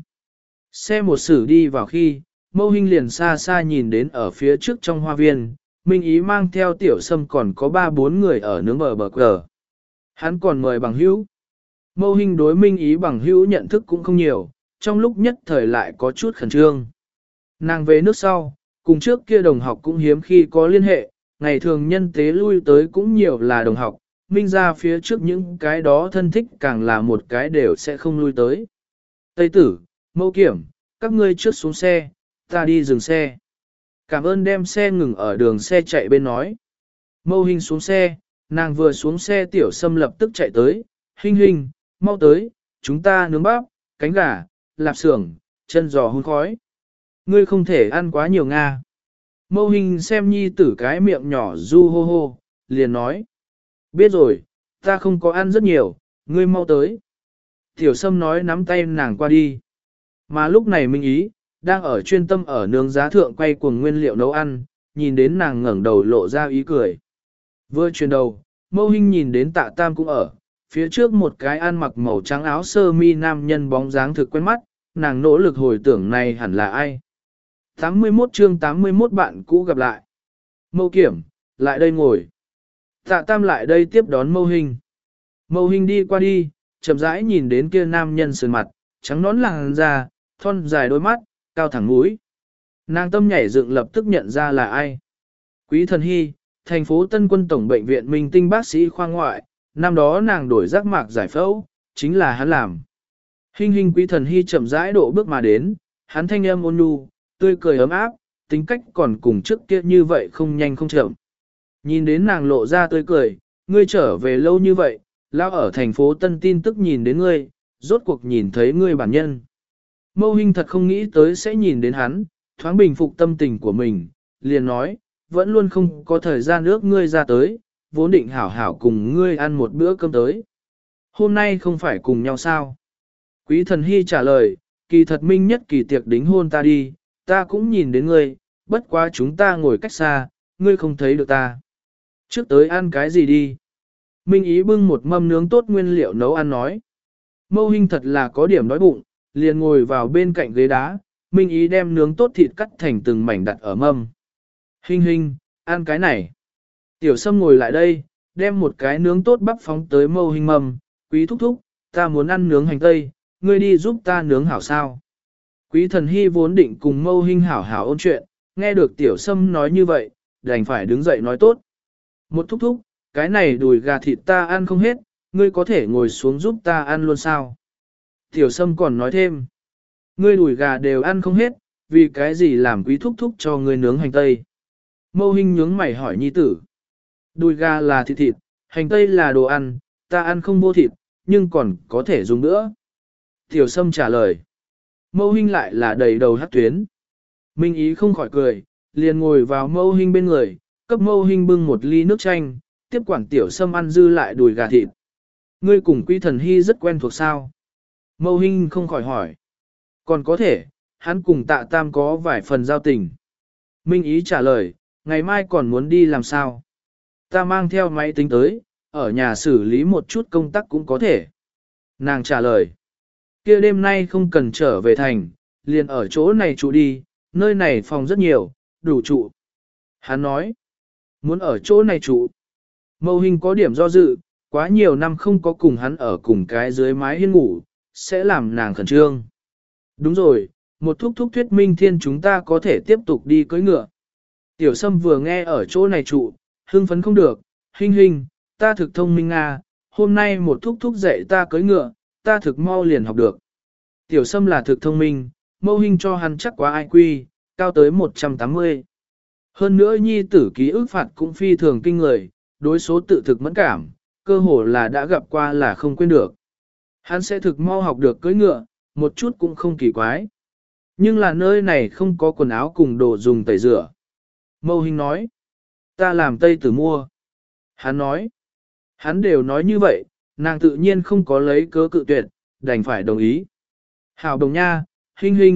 Xe một sử đi vào khi, Mâu Hinh liền xa xa nhìn đến ở phía trước trong hoa viên, Minh Ý mang theo tiểu sâm còn có ba bốn người ở nướng bờ bờ cờ. Hắn còn mời bằng hữu. Mâu Hinh đối Minh Ý bằng hữu nhận thức cũng không nhiều, trong lúc nhất thời lại có chút khẩn trương. Nàng về nước sau, cùng trước kia đồng học cũng hiếm khi có liên hệ, ngày thường nhân tế lui tới cũng nhiều là đồng học, Minh ra phía trước những cái đó thân thích càng là một cái đều sẽ không lui tới. Tây tử, Mâu Kiểm, các ngươi trước xuống xe, ta đi dừng xe. Cảm ơn đem xe ngừng ở đường xe chạy bên nói. Mâu Hinh xuống xe, nàng vừa xuống xe tiểu sâm lập tức chạy tới, Hinh Hinh, mau tới, chúng ta nướng bắp, cánh gà, lạp xưởng, chân giò hun khói. Ngươi không thể ăn quá nhiều Nga. Mâu Hinh xem nhi tử cái miệng nhỏ du hô hô, liền nói. Biết rồi, ta không có ăn rất nhiều, ngươi mau tới. Tiểu sâm nói nắm tay nàng qua đi. Mà lúc này Minh Ý, đang ở chuyên tâm ở nướng giá thượng quay cuồng nguyên liệu nấu ăn, nhìn đến nàng ngẩng đầu lộ ra ý cười. Vừa chuyển đầu, Mâu Hinh nhìn đến Tạ Tam cũng ở, phía trước một cái ăn mặc màu trắng áo sơ mi nam nhân bóng dáng thực quen mắt, nàng nỗ lực hồi tưởng này hẳn là ai. tám mươi mốt chương tám mươi mốt bạn cũ gặp lại. Mâu Kiểm, lại đây ngồi. Tạ Tam lại đây tiếp đón Mâu Hinh. Mâu Hinh đi qua đi, chậm rãi nhìn đến kia nam nhân sườn mặt, trắng nón làn da, thon dài đôi mắt, cao thẳng mũi. Nàng tâm nhảy dựng lập tức nhận ra là ai. Quý Thần Hy, thành phố Tân Quân Tổng Bệnh viện Minh Tinh bác sĩ khoa ngoại, năm đó nàng đổi giác mạc giải phẫu, chính là hắn làm. Hinh Hinh Quý Thần Hy chậm rãi độ bước mà đến, hắn thanh âm ôn nhu, tươi cười ấm áp, tính cách còn cùng trước kia như vậy không nhanh không chậm. Nhìn đến nàng lộ ra tươi cười, ngươi trở về lâu như vậy, lao ở thành phố Tân tin tức nhìn đến ngươi, rốt cuộc nhìn thấy ngươi bản nhân. Mâu Hinh thật không nghĩ tới sẽ nhìn đến hắn, thoáng bình phục tâm tình của mình, liền nói, vẫn luôn không có thời gian ước ngươi ra tới, vốn định hảo hảo cùng ngươi ăn một bữa cơm tới. Hôm nay không phải cùng nhau sao? Quý Thần Hy trả lời, kỳ thật minh nhất kỳ tiệc đính hôn ta đi, ta cũng nhìn đến ngươi, bất quá chúng ta ngồi cách xa, ngươi không thấy được ta. Trước tới ăn cái gì đi? Minh Ý bưng một mâm nướng tốt nguyên liệu nấu ăn nói. Mâu Hinh thật là có điểm đói bụng, liền ngồi vào bên cạnh ghế đá, Minh Ý đem nướng tốt thịt cắt thành từng mảnh đặt ở mâm. Hinh Hinh, ăn cái này. Tiểu Sâm ngồi lại đây, đem một cái nướng tốt bắp phóng tới Mâu Hinh mâm, Quý thúc thúc, ta muốn ăn nướng hành tây, ngươi đi giúp ta nướng hảo sao. Quý Thần Hy vốn định cùng Mâu Hinh hảo hảo ôn chuyện, nghe được Tiểu Sâm nói như vậy, đành phải đứng dậy nói tốt. Một thúc thúc, cái này đùi gà thịt ta ăn không hết, ngươi có thể ngồi xuống giúp ta ăn luôn sao? Tiểu Sâm còn nói thêm, ngươi đùi gà đều ăn không hết, vì cái gì làm quý thúc thúc cho ngươi nướng hành tây? Mâu Hinh nhướng mày hỏi nhi tử. Đùi gà là thịt thịt, hành tây là đồ ăn, ta ăn không vô thịt, nhưng còn có thể dùng nữa. Tiểu Sâm trả lời. Mâu Hinh lại là đầy đầu hắc tuyến. Minh Ý không khỏi cười, liền ngồi vào Mâu Hinh bên người, cấp Mâu Hinh bưng một ly nước chanh, tiếp quản Tiểu Sâm ăn dư lại đùi gà thịt. Ngươi cùng Quý Thần Hy rất quen thuộc sao? Mâu Hinh không khỏi hỏi. Còn có thể, hắn cùng Tạ Tam có vài phần giao tình. Minh Ý trả lời, ngày mai còn muốn đi làm sao? Ta mang theo máy tính tới, ở nhà xử lý một chút công tác cũng có thể. Nàng trả lời, kia đêm nay không cần trở về thành, liền ở chỗ này trụ đi, nơi này phòng rất nhiều, đủ trụ. Hắn nói, muốn ở chỗ này trụ. Mâu Hinh có điểm do dự, quá nhiều năm không có cùng hắn ở cùng cái dưới mái hiên ngủ, sẽ làm nàng khẩn trương. Đúng rồi, một thúc thúc thuyết minh thiên chúng ta có thể tiếp tục đi cưỡi ngựa. Tiểu Sâm vừa nghe ở chỗ này trụ, hưng phấn không được, Hinh Hinh, ta thực thông minh à, hôm nay một thúc thúc dạy ta cưỡi ngựa, ta thực mau liền học được. Tiểu Sâm là thực thông minh, Mâu Hinh cho hắn chắc quá ai quy, cao tới một trăm tám mươi. Hơn nữa nhi tử ký ức phạt cũng phi thường kinh người, đối số tự thực mẫn cảm, cơ hồ là đã gặp qua là không quên được. Hắn sẽ thực mau học được cưỡi ngựa, một chút cũng không kỳ quái. Nhưng là nơi này không có quần áo cùng đồ dùng tẩy rửa. Mâu Hinh nói, ta làm Tây Tử mua. Hắn nói, hắn đều nói như vậy, nàng tự nhiên không có lấy cớ cự tuyệt, đành phải đồng ý. Hảo đồng nha, Hinh Hinh,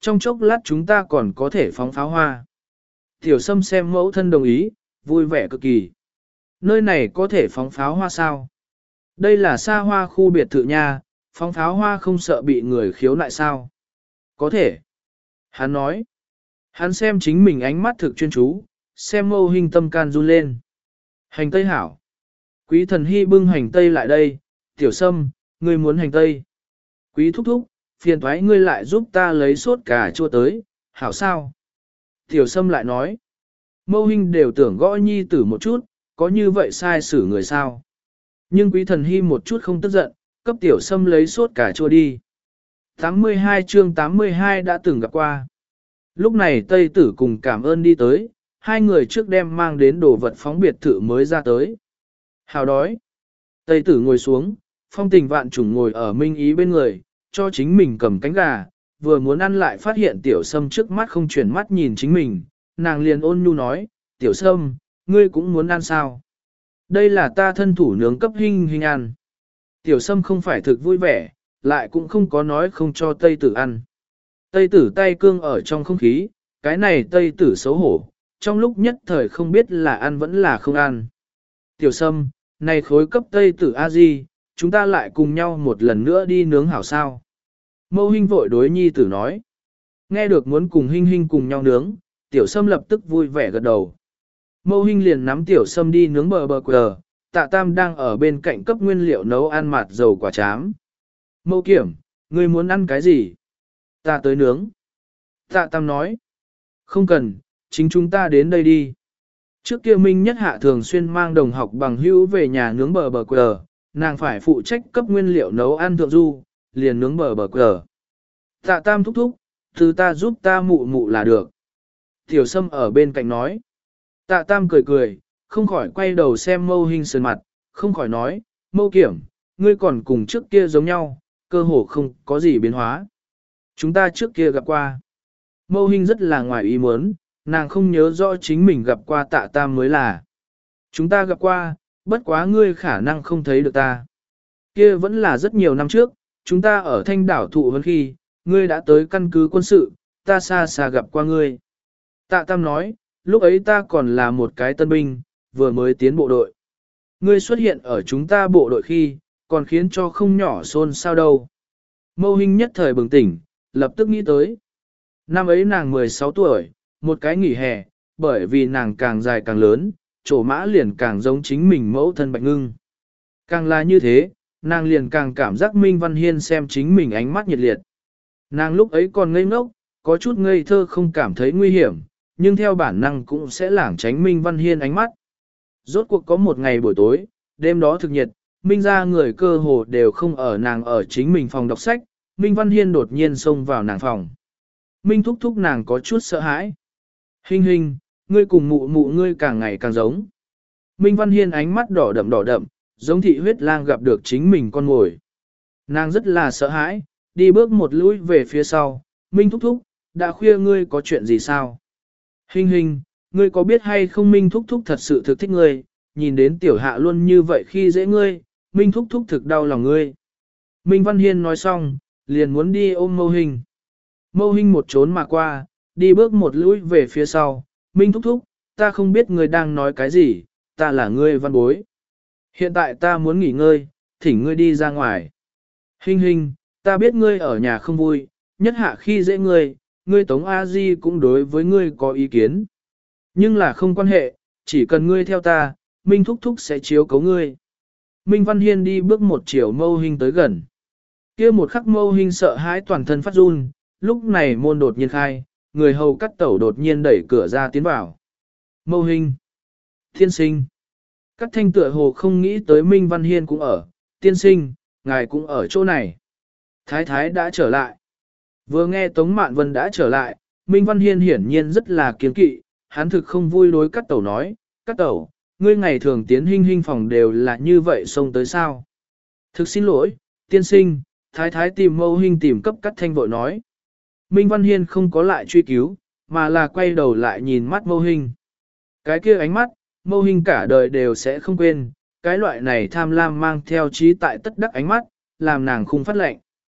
trong chốc lát chúng ta còn có thể phóng pháo hoa. Tiểu Sâm xem mẫu thân đồng ý, vui vẻ cực kỳ. Nơi này có thể phóng pháo hoa sao? Đây là xa hoa khu biệt thự nha, phóng pháo hoa không sợ bị người khiếu nại sao? Có thể. Hắn nói. Hắn xem chính mình ánh mắt thực chuyên chú, xem mâu hình tâm can run lên. Hành tây hảo. Quý thần hy bưng hành tây lại đây, tiểu Sâm, ngươi muốn hành tây. Quý thúc thúc, phiền thoái ngươi lại giúp ta lấy sốt cà chua tới, hảo sao? Tiểu Sâm lại nói. Mâu hình đều tưởng gõ nhi tử một chút, có như vậy sai xử người sao? Nhưng quý thần hy một chút không tức giận, cấp tiểu Sâm lấy sốt cà chua đi. tám mươi hai chương tám mươi hai đã từng gặp qua. Lúc này Tây Tử cùng cảm ơn đi tới, hai người trước đem mang đến đồ vật phóng biệt thự mới ra tới. Hào đói. Tây Tử ngồi xuống, phong tình vạn trùng ngồi ở Minh Ý bên người, cho chính mình cầm cánh gà, vừa muốn ăn lại phát hiện tiểu Sâm trước mắt không chuyển mắt nhìn chính mình, nàng liền ôn nhu nói, tiểu Sâm, ngươi cũng muốn ăn sao? Đây là ta thân thủ nướng cấp hình hình ăn. Tiểu Sâm không phải thực vui vẻ, lại cũng không có nói không cho Tây Tử ăn. Tây Tử tay cương ở trong không khí, cái này Tây Tử xấu hổ, trong lúc nhất thời không biết là ăn vẫn là không ăn. Tiểu Sâm, này khối cấp Tây Tử A-di, chúng ta lại cùng nhau một lần nữa đi nướng hảo sao. Mâu Hinh vội đối nhi tử nói. Nghe được muốn cùng Hinh Hinh cùng nhau nướng, Tiểu Sâm lập tức vui vẻ gật đầu. Mâu Hinh liền nắm Tiểu Sâm đi nướng bờ bờ quờ, Tạ Tam đang ở bên cạnh cấp nguyên liệu nấu ăn mạt dầu quả chám. Mâu Kiểm, ngươi muốn ăn cái gì? Ta tới nướng. Tạ Tam nói. Không cần, chính chúng ta đến đây đi. Trước kia Minh Nhất Hạ thường xuyên mang đồng học bằng hữu về nhà nướng bờ bờ quờ, nàng phải phụ trách cấp nguyên liệu nấu ăn thượng du, liền nướng bờ bờ quờ. Tạ Tam thúc thúc, thứ ta giúp ta mụ mụ là được. Tiểu Sâm ở bên cạnh nói. Tạ Tam cười cười, không khỏi quay đầu xem Mâu Hinh sườn mặt, không khỏi nói, Mâu Kiểm, ngươi còn cùng trước kia giống nhau, cơ hồ không có gì biến hóa. Chúng ta trước kia gặp qua. Mâu Hinh rất là ngoài ý muốn, nàng không nhớ rõ chính mình gặp qua Tạ Tam mới là. Chúng ta gặp qua, bất quá ngươi khả năng không thấy được ta. Kia vẫn là rất nhiều năm trước, chúng ta ở Thanh đảo thụ vấn khi, ngươi đã tới căn cứ quân sự, ta xa xa gặp qua ngươi. Tạ Tam nói, lúc ấy ta còn là một cái tân binh, vừa mới tiến bộ đội. Ngươi xuất hiện ở chúng ta bộ đội khi, còn khiến cho không nhỏ xôn xao đâu. Mâu Hinh nhất thời bừng tỉnh, lập tức nghĩ tới. Năm ấy nàng mười sáu tuổi, một cái nghỉ hè, bởi vì nàng càng dài càng lớn, trổ mã liền càng giống chính mình mẫu thân Bạch Ngưng. Càng là như thế, nàng liền càng cảm giác Minh Văn Hiên xem chính mình ánh mắt nhiệt liệt. Nàng lúc ấy còn ngây ngốc, có chút ngây thơ không cảm thấy nguy hiểm, nhưng theo bản năng cũng sẽ lảng tránh Minh Văn Hiên ánh mắt. Rốt cuộc có một ngày buổi tối, đêm đó thực nhiệt, Minh ra người cơ hồ đều không ở nàng ở chính mình phòng đọc sách, Minh Văn Hiên đột nhiên xông vào nàng phòng. Minh thúc thúc nàng có chút sợ hãi. Hinh Hinh, ngươi cùng mụ mụ ngươi càng ngày càng giống. Minh Văn Hiên ánh mắt đỏ đậm đỏ đậm, giống thị huyết lang gặp được chính mình con ngồi. Nàng rất là sợ hãi, đi bước một lũi về phía sau. Minh thúc thúc, đã khuya ngươi có chuyện gì sao? Hinh Hinh, ngươi có biết hay không Minh thúc thúc thật sự thực thích ngươi, nhìn đến tiểu hạ luôn như vậy khi dễ ngươi, Minh thúc thúc thực đau lòng ngươi. Minh Văn Hiên nói xong, liền muốn đi ôm Mâu Hinh. Mâu Hinh một trốn mà qua, đi bước một lũi về phía sau. Minh thúc thúc, ta không biết ngươi đang nói cái gì, ta là ngươi văn bối. Hiện tại ta muốn nghỉ ngơi, thỉnh ngươi đi ra ngoài. Hinh Hinh, ta biết ngươi ở nhà không vui, nhất hạ khi dễ ngươi, ngươi Tống A Di cũng đối với ngươi có ý kiến. Nhưng là không quan hệ, chỉ cần ngươi theo ta, Minh thúc thúc sẽ chiếu cấu ngươi. Minh Văn Hiên đi bước một chiều Mâu Hinh tới gần. Kia một khắc Mâu Hinh sợ hãi toàn thân phát run, lúc này môn đột nhiên khai, người hầu cắt tẩu đột nhiên đẩy cửa ra tiến vào. Mâu Hinh, tiên sinh. Cắt thanh tựa hồ không nghĩ tới Minh Văn Hiên cũng ở, tiên sinh, ngài cũng ở chỗ này. Thái thái đã trở lại. Vừa nghe Tống Mạn Vân đã trở lại, Minh Văn Hiên hiển nhiên rất là kiên kỵ, hắn thực không vui đối cắt tẩu nói, cắt tẩu, ngươi ngày thường tiến Hinh Hinh phòng đều là như vậy xông tới sao. Thực xin lỗi, tiên sinh, thái thái tìm Mâu Hinh tìm cấp cắt thanh vội nói. Minh Văn Hiên không có lại truy cứu, mà là quay đầu lại nhìn mắt Mâu Hinh. Cái kia ánh mắt, Mâu Hinh cả đời đều sẽ không quên, cái loại này tham lam mang theo trí tại tất đắc ánh mắt, làm nàng khung phát lệnh.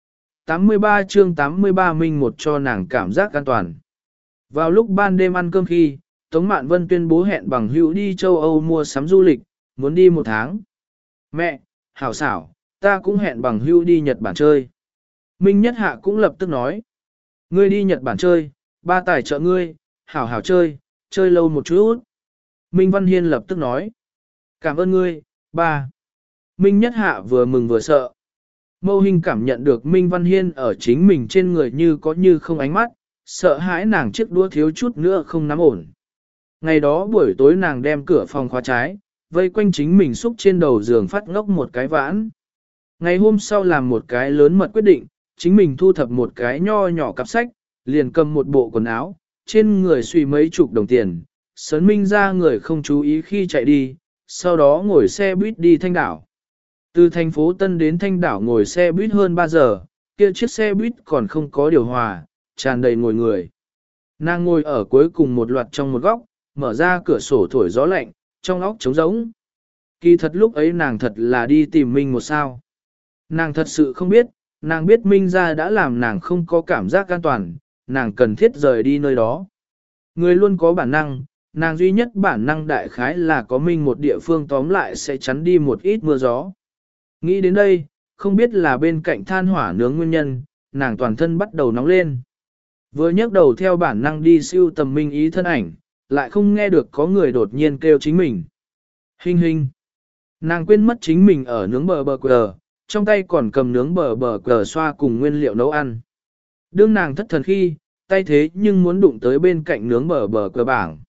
tám mươi ba chương tám mươi ba Minh một cho nàng cảm giác an toàn. Vào lúc ban đêm ăn cơm khi, Tống Mạn Vân tuyên bố hẹn bằng hữu đi châu Âu mua sắm du lịch, muốn đi một tháng. Mẹ, hảo xảo, ta cũng hẹn bằng hữu đi Nhật Bản chơi. Minh Nhất Hạ cũng lập tức nói. Ngươi đi Nhật Bản chơi, ba tài trợ ngươi, hảo hảo chơi, chơi lâu một chút. Minh Văn Hiên lập tức nói. Cảm ơn ngươi, ba. Minh Nhất Hạ vừa mừng vừa sợ. Mâu Hinh cảm nhận được Minh Văn Hiên ở chính mình trên người như có như không ánh mắt, sợ hãi nàng chiếc đũa thiếu chút nữa không nắm ổn. Ngày đó buổi tối nàng đem cửa phòng khóa trái, vây quanh chính mình xúc trên đầu giường phát ngốc một cái vãn. Ngày hôm sau làm một cái lớn mật quyết định, chính mình thu thập một cái nho nhỏ cặp sách, liền cầm một bộ quần áo, trên người suy mấy chục đồng tiền, sớn Minh ra người không chú ý khi chạy đi, sau đó ngồi xe buýt đi Thanh Đảo. Từ thành phố Tân đến Thanh Đảo ngồi xe buýt hơn ba giờ, kia chiếc xe buýt còn không có điều hòa, tràn đầy ngồi người. Nàng ngồi ở cuối cùng một loạt trong một góc, mở ra cửa sổ thổi gió lạnh, trong óc trống rỗng. Kỳ thật lúc ấy nàng thật là đi tìm Minh một sao. Nàng thật sự không biết, nàng biết Minh ra đã làm nàng không có cảm giác an toàn, nàng cần thiết rời đi nơi đó. Người luôn có bản năng, nàng duy nhất bản năng đại khái là có Minh một địa phương tóm lại sẽ chắn đi một ít mưa gió. Nghĩ đến đây, không biết là bên cạnh than hỏa nướng nguyên nhân, nàng toàn thân bắt đầu nóng lên. Vừa nhấc đầu theo bản năng đi siêu tầm Minh ý thân ảnh, lại không nghe được có người đột nhiên kêu chính mình. Hình hình. Nàng quên mất chính mình ở nướng bờ bờ quờ, trong tay còn cầm nướng bờ bờ quờ xoa cùng nguyên liệu nấu ăn. Đương nàng thất thần khi, tay thế nhưng muốn đụng tới bên cạnh nướng bờ bờ quờ bảng.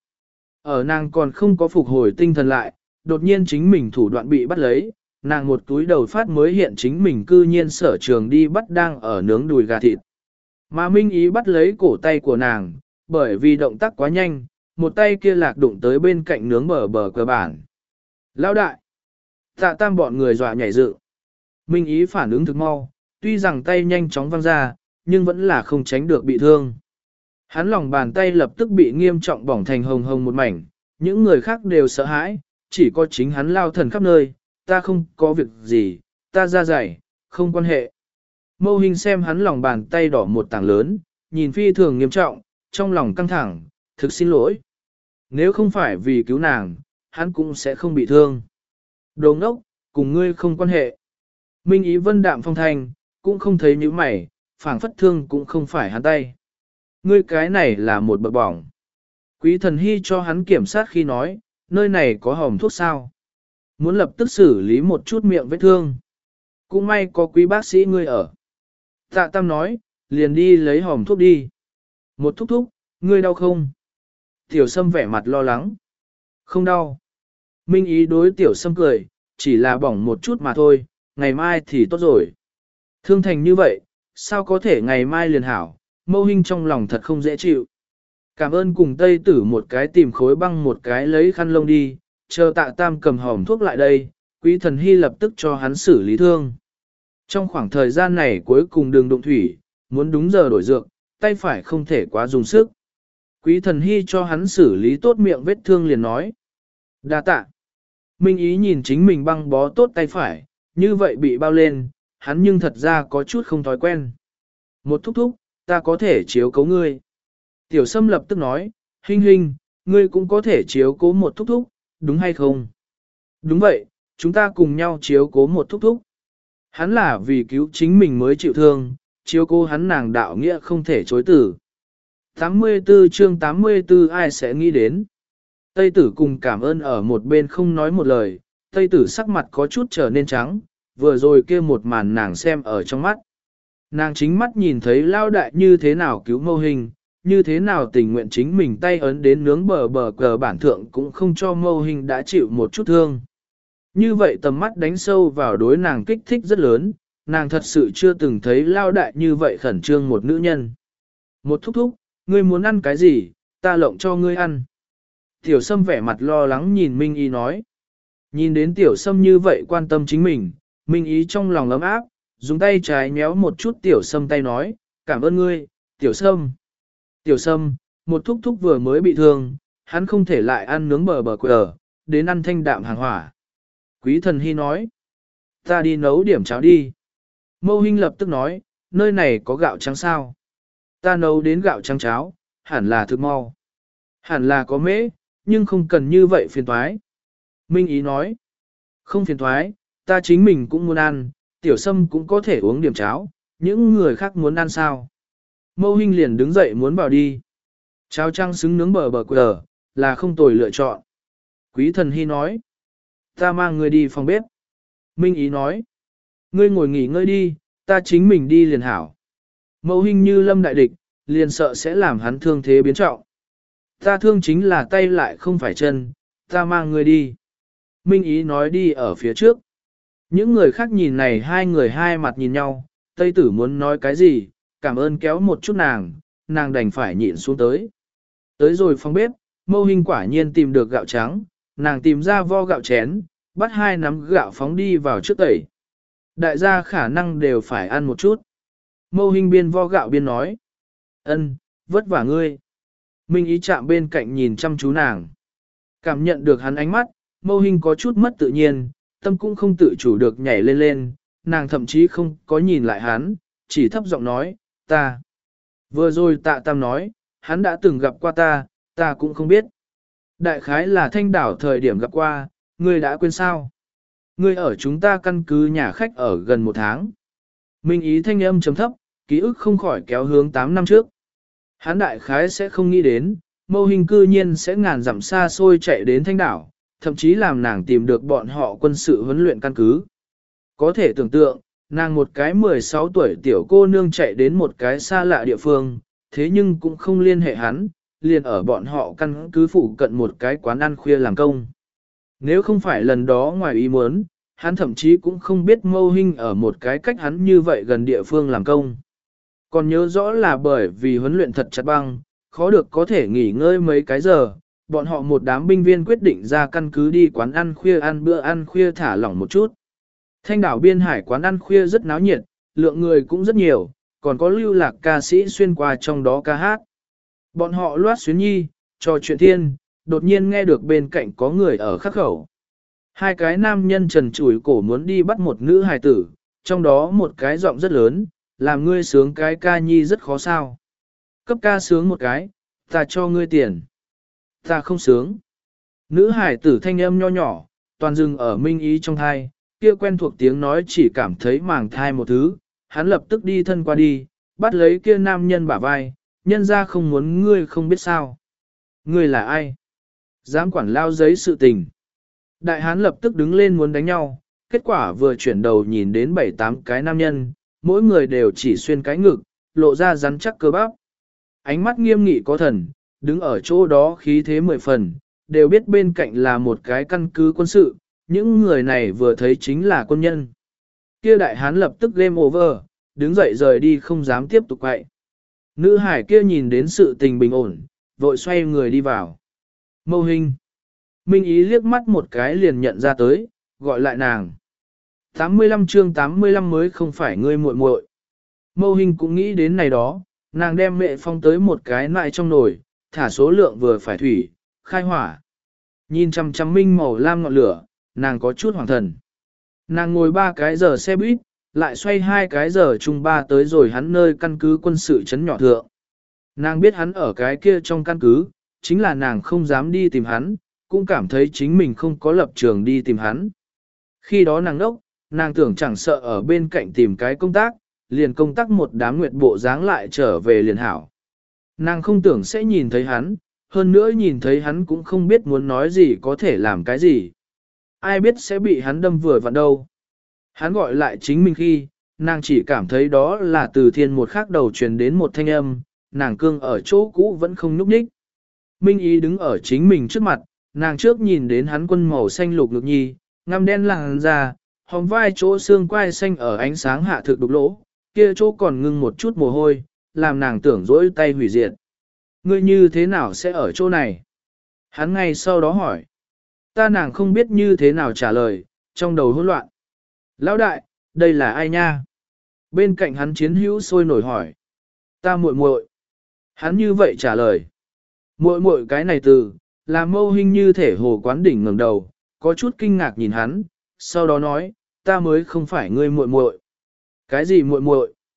Ở nàng còn không có phục hồi tinh thần lại, đột nhiên chính mình thủ đoạn bị bắt lấy, nàng một túi đầu phát mới hiện chính mình cư nhiên sở trường đi bắt đang ở nướng đùi gà thịt. Mà Minh ý bắt lấy cổ tay của nàng, bởi vì động tác quá nhanh, một tay kia lạc đụng tới bên cạnh nướng bờ bờ cơ bản. Lão đại! Tạ tam bọn người dọa nhảy dựng. Minh ý phản ứng thực mau, tuy rằng tay nhanh chóng văng ra, nhưng vẫn là không tránh được bị thương. Hắn lòng bàn tay lập tức bị nghiêm trọng bỏng thành hồng hồng một mảnh, những người khác đều sợ hãi, chỉ có chính hắn lao thần khắp nơi, ta không có việc gì, ta ra dày, không quan hệ. Mâu Hình xem hắn lòng bàn tay đỏ một tảng lớn, nhìn phi thường nghiêm trọng, trong lòng căng thẳng, thực xin lỗi. Nếu không phải vì cứu nàng, hắn cũng sẽ không bị thương. Đồ ngốc, cùng ngươi không quan hệ. Minh ý vân đạm phong thanh, cũng không thấy những mày, phảng phất thương cũng không phải hắn tay. Ngươi cái này là một bậc bỏng. Quý thần hy cho hắn kiểm sát khi nói, nơi này có hòm thuốc sao. Muốn lập tức xử lý một chút miệng vết thương. Cũng may có quý bác sĩ ngươi ở. Tạ Tam nói, liền đi lấy hòm thuốc đi. Một thúc thúc, ngươi đau không? Tiểu Sâm vẻ mặt lo lắng. Không đau. Minh ý đối Tiểu Sâm cười, chỉ là bỏng một chút mà thôi, ngày mai thì tốt rồi. Thương thành như vậy, sao có thể ngày mai liền hảo, Mâu Hinh trong lòng thật không dễ chịu. Cảm ơn cùng Tây Tử một cái tìm khối băng một cái lấy khăn lông đi, chờ Tạ Tam cầm hòm thuốc lại đây, Quý thần hy lập tức cho hắn xử lý thương. Trong khoảng thời gian này cuối cùng đường đụng thủy, muốn đúng giờ đổi dược, tay phải không thể quá dùng sức. Quý thần hy cho hắn xử lý tốt miệng vết thương liền nói. Đa tạ. Minh ý nhìn chính mình băng bó tốt tay phải, như vậy bị bao lên, hắn nhưng thật ra có chút không thói quen. Một thúc thúc, ta có thể chiếu cố ngươi. Tiểu Sâm lập tức nói, Hinh Hinh, ngươi cũng có thể chiếu cố một thúc thúc, đúng hay không? Đúng vậy, chúng ta cùng nhau chiếu cố một thúc thúc. Hắn là vì cứu chính mình mới chịu thương, chiếu cố hắn nàng đạo nghĩa không thể chối tử. tám mươi tư chương tám mươi tư ai sẽ nghĩ đến? Tây tử cùng cảm ơn ở một bên không nói một lời, Tây tử sắc mặt có chút trở nên trắng, vừa rồi kia một màn nàng xem ở trong mắt. Nàng chính mắt nhìn thấy lao đại như thế nào cứu Mâu Hình, như thế nào tình nguyện chính mình tay ấn đến nướng bờ bờ cờ bản thượng cũng không cho Mâu Hình đã chịu một chút thương. Như vậy tầm mắt đánh sâu vào đối nàng kích thích rất lớn, nàng thật sự chưa từng thấy lao đại như vậy khẩn trương một nữ nhân. Một thúc thúc, ngươi muốn ăn cái gì, ta lộng cho ngươi ăn. Tiểu Sâm vẻ mặt lo lắng nhìn Minh Ý nói. Nhìn đến Tiểu Sâm như vậy quan tâm chính mình, Minh Ý trong lòng ấm áp, dùng tay trái nhéo một chút Tiểu Sâm tay nói, cảm ơn ngươi, Tiểu Sâm. Tiểu Sâm, một thúc thúc vừa mới bị thương, hắn không thể lại ăn nướng bờ bờ quờ, đến ăn thanh đạm hàng hỏa. Quý thần hy nói, ta đi nấu điểm cháo đi. Mâu Hinh lập tức nói, nơi này có gạo trắng sao? Ta nấu đến gạo trắng cháo, hẳn là thực mau. Hẳn là có mễ, nhưng không cần như vậy phiền thoái. Minh Ý nói, không phiền thoái, ta chính mình cũng muốn ăn, tiểu sâm cũng có thể uống điểm cháo, những người khác muốn ăn sao? Mâu Hinh liền đứng dậy muốn vào đi. Cháo trăng xứng nướng bờ bờ quờ, là không tồi lựa chọn. Quý thần hy nói, ta mang người đi phòng bếp. Minh Ý nói, ngươi ngồi nghỉ ngơi đi, ta chính mình đi liền hảo. Mâu Hinh như lâm đại địch, liền sợ sẽ làm hắn thương thế biến trọng. Ta thương chính là tay lại không phải chân, ta mang người đi. Minh Ý nói đi ở phía trước. Những người khác nhìn này hai người hai mặt nhìn nhau, Tây Tử muốn nói cái gì, cảm ơn kéo một chút nàng, nàng đành phải nhịn xuống tới. Tới rồi phòng bếp, Mâu Hinh quả nhiên tìm được gạo trắng, nàng tìm ra vo gạo chén, bắt hai nắm gạo phóng đi vào trước tẩy. Đại gia khả năng đều phải ăn một chút. Mâu Hinh biên vo gạo biên nói. Ân, vất vả ngươi. Minh Ý chạm bên cạnh nhìn chăm chú nàng. Cảm nhận được hắn ánh mắt, Mâu Hinh có chút mất tự nhiên, tâm cũng không tự chủ được nhảy lên lên, nàng thậm chí không có nhìn lại hắn, chỉ thấp giọng nói, ta. Vừa rồi Tạ Tam nói, hắn đã từng gặp qua ta, ta cũng không biết. Đại khái là Thanh Đảo thời điểm gặp qua, ngươi đã quên sao? Ngươi ở chúng ta căn cứ nhà khách ở gần một tháng. Minh Ý thanh âm chấm thấp, ký ức không khỏi kéo hướng tám năm trước. Hắn đại khái sẽ không nghĩ đến, Mâu Hinh cư nhiên sẽ ngàn dặm xa xôi chạy đến Thanh Đảo, thậm chí làm nàng tìm được bọn họ quân sự huấn luyện căn cứ. Có thể tưởng tượng, nàng một cái mười sáu tuổi tiểu cô nương chạy đến một cái xa lạ địa phương, thế nhưng cũng không liên hệ hắn, liền ở bọn họ căn cứ phụ cận một cái quán ăn khuya làm công. Nếu không phải lần đó ngoài ý muốn, hắn thậm chí cũng không biết Mâu Hinh ở một cái cách hắn như vậy gần địa phương làm công. Còn nhớ rõ là bởi vì huấn luyện thật chặt băng, khó được có thể nghỉ ngơi mấy cái giờ, bọn họ một đám binh viên quyết định ra căn cứ đi quán ăn khuya ăn bữa ăn khuya thả lỏng một chút. Thanh đảo biên hải quán ăn khuya rất náo nhiệt, lượng người cũng rất nhiều, còn có lưu lạc ca sĩ xuyên qua trong đó ca hát. Bọn họ loát xuyến nhi, trò chuyện thiên, đột nhiên nghe được bên cạnh có người ở khắc khẩu. Hai cái nam nhân trần trụi cổ muốn đi bắt một nữ hài tử, trong đó một cái giọng rất lớn, làm ngươi sướng cái ca nhi rất khó sao. Cấp ca sướng một cái, ta cho ngươi tiền. Ta không sướng. Nữ hải tử thanh âm nho nhỏ, toàn dừng ở Minh Ý trong thai, kia quen thuộc tiếng nói chỉ cảm thấy màng thai một thứ, hắn lập tức đi thân qua đi, bắt lấy kia nam nhân bả vai, nhân ra không muốn ngươi không biết sao. Ngươi là ai? Dám quản lao giấy sự tình. Đại hán lập tức đứng lên muốn đánh nhau, kết quả vừa chuyển đầu nhìn đến bảy tám cái nam nhân, mỗi người đều chỉ xuyên cái ngực, lộ ra rắn chắc cơ bắp. Ánh mắt nghiêm nghị có thần, đứng ở chỗ đó khí thế mười phần, đều biết bên cạnh là một cái căn cứ quân sự, những người này vừa thấy chính là quân nhân. Kia đại hán lập tức game over, đứng dậy rời đi không dám tiếp tục quậy. Nữ hải kia nhìn đến sự tình bình ổn, vội xoay người đi vào. Mâu Hinh. Minh Ý liếc mắt một cái liền nhận ra tới, gọi lại nàng. tám mươi lăm chương tám mươi lăm mới không phải ngươi muội muội. Mâu Hinh cũng nghĩ đến này đó, nàng đem mẹ phong tới một cái nại trong nồi, thả số lượng vừa phải thủy, khai hỏa. Nhìn chăm chăm minh màu lam ngọn lửa, nàng có chút hoàng thần. Nàng ngồi ba cái giờ xe buýt, lại xoay hai cái giờ chung ba tới rồi hắn nơi căn cứ quân sự chấn nhỏ thượng. Nàng biết hắn ở cái kia trong căn cứ, chính là nàng không dám đi tìm hắn, cũng cảm thấy chính mình không có lập trường đi tìm hắn. Khi đó nàng đốc, nàng tưởng chẳng sợ ở bên cạnh tìm cái công tác, liền công tác một đám nguyệt bộ dáng lại trở về liền hảo. Nàng không tưởng sẽ nhìn thấy hắn, hơn nữa nhìn thấy hắn cũng không biết muốn nói gì có thể làm cái gì. Ai biết sẽ bị hắn đâm vừa vặn đâu. Hắn gọi lại chính mình khi, nàng chỉ cảm thấy đó là từ thiên một khắc đầu truyền đến một thanh âm, nàng cương ở chỗ cũ vẫn không nhúc nhích. Minh Ý đứng ở chính mình trước mặt, nàng trước nhìn đến hắn quân màu xanh lục ngực nhi, ngăm đen làng ra, hồng vai chỗ xương quai xanh ở ánh sáng hạ thực đục lỗ, kia chỗ còn ngưng một chút mồ hôi, làm nàng tưởng dỗi tay hủy diệt. Ngươi như thế nào sẽ ở chỗ này? Hắn ngay sau đó hỏi. Ta nàng không biết như thế nào trả lời, trong đầu hỗn loạn. Lão đại, đây là ai nha? Bên cạnh hắn chiến hữu sôi nổi hỏi. Ta muội muội. Hắn như vậy trả lời. Muội muội cái này từ, làm Mâu Hinh như thể hồ quán đỉnh ngẩng đầu, có chút kinh ngạc nhìn hắn, sau đó nói, ta mới không phải ngươi muội muội. Cái gì muội muội?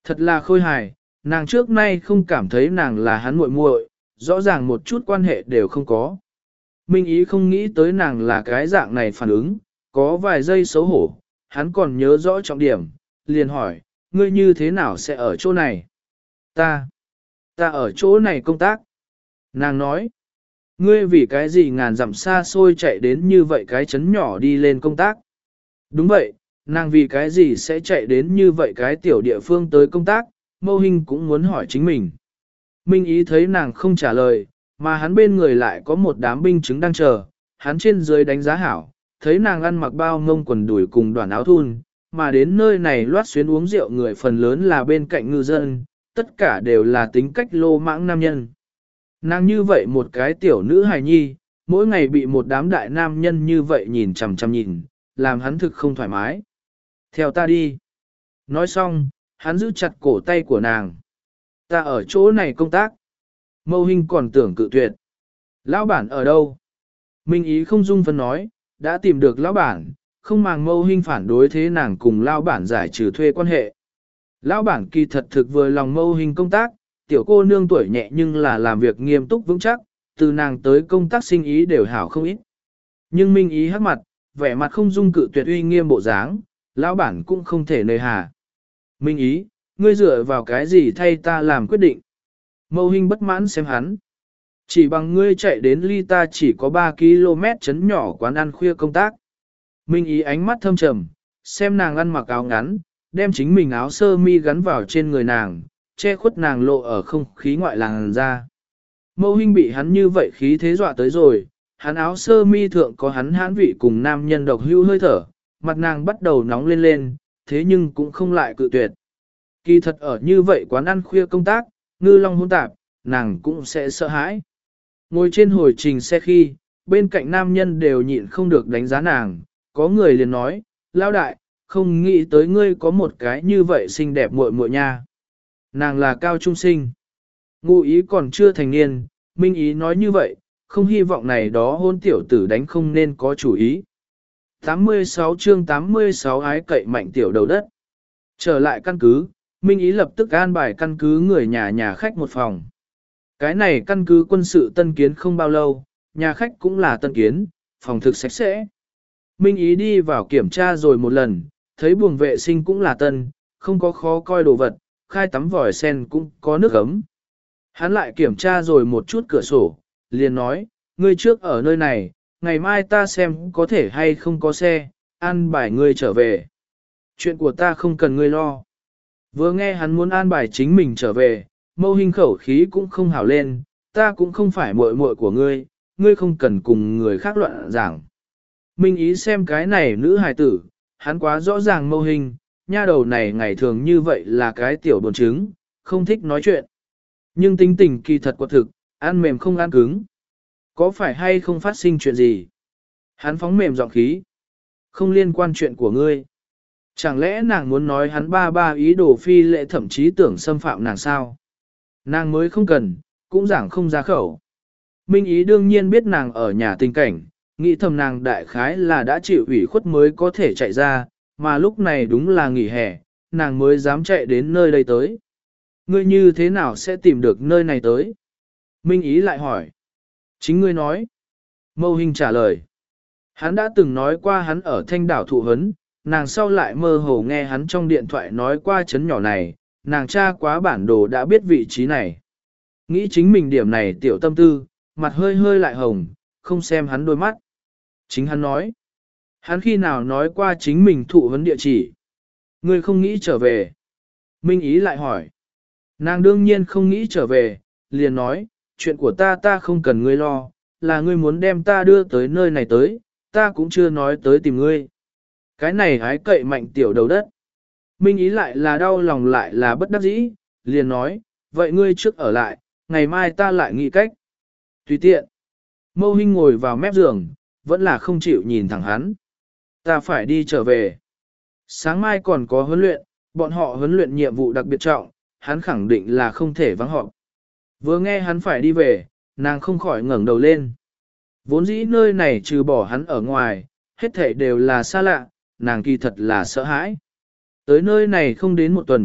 Thật là khôi hài, nàng trước nay không cảm thấy nàng là hắn muội muội, rõ ràng một chút quan hệ đều không có. Minh Ý không nghĩ tới nàng là cái dạng này phản ứng, có vài giây xấu hổ, hắn còn nhớ rõ trọng điểm, liền hỏi, ngươi như thế nào sẽ ở chỗ này? Ta, ta ở chỗ này công tác. Nàng nói, ngươi vì cái gì ngàn dặm xa xôi chạy đến như vậy cái chấn nhỏ đi lên công tác? Đúng vậy, nàng vì cái gì sẽ chạy đến như vậy cái tiểu địa phương tới công tác, Mâu Hinh cũng muốn hỏi chính mình. Minh Ý thấy nàng không trả lời, mà hắn bên người lại có một đám binh chứng đang chờ, hắn trên dưới đánh giá hảo, thấy nàng ăn mặc bao ngông quần đùi cùng đoàn áo thun, mà đến nơi này loát xuyến uống rượu người phần lớn là bên cạnh ngư dân, tất cả đều là tính cách lô mãng nam nhân. Nàng như vậy một cái tiểu nữ hài nhi, mỗi ngày bị một đám đại nam nhân như vậy nhìn chằm chằm nhìn, làm hắn thực không thoải mái. Theo ta đi. Nói xong, hắn giữ chặt cổ tay của nàng. Ta ở chỗ này công tác. Mâu Hinh còn tưởng cự tuyệt. Lão bản ở đâu? Minh Ý không dung phân nói, đã tìm được lão bản, không màng Mâu Hinh phản đối thế nàng cùng lão bản giải trừ thuê quan hệ. Lão bản kỳ thật thực vừa lòng Mâu Hinh công tác, tiểu cô nương tuổi nhẹ nhưng là làm việc nghiêm túc vững chắc, từ nàng tới công tác sinh ý đều hảo không ít. Nhưng Minh Ý hắc mặt, vẻ mặt không dung cự tuyệt uy nghiêm bộ dáng, lão bản cũng không thể nơi hà. Minh Ý, ngươi dựa vào cái gì thay ta làm quyết định? Mâu Hinh bất mãn xem hắn. Chỉ bằng ngươi chạy đến ly ta chỉ có ba ki lô mét chấn nhỏ quán ăn khuya công tác. Minh Ý ánh mắt thâm trầm, xem nàng ăn mặc áo ngắn, đem chính mình áo sơ mi gắn vào trên người nàng, che khuất nàng lộ ở không khí ngoại làng ra. Mâu Hinh bị hắn như vậy khí thế dọa tới rồi, hắn áo sơ mi thượng có hắn hãn vị cùng nam nhân độc hưu hơi thở, mặt nàng bắt đầu nóng lên lên, thế nhưng cũng không lại cự tuyệt. Kỳ thật ở như vậy quán ăn khuya công tác, ngư long hỗn tạp, nàng cũng sẽ sợ hãi. Ngồi trên hồi trình xe khi, bên cạnh nam nhân đều nhịn không được đánh giá nàng, có người liền nói, lão đại, không nghĩ tới ngươi có một cái như vậy xinh đẹp muội muội nha. Nàng là cao trung sinh. Ngụ ý còn chưa thành niên, Minh Ý nói như vậy, không hy vọng này đó hôn tiểu tử đánh không nên có chủ ý. tám mươi sáu chương tám mươi sáu ái cậy mạnh tiểu đầu đất. Trở lại căn cứ, Minh Ý lập tức an bài căn cứ người nhà nhà khách một phòng. Cái này căn cứ quân sự tân kiến không bao lâu, nhà khách cũng là tân kiến, phòng thực sạch sẽ. Minh Ý đi vào kiểm tra rồi một lần, thấy buồng vệ sinh cũng là tân, không có khó coi đồ vật, khai tắm vòi sen cũng có nước ấm. Hắn lại kiểm tra rồi một chút cửa sổ, liền nói, ngươi trước ở nơi này, ngày mai ta xem có thể hay không có xe, an bài ngươi trở về. Chuyện của ta không cần ngươi lo. Vừa nghe hắn muốn an bài chính mình trở về, Mâu Hinh khẩu khí cũng không hảo lên, ta cũng không phải muội muội của ngươi, ngươi không cần cùng người khác loạn giảng. Minh Ý xem cái này nữ hài tử, hắn quá rõ ràng Mâu Hinh, nha đầu này ngày thường như vậy là cái tiểu buồn trứng, không thích nói chuyện. Nhưng tính tình kỳ thật quật thực, ăn mềm không ăn cứng. Có phải hay không phát sinh chuyện gì? Hắn phóng mềm giọng khí. Không liên quan chuyện của ngươi. Chẳng lẽ nàng muốn nói hắn ba ba ý đồ phi lệ thậm chí tưởng xâm phạm nàng sao? Nàng mới không cần, cũng giảng không ra khẩu. Minh Ý đương nhiên biết nàng ở nhà tình cảnh, nghĩ thầm nàng đại khái là đã chịu ủy khuất mới có thể chạy ra, mà lúc này đúng là nghỉ hè, nàng mới dám chạy đến nơi đây tới. Ngươi như thế nào sẽ tìm được nơi này tới? Minh Ý lại hỏi. Chính ngươi nói. Mâu Hinh trả lời. Hắn đã từng nói qua hắn ở thanh đảo thụ hấn, nàng sau lại mơ hồ nghe hắn trong điện thoại nói qua chấn nhỏ này, nàng tra quá bản đồ đã biết vị trí này. Nghĩ chính mình điểm này tiểu tâm tư, mặt hơi hơi lại hồng, không xem hắn đôi mắt. Chính hắn nói. Hắn khi nào nói qua chính mình thụ hấn địa chỉ. Ngươi không nghĩ trở về. Minh Ý lại hỏi. Nàng đương nhiên không nghĩ trở về, liền nói, chuyện của ta ta không cần ngươi lo, là ngươi muốn đem ta đưa tới nơi này tới, ta cũng chưa nói tới tìm ngươi. Cái này hái cậy mạnh tiểu đầu đất. Minh Ý lại là đau lòng lại là bất đắc dĩ, liền nói, vậy ngươi trước ở lại, ngày mai ta lại nghĩ cách. Tùy tiện. Mâu Hinh ngồi vào mép giường, vẫn là không chịu nhìn thẳng hắn. Ta phải đi trở về. Sáng mai còn có huấn luyện, bọn họ huấn luyện nhiệm vụ đặc biệt trọng, hắn khẳng định là không thể vắng họp. Vừa nghe hắn phải đi về, nàng không khỏi ngẩng đầu lên. Vốn dĩ nơi này trừ bỏ hắn ở ngoài, hết thảy đều là xa lạ, nàng kỳ thật là sợ hãi. Tới nơi này không đến một tuần,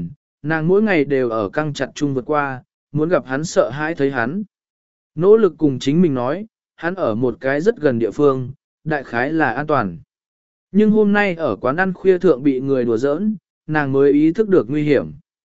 Nàng mỗi ngày đều ở căng chặt chung vượt qua, muốn gặp hắn sợ hãi thấy hắn. Nỗ lực cùng chính mình nói, hắn ở một cái rất gần địa phương, đại khái là an toàn. Nhưng hôm nay ở quán ăn khuya thượng bị người đùa giỡn, nàng mới ý thức được nguy hiểm.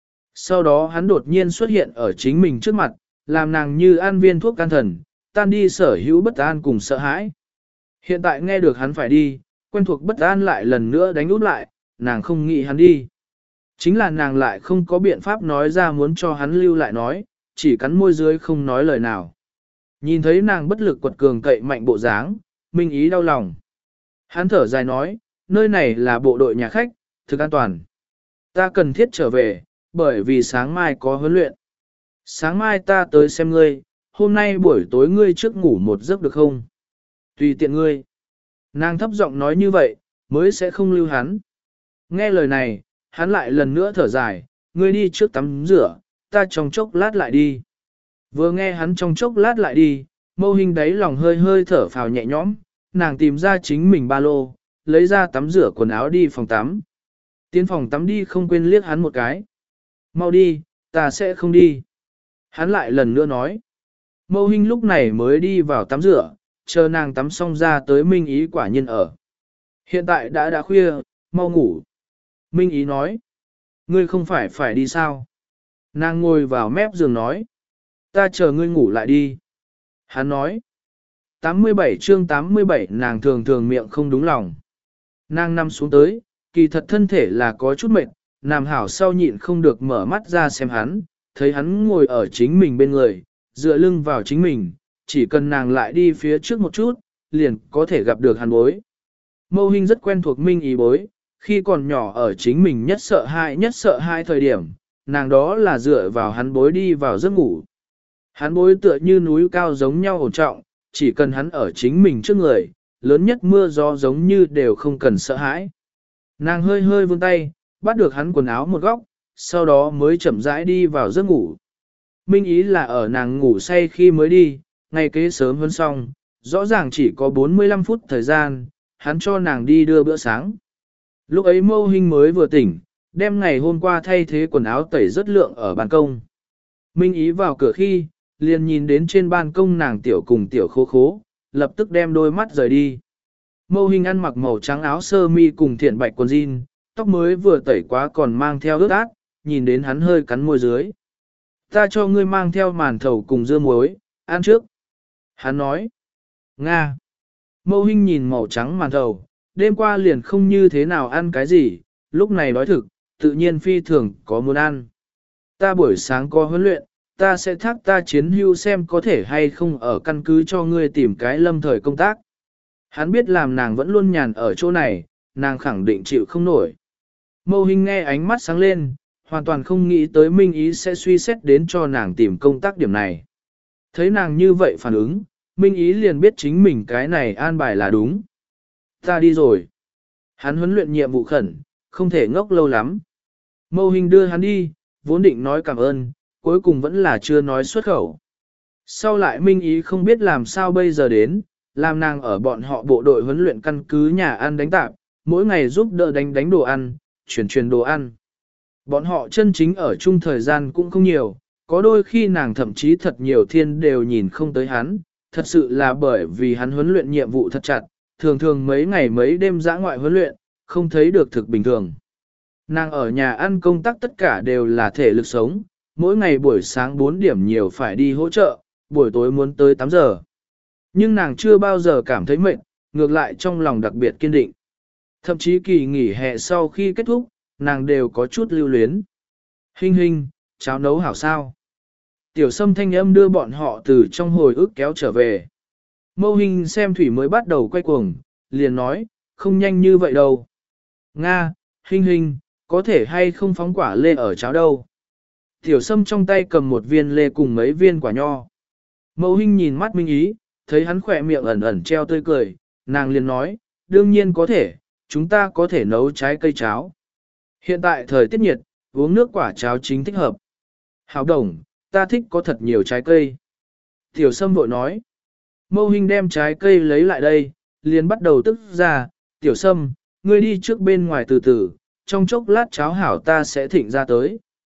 Sau đó hắn đột nhiên xuất hiện ở chính mình trước mặt, làm nàng như ăn viên thuốc can thần, tan đi sở hữu bất an cùng sợ hãi. Hiện tại nghe được hắn phải đi, quen thuộc bất an lại lần nữa đánh út lại, nàng không nghĩ hắn đi. Chính là nàng lại không có biện pháp nói ra muốn cho hắn lưu lại nói, chỉ cắn môi dưới không nói lời nào. Nhìn thấy nàng bất lực quật cường cậy mạnh bộ dáng, Minh Ý đau lòng. Hắn thở dài nói, nơi này là bộ đội nhà khách, thực an toàn. Ta cần thiết trở về, bởi vì sáng mai có huấn luyện. Sáng mai ta tới xem ngươi, hôm nay buổi tối ngươi trước ngủ một giấc được không? Tùy tiện ngươi. Nàng thấp giọng nói như vậy, mới sẽ không lưu hắn. Nghe lời này, hắn lại lần nữa thở dài, ngươi đi trước tắm rửa, ta trong chốc lát lại đi. Vừa nghe hắn trong chốc lát lại đi, Mâu Hình đáy lòng hơi hơi thở phào nhẹ nhõm, nàng tìm ra chính mình ba lô, lấy ra tắm rửa quần áo đi phòng tắm. Tiến phòng tắm đi không quên liếc hắn một cái. Mau đi, ta sẽ không đi. Hắn lại lần nữa nói. Mâu Hình lúc này mới đi vào tắm rửa, chờ nàng tắm xong ra tới Minh Ý quả nhiên ở. Hiện tại đã đã khuya, mau ngủ. Minh Ý nói. Ngươi không phải phải đi sao? Nàng ngồi vào mép giường nói. Ta chờ ngươi ngủ lại đi. Hắn nói. tám mươi bảy chương tám mươi bảy nàng thường thường miệng không đúng lòng. Nàng nằm xuống tới, kỳ thật thân thể là có chút mệt, nằm hảo sau nhịn không được mở mắt ra xem hắn, thấy hắn ngồi ở chính mình bên người, dựa lưng vào chính mình, chỉ cần nàng lại đi phía trước một chút, liền có thể gặp được hắn bối. Mâu Hình rất quen thuộc Minh Ý bối, khi còn nhỏ ở chính mình nhất sợ hãi nhất sợ hãi thời điểm, nàng đó là dựa vào hắn bối đi vào giấc ngủ. Hắn bối tựa như núi cao giống nhau ổn trọng, chỉ cần hắn ở chính mình trước người, lớn nhất mưa gió giống như đều không cần sợ hãi. Nàng hơi hơi vươn tay, bắt được hắn quần áo một góc, sau đó mới chậm rãi đi vào giấc ngủ. Minh Ý là ở nàng ngủ say khi mới đi, ngày kế sớm hơn xong, rõ ràng chỉ có bốn mươi lăm phút thời gian, hắn cho nàng đi đưa bữa sáng. Lúc ấy Mâu Hình mới vừa tỉnh, đem ngày hôm qua thay thế quần áo tẩy rất lượng ở ban công. Minh Ý vào cửa khi, liền nhìn đến trên ban công nàng tiểu cùng tiểu khố khố, lập tức đem đôi mắt rời đi. Mâu Hình ăn mặc màu trắng áo sơ mi cùng thiện bạch quần jean, tóc mới vừa tẩy quá còn mang theo ướt át, nhìn đến hắn hơi cắn môi dưới. Ta cho ngươi mang theo màn thầu cùng dưa muối, ăn trước. Hắn nói. Nga. Mâu Hình nhìn màu trắng màn thầu, đêm qua liền không như thế nào ăn cái gì, lúc này đói thực, tự nhiên phi thường có muốn ăn. Ta buổi sáng có huấn luyện, ta sẽ thác ta chiến hưu xem có thể hay không ở căn cứ cho ngươi tìm cái lâm thời công tác. Hắn biết làm nàng vẫn luôn nhàn ở chỗ này, nàng khẳng định chịu không nổi. Mâu Hình nghe ánh mắt sáng lên, hoàn toàn không nghĩ tới Minh Ý sẽ suy xét đến cho nàng tìm công tác điểm này. Thấy nàng như vậy phản ứng, Minh Ý liền biết chính mình cái này an bài là đúng. Ta đi rồi. Hắn huấn luyện nhiệm vụ khẩn, không thể ngốc lâu lắm. Mâu Hình đưa hắn đi, vốn định nói cảm ơn, cuối cùng vẫn là chưa nói xuất khẩu. Sau lại Minh Ý không biết làm sao bây giờ đến, làm nàng ở bọn họ bộ đội huấn luyện căn cứ nhà ăn đánh tạp, mỗi ngày giúp đỡ đánh đánh đồ ăn, chuyển truyền đồ ăn. Bọn họ chân chính ở chung thời gian cũng không nhiều, có đôi khi nàng thậm chí thật nhiều thiên đều nhìn không tới hắn, thật sự là bởi vì hắn huấn luyện nhiệm vụ thật chặt, thường thường mấy ngày mấy đêm dã ngoại huấn luyện, không thấy được thực bình thường. Nàng ở nhà ăn công tác tất cả đều là thể lực sống, mỗi ngày buổi sáng bốn điểm nhiều phải đi hỗ trợ, buổi tối muốn tới tám giờ. Nhưng nàng chưa bao giờ cảm thấy mệt, ngược lại trong lòng đặc biệt kiên định. Thậm chí kỳ nghỉ hè sau khi kết thúc, nàng đều có chút lưu luyến. Hình hình, cháo nấu hảo sao. Tiểu Sâm thanh âm đưa bọn họ từ trong hồi ức kéo trở về. Mâu Hình xem thủy mới bắt đầu quay cuồng, liền nói, không nhanh như vậy đâu. Nga, Hình hình, có thể hay không phóng quả lê ở cháo đâu. Tiểu Sâm trong tay cầm một viên lê cùng mấy viên quả nho. Mâu Hình nhìn mắt Minh Ý, thấy hắn khỏe miệng ẩn ẩn treo tươi cười, nàng liền nói, đương nhiên có thể, chúng ta có thể nấu trái cây cháo. Hiện tại thời tiết nhiệt, uống nước quả cháo chính thích hợp. Hảo đồng, ta thích có thật nhiều trái cây. Tiểu Sâm vội nói. Mâu Hình đem trái cây lấy lại đây, liền bắt đầu tức ra, Tiểu Sâm, ngươi đi trước bên ngoài từ từ, trong chốc lát cháo hảo ta sẽ thịnh ra tới.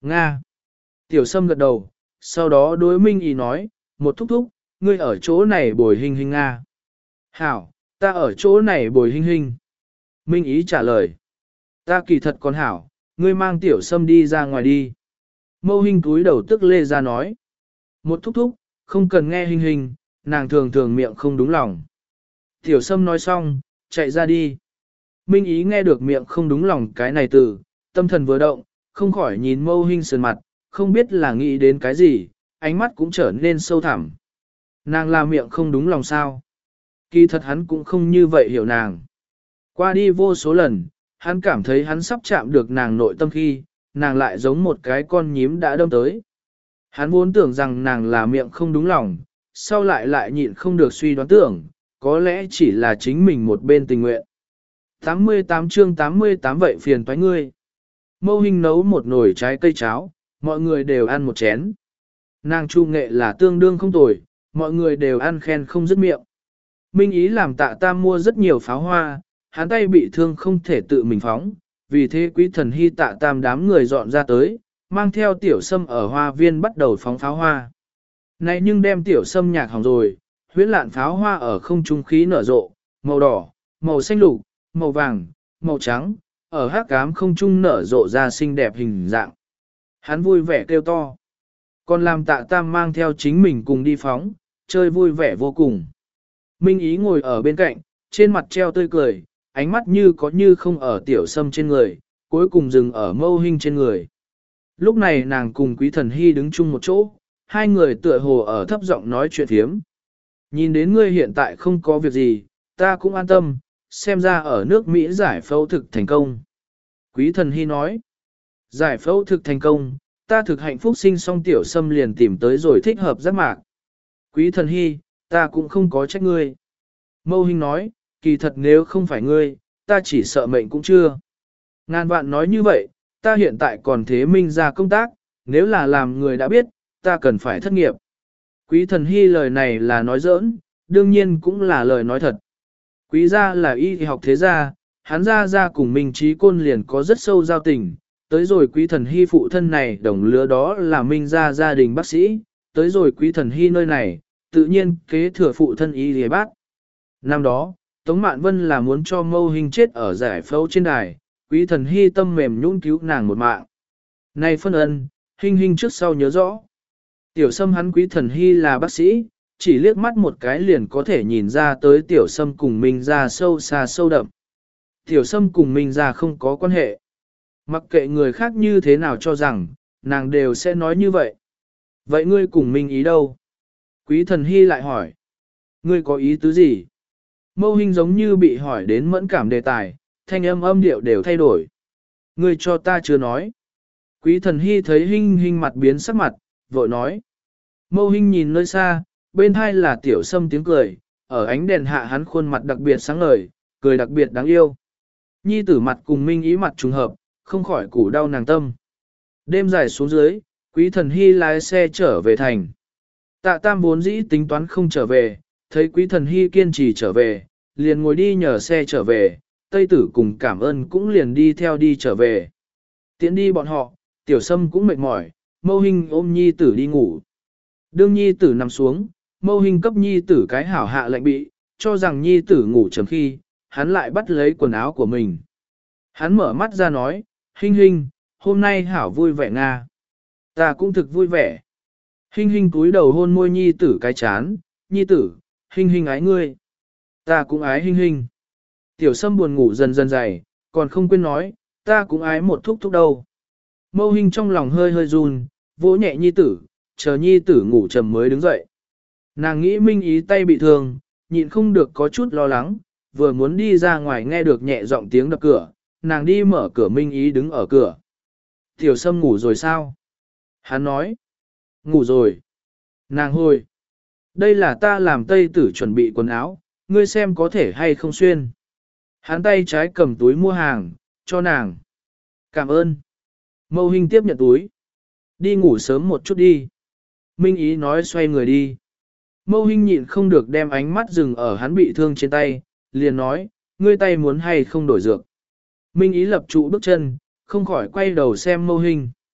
Nga. Tiểu Sâm gật đầu, sau đó đối Minh Ý nói, một thúc thúc, ngươi ở chỗ này bồi hình hình Nga. Hảo, ta ở chỗ này bồi hình hình. Minh Ý trả lời. Ta kỳ thật còn hảo, ngươi mang Tiểu Sâm đi ra ngoài đi. Mâu hình túi đầu tức lê ra nói. Một thúc thúc, không cần nghe hình hình, nàng thường thường miệng không đúng lòng. Tiểu Sâm nói xong, chạy ra đi. Minh Ý nghe được miệng không đúng lòng cái này từ, tâm thần vừa động, không khỏi nhìn mâu hình sườn mặt, không biết là nghĩ đến cái gì, ánh mắt cũng trở nên sâu thẳm. Nàng là miệng không đúng lòng sao. Kỳ thật hắn cũng không như vậy hiểu nàng. Qua đi vô số lần, hắn cảm thấy hắn sắp chạm được nàng nội tâm khi, nàng lại giống một cái con nhím đã đâm tới. Hắn vốn tưởng rằng nàng là miệng không đúng lòng, sau lại lại nhịn không được suy đoán tưởng, có lẽ chỉ là chính mình một bên tình nguyện. tám mươi tám chương tám mươi tám vậy phiền toái ngươi. Mâu Hình nấu một nồi trái cây cháo, mọi người đều ăn một chén. Nàng chu nghệ là tương đương không tồi, mọi người đều ăn khen không dứt miệng. Minh Ý làm Tạ Tam mua rất nhiều pháo hoa, hắn tay bị thương không thể tự mình phóng, vì thế Quý Thần Hy Tạ Tam đám người dọn ra tới, mang theo Tiểu Sâm ở hoa viên bắt đầu phóng pháo hoa. Này nhưng đem Tiểu Sâm nhạc hỏng rồi, huyễn lạn pháo hoa ở không trung khí nở rộ, màu đỏ, màu xanh lục, màu vàng, màu trắng, ở hắc ám không trung nở rộ ra xinh đẹp hình dạng. Hắn vui vẻ kêu to. Còn làm Tạ Tam mang theo chính mình cùng đi phóng, chơi vui vẻ vô cùng. Minh Ý ngồi ở bên cạnh, trên mặt treo tươi cười, ánh mắt như có như không ở Tiểu Sâm trên người, cuối cùng dừng ở Mâu Hình trên người. Lúc này nàng cùng Quý Thần Hy đứng chung một chỗ, hai người tựa hồ ở thấp giọng nói chuyện thiếm. Nhìn đến ngươi hiện tại không có việc gì, ta cũng an tâm, xem ra ở nước Mỹ giải phẫu thực thành công. Quý Thần Hy nói, giải phẫu thực thành công, ta thực hạnh phúc sinh xong Tiểu Sâm liền tìm tới rồi thích hợp giác mạc. Quý Thần Hy, ta cũng không có trách ngươi. Mâu Hình nói, kỳ thật nếu không phải ngươi, ta chỉ sợ mệnh cũng chưa. Ngàn vạn nói như vậy, ta hiện tại còn thế Minh ra công tác, nếu là làm người đã biết, ta cần phải thất nghiệp. Quý Thần Hy lời này là nói giỡn, đương nhiên cũng là lời nói thật. Quý gia là y học thế gia, hắn gia gia cùng Minh Trí Côn liền có rất sâu giao tình, tới rồi Quý Thần Hy phụ thân này đồng lứa đó là Minh gia gia đình bác sĩ, tới rồi Quý Thần Hy nơi này, tự nhiên kế thừa phụ thân y lìa bác. Năm đó, Tống Mạn Vân là muốn cho Mâu Hình chết ở giải phẫu trên đài, Quý Thần Hy tâm mềm nhũn cứu nàng một mạng. Này phân ân, Hình Hình trước sau nhớ rõ. Tiểu Sâm hắn Quý Thần Hy là bác sĩ, chỉ liếc mắt một cái liền có thể nhìn ra tới Tiểu Sâm cùng Minh gia sâu xa sâu đậm. Tiểu Sâm cùng Minh gia không có quan hệ. Mặc kệ người khác như thế nào cho rằng, nàng đều sẽ nói như vậy. Vậy ngươi cùng Minh Ý đâu? Quý Thần Hy lại hỏi. Ngươi có ý tứ gì? Mâu Hình giống như bị hỏi đến mẫn cảm đề tài, thanh âm âm điệu đều thay đổi. Ngươi cho ta chưa nói. Quý Thần Hy thấy Hình Hình mặt biến sắc mặt, vội nói. Mâu Hình nhìn nơi xa, bên hai là Tiểu Sâm tiếng cười, ở ánh đèn hạ hắn khuôn mặt đặc biệt sáng ngời, cười đặc biệt đáng yêu. Nhi tử mặt cùng Minh Ý mặt trùng hợp, không khỏi củ đau nàng tâm. Đêm dài xuống dưới, Quý Thần Hy lái xe trở về thành. Tạ Tam vốn dĩ tính toán không trở về, thấy Quý Thần Hy kiên trì trở về, liền ngồi đi nhờ xe trở về, Tây Tử cùng cảm ơn cũng liền đi theo đi trở về. Tiến đi bọn họ, Tiểu Sâm cũng mệt mỏi, Mâu Hình ôm Nhi tử đi ngủ. Đương Nhi tử nằm xuống, Mâu Hình cấp Nhi tử cái hảo hạ lệnh bị, cho rằng Nhi tử ngủ chấm khi, hắn lại bắt lấy quần áo của mình. Hắn mở mắt ra nói, Hình Hình, hôm nay hảo vui vẻ Nga. Ta cũng thực vui vẻ. Hình Hình cúi đầu hôn môi Nhi tử cái chán, Nhi tử, Hình Hình ái ngươi. Ta cũng ái Hình Hình. Tiểu Sâm buồn ngủ dần dần dày, còn không quên nói, ta cũng ái một thúc thúc đâu. Mâu Hình trong lòng hơi hơi run, vỗ nhẹ Nhi tử, chờ Nhi tử ngủ trầm mới đứng dậy. Nàng nghĩ Minh Ý tay bị thương, nhịn không được có chút lo lắng, vừa muốn đi ra ngoài nghe được nhẹ giọng tiếng đập cửa, nàng đi mở cửa Minh Ý đứng ở cửa. Tiểu Sâm ngủ rồi sao? Hắn nói. Ngủ rồi. Nàng hồi. Đây là ta làm Tây Tử chuẩn bị quần áo, ngươi xem có thể hay không xuyên. Hắn tay trái cầm túi mua hàng, cho nàng. Cảm ơn. Mâu Hình tiếp nhận túi. Đi ngủ sớm một chút đi. Minh Ý nói xoay người đi. Mâu Hình nhịn không được đem ánh mắt dừng ở hắn bị thương trên tay, liền nói, ngươi tay muốn hay không đổi dược. Minh Ý lập trụ bước chân, không khỏi quay đầu xem Mâu Hình.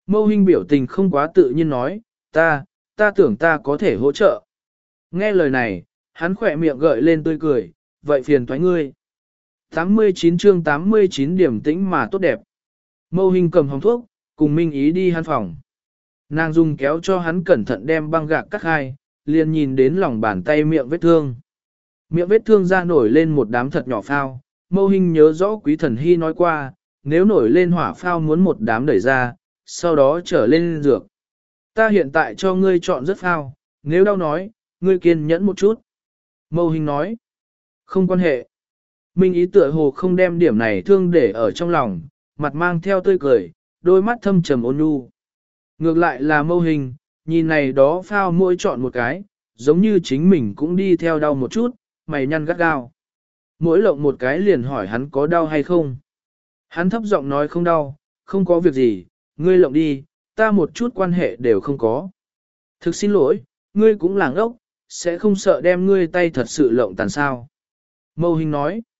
Mâu Hinh biểu tình không quá tự nhiên nói, ta, ta tưởng ta có thể hỗ trợ. Nghe lời này, hắn khỏe miệng gợi lên tươi cười, vậy phiền thoái ngươi. tám mươi chín chương tám mươi chín điểm tĩnh mà tốt đẹp. Mâu Hinh cầm hồng thuốc, cùng Minh Ý đi hắn phòng. Nàng dùng kéo cho hắn cẩn thận đem băng gạc cắt hai, liền nhìn đến lòng bàn tay miệng vết thương. Miệng vết thương ra nổi lên một đám thật nhỏ phao, Mâu Hinh nhớ rõ Quý Thần Hy nói qua, nếu nổi lên hỏa phao muốn một đám đẩy ra, sau đó trở lên dược. Ta hiện tại cho ngươi chọn rất phao, nếu đau nói, ngươi kiên nhẫn một chút. Mâu Hinh nói, không quan hệ. Minh Ý tựa hồ không đem điểm này thương để ở trong lòng, mặt mang theo tươi cười, đôi mắt thâm trầm ôn nhu. Ngược lại là Mâu Hinh, nhìn này đó phao mỗi chọn một cái, giống như chính mình cũng đi theo đau một chút, mày nhăn gắt gao. Mỗi lộng một cái liền hỏi hắn có đau hay không. Hắn thấp giọng nói không đau, không có việc gì, ngươi lộng đi, ta một chút quan hệ đều không có. Thực xin lỗi, ngươi cũng làng ốc, sẽ không sợ đem ngươi tay thật sự lộng tàn sao. Mâu Hinh nói,